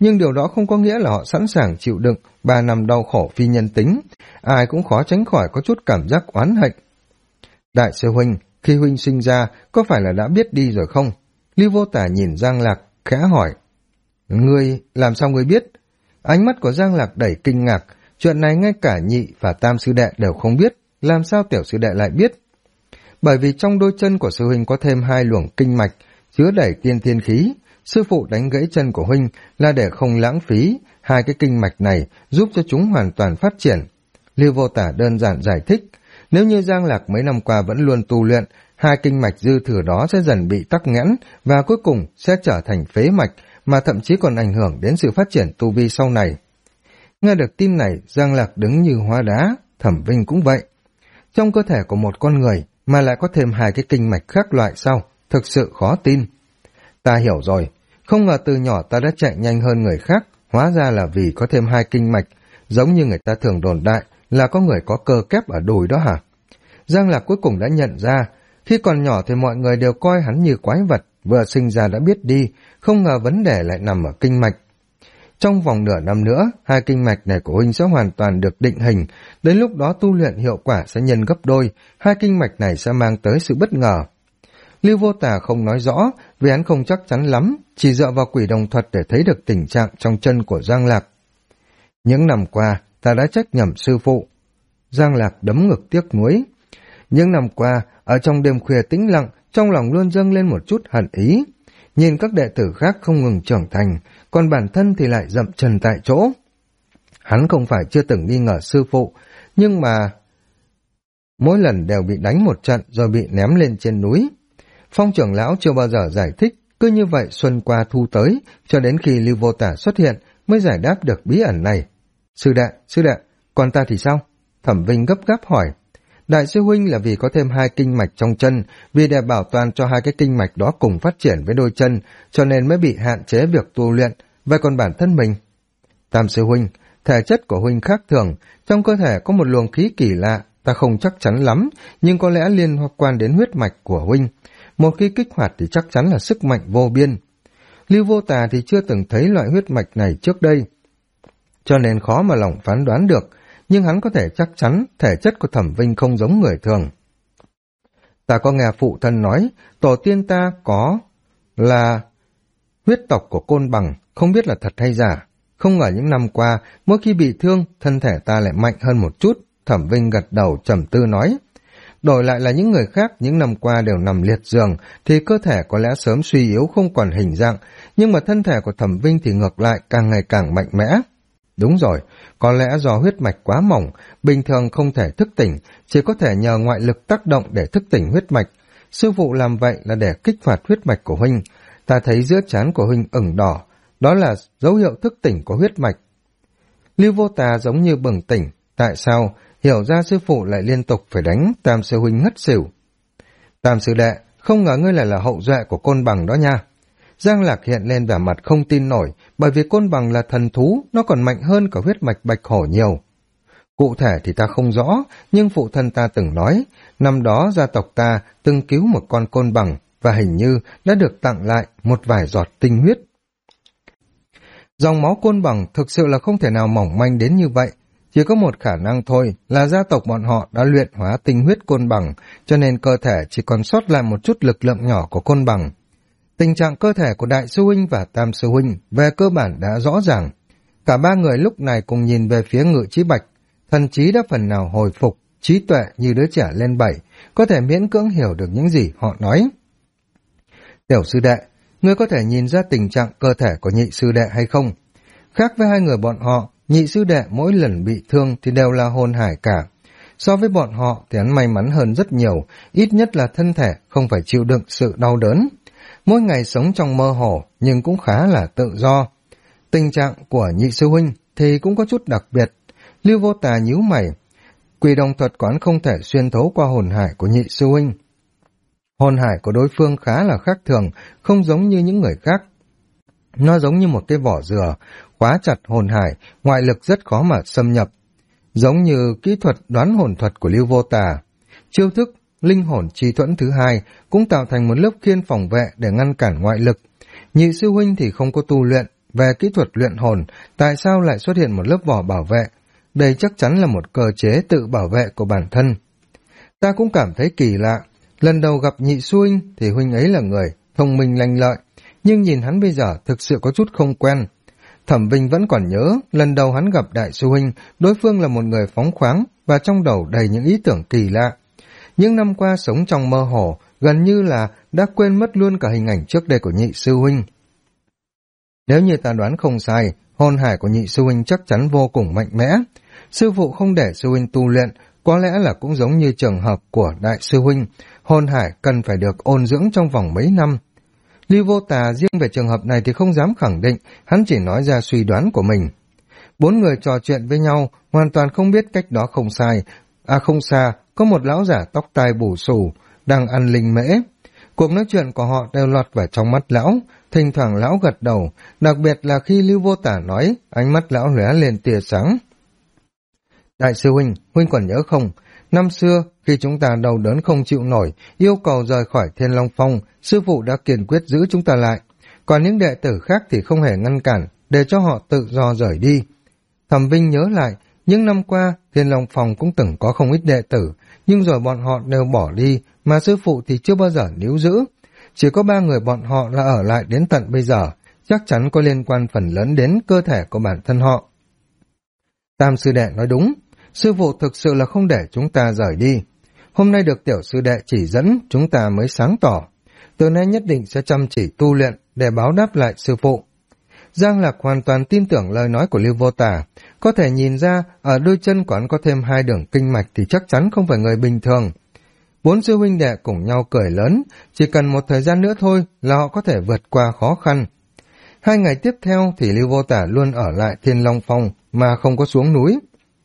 nhưng điều đó không có nghĩa là họ sẵn sàng chịu đựng 3 năm đau khổ phi nhân tính. Ai cũng khó tránh khỏi có chút cảm giác oán hận. Đại sư huynh, khi huynh sinh ra, có phải là đã biết đi rồi không? Lưu Vô Tả nhìn Giang Lạc, khẽ hỏi. Ngươi, làm sao ngươi biết? Ánh mắt của Giang Lạc đầy kinh ngạc, chuyện này ngay cả nhị và tam sư đệ đều không biết, làm sao tiểu sư đệ lại biết? Bởi vì trong đôi chân của sư huynh có thêm 2 luồng kinh mạch, chứa đầy tiên thiên khí. Sư phụ đánh gãy chân của huynh là để không lãng phí 2 cái kinh mạch này, giúp cho chúng hoàn toàn phát triển. Lưu Vô Tả đơn giản giải thích, nếu như Giang Lạc mấy năm qua vẫn luôn tu luyện, 2 kinh mạch dư thừa đó sẽ dần bị tắc nghẽn và cuối cùng sẽ trở thành phế mạch, mà thậm chí còn ảnh hưởng đến sự phát triển tu vi sau này. Nghe được tin này, Giang Lạc đứng như hóa đá, Thẩm Vinh cũng vậy. Trong cơ thể của một con người mà lại có thêm 2 cái kinh mạch khác loại sau, thực sự khó tin. Ta hiểu rồi, không ngờ từ nhỏ ta đã chạy nhanh hơn người khác, hóa ra là vì có thêm 2 kinh mạch, giống như người ta thường đồn đại là có người có cơ kép ở đùi đó hả? Giang Lạc cuối cùng đã nhận ra, khi còn nhỏ thì mọi người đều coi hắn như quái vật, vừa sinh ra đã biết đi, không ngờ vấn đề lại nằm ở kinh mạch. Trong vòng nửa năm nữa, 2 kinh mạch này của huynh sẽ hoàn toàn được định hình, đến lúc đó tu luyện hiệu quả sẽ nhân gấp đôi, 2 kinh mạch này sẽ mang tới sự bất ngờ. Lưu Vô Tả không nói rõ, vì hắn không chắc chắn lắm, chỉ dựa vào quỷ đồng thuật để thấy được tình trạng trong chân của Giang Lạc. Những năm qua, ta đã trách nhầm sư phụ. Giang Lạc đấm ngực tiếc nuối. Những năm qua, ở trong đêm khuya tĩnh lặng, trong lòng luôn dâng lên một chút hận ý. Nhìn các đệ tử khác không ngừng trưởng thành, còn bản thân thì lại dậm chân tại chỗ. Hắn không phải chưa từng nghi ngờ sư phụ, nhưng mà mỗi lần đều bị đánh một trận rồi bị ném lên trên núi. Phong trưởng lão chưa bao giờ giải thích, cứ như vậy xuân qua thu tới, cho đến khi Lưu Vô Tả xuất hiện mới giải đáp được bí ẩn này. Sư đệ, còn ta thì sao? Thẩm Vinh gấp gáp hỏi. Đại sư huynh là vì có thêm 2 kinh mạch trong chân, vì để bảo toàn cho 2 cái kinh mạch đó cùng phát triển với đôi chân, cho nên mới bị hạn chế việc tu luyện. Vậy còn bản thân mình? Tam sư huynh, thể chất của huynh khác thường, trong cơ thể có một luồng khí kỳ lạ, ta không chắc chắn lắm, nhưng có lẽ liên quan đến huyết mạch của huynh. Một khi kích hoạt thì chắc chắn là sức mạnh vô biên. Lưu Vô Tà thì chưa từng thấy loại huyết mạch này trước đây, cho nên khó mà lòng phán đoán được, nhưng hắn có thể chắc chắn thể chất của Thẩm Vinh không giống người thường. Ta có nghe phụ thân nói, tổ tiên ta có là huyết tộc của Côn Bằng, không biết là thật hay giả. Không ngờ những năm qua, mỗi khi bị thương, thân thể ta lại mạnh hơn một chút. Thẩm Vinh gật đầu trầm tư nói. Đổi lại là những người khác những năm qua đều nằm liệt giường, thì cơ thể có lẽ sớm suy yếu không còn hình dạng, nhưng mà thân thể của Thẩm Vinh thì ngược lại càng ngày càng mạnh mẽ. Đúng rồi, có lẽ do huyết mạch quá mỏng, bình thường không thể thức tỉnh, chỉ có thể nhờ ngoại lực tác động để thức tỉnh huyết mạch. Sư phụ làm vậy là để kích hoạt huyết mạch của huynh. Ta thấy giữa trán của huynh ửng đỏ, đó là dấu hiệu thức tỉnh của huyết mạch. Lưu Vô Tà giống như bừng tỉnh, tại sao hiểu ra sư phụ lại liên tục phải đánh Tam sư huynh ngất xỉu. Tam sư đệ, không ngờ ngươi lại là hậu duệ của Côn Bằng đó nha. Giang Lạc hiện lên vẻ mặt không tin nổi, bởi vì Côn Bằng là thần thú, nó còn mạnh hơn cả huyết mạch Bạch Hổ nhiều. Cụ thể thì ta không rõ, nhưng phụ thân ta từng nói, năm đó gia tộc ta từng cứu một con Côn Bằng, và hình như đã được tặng lại một vài giọt tinh huyết. Dòng máu Côn Bằng thực sự là không thể nào mỏng manh đến như vậy, chỉ có một khả năng thôi là gia tộc bọn họ đã luyện hóa tinh huyết Côn Bằng, cho nên cơ thể chỉ còn sót lại một chút lực lượng nhỏ của Côn Bằng. Tình trạng cơ thể của Đại sư huynh và Tam sư huynh về cơ bản đã rõ ràng. Cả 3 người lúc này cùng nhìn về phía Ngự Trí Bạch, thần trí đã phần nào hồi phục, trí tuệ như đứa trẻ lên 7, có thể miễn cưỡng hiểu được những gì họ nói. Tiểu sư đệ, ngươi có thể nhìn ra tình trạng cơ thể của nhị sư đệ hay không? Khác với 2 người bọn họ, nhị sư đệ mỗi lần bị thương thì đều là hồn hải cả. So với bọn họ thì hắn may mắn hơn rất nhiều, ít nhất là thân thể không phải chịu đựng sự đau đớn. Mỗi ngày sống trong mơ hồ nhưng cũng khá là tự do. Tình trạng của nhị sư huynh thì cũng có chút đặc biệt. Lưu Vô Tà nhíu mày. Quỷ đồng thuật quán không thể xuyên thấu qua hồn hải của nhị sư huynh. Hồn hải của đối phương khá là khác thường, không giống như những người khác. Nó giống như một cái vỏ dừa, khóa chặt hồn hải, ngoại lực rất khó mà xâm nhập. Giống như kỹ thuật đoán hồn thuật của Lưu Vô Tà. Chiêu thức linh hồn chi thuẫn thứ 2 cũng tạo thành một lớp khiên phòng vệ để ngăn cản ngoại lực. Nhị sư huynh thì không có tu luyện, về kỹ thuật luyện hồn, tại sao lại xuất hiện một lớp vỏ bảo vệ? Đây chắc chắn là một cơ chế tự bảo vệ của bản thân. Ta cũng cảm thấy kỳ lạ. Lần đầu gặp nhị sư huynh thì huynh ấy là người thông minh lanh lợi, nhưng nhìn hắn bây giờ thực sự có chút không quen. Thẩm Vinh vẫn còn nhớ, lần đầu hắn gặp đại sư huynh, đối phương là một người phóng khoáng và trong đầu đầy những ý tưởng kỳ lạ. Những năm qua sống trong mơ hồ, gần như là đã quên mất luôn cả hình ảnh trước đây của nhị sư huynh. Nếu như ta đoán không sai, hồn hải của nhị sư huynh chắc chắn vô cùng mạnh mẽ. Sư phụ không để sư huynh tu luyện, có lẽ là cũng giống như trường hợp của đại sư huynh, hồn hải cần phải được ôn dưỡng trong vòng mấy năm. Lưu Vô Tà riêng về trường hợp này thì không dám khẳng định, hắn chỉ nói ra suy đoán của mình. Bốn người trò chuyện với nhau, hoàn toàn không biết cách đó không sai. Không xa, có một lão giả tóc tai bù xù, đang ăn linh mễ. Cuộc nói chuyện của họ đều lọt vào trong mắt lão, thỉnh thoảng lão gật đầu, đặc biệt là khi Lưu Vô Tà nói, ánh mắt lão lóe lên tia sáng. Đại sư huynh, huynh còn nhớ không? Năm xưa, khi chúng ta đau đớn không chịu nổi, yêu cầu rời khỏi Thiên Long Phong, sư phụ đã kiên quyết giữ chúng ta lại. Còn những đệ tử khác thì không hề ngăn cản, để cho họ tự do rời đi. Thẩm Vinh nhớ lại, những năm qua, Thiên Long Phong cũng từng có không ít đệ tử, nhưng rồi bọn họ đều bỏ đi, mà sư phụ thì chưa bao giờ níu giữ. Chỉ có 3 người bọn họ là ở lại đến tận bây giờ, chắc chắn có liên quan phần lớn đến cơ thể của bản thân họ. Tam sư đệ nói đúng, sư phụ thực sự là không để chúng ta rời đi. Hôm nay được tiểu sư đệ chỉ dẫn, chúng ta mới sáng tỏ. Từ nay nhất định sẽ chăm chỉ tu luyện để báo đáp lại sư phụ. Giang Lạc hoàn toàn tin tưởng lời nói của Lưu Vô Tà, có thể nhìn ra ở đôi chân của hắn có thêm 2 đường kinh mạch thì chắc chắn không phải người bình thường. 4 sư huynh đệ cùng nhau cười lớn, chỉ cần một thời gian nữa thôi là họ có thể vượt qua khó khăn. 2 ngày tiếp theo thì Lưu Vô Tà luôn ở lại Thiên Long Phong mà không có xuống núi.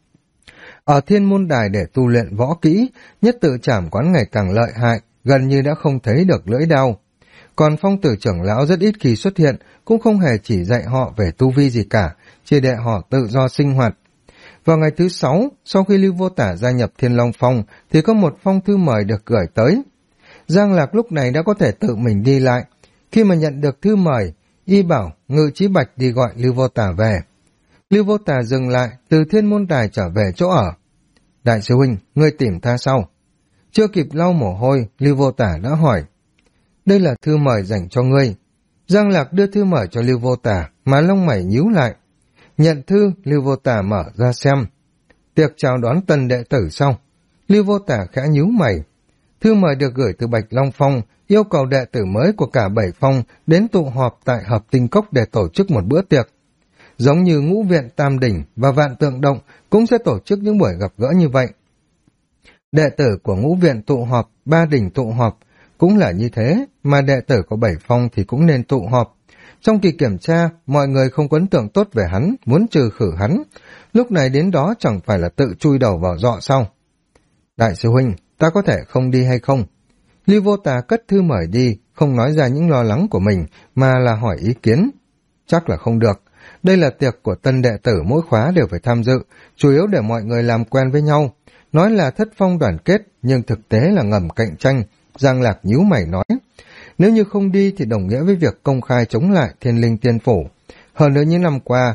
Ở Thiên Môn Đài để tu luyện võ kỹ, nhất tự trảm quán ngày càng lợi hại, gần như đã không thấy được lưỡi đao. Còn Phong Tử trưởng lão rất ít khi xuất hiện, cũng không hề chỉ dạy họ về tu vi gì cả, chỉ để họ tự do sinh hoạt. Vào ngày thứ 6, sau khi Lưu Vô Tả gia nhập Thiên Long Phong, thì có một phong thư mời được gửi tới. Giang Lạc lúc này đã có thể tự mình đi lại. Khi mà nhận được thư mời, y bảo Ngự Chí Bạch đi gọi Lưu Vô Tả về. Lưu Vô Tả dừng lại, từ Thiên Môn Đài trở về chỗ ở. Đại sư huynh, ngươi tìm ta sau. Chưa kịp lau mồ hôi, Lưu Vô Tả đã hỏi. Đây là thư mời dành cho ngươi. Giang Lạc đưa thư mời cho Lưu Vô Tả, mà lông mày nhíu lại. Nhận thư, Lưu Vô Tả mở ra xem. Tiệc chào đón tân đệ tử sau. Lưu Vô Tả khẽ nhíu mày. Thư mời được gửi từ Bạch Long Phong, yêu cầu đệ tử mới của cả 7 phong đến tụ họp tại Hợp Tinh Cốc để tổ chức một bữa tiệc. Giống như Ngũ Viện Tam Đỉnh và Vạn Tượng Động cũng sẽ tổ chức những buổi gặp gỡ như vậy. Đệ tử của Ngũ Viện tụ họp, Ba Đỉnh tụ họp, cũng là như thế, mà đệ tử của 7 phong thì cũng nên tụ họp. Trong kỳ kiểm tra, mọi người không có ấn tượng tốt về hắn, muốn trừ khử hắn. Lúc này đến đó chẳng phải là tự chui đầu vào dọ sao? Đại sư huynh, ta có thể không đi hay không? Lưu Vô Tà cất thư mời đi, không nói ra những lo lắng của mình, mà là hỏi ý kiến. Chắc là không được. Đây là tiệc của tân đệ tử mỗi khóa đều phải tham dự, chủ yếu để mọi người làm quen với nhau. Nói là thất phong đoàn kết, nhưng thực tế là ngầm cạnh tranh. Giang Lạc nhíu mày nói. Nếu như không đi thì đồng nghĩa với việc công khai chống lại Thiên Linh Tiên Phủ. Hơn nữa những năm qua,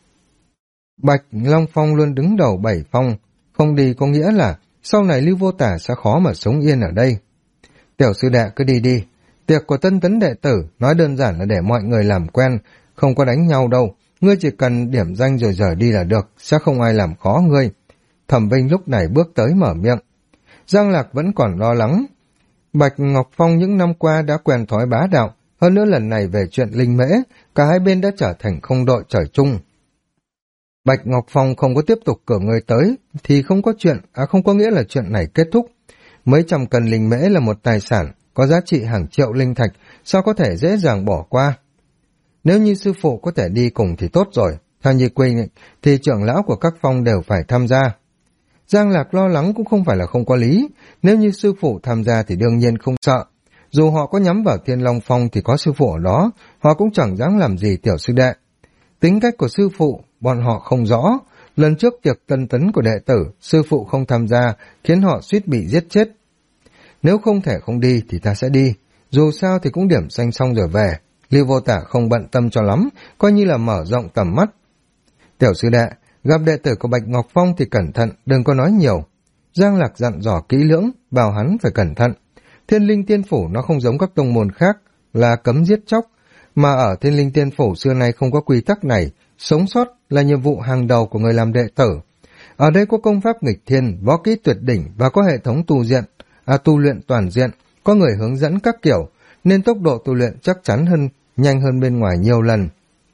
Bạch Long Phong luôn đứng đầu 7 phong. Không đi có nghĩa là sau này Lưu Vô Tả sẽ khó mà sống yên ở đây. Tiểu sư đệ cứ đi đi. Tiệc của tân tấn đệ tử nói đơn giản là để mọi người làm quen, không có đánh nhau đâu. Ngươi chỉ cần điểm danh rồi rời đi là được, sẽ không ai làm khó ngươi. Thẩm Vinh lúc này bước tới mở miệng. Giang Lạc vẫn còn lo lắng. Bạch Ngọc Phong những năm qua đã quen thói bá đạo, hơn nữa lần này về chuyện linh mễ, cả hai bên đã trở thành không đội trời chung. Bạch Ngọc Phong không có tiếp tục cử người tới, thì không có nghĩa là chuyện này kết thúc. Mấy trăm cân linh mễ là một tài sản, có giá trị hàng triệu linh thạch, sao có thể dễ dàng bỏ qua. Nếu như sư phụ có thể đi cùng thì tốt rồi, theo như quy định, thì trưởng lão của các phong đều phải tham gia. Giang Lạc lo lắng cũng không phải là không có lý, nếu như sư phụ tham gia thì đương nhiên không sợ. Dù họ có nhắm vào Thiên Long Phong thì có sư phụ ở đó, họ cũng chẳng dám làm gì tiểu sư đệ. Tính cách của sư phụ, bọn họ không rõ. Lần trước tiệc tân tấn của đệ tử, sư phụ không tham gia, khiến họ suýt bị giết chết. Nếu không thể không đi thì ta sẽ đi, dù sao thì cũng điểm danh xong rồi về. Lưu Vô Tả không bận tâm cho lắm, coi như là mở rộng tầm mắt. Tiểu sư đệ, gặp đệ tử của Bạch Ngọc Phong thì cẩn thận, đừng có nói nhiều. Giang Lạc dặn dò kỹ lưỡng, bảo hắn phải cẩn thận. Thiên Linh Tiên Phủ nó không giống các tông môn khác là cấm giết chóc, mà ở Thiên Linh Tiên Phủ xưa nay không có quy tắc này, sống sót là nhiệm vụ hàng đầu của người làm đệ tử. Ở đây có công pháp nghịch thiên, võ kỹ tuyệt đỉnh và có hệ thống tu luyện toàn diện, có người hướng dẫn các kiểu, nên tốc độ tu luyện chắc chắn nhanh hơn bên ngoài nhiều lần.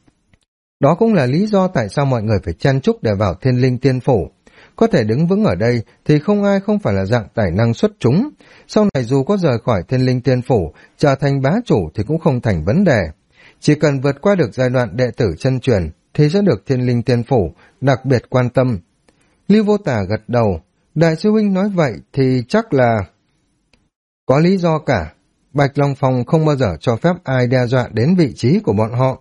Đó cũng là lý do tại sao mọi người phải chen chúc để vào Thiên Linh Tiên Phủ. Có thể đứng vững ở đây thì không ai không phải là dạng tài năng xuất chúng. Sau này dù có rời khỏi Thiên Linh Tiên Phủ, trở thành bá chủ thì cũng không thành vấn đề. Chỉ cần vượt qua được giai đoạn đệ tử chân truyền thì sẽ được Thiên Linh Tiên Phủ đặc biệt quan tâm. Lưu Vô Tả gật đầu. Đại sư huynh nói vậy thì chắc là có lý do cả. Bạch Long Phong không bao giờ cho phép ai đe dọa đến vị trí của bọn họ.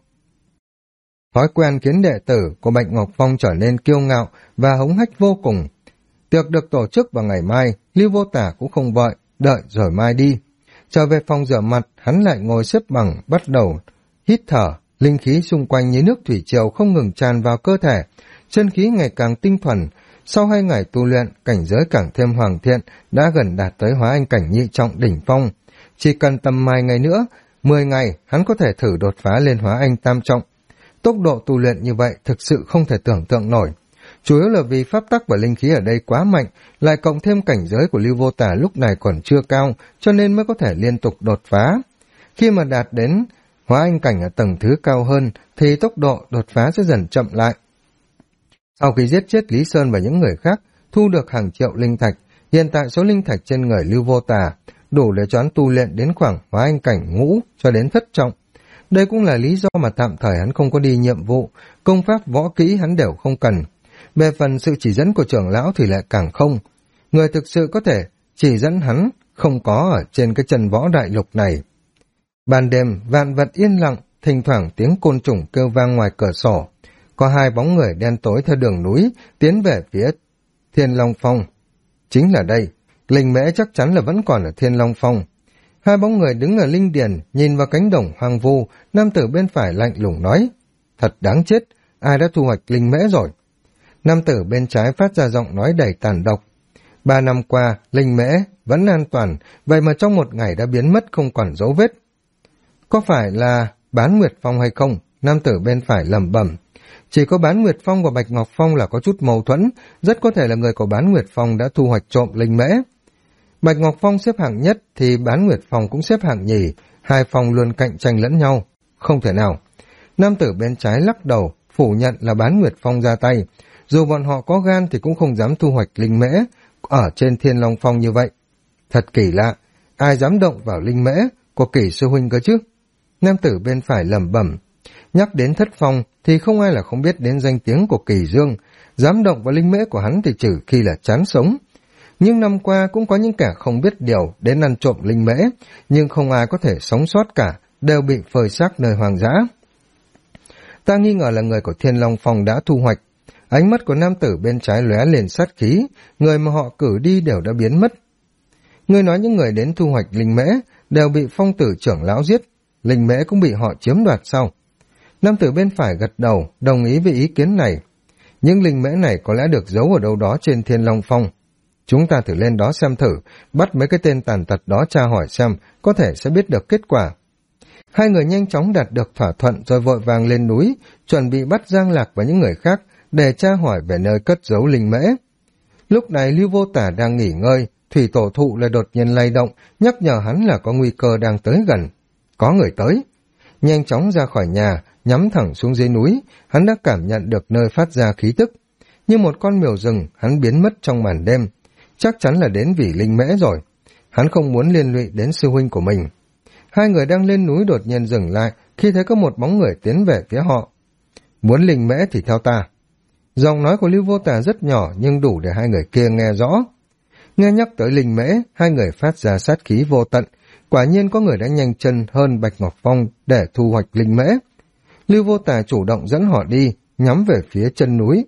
Thói quen khiến đệ tử của Bạch Ngọc Phong trở nên kiêu ngạo và hống hách vô cùng. Tiệc được tổ chức vào ngày mai, Lưu Vô Tả cũng không vội, đợi rồi mai đi. Trở về phòng rửa mặt, hắn lại ngồi xếp bằng, bắt đầu hít thở, linh khí xung quanh như nước thủy triều không ngừng tràn vào cơ thể, chân khí ngày càng tinh thuần. Sau 2 ngày tu luyện, cảnh giới càng thêm hoàn thiện, đã gần đạt tới hóa anh cảnh nhị trọng đỉnh phong. Chỉ cần tầm 2 ngày nữa, 10 ngày, hắn có thể thử đột phá lên hóa anh tam trọng. Tốc độ tu luyện như vậy thực sự không thể tưởng tượng nổi. Chủ yếu là vì pháp tắc và linh khí ở đây quá mạnh, lại cộng thêm cảnh giới của Lưu Vô Tả lúc này còn chưa cao, cho nên mới có thể liên tục đột phá. Khi mà đạt đến hóa anh cảnh ở tầng thứ cao hơn, thì tốc độ đột phá sẽ dần chậm lại. Sau khi giết chết Lý Sơn và những người khác, thu được hàng triệu linh thạch, hiện tại số linh thạch trên người Lưu Vô Tả đủ để cho hắn tu luyện đến khoảng hóa anh cảnh ngũ cho đến thất trọng. Đây cũng là lý do mà tạm thời hắn không có đi nhiệm vụ, công pháp võ kỹ hắn đều không cần. Về phần sự chỉ dẫn của trưởng lão thì lại càng không. Người thực sự có thể chỉ dẫn hắn không có ở trên cái chân võ đại lục này. Ban đêm, vạn vật yên lặng, thỉnh thoảng tiếng côn trùng kêu vang ngoài cửa sổ. Có 2 bóng người đen tối theo đường núi, tiến về phía Thiên Long Phong. Chính là đây, Linh Mễ chắc chắn là vẫn còn ở Thiên Long Phong. 2 bóng người đứng ở linh điền, nhìn vào cánh đồng hoang vu, nam tử bên phải lạnh lùng nói, thật đáng chết, ai đã thu hoạch linh mễ rồi. Nam tử bên trái phát ra giọng nói đầy tàn độc. 3 năm qua, linh mễ vẫn an toàn, vậy mà trong 1 ngày đã biến mất không còn dấu vết. Có phải là Bán Nguyệt Phong hay không? Nam tử bên phải lẩm bẩm. Chỉ có Bán Nguyệt Phong và Bạch Ngọc Phong là có chút mâu thuẫn, rất có thể là người của Bán Nguyệt Phong đã thu hoạch trộm linh mễ. Bạch Ngọc Phong xếp hạng nhất thì Bán Nguyệt Phong cũng xếp hạng nhì, 2 phong luôn cạnh tranh lẫn nhau. Không thể nào. Nam tử bên trái lắc đầu, phủ nhận là Bán Nguyệt Phong ra tay. Dù bọn họ có gan thì cũng không dám thu hoạch linh mễ ở trên Thiên Long Phong như vậy. Thật kỳ lạ, ai dám động vào linh mễ của Kỷ sư huynh cơ chứ? Nam tử bên phải lẩm bẩm. Nhắc đến Thất Phong thì không ai là không biết đến danh tiếng của Kỳ Dương, dám động vào linh mễ của hắn thì trừ khi là chán sống. Nhưng năm qua cũng có những kẻ không biết điều đến ăn trộm linh mễ, nhưng không ai có thể sống sót cả, đều bị phơi xác nơi hoang dã. Ta nghi ngờ là người của Thiên Long Phong đã thu hoạch. Ánh mắt của nam tử bên trái lóe lên sát khí, người mà họ cử đi đều đã biến mất. Ngươi nói những người đến thu hoạch linh mễ đều bị phong tử trưởng lão giết, linh mễ cũng bị họ chiếm đoạt sau. Nam tử bên phải gật đầu, đồng ý với ý kiến này. Những linh mễ này có lẽ được giấu ở đâu đó trên Thiên Long Phong. Chúng ta thử lên đó xem thử, bắt mấy cái tên tàn tật đó tra hỏi xem, có thể sẽ biết được kết quả. 2 người nhanh chóng đạt được thỏa thuận rồi vội vàng lên núi, chuẩn bị bắt Giang Lạc và những người khác để tra hỏi về nơi cất giấu linh mễ. Lúc này Lưu Vô Tả đang nghỉ ngơi, thủy tổ thụ lại đột nhiên lay động, nhắc nhở hắn là có nguy cơ đang tới gần. Có người tới. Nhanh chóng ra khỏi nhà, nhắm thẳng xuống dưới núi, hắn đã cảm nhận được nơi phát ra khí tức. Như một con mèo rừng, hắn biến mất trong màn đêm. Chắc chắn là đến vì linh mễ rồi. Hắn không muốn liên lụy đến sư huynh của mình. 2 người đang lên núi đột nhiên dừng lại khi thấy có một bóng người tiến về phía họ. Muốn linh mễ thì theo ta. Giọng nói của Lưu Vô Tả rất nhỏ nhưng đủ để 2 người kia nghe rõ. Nghe nhắc tới linh mễ, 2 người phát ra sát khí vô tận. Quả nhiên có người đã nhanh chân hơn Bạch Ngọc Phong để thu hoạch linh mễ. Lưu Vô Tả chủ động dẫn họ đi, nhắm về phía chân núi.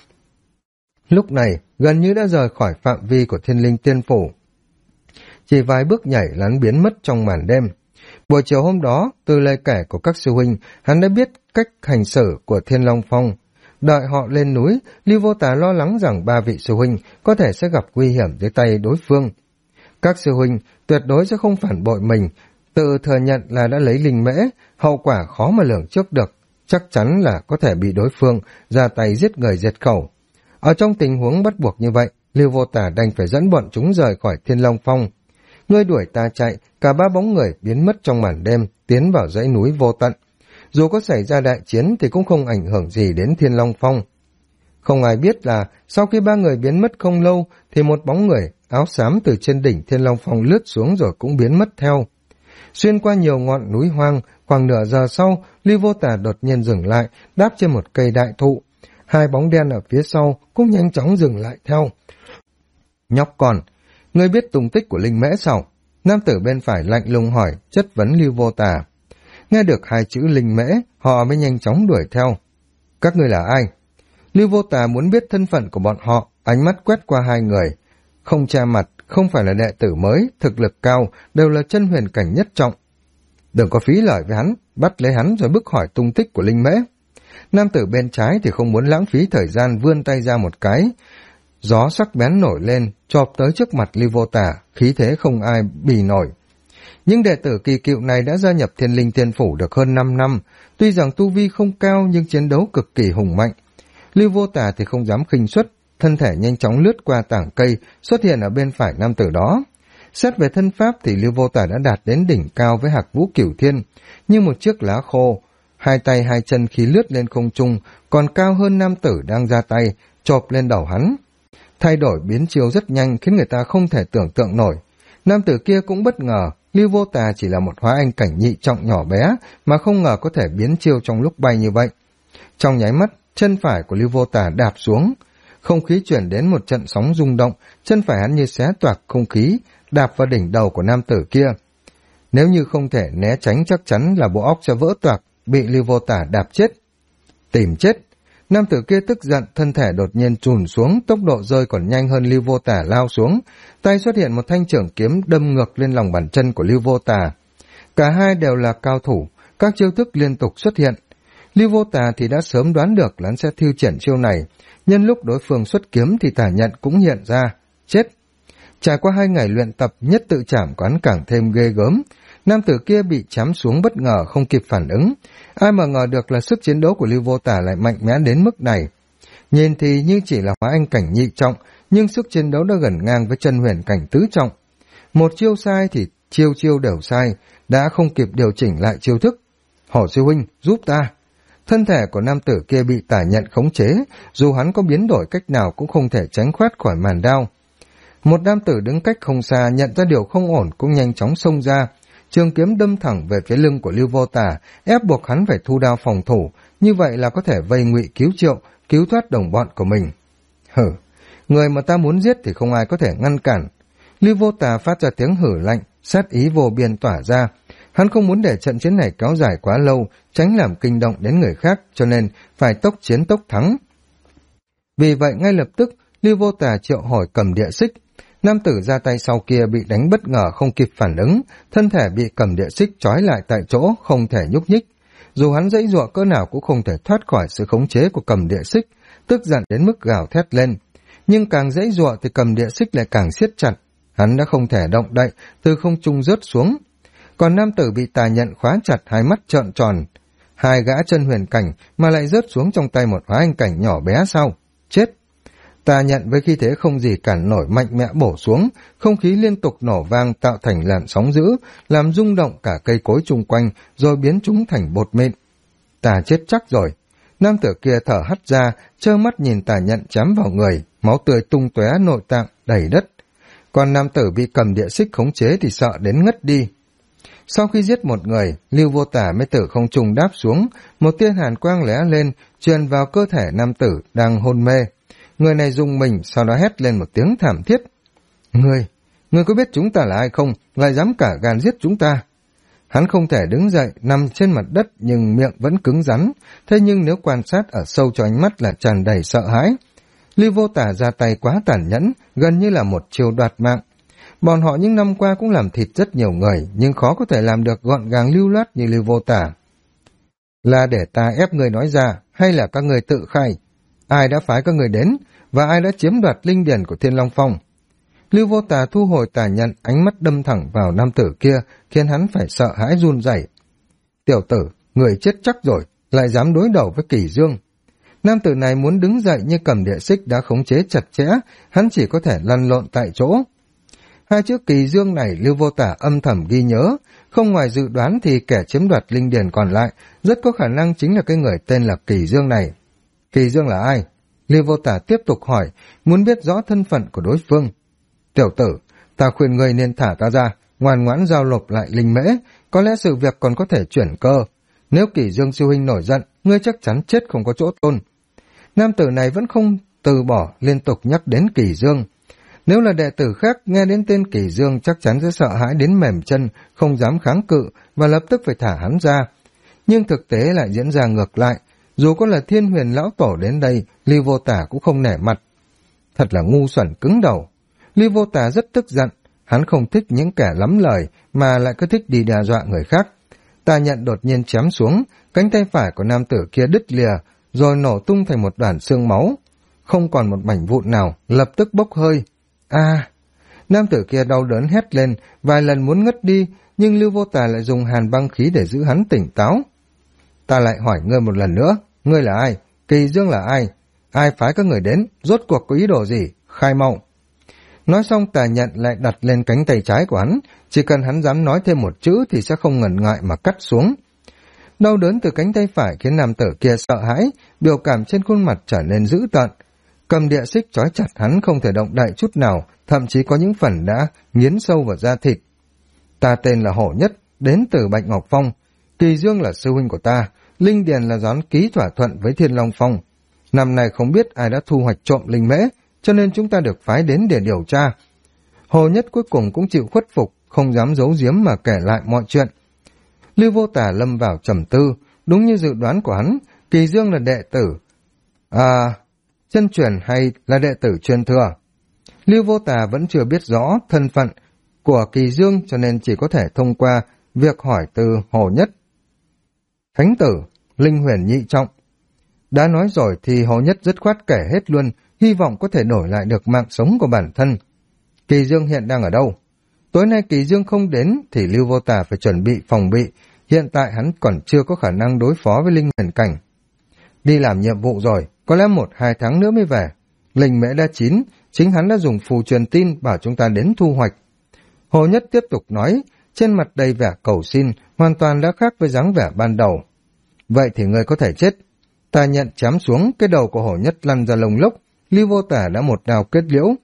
Lúc này, gần như đã rời khỏi phạm vi của Thiên Linh Tiên Phủ. Chỉ vài bước nhảy là hắn biến mất trong màn đêm. Buổi chiều hôm đó, từ lời kể của các sư huynh, hắn đã biết cách hành xử của Thiên Long Phong. Đợi họ lên núi, Lưu Vô Tà lo lắng rằng 3 vị sư huynh có thể sẽ gặp nguy hiểm dưới tay đối phương. Các sư huynh tuyệt đối sẽ không phản bội mình, tự thừa nhận là đã lấy linh mễ, hậu quả khó mà lường trước được, chắc chắn là có thể bị đối phương ra tay giết người diệt khẩu. Ở trong tình huống bắt buộc như vậy, Lưu Vô Tà đành phải dẫn bọn chúng rời khỏi Thiên Long Phong. Ngươi đuổi ta chạy, cả 3 bóng người biến mất trong màn đêm, tiến vào dãy núi vô tận. Dù có xảy ra đại chiến thì cũng không ảnh hưởng gì đến Thiên Long Phong. Không ai biết là sau khi 3 người biến mất không lâu thì một bóng người áo xám từ trên đỉnh Thiên Long Phong lướt xuống rồi cũng biến mất theo. Xuyên qua nhiều ngọn núi hoang, khoảng nửa giờ sau, Lưu Vô Tà đột nhiên dừng lại, đáp trên một cây đại thụ. 2 bóng đen ở phía sau cũng nhanh chóng dừng lại theo. Nhóc con, ngươi biết tung tích của linh mễ sao? Nam tử bên phải lạnh lùng hỏi, chất vấn Lưu Vô Tà. Nghe được 2 chữ linh mễ, họ mới nhanh chóng đuổi theo. Các ngươi là ai? Lưu Vô Tà muốn biết thân phận của bọn họ, ánh mắt quét qua 2 người. Không che mặt, không phải là đệ tử mới, thực lực cao, đều là chân huyền cảnh nhất trọng. Đừng có phí lời với hắn, bắt lấy hắn rồi bức hỏi tung tích của linh mễ. Nam tử bên trái thì không muốn lãng phí thời gian, vươn tay ra một cái. Gió sắc bén nổi lên, chộp tới trước mặt Lưu Vô Tà, khí thế không ai bì nổi. Những đệ tử kỳ cựu này đã gia nhập Thiên Linh Thiên Phủ được hơn 5 năm, tuy rằng tu vi không cao nhưng chiến đấu cực kỳ hùng mạnh. Lưu Vô Tà thì không dám khinh suất, thân thể nhanh chóng lướt qua tảng cây, xuất hiện ở bên phải nam tử đó. Xét về thân pháp thì Lưu Vô Tà đã đạt đến đỉnh cao với Hạc Vũ Cửu Thiên, như một chiếc lá khô. 2 tay 2 chân khi lướt lên không trung, còn cao hơn nam tử đang ra tay, chộp lên đầu hắn. Thay đổi biến chiêu rất nhanh khiến người ta không thể tưởng tượng nổi. Nam tử kia cũng bất ngờ, Lưu Vô Tà chỉ là một hóa anh cảnh nhị trọng nhỏ bé, mà không ngờ có thể biến chiêu trong lúc bay như vậy. Trong nháy mắt, chân phải của Lưu Vô Tà đạp xuống, không khí chuyển đến một trận sóng rung động, chân phải hắn như xé toạc không khí, đạp vào đỉnh đầu của nam tử kia. Nếu như không thể né tránh chắc chắn là bộ óc sẽ vỡ toạc, bị Lưu Vô Tà đạp chết. Tìm chết! Nam tử kia tức giận, thân thể đột nhiên chùn xuống, tốc độ rơi còn nhanh hơn Lưu Vô Tà lao xuống, tay xuất hiện một thanh chưởng kiếm đâm ngược lên lòng bàn chân của Lưu Vô Tà. Cả hai đều là cao thủ, các chiêu thức liên tục xuất hiện. Lưu Vô Tà thì đã sớm đoán được là hắn sẽ thi triển chiêu này, nhân lúc đối phương xuất kiếm thì Tà Nhận cũng hiện ra, chết. Trải qua 2 ngày luyện tập, nhất tự trảm của hắn càng thêm ghê gớm. Nam tử kia bị chém xuống bất ngờ không kịp phản ứng. Ai mà ngờ được là sức chiến đấu của Lưu Vô Tà lại mạnh mẽ đến mức này. Nhìn thì như chỉ là hóa anh cảnh nhị trọng, nhưng sức chiến đấu đã gần ngang với chân huyền cảnh tứ trọng. Một chiêu sai thì chiêu chiêu đều sai, đã không kịp điều chỉnh lại chiêu thức. Hổ sư huynh, giúp ta! Thân thể của nam tử kia bị Tà Nhận khống chế, dù hắn có biến đổi cách nào cũng không thể tránh thoát khỏi màn đao. Một nam tử đứng cách không xa nhận ra điều không ổn cũng nhanh chóng xông ra, trường kiếm đâm thẳng về phía lưng của Lưu Vô Tà, ép buộc hắn phải thu đao phòng thủ, như vậy là có thể vây ngụy cứu triệu, cứu thoát đồng bọn của mình. Hử, người mà ta muốn giết thì không ai có thể ngăn cản. Lưu Vô Tà phát ra tiếng hử lạnh, sát ý vô biên tỏa ra. Hắn không muốn để trận chiến này kéo dài quá lâu, tránh làm kinh động đến người khác, cho nên phải tốc chiến tốc thắng. Vì vậy ngay lập tức, Lưu Vô Tà triệu hồi Cầm Địa Xích. Nam tử ra tay sau kia bị đánh bất ngờ không kịp phản ứng, thân thể bị Cầm Địa Xích trói lại tại chỗ, không thể nhúc nhích. Dù hắn giãy giụa cỡ nào cũng không thể thoát khỏi sự khống chế của Cầm Địa Xích, tức giận đến mức gào thét lên. Nhưng càng giãy giụa thì Cầm Địa Xích lại càng siết chặt, hắn đã không thể động đậy, từ không trung rớt xuống. Còn nam tử bị Tà Nhận khóa chặt, hai mắt trợn tròn. 2 gã chân huyền cảnh mà lại rớt xuống trong tay một hóa anh cảnh nhỏ bé sao? Chết! Tà Nhận với khí thế không gì cản nổi mạnh mẽ bổ xuống, không khí liên tục nổ vang tạo thành làn sóng dữ, làm rung động cả cây cối chung quanh, rồi biến chúng thành bột mịn. Ta chết chắc rồi. Nam tử kia thở hắt ra, trơ mắt nhìn Tà Nhận chém vào người, máu tươi tung tóe nội tạng đầy đất. Còn nam tử bị Cầm Địa Xích khống chế thì sợ đến ngất đi. Sau khi giết một người, Lưu Vô Tà mới từ không trung đáp xuống, một tia hàn quang lóe lên, truyền vào cơ thể nam tử đang hôn mê. Người này rung mình, sau đó hét lên một tiếng thảm thiết. Ngươi có biết chúng ta là ai không, lại dám cả gan giết chúng ta? Hắn không thể đứng dậy, nằm trên mặt đất nhưng miệng vẫn cứng rắn, thế nhưng nếu quan sát ở sâu cho ánh mắt là tràn đầy sợ hãi. Lưu Vô Tà ra tay quá tàn nhẫn, gần như là một chiêu đoạt mạng. Bọn họ những năm qua cũng làm thịt rất nhiều người, nhưng khó có thể làm được gọn gàng lưu loát như Lưu Vô Tả. Là để ta ép người nói ra, hay là các người tự khai? Ai đã phái các người đến, và ai đã chiếm đoạt linh điển của Thiên Long Phong? Lưu Vô Tả thu hồi tà nhận, ánh mắt đâm thẳng vào nam tử kia, khiến hắn phải sợ hãi run rẩy. Tiểu tử, người chết chắc rồi, lại dám đối đầu với Kỳ Dương. Nam tử này muốn đứng dậy nhưng cầm địa xích đã khống chế chặt chẽ, hắn chỉ có thể lăn lộn tại chỗ. Hai chữ Kỳ Dương này Lưu Vô Tả âm thầm ghi nhớ, không ngoài dự đoán thì kẻ chiếm đoạt linh điển còn lại rất có khả năng chính là cái người tên là Kỳ Dương này. Kỳ Dương là ai? Lưu Vô Tả tiếp tục hỏi, muốn biết rõ thân phận của đối phương. Tiểu tử, ta khuyên ngươi nên thả ta ra, ngoan ngoãn giao nộp lại linh mễ, có lẽ sự việc còn có thể chuyển cơ. Nếu Kỳ Dương sư huynh nổi giận, ngươi chắc chắn chết không có chỗ tôn. Nam tử này vẫn không từ bỏ, liên tục nhắc đến Kỳ Dương. Nếu là đệ tử khác nghe đến tên Kỳ Dương chắc chắn sẽ sợ hãi đến mềm chân, không dám kháng cự và lập tức phải thả hắn ra. Nhưng thực tế lại diễn ra ngược lại, dù có là Thiên Huyền lão tổ đến đây, Lưu Vô Tả cũng không nể mặt. Thật là ngu xuẩn cứng đầu. Lưu Vô Tả rất tức giận, hắn không thích những kẻ lắm lời mà lại cứ thích đi đe dọa người khác. Tà nhận đột nhiên chém xuống, cánh tay phải của nam tử kia đứt lìa, rồi nổ tung thành một đoàn xương máu. Không còn một mảnh vụn nào, lập tức bốc hơi. Nam tử kia đau đớn hét lên, vài lần muốn ngất đi, nhưng Lưu Vô Tả lại dùng hàn băng khí để giữ hắn tỉnh táo. Ta lại hỏi ngươi một lần nữa, ngươi là ai? Kỳ Dương là ai? Ai phái các người đến? Rốt cuộc có ý đồ gì? Khai mau. Nói xong Tà nhận lại đặt lên cánh tay trái của hắn, chỉ cần hắn dám nói thêm một chữ thì sẽ không ngần ngại mà cắt xuống. Đau đớn từ cánh tay phải khiến nam tử kia sợ hãi, biểu cảm trên khuôn mặt trở nên dữ tợn. Cầm địa xích trói chặt hắn không thể động đậy chút nào, thậm chí có những phần đã nghiến sâu vào da thịt. Ta tên là Hổ Nhất, đến từ Bạch Ngọc Phong. Kỳ Dương là sư huynh của ta, linh điền là gián ký thỏa thuận với Thiên Long Phong. Năm nay không biết ai đã thu hoạch trộm linh mễ, cho nên chúng ta được phái đến để điều tra. Hồ Nhất cuối cùng cũng chịu khuất phục, không dám giấu giếm mà kể lại mọi chuyện. Lưu Vô Tả lâm vào trầm tư, đúng như dự đoán của hắn, Kỳ Dương là đệ tử chân truyền hay là đệ tử truyền thừa. Lưu Vô Tả vẫn chưa biết rõ thân phận của Kỳ Dương, cho nên chỉ có thể thông qua việc hỏi từ Hồ Nhất. Thánh tử, linh huyền nhị trọng. Đã nói rồi thì Hồ Nhất dứt khoát kể hết luôn, hy vọng có thể đổi lại được mạng sống của bản thân. Kỳ Dương hiện đang ở đâu? Tối nay Kỳ Dương không đến thì Lưu Vô Tả phải chuẩn bị phòng bị, hiện tại hắn còn chưa có khả năng đối phó với linh huyền cảnh. Đi làm nhiệm vụ rồi, có lẽ 1-2 tháng nữa mới về. Linh mễ đã chín, chính hắn đã dùng phù truyền tin bảo chúng ta đến thu hoạch. Hồ Nhất tiếp tục nói, trên mặt đầy vẻ cầu xin, hoàn toàn đã khác với dáng vẻ ban đầu. Vậy thì ngươi có thể chết. Ta nhận chém xuống, cái đầu của Hồ Nhất lăn ra lồng lốc, Lưu Vô Tả đã một đao kết liễu.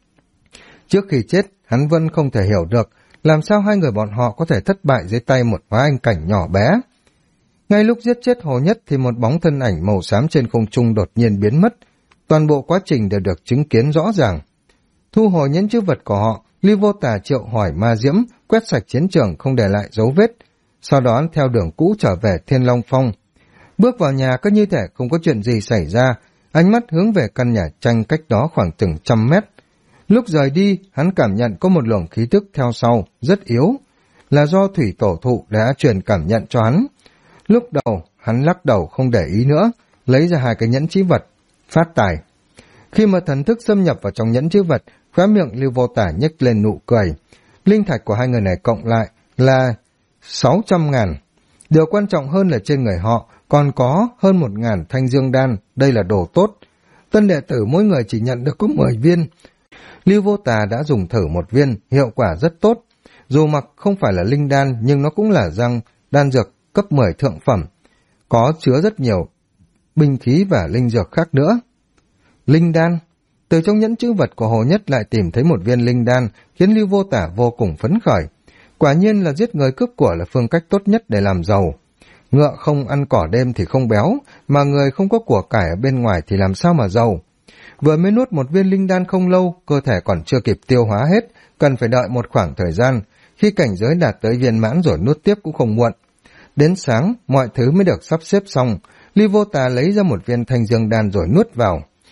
Trước khi chết, hắn vẫn không thể hiểu được làm sao hai người bọn họ có thể thất bại dưới tay một hóa anh cảnh nhỏ bé. Ngay lúc giết chết Hồ Nhất thì một bóng thân ảnh màu xám trên không trung đột nhiên biến mất. Toàn bộ quá trình đều được chứng kiến rõ ràng. Thu hồi những chữ vật của họ, Lưu Vô Tả triệu hỏi ma diễm, quét sạch chiến trường không để lại dấu vết. Sau đó theo đường cũ trở về Thiên Long Phong. Bước vào nhà cứ như thể không có chuyện gì xảy ra, ánh mắt hướng về căn nhà tranh cách đó khoảng chừng 100 mét. Lúc rời đi, hắn cảm nhận có một luồng khí tức theo sau, rất yếu, là do thủy tổ thụ đã truyền cảm nhận cho hắn. Lúc đầu, hắn lắc đầu không để ý nữa, lấy ra 2 cái nhẫn chữ vật, phát tài. Khi mà thần thức xâm nhập vào trong nhẫn chữ vật, khóe miệng Lưu Vô Tả nhếch lên nụ cười. Linh thạch của hai người này cộng lại là 600.000. Điều quan trọng hơn là trên người họ còn có hơn 1.000 thanh dương đan, đây là đồ tốt. Tân đệ tử mỗi người chỉ nhận được có 10 viên. Lưu Vô Tả đã dùng thử 1 viên, hiệu quả rất tốt. Dù mặc không phải là linh đan nhưng nó cũng là đan dược cấp 10 thượng phẩm, có chứa rất nhiều binh khí và linh dược khác nữa. Linh đan. Từ trong nhẫn chữ vật của Hồ Nhất lại tìm thấy 1 viên linh đan, khiến Lưu Vô Tả vô cùng phấn khởi. Quả nhiên là giết người cướp của là phương cách tốt nhất để làm giàu. Ngựa không ăn cỏ đêm thì không béo, mà người không có của cải ở bên ngoài thì làm sao mà giàu. Vừa mới nuốt 1 viên linh đan không lâu, cơ thể còn chưa kịp tiêu hóa hết, cần phải đợi một khoảng thời gian. Khi cảnh giới đạt tới viên mãn rồi nuốt tiếp cũng không muộn. Đến sáng, mọi thứ mới được sắp xếp xong. Lưu Vô Tả lấy ra 1 viên thanh dương đan rồi nuốt vào.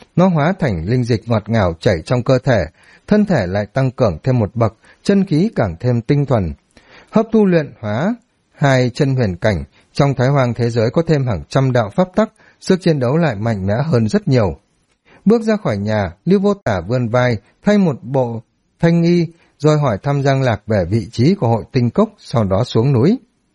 Nó hóa thành linh dịch ngọt ngào chảy trong cơ thể, thân thể lại tăng cường thêm một bậc, chân khí càng thêm tinh thuần. Hấp thu luyện hóa hai chân huyền cảnh, trong Thái Hoang thế giới có thêm hàng trăm đạo pháp tắc, sức chiến đấu lại mạnh mẽ hơn rất nhiều. Bước ra khỏi nhà, Lưu Vô Tả vươn vai, thay một bộ thanh y, rồi hỏi thăm Giang Lạc về vị trí của hội tinh cốc, sau đó xuống núi.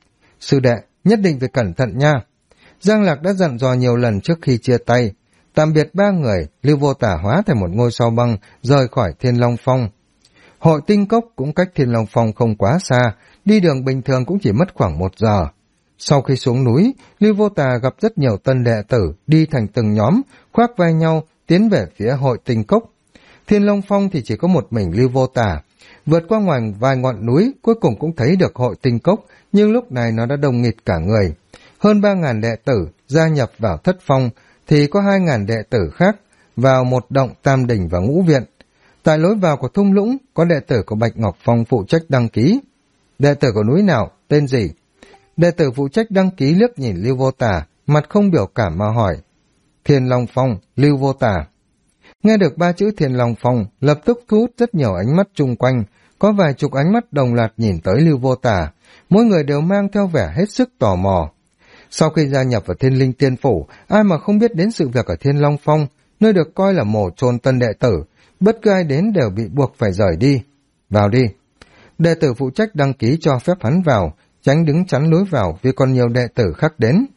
Sư đệ, nhất định phải cẩn thận nha. Giang Lạc đã dặn dò nhiều lần trước khi chia tay. Tạm biệt ba người, Lưu Vô Tả hóa thành một ngôi sao băng, rời khỏi Thiên Long Phong. Hội tinh cốc cũng cách Thiên Long Phong không quá xa, đi đường bình thường cũng chỉ mất khoảng 1 giờ. Sau khi xuống núi, Lưu Vô Tà gặp rất nhiều tân đệ tử, đi thành từng nhóm, khoác vai nhau, tiến về phía hội tinh cốc. Thiên Long Phong thì chỉ có một mình Lưu Vô Tà. Vượt qua ngoài vài ngọn núi, cuối cùng cũng thấy được hội tinh cốc, nhưng lúc này nó đã đông nghịt cả người. Hơn 3.000 đệ tử gia nhập vào thất phong, thì có 2.000 đệ tử khác vào một động tam đỉnh và ngũ viện. Tại lối vào của thung lũng, có đệ tử của Bạch Ngọc Phong phụ trách đăng ký. Đệ tử của núi nào, tên gì? Đệ tử phụ trách đăng ký liếc nhìn Lưu Vô Tả, mặt không biểu cảm mà hỏi. Thiên Long Phong, Lưu Vô Tả. Nghe được 3 chữ Thiên Long Phong, lập tức thu hút rất nhiều ánh mắt chung quanh, có vài chục ánh mắt đồng loạt nhìn tới Lưu Vô Tả, mỗi người đều mang theo vẻ hết sức tò mò. Sau khi gia nhập vào Thiên Linh Tiên Phủ, ai mà không biết đến sự việc ở Thiên Long Phong, nơi được coi là mổ chôn tân đệ tử, bất cứ ai đến đều bị buộc phải rời đi. Vào đi. Đệ tử phụ trách đăng ký cho phép hắn vào, tránh đứng chắn lối vào vì còn nhiều đệ tử khác đến.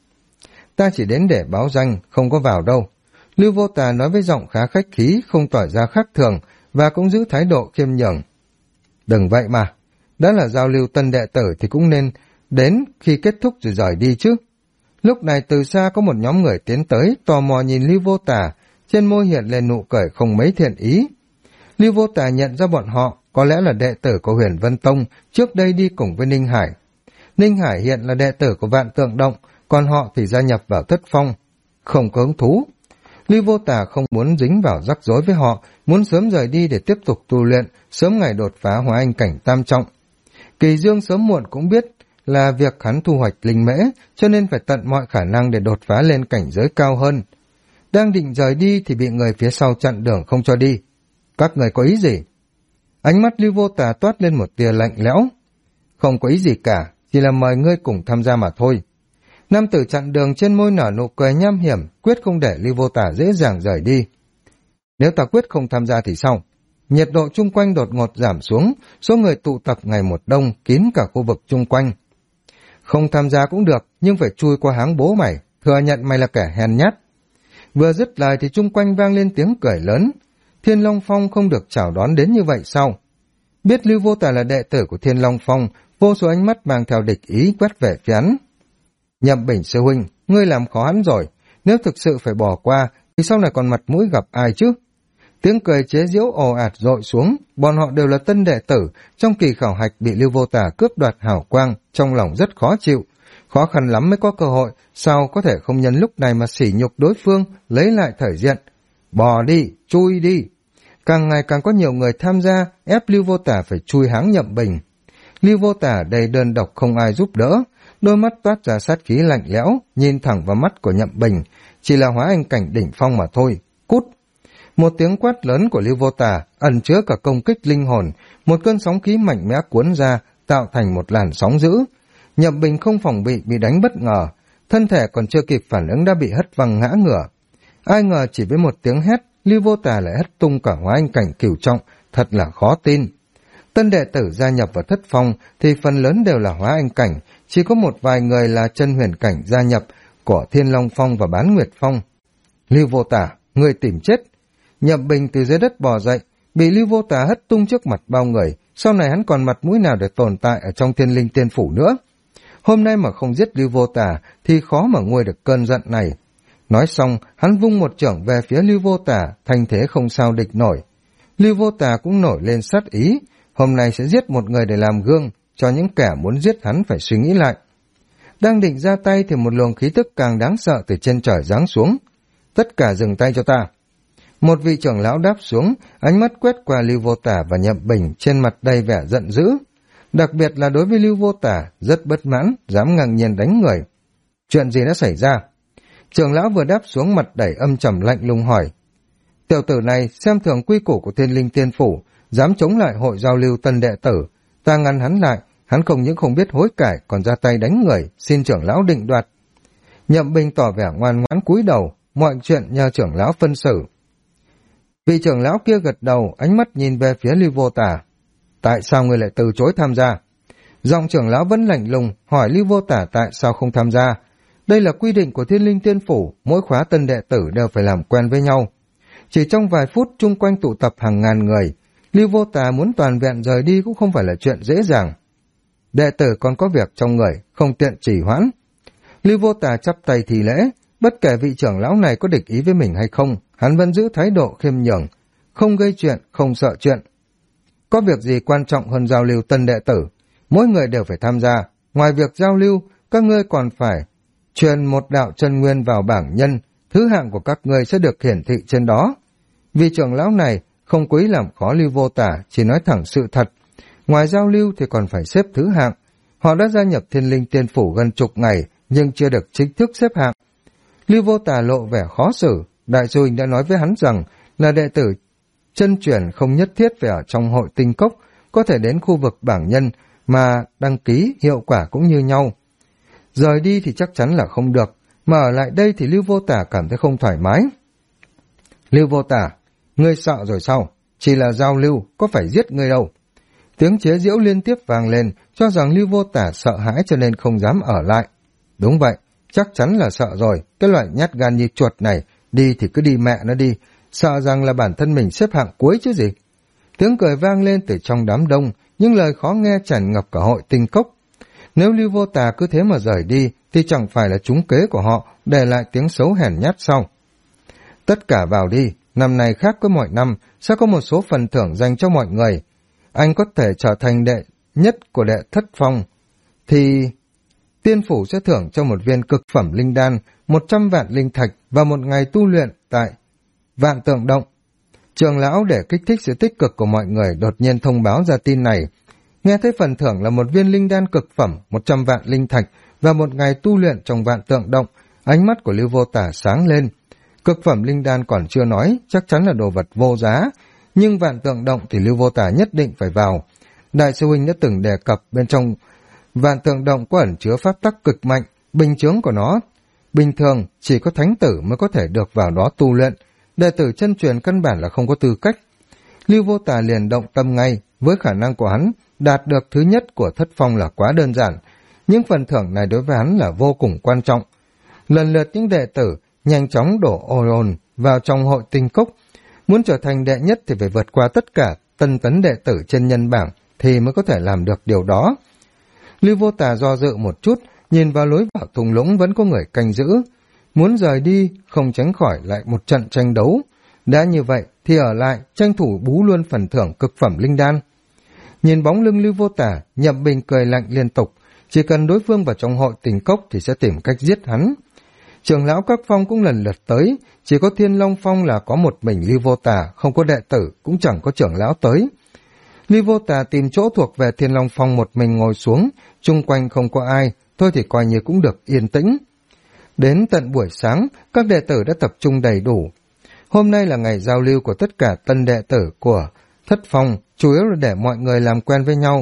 Ta chỉ đến để báo danh, không có vào đâu. Lưu Vô Tà nói với giọng khá khách khí, không tỏ ra khác thường, và cũng giữ thái độ khiêm nhường. Đừng vậy mà, đã là giao lưu tân đệ tử thì cũng nên đến khi kết thúc rồi rời đi chứ. Lúc này từ xa có một nhóm người tiến tới, tò mò nhìn Lưu Vô Tà, trên môi hiện lên nụ cười không mấy thiện ý. Lưu Vô Tà nhận ra bọn họ, có lẽ là đệ tử của Huyền Vân Tông, trước đây đi cùng với Ninh Hải. Ninh Hải hiện là đệ tử của Vạn Tượng Động, còn họ thì gia nhập vào Thất Phong. Không có hứng thú. Lưu Vô Tà không muốn dính vào rắc rối với họ, muốn sớm rời đi để tiếp tục tu luyện, sớm ngày đột phá hóa anh cảnh tam trọng. Kỳ Dương sớm muộn cũng biết là việc hắn thu hoạch linh mễ, cho nên phải tận mọi khả năng để đột phá lên cảnh giới cao hơn. Đang định rời đi thì bị người phía sau chặn đường không cho đi. Các người có ý gì? Ánh mắt Lưu Vô Tà toát lên một tia lạnh lẽo. Không có ý gì cả, chỉ là mời ngươi cùng tham gia mà thôi. Nam tử chặn đường trên môi nở nụ cười nham hiểm, quyết không để Lưu Vô Tà dễ dàng rời đi. Nếu ta quyết không tham gia thì sao? Nhiệt độ chung quanh đột ngột giảm xuống, số người tụ tập ngày một đông, kín cả khu vực chung quanh. Không tham gia cũng được, nhưng phải chui qua háng bố mày, thừa nhận mày là kẻ hèn nhát. Vừa dứt lời thì chung quanh vang lên tiếng cười lớn. Thiên Long Phong không được chào đón đến như vậy sao? Biết Lưu Vô Tà là đệ tử của Thiên Long Phong, vô số ánh mắt mang theo địch ý quét về phía hắn. Nhậm Bình sư huynh, ngươi làm khó hắn rồi, nếu thực sự phải bỏ qua thì sau này còn mặt mũi gặp ai chứ? Tiếng cười chế giễu ồ ạt dội xuống, bọn họ đều là tân đệ tử, trong kỳ khảo hạch bị Lưu Vô Tà cướp đoạt hào quang, trong lòng rất khó chịu. Khó khăn lắm mới có cơ hội, sao có thể không nhân lúc này mà sỉ nhục đối phương, lấy lại thể diện. Bò đi, chui đi. Càng ngày càng có nhiều người tham gia, ép Lưu Vô Tà phải chui háng Nhậm Bình. Lưu Vô Tà đầy đơn độc không ai giúp đỡ, đôi mắt toát ra sát khí lạnh lẽo, nhìn thẳng vào mắt của Nhậm Bình, chỉ là hóa anh cảnh đỉnh phong mà thôi. Cút! Một tiếng quát lớn của Lưu Vô Tà ẩn chứa cả công kích linh hồn, một cơn sóng khí mạnh mẽ cuốn ra, tạo thành một làn sóng dữ. Nhậm Bình không phòng bị đánh bất ngờ, thân thể còn chưa kịp phản ứng đã bị hất văng ngã ngửa. Ai ngờ chỉ với một tiếng hét, Lưu Vô Tà lại hất tung cả hóa anh cảnh cửu trọng, thật là khó tin. Tân đệ tử gia nhập vào Thất Phong thì phần lớn đều là hóa anh cảnh, chỉ có một vài người là chân huyền cảnh gia nhập của Thiên Long Phong và Bán Nguyệt Phong. Lưu Vô Tà, ngươi tìm chết! Nhậm Bình từ dưới đất bò dậy, bị Lưu Vô Tà hất tung trước mặt bao người, sau này hắn còn mặt mũi nào để tồn tại ở trong Thiên Linh Tiên Phủ nữa. Hôm nay mà không giết Lưu Vô Tà thì khó mà nguôi được cơn giận này. Nói xong, hắn vung một chưởng về phía Lưu Vô Tà, thanh thế không sao địch nổi. Lưu Vô Tà cũng nổi lên sát ý, hôm nay sẽ giết một người để làm gương, cho những kẻ muốn giết hắn phải suy nghĩ lại. Đang định ra tay thì một luồng khí tức càng đáng sợ từ trên trời giáng xuống. Tất cả dừng tay cho ta. Một vị trưởng lão đáp xuống, ánh mắt quét qua Lưu Vô Tả và Nhậm Bình, trên mặt đầy vẻ giận dữ. Đặc biệt là đối với Lưu Vô Tả, rất bất mãn, dám ngang nhiên đánh người. Chuyện gì đã xảy ra? Trưởng lão vừa đáp xuống, mặt đầy âm trầm lạnh lùng hỏi. Tiểu tử này xem thường quy củ của Thiên Linh Tiên Phủ, dám chống lại hội giao lưu tân đệ tử. Ta ngăn hắn lại, hắn không những không biết hối cải còn ra tay đánh người, xin trưởng lão định đoạt. Nhậm Bình tỏ vẻ ngoan ngoãn cúi đầu, mọi chuyện nhờ trưởng lão phân xử. Vị trưởng lão kia gật đầu, ánh mắt nhìn về phía Lưu Vô Tả. Tại sao ngươi lại từ chối tham gia? Giọng trưởng lão vẫn lạnh lùng, hỏi Lưu Vô Tả tại sao không tham gia. Đây là quy định của Thiên Linh Tiên Phủ, mỗi khóa tân đệ tử đều phải làm quen với nhau. Chỉ trong vài phút chung quanh tụ tập hàng ngàn người, Lưu Vô Tả muốn toàn vẹn rời đi cũng không phải là chuyện dễ dàng. Đệ tử còn có việc trong người, không tiện trì hoãn. Lưu Vô Tả chắp tay thì lễ, bất kể vị trưởng lão này có địch ý với mình hay không, hắn vẫn giữ thái độ khiêm nhường, không gây chuyện, không sợ chuyện. Có việc gì quan trọng hơn giao lưu tân đệ tử, mỗi người đều phải tham gia. Ngoài việc giao lưu, các ngươi còn phải truyền một đạo chân nguyên vào bảng nhân, thứ hạng của các ngươi sẽ được hiển thị trên đó. Vị trưởng lão này không quý làm khó Lưu Vô Tả, chỉ nói thẳng sự thật. Ngoài giao lưu thì còn phải xếp thứ hạng. Họ đã gia nhập Thiên Linh Tiên Phủ gần chục ngày, nhưng chưa được chính thức xếp hạng. Lưu Vô Tả lộ vẻ khó xử, đại sư huynh đã nói với hắn rằng là đệ tử chân truyền không nhất thiết phải ở trong hội tinh cốc, có thể đến khu vực bảng nhân mà đăng ký, hiệu quả cũng như nhau. Rời đi thì chắc chắn là không được, mà ở lại đây thì Lưu Vô Tả cảm thấy không thoải mái. Lưu Vô Tả, ngươi sợ rồi sao? Chỉ là giao lưu, có phải giết ngươi đâu? Tiếng chế giễu liên tiếp vang lên, cho rằng Lưu Vô Tả sợ hãi cho nên không dám ở lại. Đúng vậy, chắc chắn là sợ rồi, cái loại nhát gan như chuột này, đi thì cứ đi mẹ nó đi, sợ rằng là bản thân mình xếp hạng cuối chứ gì. Tiếng cười vang lên từ trong đám đông, nhưng lời khó nghe tràn ngập cả hội tinh cốc. Nếu Lưu Vô Tả cứ thế mà rời đi, thì chẳng phải là trúng kế của họ, để lại tiếng xấu hèn nhát sau. Tất cả vào đi, năm nay khác với mọi năm, sẽ có một số phần thưởng dành cho mọi người. Anh có thể trở thành đệ nhất của đệ thất phong, thì Tiên Phủ sẽ thưởng cho một viên cực phẩm linh đan, 100 vạn linh thạch và một ngày tu luyện tại Vạn Tượng Động. Trường lão để kích thích sự tích cực của mọi người đột nhiên thông báo ra tin này. Nghe thấy phần thưởng là một viên linh đan cực phẩm, 100 vạn linh thạch và một ngày tu luyện trong Vạn Tượng Động, ánh mắt của Lưu Vô Tả sáng lên. Cực phẩm linh đan còn chưa nói, chắc chắn là đồ vật vô giá, nhưng Vạn Tượng Động thì Lưu Vô Tả nhất định phải vào. Đại sư huynh đã từng đề cập bên trong Vạn Tượng Động có ẩn chứa pháp tắc cực mạnh, bình chướng của nó bình thường chỉ có thánh tử mới có thể được vào đó tu luyện, đệ tử chân truyền căn bản là không có tư cách. Lưu Vô Tả liền động tâm ngay, với khả năng của hắn, đạt được thứ nhất của thất phong là quá đơn giản, nhưng phần thưởng này đối với hắn là vô cùng quan trọng. Lần lượt những đệ tử nhanh chóng đổ ồn vào trong hội tinh cốc, muốn trở thành đệ nhất thì phải vượt qua tất cả tân tấn đệ tử trên nhân bảng thì mới có thể làm được điều đó. Lưu Vô Tả do dự một chút, nhìn vào lối vào thung lũng vẫn có người canh giữ. Muốn rời đi, không tránh khỏi lại một trận tranh đấu. Đã như vậy thì ở lại, tranh thủ bú luôn phần thưởng cực phẩm linh đan. Nhìn bóng lưng Lưu Vô Tả, Nhậm Bình cười lạnh liên tục. Chỉ cần đối phương vào trong hội tình cốc thì sẽ tìm cách giết hắn. Trưởng lão các phong cũng lần lượt tới, chỉ có Thiên Long Phong là có một mình Lưu Vô Tả, không có đệ tử, cũng chẳng có trưởng lão tới. Lưu Vô Tả tìm chỗ thuộc về Thiên Long Phong một mình ngồi xuống, chung quanh không có ai, thôi thì coi như cũng được yên tĩnh. Đến tận buổi sáng, các đệ tử đã tập trung đầy đủ. Hôm nay là ngày giao lưu của tất cả tân đệ tử của Thất Phong, chủ yếu là để mọi người làm quen với nhau.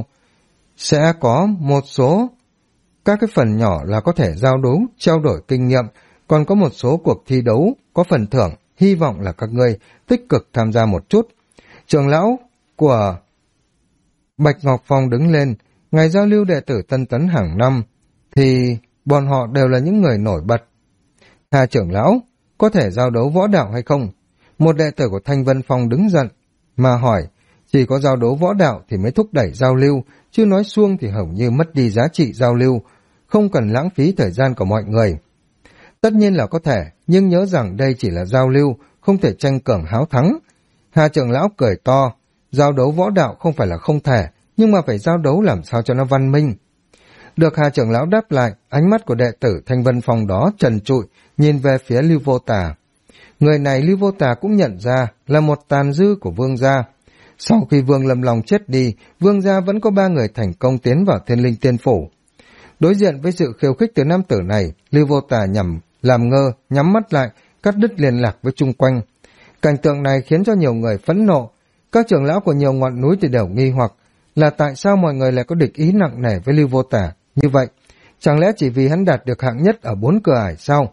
Sẽ có một số các cái phần nhỏ là có thể giao đấu, trao đổi kinh nghiệm, còn có một số cuộc thi đấu có phần thưởng, hy vọng là các ngươi tích cực tham gia một chút. Trưởng lão của Bạch Ngọc Phong đứng lên, ngày giao lưu đệ tử tân tấn hàng năm, thì bọn họ đều là những người nổi bật. Hà trưởng lão, có thể giao đấu võ đạo hay không? Một đệ tử của Thanh Vân Phong đứng dậy, mà hỏi, chỉ có giao đấu võ đạo thì mới thúc đẩy giao lưu, chứ nói suông thì hầu như mất đi giá trị giao lưu, không cần lãng phí thời gian của mọi người. Tất nhiên là có thể, nhưng nhớ rằng đây chỉ là giao lưu, không thể tranh cường háo thắng. Hà trưởng lão cười to, giao đấu võ đạo không phải là không thể, nhưng mà phải giao đấu làm sao cho nó văn minh. Được Hà trưởng lão đáp lại, ánh mắt của đệ tử Thanh Vân Phong đó trần trụi, nhìn về phía Lưu Vô Tả. Người này Lưu Vô Tả cũng nhận ra là một tàn dư của Vương gia. Sau khi Vương Lâm Long chết đi, Vương gia vẫn có 3 người thành công tiến vào Thiên Linh Tiên Phủ. Đối diện với sự khiêu khích từ nam tử này, Lưu Vô Tả làm ngơ, nhắm mắt lại, cắt đứt liên lạc với chung quanh. Cảnh tượng này khiến cho nhiều người phẫn nộ. Các trưởng lão của nhiều ngọn núi thì đều nghi hoặc là tại sao mọi người lại có địch ý nặng nề với Lưu Vô Tả như vậy. Chẳng lẽ chỉ vì hắn đạt được hạng nhất ở 4 cửa ải sao?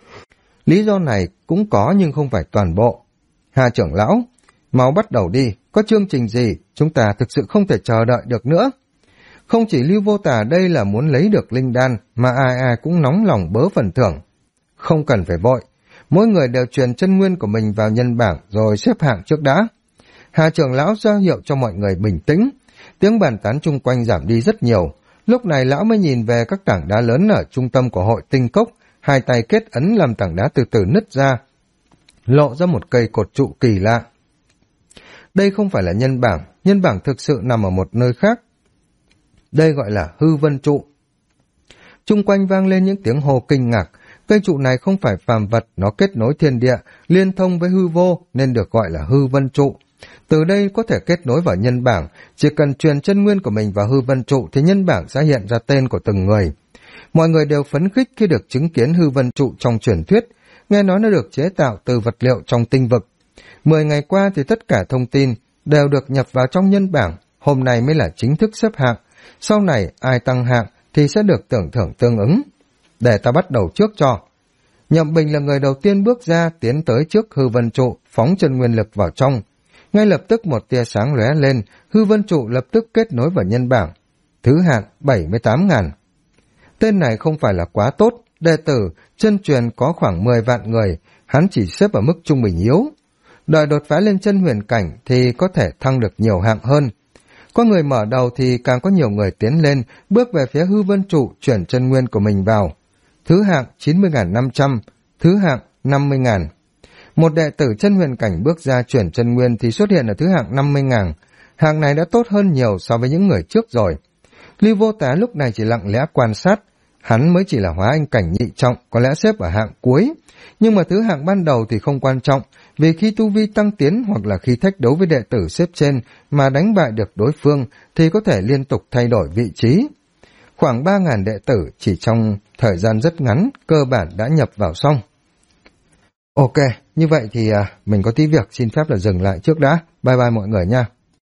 Lý do này cũng có nhưng không phải toàn bộ. Hà trưởng lão, mau bắt đầu đi, có chương trình gì, chúng ta thực sự không thể chờ đợi được nữa. Không chỉ Lưu Vô Tả đây là muốn lấy được linh đan, mà ai ai cũng nóng lòng bớ phần thưởng. Không cần phải vội, mỗi người đều truyền chân nguyên của mình vào nhân bảng rồi xếp hạng trước đã. Hà trưởng lão ra hiệu cho mọi người bình tĩnh, tiếng bàn tán chung quanh giảm đi rất nhiều. Lúc này lão mới nhìn về các tảng đá lớn ở trung tâm của hội tinh cốc, hai tay kết ấn làm tảng đá từ từ nứt ra, lộ ra một cây cột trụ kỳ lạ. Đây không phải là nhân bảng thực sự nằm ở một nơi khác. Đây gọi là hư vân trụ. Chung quanh vang lên những tiếng hô kinh ngạc, cây trụ này không phải phàm vật, nó kết nối thiên địa, liên thông với hư vô nên được gọi là hư vân trụ. Từ đây có thể kết nối vào nhân bảng, chỉ cần truyền chân nguyên của mình vào hư vân trụ thì nhân bảng sẽ hiện ra tên của từng người. Mọi người đều phấn khích khi được chứng kiến hư vân trụ trong truyền thuyết, nghe nói nó được chế tạo từ vật liệu trong tinh vực. 10 ngày qua thì tất cả thông tin đều được nhập vào trong nhân bảng, hôm nay mới là chính thức xếp hạng. Sau này ai tăng hạng thì sẽ được tưởng thưởng tương ứng. Để ta bắt đầu trước cho. Nhậm Bình là người đầu tiên bước ra, tiến tới trước hư vân trụ, phóng chân nguyên lực vào trong. Ngay lập tức một tia sáng lóe lên, hư vân trụ lập tức kết nối vào nhân bảng. Thứ hạng 78.000. Tên này không phải là quá tốt, đệ tử chân truyền có khoảng 10 vạn người, hắn chỉ xếp ở mức trung bình yếu. Đợi đột phá lên chân huyền cảnh thì có thể thăng được nhiều hạng hơn. Có người mở đầu thì càng có nhiều người tiến lên, bước về phía hư vân trụ chuyển chân nguyên của mình vào. Thứ hạng 90.500, thứ hạng 50.000. Một đệ tử chân huyền cảnh bước ra chuyển chân nguyên thì xuất hiện ở thứ hạng 50.000. Hạng này đã tốt hơn nhiều so với những người trước rồi. Lưu Vô Tá lúc này chỉ lặng lẽ quan sát. Hắn mới chỉ là hóa anh cảnh nhị trọng, có lẽ xếp ở hạng cuối. Nhưng mà thứ hạng ban đầu thì không quan trọng, vì khi tu vi tăng tiến hoặc là khi thách đấu với đệ tử xếp trên mà đánh bại được đối phương thì có thể liên tục thay đổi vị trí. Khoảng 3.000 đệ tử chỉ trong thời gian rất ngắn, cơ bản đã nhập vào xong. Ok, như vậy thì mình có tí việc xin phép là dừng lại trước đã. Bye bye mọi người nha.